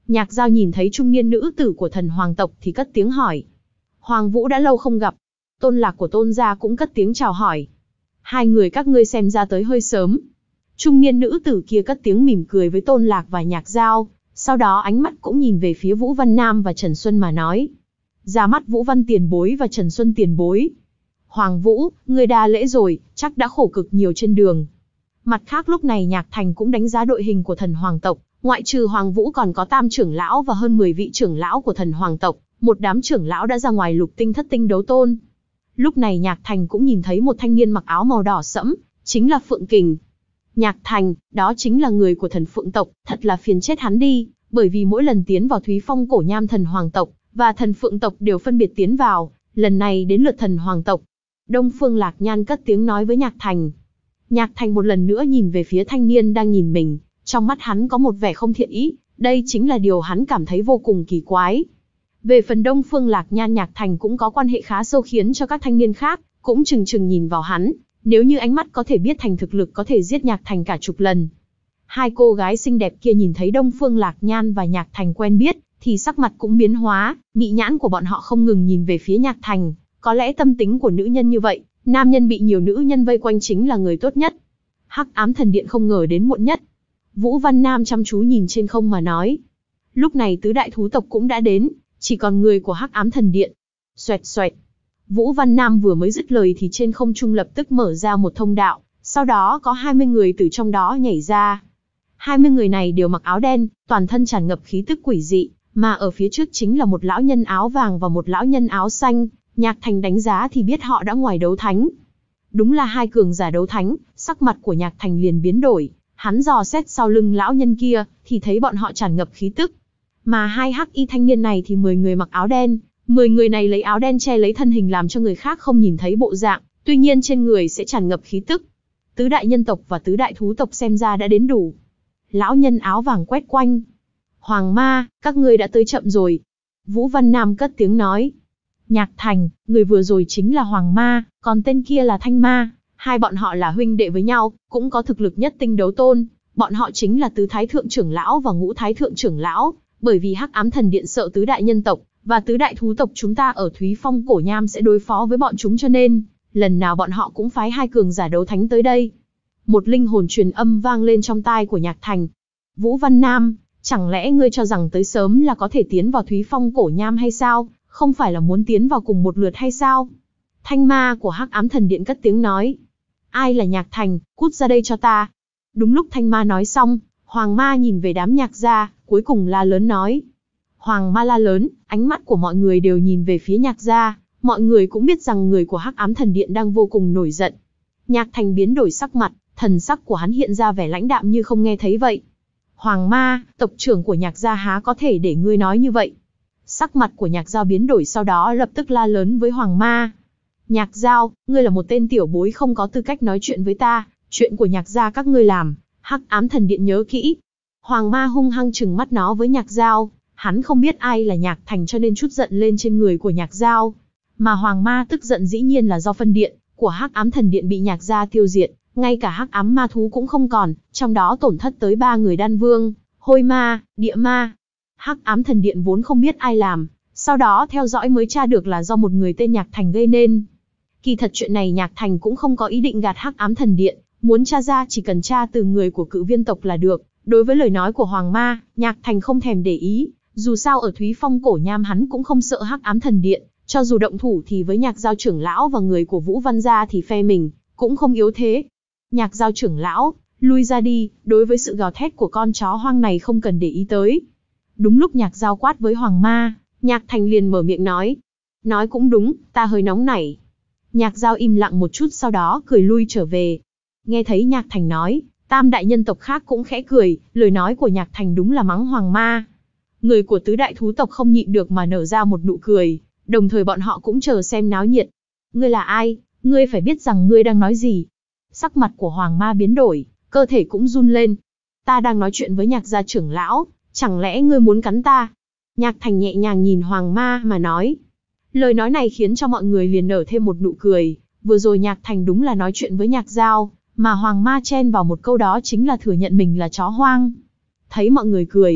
Nhạc Giao nhìn thấy trung niên nữ tử của thần hoàng tộc thì cất tiếng hỏi. Hoàng Vũ đã lâu không gặp. Tôn Lạc của Tôn gia cũng cất tiếng chào hỏi. Hai người các ngươi xem ra tới hơi sớm. Trung niên nữ tử kia cất tiếng mỉm cười với Tôn Lạc và Nhạc Giao, sau đó ánh mắt cũng nhìn về phía Vũ Văn Nam và Trần Xuân mà nói. Ra mắt Vũ Văn tiền bối và Trần Xuân tiền bối. Hoàng Vũ, ngươi đa lễ rồi, chắc đã khổ cực nhiều trên đường. Mặt khác lúc này Nhạc Thành cũng đánh giá đội hình của thần hoàng tộc, ngoại trừ Hoàng Vũ còn có tam trưởng lão và hơn mười vị trưởng lão của thần hoàng tộc, một đám trưởng lão đã ra ngoài lục tinh thất tinh đấu tôn. Lúc này Nhạc Thành cũng nhìn thấy một thanh niên mặc áo màu đỏ sẫm, chính là Phượng Kình. Nhạc Thành, đó chính là người của thần Phượng tộc, thật là phiền chết hắn đi, bởi vì mỗi lần tiến vào Thúy Phong cổ nham thần hoàng tộc và thần Phượng tộc đều phân biệt tiến vào, lần này đến lượt thần hoàng tộc. Đông Phương Lạc Nhan cất tiếng nói với Nhạc Thành. Nhạc Thành một lần nữa nhìn về phía thanh niên đang nhìn mình, trong mắt hắn có một vẻ không thiện ý, đây chính là điều hắn cảm thấy vô cùng kỳ quái. Về phần Đông Phương Lạc Nhan, Nhạc Thành cũng có quan hệ khá sâu khiến cho các thanh niên khác cũng chừng chừng nhìn vào hắn, nếu như ánh mắt có thể biết thành thực lực có thể giết Nhạc Thành cả chục lần. Hai cô gái xinh đẹp kia nhìn thấy Đông Phương Lạc Nhan và Nhạc Thành quen biết, thì sắc mặt cũng biến hóa, mị nhãn của bọn họ không ngừng nhìn về phía Nhạc Thành, có lẽ tâm tính của nữ nhân như vậy, nam nhân bị nhiều nữ nhân vây quanh chính là người tốt nhất. Hắc Ám Thần Điện không ngờ đến muộn nhất. Vũ Văn Nam chăm chú nhìn trên không mà nói. Lúc này tứ đại thú tộc cũng đã đến, chỉ còn người của Hắc Ám Thần Điện. Xoẹt xoẹt. Vũ Văn Nam vừa mới dứt lời thì trên không trung lập tức mở ra một thông đạo, sau đó có hai mươi người từ trong đó nhảy ra. hai mươi người này đều mặc áo đen, toàn thân tràn ngập khí tức quỷ dị, mà ở phía trước chính là một lão nhân áo vàng và một lão nhân áo xanh. Nhạc Thành đánh giá thì biết họ đã ngoài đấu thánh. Đúng là hai cường giả đấu thánh, sắc mặt của Nhạc Thành liền biến đổi, hắn dò xét sau lưng lão nhân kia, thì thấy bọn họ tràn ngập khí tức. Mà hai hắc y thanh niên này thì mười người mặc áo đen, mười người này lấy áo đen che lấy thân hình làm cho người khác không nhìn thấy bộ dạng, tuy nhiên trên người sẽ tràn ngập khí tức. Tứ đại nhân tộc và tứ đại thú tộc xem ra đã đến đủ. Lão nhân áo vàng quét quanh. Hoàng Ma, các ngươi đã tới chậm rồi. Vũ Văn Nam cất tiếng nói. Nhạc Thành, người vừa rồi chính là Hoàng Ma, còn tên kia là Thanh Ma, hai bọn họ là huynh đệ với nhau, cũng có thực lực nhất tinh đấu tôn, bọn họ chính là tứ thái thượng trưởng lão và ngũ thái thượng trưởng lão, bởi vì Hắc Ám Thần Điện sợ tứ đại nhân tộc và tứ đại thú tộc chúng ta ở Thúy Phong cổ nham sẽ đối phó với bọn chúng, cho nên lần nào bọn họ cũng phái hai cường giả đấu thánh tới đây. Một linh hồn truyền âm vang lên trong tai của Nhạc Thành. Vũ Văn Nam, chẳng lẽ ngươi cho rằng tới sớm là có thể tiến vào Thúy Phong cổ nham hay sao? Không phải là muốn tiến vào cùng một lượt hay sao? Thanh Ma của Hắc Ám Thần Điện cất tiếng nói. Ai là Nhạc Thành, cút ra đây cho ta. Đúng lúc Thanh Ma nói xong, Hoàng Ma nhìn về đám Nhạc gia, cuối cùng la lớn nói. Hoàng Ma la lớn, ánh mắt của mọi người đều nhìn về phía Nhạc gia, mọi người cũng biết rằng người của Hắc Ám Thần Điện đang vô cùng nổi giận. Nhạc Thành biến đổi sắc mặt, thần sắc của hắn hiện ra vẻ lãnh đạm như không nghe thấy vậy. Hoàng Ma, tộc trưởng của Nhạc gia há có thể để ngươi nói như vậy? Sắc mặt của Nhạc Giao biến đổi, sau đó lập tức la lớn với Hoàng Ma. Nhạc Giao, ngươi là một tên tiểu bối không có tư cách nói chuyện với ta, chuyện của Nhạc gia các ngươi làm, Hắc Ám Thần Điện nhớ kỹ. Hoàng Ma hung hăng trừng mắt nó với Nhạc Giao, hắn không biết ai là Nhạc Thành cho nên chút giận lên trên người của Nhạc Giao. Mà Hoàng Ma tức giận dĩ nhiên là do phân điện của Hắc Ám Thần Điện bị Nhạc gia tiêu diệt, ngay cả Hắc Ám Ma thú cũng không còn, trong đó tổn thất tới ba người đan vương, Hôi Ma, Địa Ma. Hắc Ám Thần Điện vốn không biết ai làm, sau đó theo dõi mới tra được là do một người tên Nhạc Thành gây nên. Kỳ thật chuyện này Nhạc Thành cũng không có ý định gạt Hắc Ám Thần Điện, muốn tra ra chỉ cần tra từ người của Cự Viên tộc là được. Đối với lời nói của Hoàng Ma, Nhạc Thành không thèm để ý, dù sao ở Thúy Phong cổ nham hắn cũng không sợ Hắc Ám Thần Điện, cho dù động thủ thì với Nhạc Giao trưởng lão và người của Vũ Văn gia thì phe mình cũng không yếu thế. Nhạc Giao trưởng lão, lui ra đi, đối với sự gào thét của con chó hoang này không cần để ý tới. Đúng lúc Nhạc Giao quát với Hoàng Ma, Nhạc Thành liền mở miệng nói. Nói cũng đúng, ta hơi nóng nảy. Nhạc Giao im lặng một chút sau đó cười lui trở về. Nghe thấy Nhạc Thành nói, tam đại nhân tộc khác cũng khẽ cười, lời nói của Nhạc Thành đúng là mắng Hoàng Ma. Người của tứ đại thú tộc không nhịn được mà nở ra một nụ cười, đồng thời bọn họ cũng chờ xem náo nhiệt. Ngươi là ai? Ngươi phải biết rằng ngươi đang nói gì. Sắc mặt của Hoàng Ma biến đổi, cơ thể cũng run lên. Ta đang nói chuyện với Nhạc gia trưởng lão, chẳng lẽ ngươi muốn cắn ta? Nhạc Thành nhẹ nhàng nhìn Hoàng Ma mà nói. Lời nói này khiến cho mọi người liền nở thêm một nụ cười, vừa rồi Nhạc Thành đúng là nói chuyện với Nhạc Giao, mà Hoàng Ma chen vào một câu đó chính là thừa nhận mình là chó hoang. Thấy mọi người cười,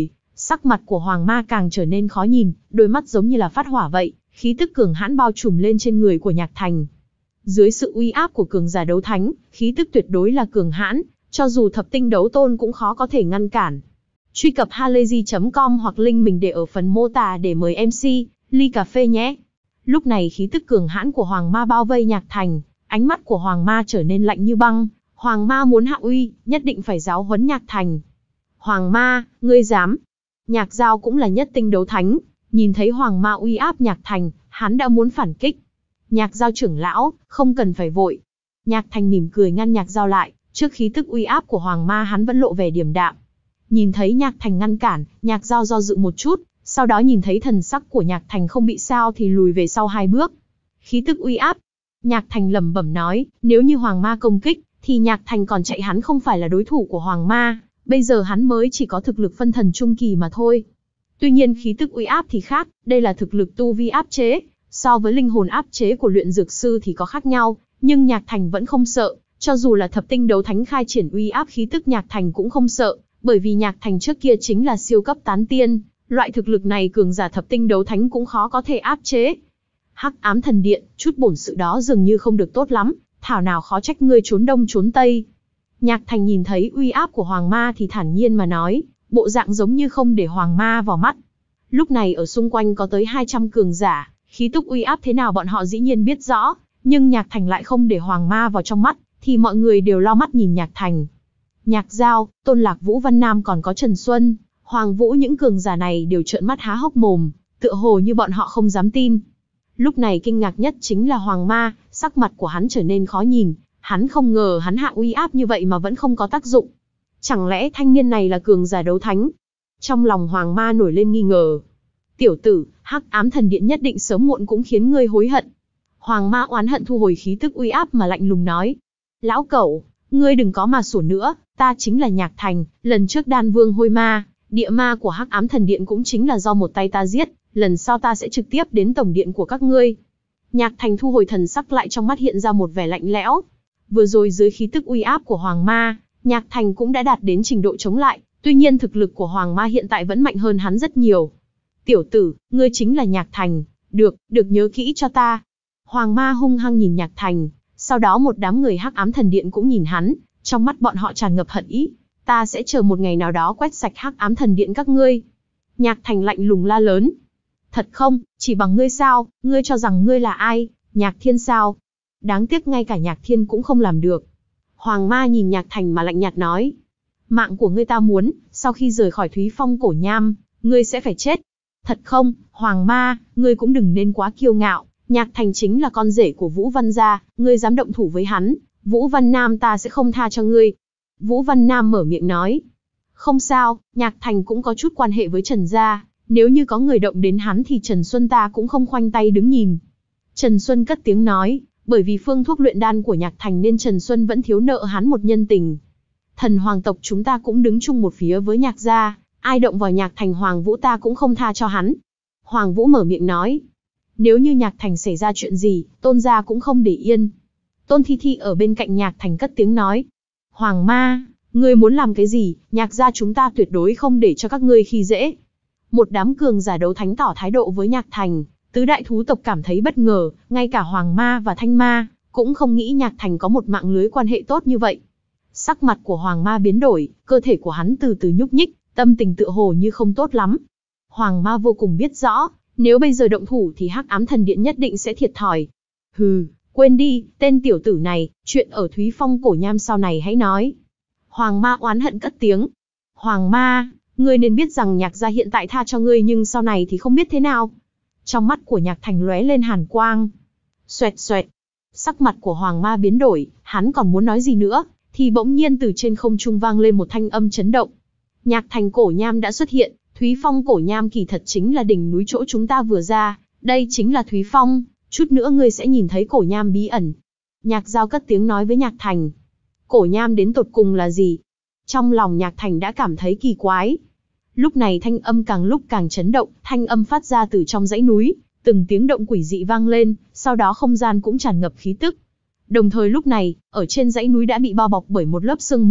Sắc mặt của Hoàng Ma càng trở nên khó nhìn, đôi mắt giống như là phát hỏa vậy, khí tức cường hãn bao trùm lên trên người của Nhạc Thành. Dưới sự uy áp của cường giả đấu thánh, khí tức tuyệt đối là cường hãn, cho dù thập tinh đấu tôn cũng khó có thể ngăn cản. Truy cập halayzi chấm com hoặc link mình để ở phần mô tả để mời em xê, ly cà phê nhé. Lúc này khí tức cường hãn của Hoàng Ma bao vây Nhạc Thành, ánh mắt của Hoàng Ma trở nên lạnh như băng. Hoàng Ma muốn hạ uy, nhất định phải giáo huấn Nhạc Thành. Hoàng Ma, ngươi dám? Nhạc Giao cũng là nhất tinh đấu thánh, nhìn thấy Hoàng Ma uy áp Nhạc Thành, hắn đã muốn phản kích. Nhạc Giao trưởng lão, không cần phải vội. Nhạc Thành mỉm cười ngăn Nhạc Giao lại, trước khí tức uy áp của Hoàng Ma hắn vẫn lộ vẻ điềm đạm. Nhìn thấy Nhạc Thành ngăn cản, Nhạc Giao do dự một chút, sau đó nhìn thấy thần sắc của Nhạc Thành không bị sao thì lùi về sau hai bước. Khí tức uy áp. Nhạc Thành lẩm bẩm nói, nếu như Hoàng Ma công kích, thì Nhạc Thành còn chạy hắn không phải là đối thủ của Hoàng Ma, bây giờ hắn mới chỉ có thực lực phân thần trung kỳ mà thôi. Tuy nhiên khí tức uy áp thì khác, đây là thực lực tu vi áp chế, so với linh hồn áp chế của luyện dược sư thì có khác nhau, nhưng Nhạc Thành vẫn không sợ, cho dù là thập tinh đấu thánh khai triển uy áp khí tức Nhạc Thành cũng không sợ, bởi vì Nhạc Thành trước kia chính là siêu cấp tán tiên, loại thực lực này cường giả thập tinh đấu thánh cũng khó có thể áp chế. Hắc ám thần điện, chút bổn sự đó dường như không được tốt lắm, thảo nào khó trách ngươi trốn đông trốn tây. Nhạc Thành nhìn thấy uy áp của Hoàng Ma thì thản nhiên mà nói, bộ dạng giống như không để Hoàng Ma vào mắt. Lúc này ở xung quanh có tới hai trăm cường giả, khí tức uy áp thế nào bọn họ dĩ nhiên biết rõ, nhưng Nhạc Thành lại không để Hoàng Ma vào trong mắt, thì mọi người đều lau mắt nhìn Nhạc Thành. Nhạc Giao, Tôn Lạc Vũ Văn Nam còn có Trần Xuân, Hoàng Vũ những cường giả này đều trợn mắt há hốc mồm, tựa hồ như bọn họ không dám tin. Lúc này kinh ngạc nhất chính là Hoàng Ma, sắc mặt của hắn trở nên khó nhìn, hắn không ngờ hắn hạ uy áp như vậy mà vẫn không có tác dụng. Chẳng lẽ thanh niên này là cường giả đấu thánh? Trong lòng Hoàng Ma nổi lên nghi ngờ. Tiểu tử, Hắc ám thần điện nhất định sớm muộn cũng khiến ngươi hối hận. Hoàng Ma oán hận thu hồi khí tức uy áp mà lạnh lùng nói. Lão cẩu, ngươi đừng có mà sủa nữa, ta chính là Nhạc Thành, lần trước đan vương hôi ma, địa ma của Hắc ám thần điện cũng chính là do một tay ta giết, lần sau ta sẽ trực tiếp đến tổng điện của các ngươi. Nhạc Thành thu hồi thần sắc lại trong mắt hiện ra một vẻ lạnh lẽo. Vừa rồi dưới khí tức uy áp của Hoàng Ma, Nhạc Thành cũng đã đạt đến trình độ chống lại, tuy nhiên thực lực của Hoàng Ma hiện tại vẫn mạnh hơn hắn rất nhiều. Tiểu tử, ngươi chính là Nhạc Thành, được, được nhớ kỹ cho ta. Hoàng Ma hung hăng nhìn Nhạc Thành, sau đó một đám người Hắc ám thần điện cũng nhìn hắn, trong mắt bọn họ tràn ngập hận ý. Ta sẽ chờ một ngày nào đó quét sạch Hắc ám thần điện các ngươi. Nhạc Thành lạnh lùng la lớn. Thật không, chỉ bằng ngươi sao, ngươi cho rằng ngươi là ai, Nhạc Thiên sao? Đáng tiếc ngay cả Nhạc Thiên cũng không làm được. Hoàng Ma nhìn Nhạc Thành mà lạnh nhạt nói. Mạng của ngươi ta muốn, sau khi rời khỏi Thúy Phong Cổ Nham, ngươi sẽ phải chết. Thật không, Hoàng Ma, ngươi cũng đừng nên quá kiêu ngạo, Nhạc Thành chính là con rể của Vũ Văn gia, ngươi dám động thủ với hắn, Vũ Văn Nam ta sẽ không tha cho ngươi. Vũ Văn Nam mở miệng nói. Không sao, Nhạc Thành cũng có chút quan hệ với Trần gia, nếu như có người động đến hắn thì Trần Xuân ta cũng không khoanh tay đứng nhìn. Trần Xuân cất tiếng nói, bởi vì phương thuốc luyện đan của Nhạc Thành nên Trần Xuân vẫn thiếu nợ hắn một nhân tình. Thần hoàng tộc chúng ta cũng đứng chung một phía với Nhạc gia, ai động vào Nhạc Thành Hoàng Vũ ta cũng không tha cho hắn. Hoàng Vũ mở miệng nói, nếu như Nhạc Thành xảy ra chuyện gì, Tôn gia cũng không để yên. Tôn Thi Thi ở bên cạnh Nhạc Thành cất tiếng nói, Hoàng Ma, ngươi muốn làm cái gì, Nhạc gia chúng ta tuyệt đối không để cho các ngươi khi dễ. Một đám cường giả đấu thánh tỏ thái độ với Nhạc Thành, tứ đại thú tộc cảm thấy bất ngờ, ngay cả Hoàng Ma và Thanh Ma cũng không nghĩ Nhạc Thành có một mạng lưới quan hệ tốt như vậy. Sắc mặt của Hoàng Ma biến đổi, cơ thể của hắn từ từ nhúc nhích, tâm tình tựa hồ như không tốt lắm. Hoàng Ma vô cùng biết rõ, nếu bây giờ động thủ thì Hắc ám thần điện nhất định sẽ thiệt thòi. Hừ, quên đi, tên tiểu tử này, chuyện ở Thúy Phong Cổ Nham sau này hãy nói. Hoàng Ma oán hận cất tiếng. Hoàng Ma, ngươi nên biết rằng Nhạc gia hiện tại tha cho ngươi nhưng sau này thì không biết thế nào. Trong mắt của Nhạc Thành lóe lên hàn quang. Xoẹt xoẹt. Sắc mặt của Hoàng Ma biến đổi, hắn còn muốn nói gì nữa, thì bỗng nhiên từ trên không trung vang lên một thanh âm chấn động. Nhạc Thành Cổ Nham đã xuất hiện, Thúy Phong Cổ Nham kỳ thật chính là đỉnh núi chỗ chúng ta vừa ra, đây chính là Thúy Phong, chút nữa ngươi sẽ nhìn thấy Cổ Nham bí ẩn. Nhạc Giao cất tiếng nói với Nhạc Thành. Cổ Nham đến tột cùng là gì? Trong lòng Nhạc Thành đã cảm thấy kỳ quái. Lúc này thanh âm càng lúc càng chấn động, thanh âm phát ra từ trong dãy núi, từng tiếng động quỷ dị vang lên, sau đó không gian cũng tràn ngập khí tức. Đồng thời lúc này, ở trên dãy núi đã bị bao bọc bởi một lớp sương mù,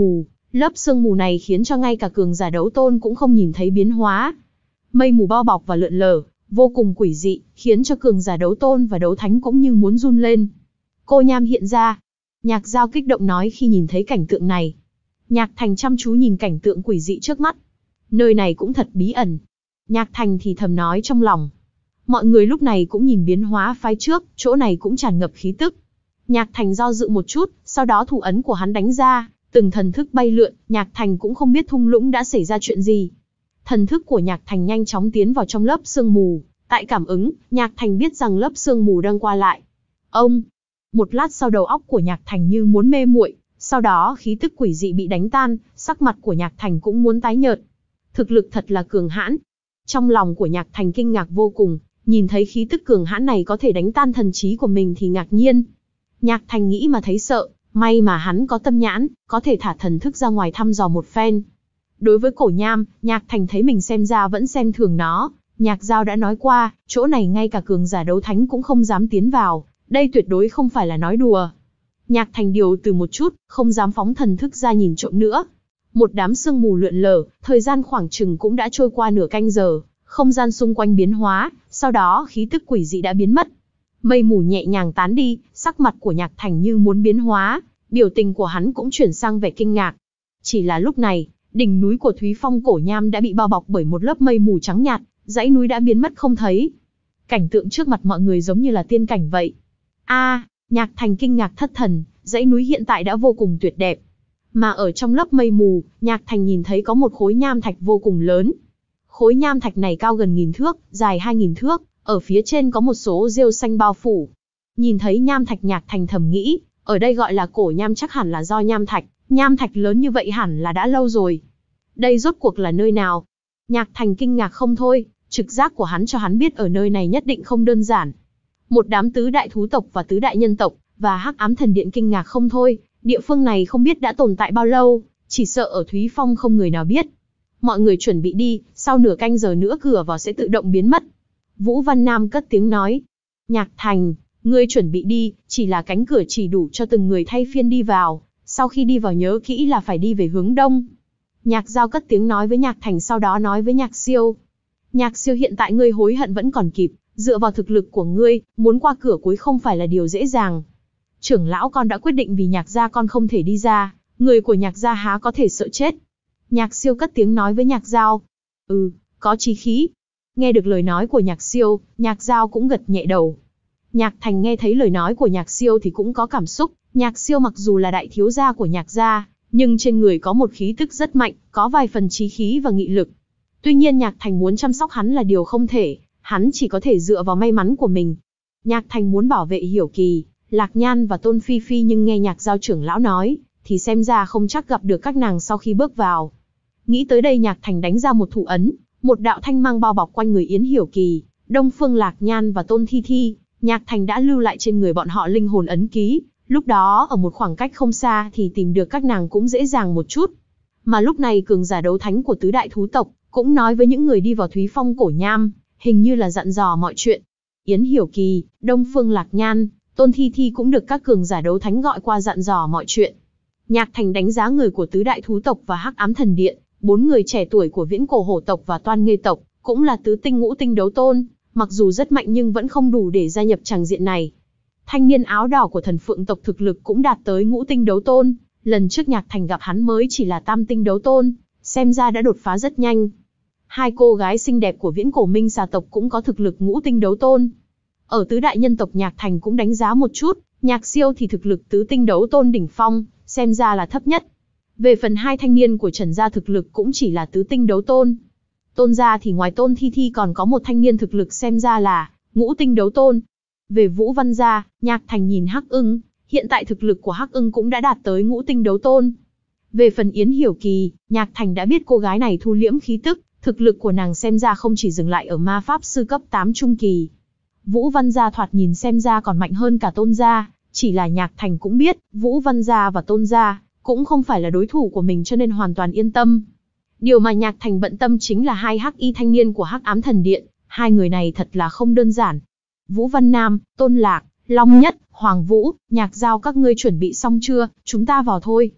Lớp sương mù này khiến cho ngay cả cường giả đấu tôn cũng không nhìn thấy biến hóa. Mây mù bao bọc và lượn lờ, vô cùng quỷ dị, khiến cho cường giả đấu tôn và đấu thánh cũng như muốn run lên. Cô nham hiện ra. Nhạc Dao kích động nói khi nhìn thấy cảnh tượng này. Nhạc Thành chăm chú nhìn cảnh tượng quỷ dị trước mắt. Nơi này cũng thật bí ẩn. Nhạc Thành thì thầm nói trong lòng. Mọi người lúc này cũng nhìn biến hóa phái trước, chỗ này cũng tràn ngập khí tức. Nhạc Thành do dự một chút, sau đó thủ ấn của hắn đánh ra, từng thần thức bay lượn, Nhạc Thành cũng không biết thung lũng đã xảy ra chuyện gì. Thần thức của Nhạc Thành nhanh chóng tiến vào trong lớp sương mù, tại cảm ứng, Nhạc Thành biết rằng lớp sương mù đang qua lại. Ông, một lát sau đầu óc của Nhạc Thành như muốn mê muội, sau đó khí tức quỷ dị bị đánh tan, sắc mặt của Nhạc Thành cũng muốn tái nhợt. Thực lực thật là cường hãn. Trong lòng của Nhạc Thành kinh ngạc vô cùng, nhìn thấy khí tức cường hãn này có thể đánh tan thần trí của mình thì ngạc nhiên. Nhạc Thành nghĩ mà thấy sợ, may mà hắn có tâm nhãn, có thể thả thần thức ra ngoài thăm dò một phen. Đối với cổ nham, Nhạc Thành thấy mình xem ra vẫn xem thường nó. Nhạc Dao đã nói qua, chỗ này ngay cả cường giả đấu thánh cũng không dám tiến vào, đây tuyệt đối không phải là nói đùa. Nhạc Thành điều từ một chút, không dám phóng thần thức ra nhìn trộm nữa. Một đám sương mù lượn lờ, thời gian khoảng chừng cũng đã trôi qua nửa canh giờ, không gian xung quanh biến hóa, sau đó khí tức quỷ dị đã biến mất. Mây mù nhẹ nhàng tán đi, sắc mặt của Nhạc Thành như muốn biến hóa, biểu tình của hắn cũng chuyển sang vẻ kinh ngạc. Chỉ là lúc này, đỉnh núi của Thúy Phong cổ nham đã bị bao bọc bởi một lớp mây mù trắng nhạt, dãy núi đã biến mất không thấy. Cảnh tượng trước mặt mọi người giống như là tiên cảnh vậy. A, à, Nhạc Thành kinh ngạc thất thần, dãy núi hiện tại đã vô cùng tuyệt đẹp. Mà ở trong lớp mây mù, Nhạc Thành nhìn thấy có một khối nham thạch vô cùng lớn. Khối nham thạch này cao gần nghìn thước, dài hai nghìn thước, ở phía trên có một số rêu xanh bao phủ. Nhìn thấy nham thạch, Nhạc Thành thầm nghĩ, ở đây gọi là cổ nham chắc hẳn là do nham thạch, nham thạch lớn như vậy hẳn là đã lâu rồi. Đây rốt cuộc là nơi nào? Nhạc Thành kinh ngạc không thôi, trực giác của hắn cho hắn biết ở nơi này nhất định không đơn giản. Một đám tứ đại thú tộc và tứ đại nhân tộc, và Hắc Ám Thần Điện kinh ngạc không thôi, địa phương này không biết đã tồn tại bao lâu, chỉ sợ ở Thúy Phong không người nào biết. Mọi người chuẩn bị đi, sau nửa canh giờ nữa cửa vào sẽ tự động biến mất. Vũ Văn Nam cất tiếng nói. Nhạc Thành, ngươi chuẩn bị đi, chỉ là cánh cửa chỉ đủ cho từng người thay phiên đi vào, sau khi đi vào nhớ kỹ là phải đi về hướng đông. Nhạc Dao cất tiếng nói với Nhạc Thành, sau đó nói với Nhạc Siêu. Nhạc Siêu, hiện tại ngươi hối hận vẫn còn kịp, dựa vào thực lực của ngươi, muốn qua cửa cuối không phải là điều dễ dàng. Trưởng lão con đã quyết định vì Nhạc gia con không thể đi ra, người của Nhạc gia há có thể sợ chết. Nhạc Siêu cất tiếng nói với Nhạc Dao. Ừ, có chí khí. Nghe được lời nói của Nhạc Siêu, Nhạc Dao cũng gật nhẹ đầu. Nhạc Thành nghe thấy lời nói của Nhạc Siêu thì cũng có cảm xúc. Nhạc Siêu mặc dù là đại thiếu gia của Nhạc gia, nhưng trên người có một khí tức rất mạnh, có vài phần chí khí và nghị lực. Tuy nhiên Nhạc Thành muốn chăm sóc hắn là điều không thể, hắn chỉ có thể dựa vào may mắn của mình. Nhạc Thành muốn bảo vệ Hiểu Kỳ, Lạc Nhan và Tôn Phi Phi, nhưng nghe Nhạc Dao trưởng lão nói, thì xem ra không chắc gặp được các nàng sau khi bước vào. Nghĩ tới đây, Nhạc Thành đánh ra một thủ ấn, một đạo thanh mang bao bọc quanh người Yến Hiểu Kỳ, Đông Phương Lạc Nhan và Tôn Thi Thi. Nhạc Thành đã lưu lại trên người bọn họ linh hồn ấn ký, lúc đó ở một khoảng cách không xa thì tìm được các nàng cũng dễ dàng một chút. Mà lúc này cường giả đấu thánh của tứ đại thú tộc cũng nói với những người đi vào Thúy Phong cổ nham, hình như là dặn dò mọi chuyện. Yến Hiểu Kỳ, Đông Phương Lạc Nhan, Tôn Thi Thi cũng được các cường giả đấu thánh gọi qua dặn dò mọi chuyện. Nhạc Thành đánh giá người của tứ đại thú tộc và Hắc Ám Thần Điện, bốn người trẻ tuổi của Viễn Cổ Hổ tộc và Toan Nghê tộc, cũng là tứ tinh ngũ tinh đấu tôn, mặc dù rất mạnh nhưng vẫn không đủ để gia nhập tràng diện này. Thanh niên áo đỏ của Thần Phượng tộc thực lực cũng đạt tới ngũ tinh đấu tôn, lần trước Nhạc Thành gặp hắn mới chỉ là tam tinh đấu tôn, xem ra đã đột phá rất nhanh. Hai cô gái xinh đẹp của Viễn Cổ Minh Xà tộc cũng có thực lực ngũ tinh đấu tôn. Ở tứ đại nhân tộc Nhạc Thành cũng đánh giá một chút, Nhạc Siêu thì thực lực tứ tinh đấu tôn đỉnh phong, xem ra là thấp nhất. Về phần hai thanh niên của Trần gia thực lực cũng chỉ là tứ tinh đấu tôn. Tôn gia thì ngoài Tôn Thi Thi còn có một thanh niên thực lực xem ra là ngũ tinh đấu tôn. Về Vũ Văn gia, Nhạc Thành nhìn Hắc Ưng, hiện tại thực lực của Hắc Ưng cũng đã đạt tới ngũ tinh đấu tôn. Về phần Yến Hiểu Kỳ, Nhạc Thành đã biết cô gái này thu liễm khí tức, thực lực của nàng xem ra không chỉ dừng lại ở ma pháp sư cấp tám trung kỳ. Vũ Văn gia thoạt nhìn xem ra còn mạnh hơn cả Tôn gia, chỉ là Nhạc Thành cũng biết, Vũ Văn gia và Tôn gia cũng không phải là đối thủ của mình cho nên hoàn toàn yên tâm. Điều mà Nhạc Thành bận tâm chính là hai hắc y thanh niên của Hắc Ám Thần Điện, hai người này thật là không đơn giản. Vũ Văn Nam, Tôn Lạc, Long Nhất, Hoàng Vũ, Nhạc Giao, các ngươi chuẩn bị xong chưa, chúng ta vào thôi.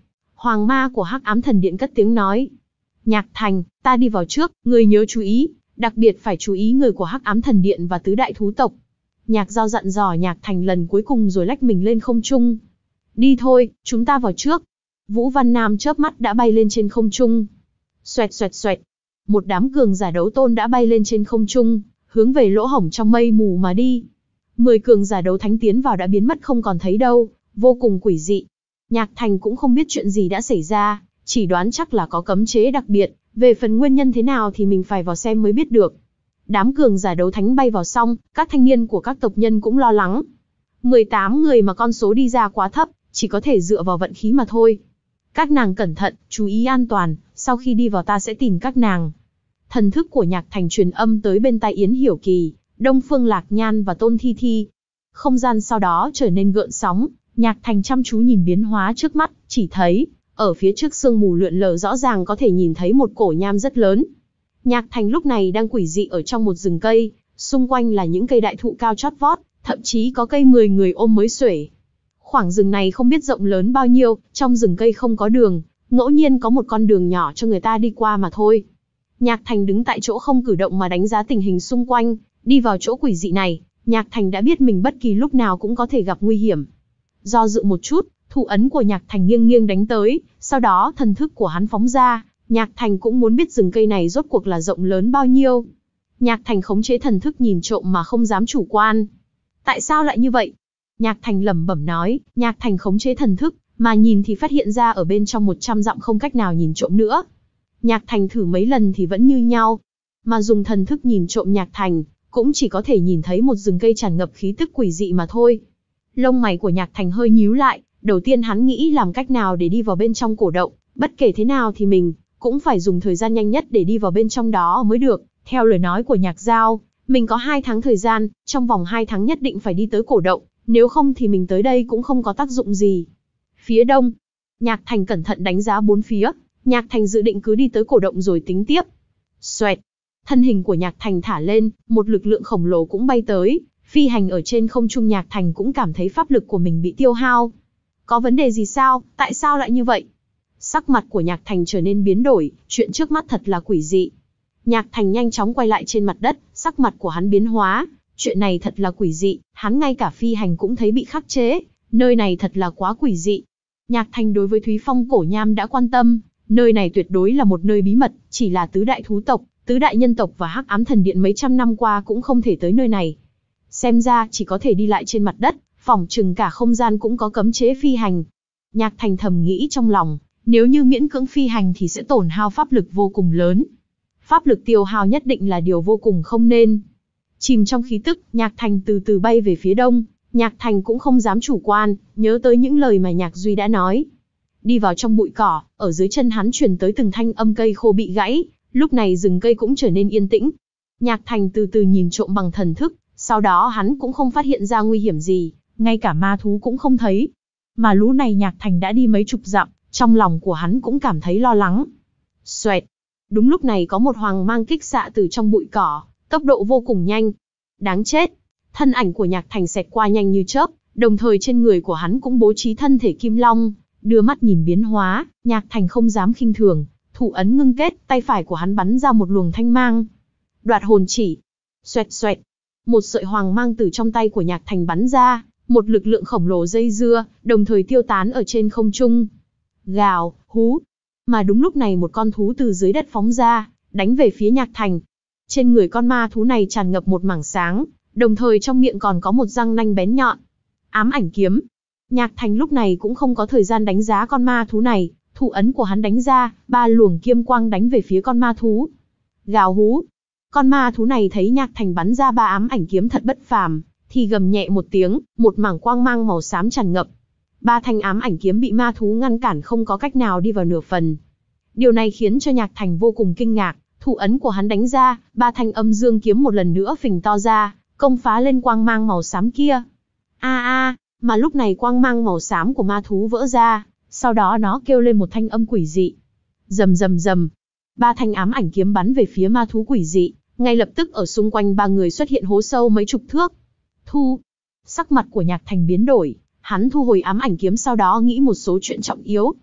Hoàng ma của Hắc Ám Thần Điện cất tiếng nói. Nhạc Thành, ta đi vào trước, người nhớ chú ý, đặc biệt phải chú ý người của Hắc Ám Thần Điện và tứ đại thú tộc. Nhạc Giao dặn dò Nhạc Thành lần cuối cùng rồi lách mình lên không trung. Đi thôi, chúng ta vào trước. Vũ Văn Nam chớp mắt đã bay lên trên không trung. Xoẹt xoẹt xoẹt. Một đám cường giả đấu tôn đã bay lên trên không trung, hướng về lỗ hổng trong mây mù mà đi. Mười cường giả đấu thánh tiến vào đã biến mất không còn thấy đâu, vô cùng quỷ dị. Nhạc Thành cũng không biết chuyện gì đã xảy ra, chỉ đoán chắc là có cấm chế đặc biệt, về phần nguyên nhân thế nào thì mình phải vào xem mới biết được. Đám cường giả đấu thánh bay vào xong, các thanh niên của các tộc nhân cũng lo lắng. mười tám người mà con số đi ra quá thấp, chỉ có thể dựa vào vận khí mà thôi. Các nàng cẩn thận, chú ý an toàn, sau khi đi vào ta sẽ tìm các nàng. Thần thức của Nhạc Thành truyền âm tới bên tai Yến Hiểu Kỳ, Đông Phương Lạc Nhan và Tôn Thi Thi. Không gian sau đó trở nên gợn sóng, Nhạc Thành chăm chú nhìn biến hóa trước mắt, chỉ thấy, ở phía trước sương mù lượn lờ rõ ràng có thể nhìn thấy một cổ nham rất lớn. Nhạc Thành lúc này đang quỷ dị ở trong một rừng cây, xung quanh là những cây đại thụ cao chót vót, thậm chí có cây mười người ôm mới xuể. Khoảng rừng này không biết rộng lớn bao nhiêu, trong rừng cây không có đường, ngẫu nhiên có một con đường nhỏ cho người ta đi qua mà thôi. Nhạc Thành đứng tại chỗ không cử động mà đánh giá tình hình xung quanh, đi vào chỗ quỷ dị này, Nhạc Thành đã biết mình bất kỳ lúc nào cũng có thể gặp nguy hiểm. Do dự một chút, thủ ấn của Nhạc Thành nghiêng nghiêng đánh tới, sau đó thần thức của hắn phóng ra, Nhạc Thành cũng muốn biết rừng cây này rốt cuộc là rộng lớn bao nhiêu. Nhạc Thành khống chế thần thức nhìn trộm mà không dám chủ quan. Tại sao lại như vậy? Nhạc Thành lẩm bẩm nói, Nhạc Thành khống chế thần thức, mà nhìn thì phát hiện ra ở bên trong một trăm dặm không cách nào nhìn trộm nữa. Nhạc Thành thử mấy lần thì vẫn như nhau. Mà dùng thần thức nhìn trộm Nhạc Thành, cũng chỉ có thể nhìn thấy một rừng cây tràn ngập khí tức quỷ dị mà thôi. Lông mày của Nhạc Thành hơi nhíu lại, đầu tiên hắn nghĩ làm cách nào để đi vào bên trong cổ động, bất kể thế nào thì mình cũng phải dùng thời gian nhanh nhất để đi vào bên trong đó mới được. Theo lời nói của Nhạc Giao, mình có hai tháng thời gian, trong vòng hai tháng nhất định phải đi tới cổ động, nếu không thì mình tới đây cũng không có tác dụng gì. Phía đông, Nhạc Thành cẩn thận đánh giá bốn phía, Nhạc Thành dự định cứ đi tới cổ động rồi tính tiếp. Xoẹt, thân hình của Nhạc Thành thả lên, một lực lượng khổng lồ cũng bay tới, phi hành ở trên không trung. Nhạc Thành cũng cảm thấy pháp lực của mình bị tiêu hao. Có vấn đề gì sao, tại sao lại như vậy? Sắc mặt của Nhạc Thành trở nên biến đổi, chuyện trước mắt thật là quỷ dị. Nhạc Thành nhanh chóng quay lại trên mặt đất, sắc mặt của hắn biến hóa, chuyện này thật là quỷ dị, hắn ngay cả phi hành cũng thấy bị khắc chế, nơi này thật là quá quỷ dị. Nhạc Thành đối với Thúy Phong Cổ Nham đã quan tâm, nơi này tuyệt đối là một nơi bí mật, chỉ là tứ đại thú tộc, tứ đại nhân tộc và Hắc Ám Thần Điện mấy trăm năm qua cũng không thể tới nơi này. Xem ra chỉ có thể đi lại trên mặt đất, phỏng chừng cả không gian cũng có cấm chế phi hành. Nhạc Thành thầm nghĩ trong lòng, nếu như miễn cưỡng phi hành thì sẽ tổn hao pháp lực vô cùng lớn. Pháp lực tiêu hao nhất định là điều vô cùng không nên. Chìm trong khí tức, Nhạc Thành từ từ bay về phía đông. Nhạc Thành cũng không dám chủ quan, nhớ tới những lời mà Nhạc Duy đã nói. Đi vào trong bụi cỏ, ở dưới chân hắn truyền tới từng thanh âm cây khô bị gãy, lúc này rừng cây cũng trở nên yên tĩnh. Nhạc Thành từ từ nhìn trộm bằng thần thức, sau đó hắn cũng không phát hiện ra nguy hiểm gì, ngay cả ma thú cũng không thấy. Mà lũ này Nhạc Thành đã đi mấy chục dặm, trong lòng của hắn cũng cảm thấy lo lắng. Xoẹt, đúng lúc này có một hoàng mang kích xạ từ trong bụi cỏ, tốc độ vô cùng nhanh. Đáng chết! Thân ảnh của Nhạc Thành xẹt qua nhanh như chớp, đồng thời trên người của hắn cũng bố trí thân thể kim long, đưa mắt nhìn biến hóa. Nhạc Thành không dám khinh thường, thủ ấn ngưng kết, tay phải của hắn bắn ra một luồng thanh mang. Đoạt hồn chỉ. Xoẹt xoẹt, một sợi hoàng mang từ trong tay của Nhạc Thành bắn ra, một lực lượng khổng lồ dây dưa, đồng thời tiêu tán ở trên không trung. Gào, hú. Mà đúng lúc này một con thú từ dưới đất phóng ra, đánh về phía Nhạc Thành. Trên người con ma thú này tràn ngập một mảng sáng, đồng thời trong miệng còn có một răng nanh bén nhọn. Ám ảnh kiếm. Nhạc Thành lúc này cũng không có thời gian đánh giá con ma thú này, thủ ấn của hắn đánh ra, ba luồng kiêm quang đánh về phía con ma thú. Gào hú. Con ma thú này thấy Nhạc Thành bắn ra ba ám ảnh kiếm thật bất phàm, thì gầm nhẹ một tiếng, một mảng quang mang màu xám tràn ngập. Ba thanh ám ảnh kiếm bị ma thú ngăn cản không có cách nào đi vào nửa phần. Điều này khiến cho Nhạc Thành vô cùng kinh ngạc, thủ ấn của hắn đánh ra, ba thanh âm dương kiếm một lần nữa phình to ra, công phá lên quang mang màu xám kia. A a, mà lúc này quang mang màu xám của ma thú vỡ ra, sau đó nó kêu lên một thanh âm quỷ dị. Rầm rầm rầm, ba thanh ám ảnh kiếm bắn về phía ma thú quỷ dị, ngay lập tức ở xung quanh ba người xuất hiện hố sâu mấy chục thước. Thu, sắc mặt của Nhạc Thành biến đổi, hắn thu hồi ám ảnh kiếm sau đó nghĩ một số chuyện trọng yếu.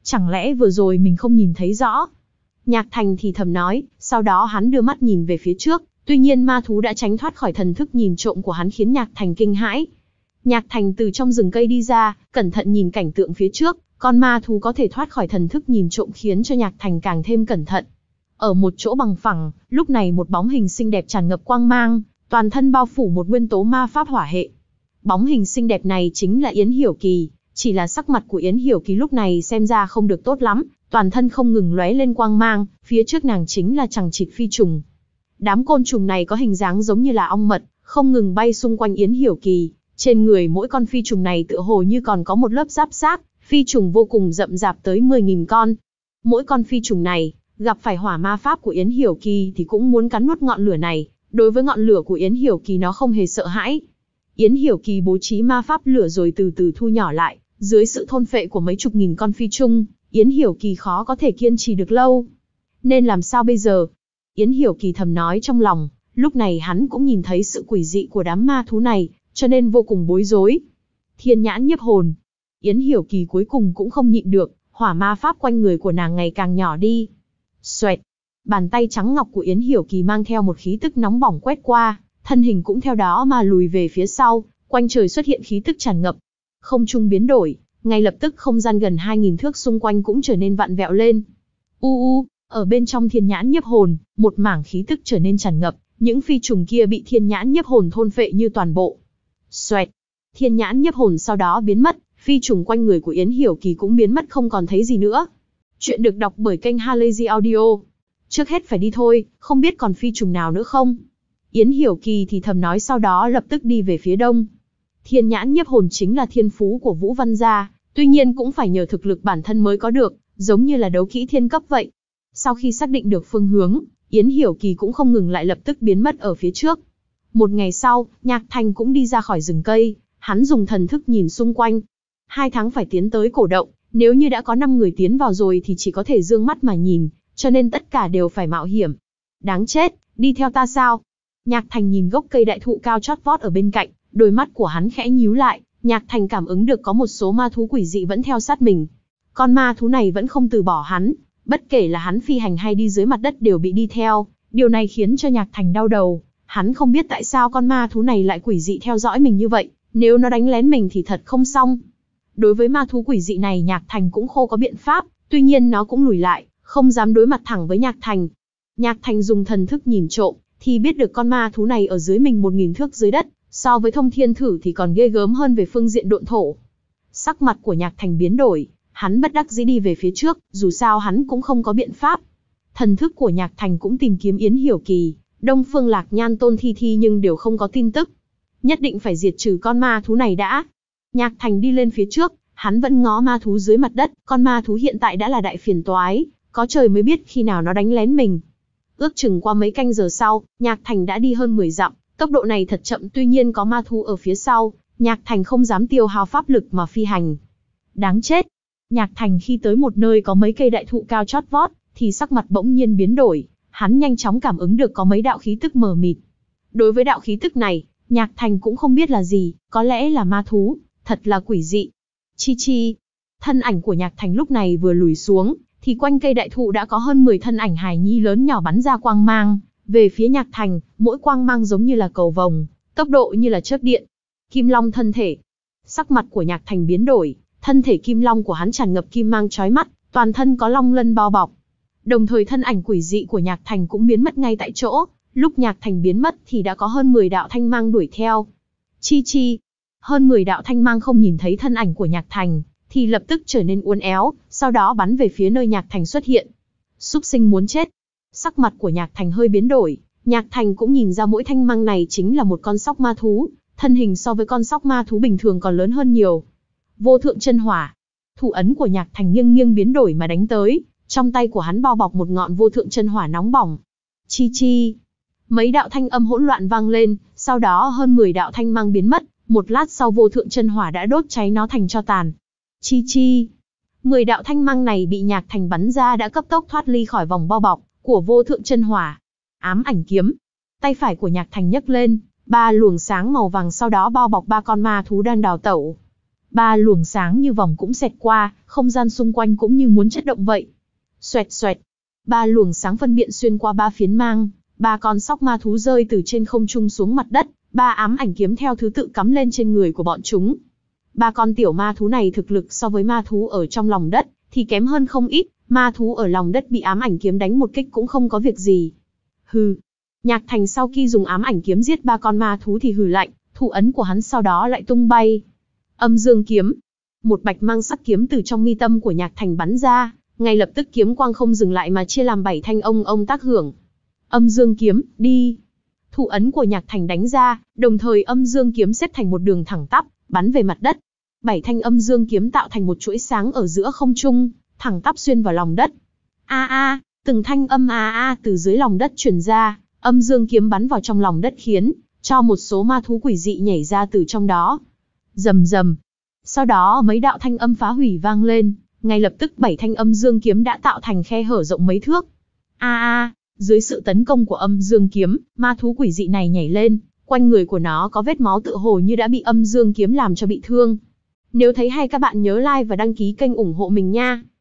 Chẳng lẽ vừa rồi mình không nhìn thấy rõ? Nhạc Thành thì thầm nói, sau đó hắn đưa mắt nhìn về phía trước, tuy nhiên ma thú đã tránh thoát khỏi thần thức nhìn trộm của hắn khiến Nhạc Thành kinh hãi. Nhạc Thành từ trong rừng cây đi ra, cẩn thận nhìn cảnh tượng phía trước, con ma thú có thể thoát khỏi thần thức nhìn trộm khiến cho Nhạc Thành càng thêm cẩn thận. Ở một chỗ bằng phẳng, lúc này một bóng hình xinh đẹp tràn ngập quang mang, toàn thân bao phủ một nguyên tố ma pháp hỏa hệ. Bóng hình xinh đẹp này chính là Yến Hiểu Kỳ, chỉ là sắc mặt của Yến Hiểu Kỳ lúc này xem ra không được tốt lắm, toàn thân không ngừng lóe lên quang mang, phía trước nàng chính là chằng chịt phi trùng. Đám côn trùng này có hình dáng giống như là ong mật, không ngừng bay xung quanh Yến Hiểu Kỳ, trên người mỗi con phi trùng này tựa hồ như còn có một lớp giáp xác, phi trùng vô cùng rậm rạp tới mười nghìn con. Mỗi con phi trùng này, gặp phải hỏa ma pháp của Yến Hiểu Kỳ thì cũng muốn cắn nuốt ngọn lửa này, đối với ngọn lửa của Yến Hiểu Kỳ nó không hề sợ hãi. Yến Hiểu Kỳ bố trí ma pháp lửa rồi từ từ thu nhỏ lại, dưới sự thôn phệ của mấy chục nghìn con phi trùng, Yến Hiểu Kỳ khó có thể kiên trì được lâu. Nên làm sao bây giờ? Yến Hiểu Kỳ thầm nói trong lòng, lúc này hắn cũng nhìn thấy sự quỷ dị của đám ma thú này, cho nên vô cùng bối rối. Thiên nhãn nhiếp hồn. Yến Hiểu Kỳ cuối cùng cũng không nhịn được, hỏa ma pháp quanh người của nàng ngày càng nhỏ đi. Xoẹt. Bàn tay trắng ngọc của Yến Hiểu Kỳ mang theo một khí tức nóng bỏng quét qua, thân hình cũng theo đó mà lùi về phía sau, quanh trời xuất hiện khí tức tràn ngập. Không trung biến đổi, ngay lập tức không gian gần hai nghìn thước xung quanh cũng trở nên vặn vẹo lên. U u, ở bên trong thiên nhãn nhiếp hồn, một mảng khí tức trở nên tràn ngập, những phi trùng kia bị thiên nhãn nhiếp hồn thôn phệ như toàn bộ. Xoẹt. Thiên nhãn nhiếp hồn sau đó biến mất, phi trùng quanh người của Yến Hiểu Kỳ cũng biến mất không còn thấy gì nữa. Chuyện được đọc bởi kênh Halazy Audio. Trước hết phải đi thôi, không biết còn phi trùng nào nữa không? Yến Hiểu Kỳ thì thầm nói sau đó lập tức đi về phía đông. Thiên nhãn nhiếp hồn chính là thiên phú của Vũ Văn gia, tuy nhiên cũng phải nhờ thực lực bản thân mới có được, giống như là đấu kỹ thiên cấp vậy. Sau khi xác định được phương hướng, Yến Hiểu Kỳ cũng không ngừng lại lập tức biến mất ở phía trước. Một ngày sau, Nhạc Thành cũng đi ra khỏi rừng cây, hắn dùng thần thức nhìn xung quanh. Hai tháng phải tiến tới cổ động, nếu như đã có năm người tiến vào rồi thì chỉ có thể dương mắt mà nhìn, cho nên tất cả đều phải mạo hiểm. Đáng chết, đi theo ta sao? Nhạc Thành nhìn gốc cây đại thụ cao chót vót ở bên cạnh, đôi mắt của hắn khẽ nhíu lại, Nhạc Thành cảm ứng được có một số ma thú quỷ dị vẫn theo sát mình. Con ma thú này vẫn không từ bỏ hắn, bất kể là hắn phi hành hay đi dưới mặt đất đều bị đi theo, điều này khiến cho Nhạc Thành đau đầu. Hắn không biết tại sao con ma thú này lại quỷ dị theo dõi mình như vậy, nếu nó đánh lén mình thì thật không xong. Đối với ma thú quỷ dị này Nhạc Thành cũng không có biện pháp, tuy nhiên nó cũng lùi lại, không dám đối mặt thẳng với Nhạc Thành. Nhạc Thành dùng thần thức nhìn trộm, thì biết được con ma thú này ở dưới mình một nghìn thước dưới đất, so với thông thiên thử thì còn ghê gớm hơn về phương diện độn thổ. Sắc mặt của Nhạc Thành biến đổi, hắn bất đắc dĩ đi về phía trước, dù sao hắn cũng không có biện pháp. Thần thức của Nhạc Thành cũng tìm kiếm Yến Hiểu Kỳ, Đông Phương Lạc Nhan, Tôn Thi Thi nhưng đều không có tin tức. Nhất định phải diệt trừ con ma thú này đã. Nhạc Thành đi lên phía trước, hắn vẫn ngó ma thú dưới mặt đất, con ma thú hiện tại đã là đại phiền toái, có trời mới biết khi nào nó đánh lén mình. Ước chừng qua mấy canh giờ sau, Nhạc Thành đã đi hơn mười dặm, tốc độ này thật chậm, tuy nhiên có ma thú ở phía sau, Nhạc Thành không dám tiêu hao pháp lực mà phi hành. Đáng chết. Nhạc Thành khi tới một nơi có mấy cây đại thụ cao chót vót, thì sắc mặt bỗng nhiên biến đổi, hắn nhanh chóng cảm ứng được có mấy đạo khí tức mờ mịt. Đối với đạo khí tức này, Nhạc Thành cũng không biết là gì, có lẽ là ma thú, thật là quỷ dị. Chi chi. Thân ảnh của Nhạc Thành lúc này vừa lùi xuống, thì quanh cây đại thụ đã có hơn mười thân ảnh hài nhi lớn nhỏ bắn ra quang mang, về phía Nhạc Thành, mỗi quang mang giống như là cầu vồng, tốc độ như là chớp điện. Kim Long thân thể. Sắc mặt của Nhạc Thành biến đổi, thân thể Kim Long của hắn tràn ngập kim mang chói mắt, toàn thân có long lân bao bọc. Đồng thời thân ảnh quỷ dị của Nhạc Thành cũng biến mất ngay tại chỗ, lúc Nhạc Thành biến mất thì đã có hơn mười đạo thanh mang đuổi theo. Chi chi. Hơn mười đạo thanh mang không nhìn thấy thân ảnh của Nhạc Thành, thì lập tức trở nên uốn éo, sau đó bắn về phía nơi Nhạc Thành xuất hiện. Súc sinh muốn chết. Sắc mặt của Nhạc Thành hơi biến đổi, Nhạc Thành cũng nhìn ra mỗi thanh mang này chính là một con sóc ma thú, thân hình so với con sóc ma thú bình thường còn lớn hơn nhiều. Vô thượng chân hỏa. Thủ ấn của Nhạc Thành nghiêng nghiêng biến đổi mà đánh tới, trong tay của hắn bao bọc một ngọn vô thượng chân hỏa nóng bỏng. Chi chi. Mấy đạo thanh âm hỗn loạn vang lên, sau đó hơn mười đạo thanh mang biến mất, một lát sau vô thượng chân hỏa đã đốt cháy nó thành tro tàn. Chi chi. Mười đạo thanh mang này bị Nhạc Thành bắn ra đã cấp tốc thoát ly khỏi vòng bao bọc của vô thượng chân hỏa. Ám ảnh kiếm. Tay phải của Nhạc Thành nhấc lên, ba luồng sáng màu vàng sau đó bao bọc ba con ma thú đang đào tẩu. Ba luồng sáng như vòng cũng xẹt qua, không gian xung quanh cũng như muốn chấn động vậy. Xoẹt xoẹt. Ba luồng sáng phân biện xuyên qua ba phiến mang, ba con sóc ma thú rơi từ trên không trung xuống mặt đất, ba ám ảnh kiếm theo thứ tự cắm lên trên người của bọn chúng. Ba con tiểu ma thú này thực lực so với ma thú ở trong lòng đất thì kém hơn không ít, ma thú ở lòng đất bị ám ảnh kiếm đánh một kích cũng không có việc gì. Hừ. Nhạc Thành sau khi dùng ám ảnh kiếm giết ba con ma thú thì hừ lạnh, thủ ấn của hắn sau đó lại tung bay. Âm dương kiếm. Một bạch mang sắc kiếm từ trong mi tâm của Nhạc Thành bắn ra, ngay lập tức kiếm quang không dừng lại mà chia làm bảy thanh ông ông tác hưởng. Âm dương kiếm, đi. Thủ ấn của Nhạc Thành đánh ra, đồng thời âm dương kiếm xếp thành một đường thẳng tắp, bắn về mặt đất. Bảy thanh âm dương kiếm tạo thành một chuỗi sáng ở giữa không trung, thẳng tắp xuyên vào lòng đất. A a, từng thanh âm a a từ dưới lòng đất truyền ra, âm dương kiếm bắn vào trong lòng đất khiến cho một số ma thú quỷ dị nhảy ra từ trong đó. Rầm rầm. Sau đó mấy đạo thanh âm phá hủy vang lên, ngay lập tức bảy thanh âm dương kiếm đã tạo thành khe hở rộng mấy thước. A a, dưới sự tấn công của âm dương kiếm, ma thú quỷ dị này nhảy lên, quanh người của nó có vết máu tựa hồ như đã bị âm dương kiếm làm cho bị thương. Nếu thấy hay các bạn nhớ like và đăng ký kênh ủng hộ mình nha.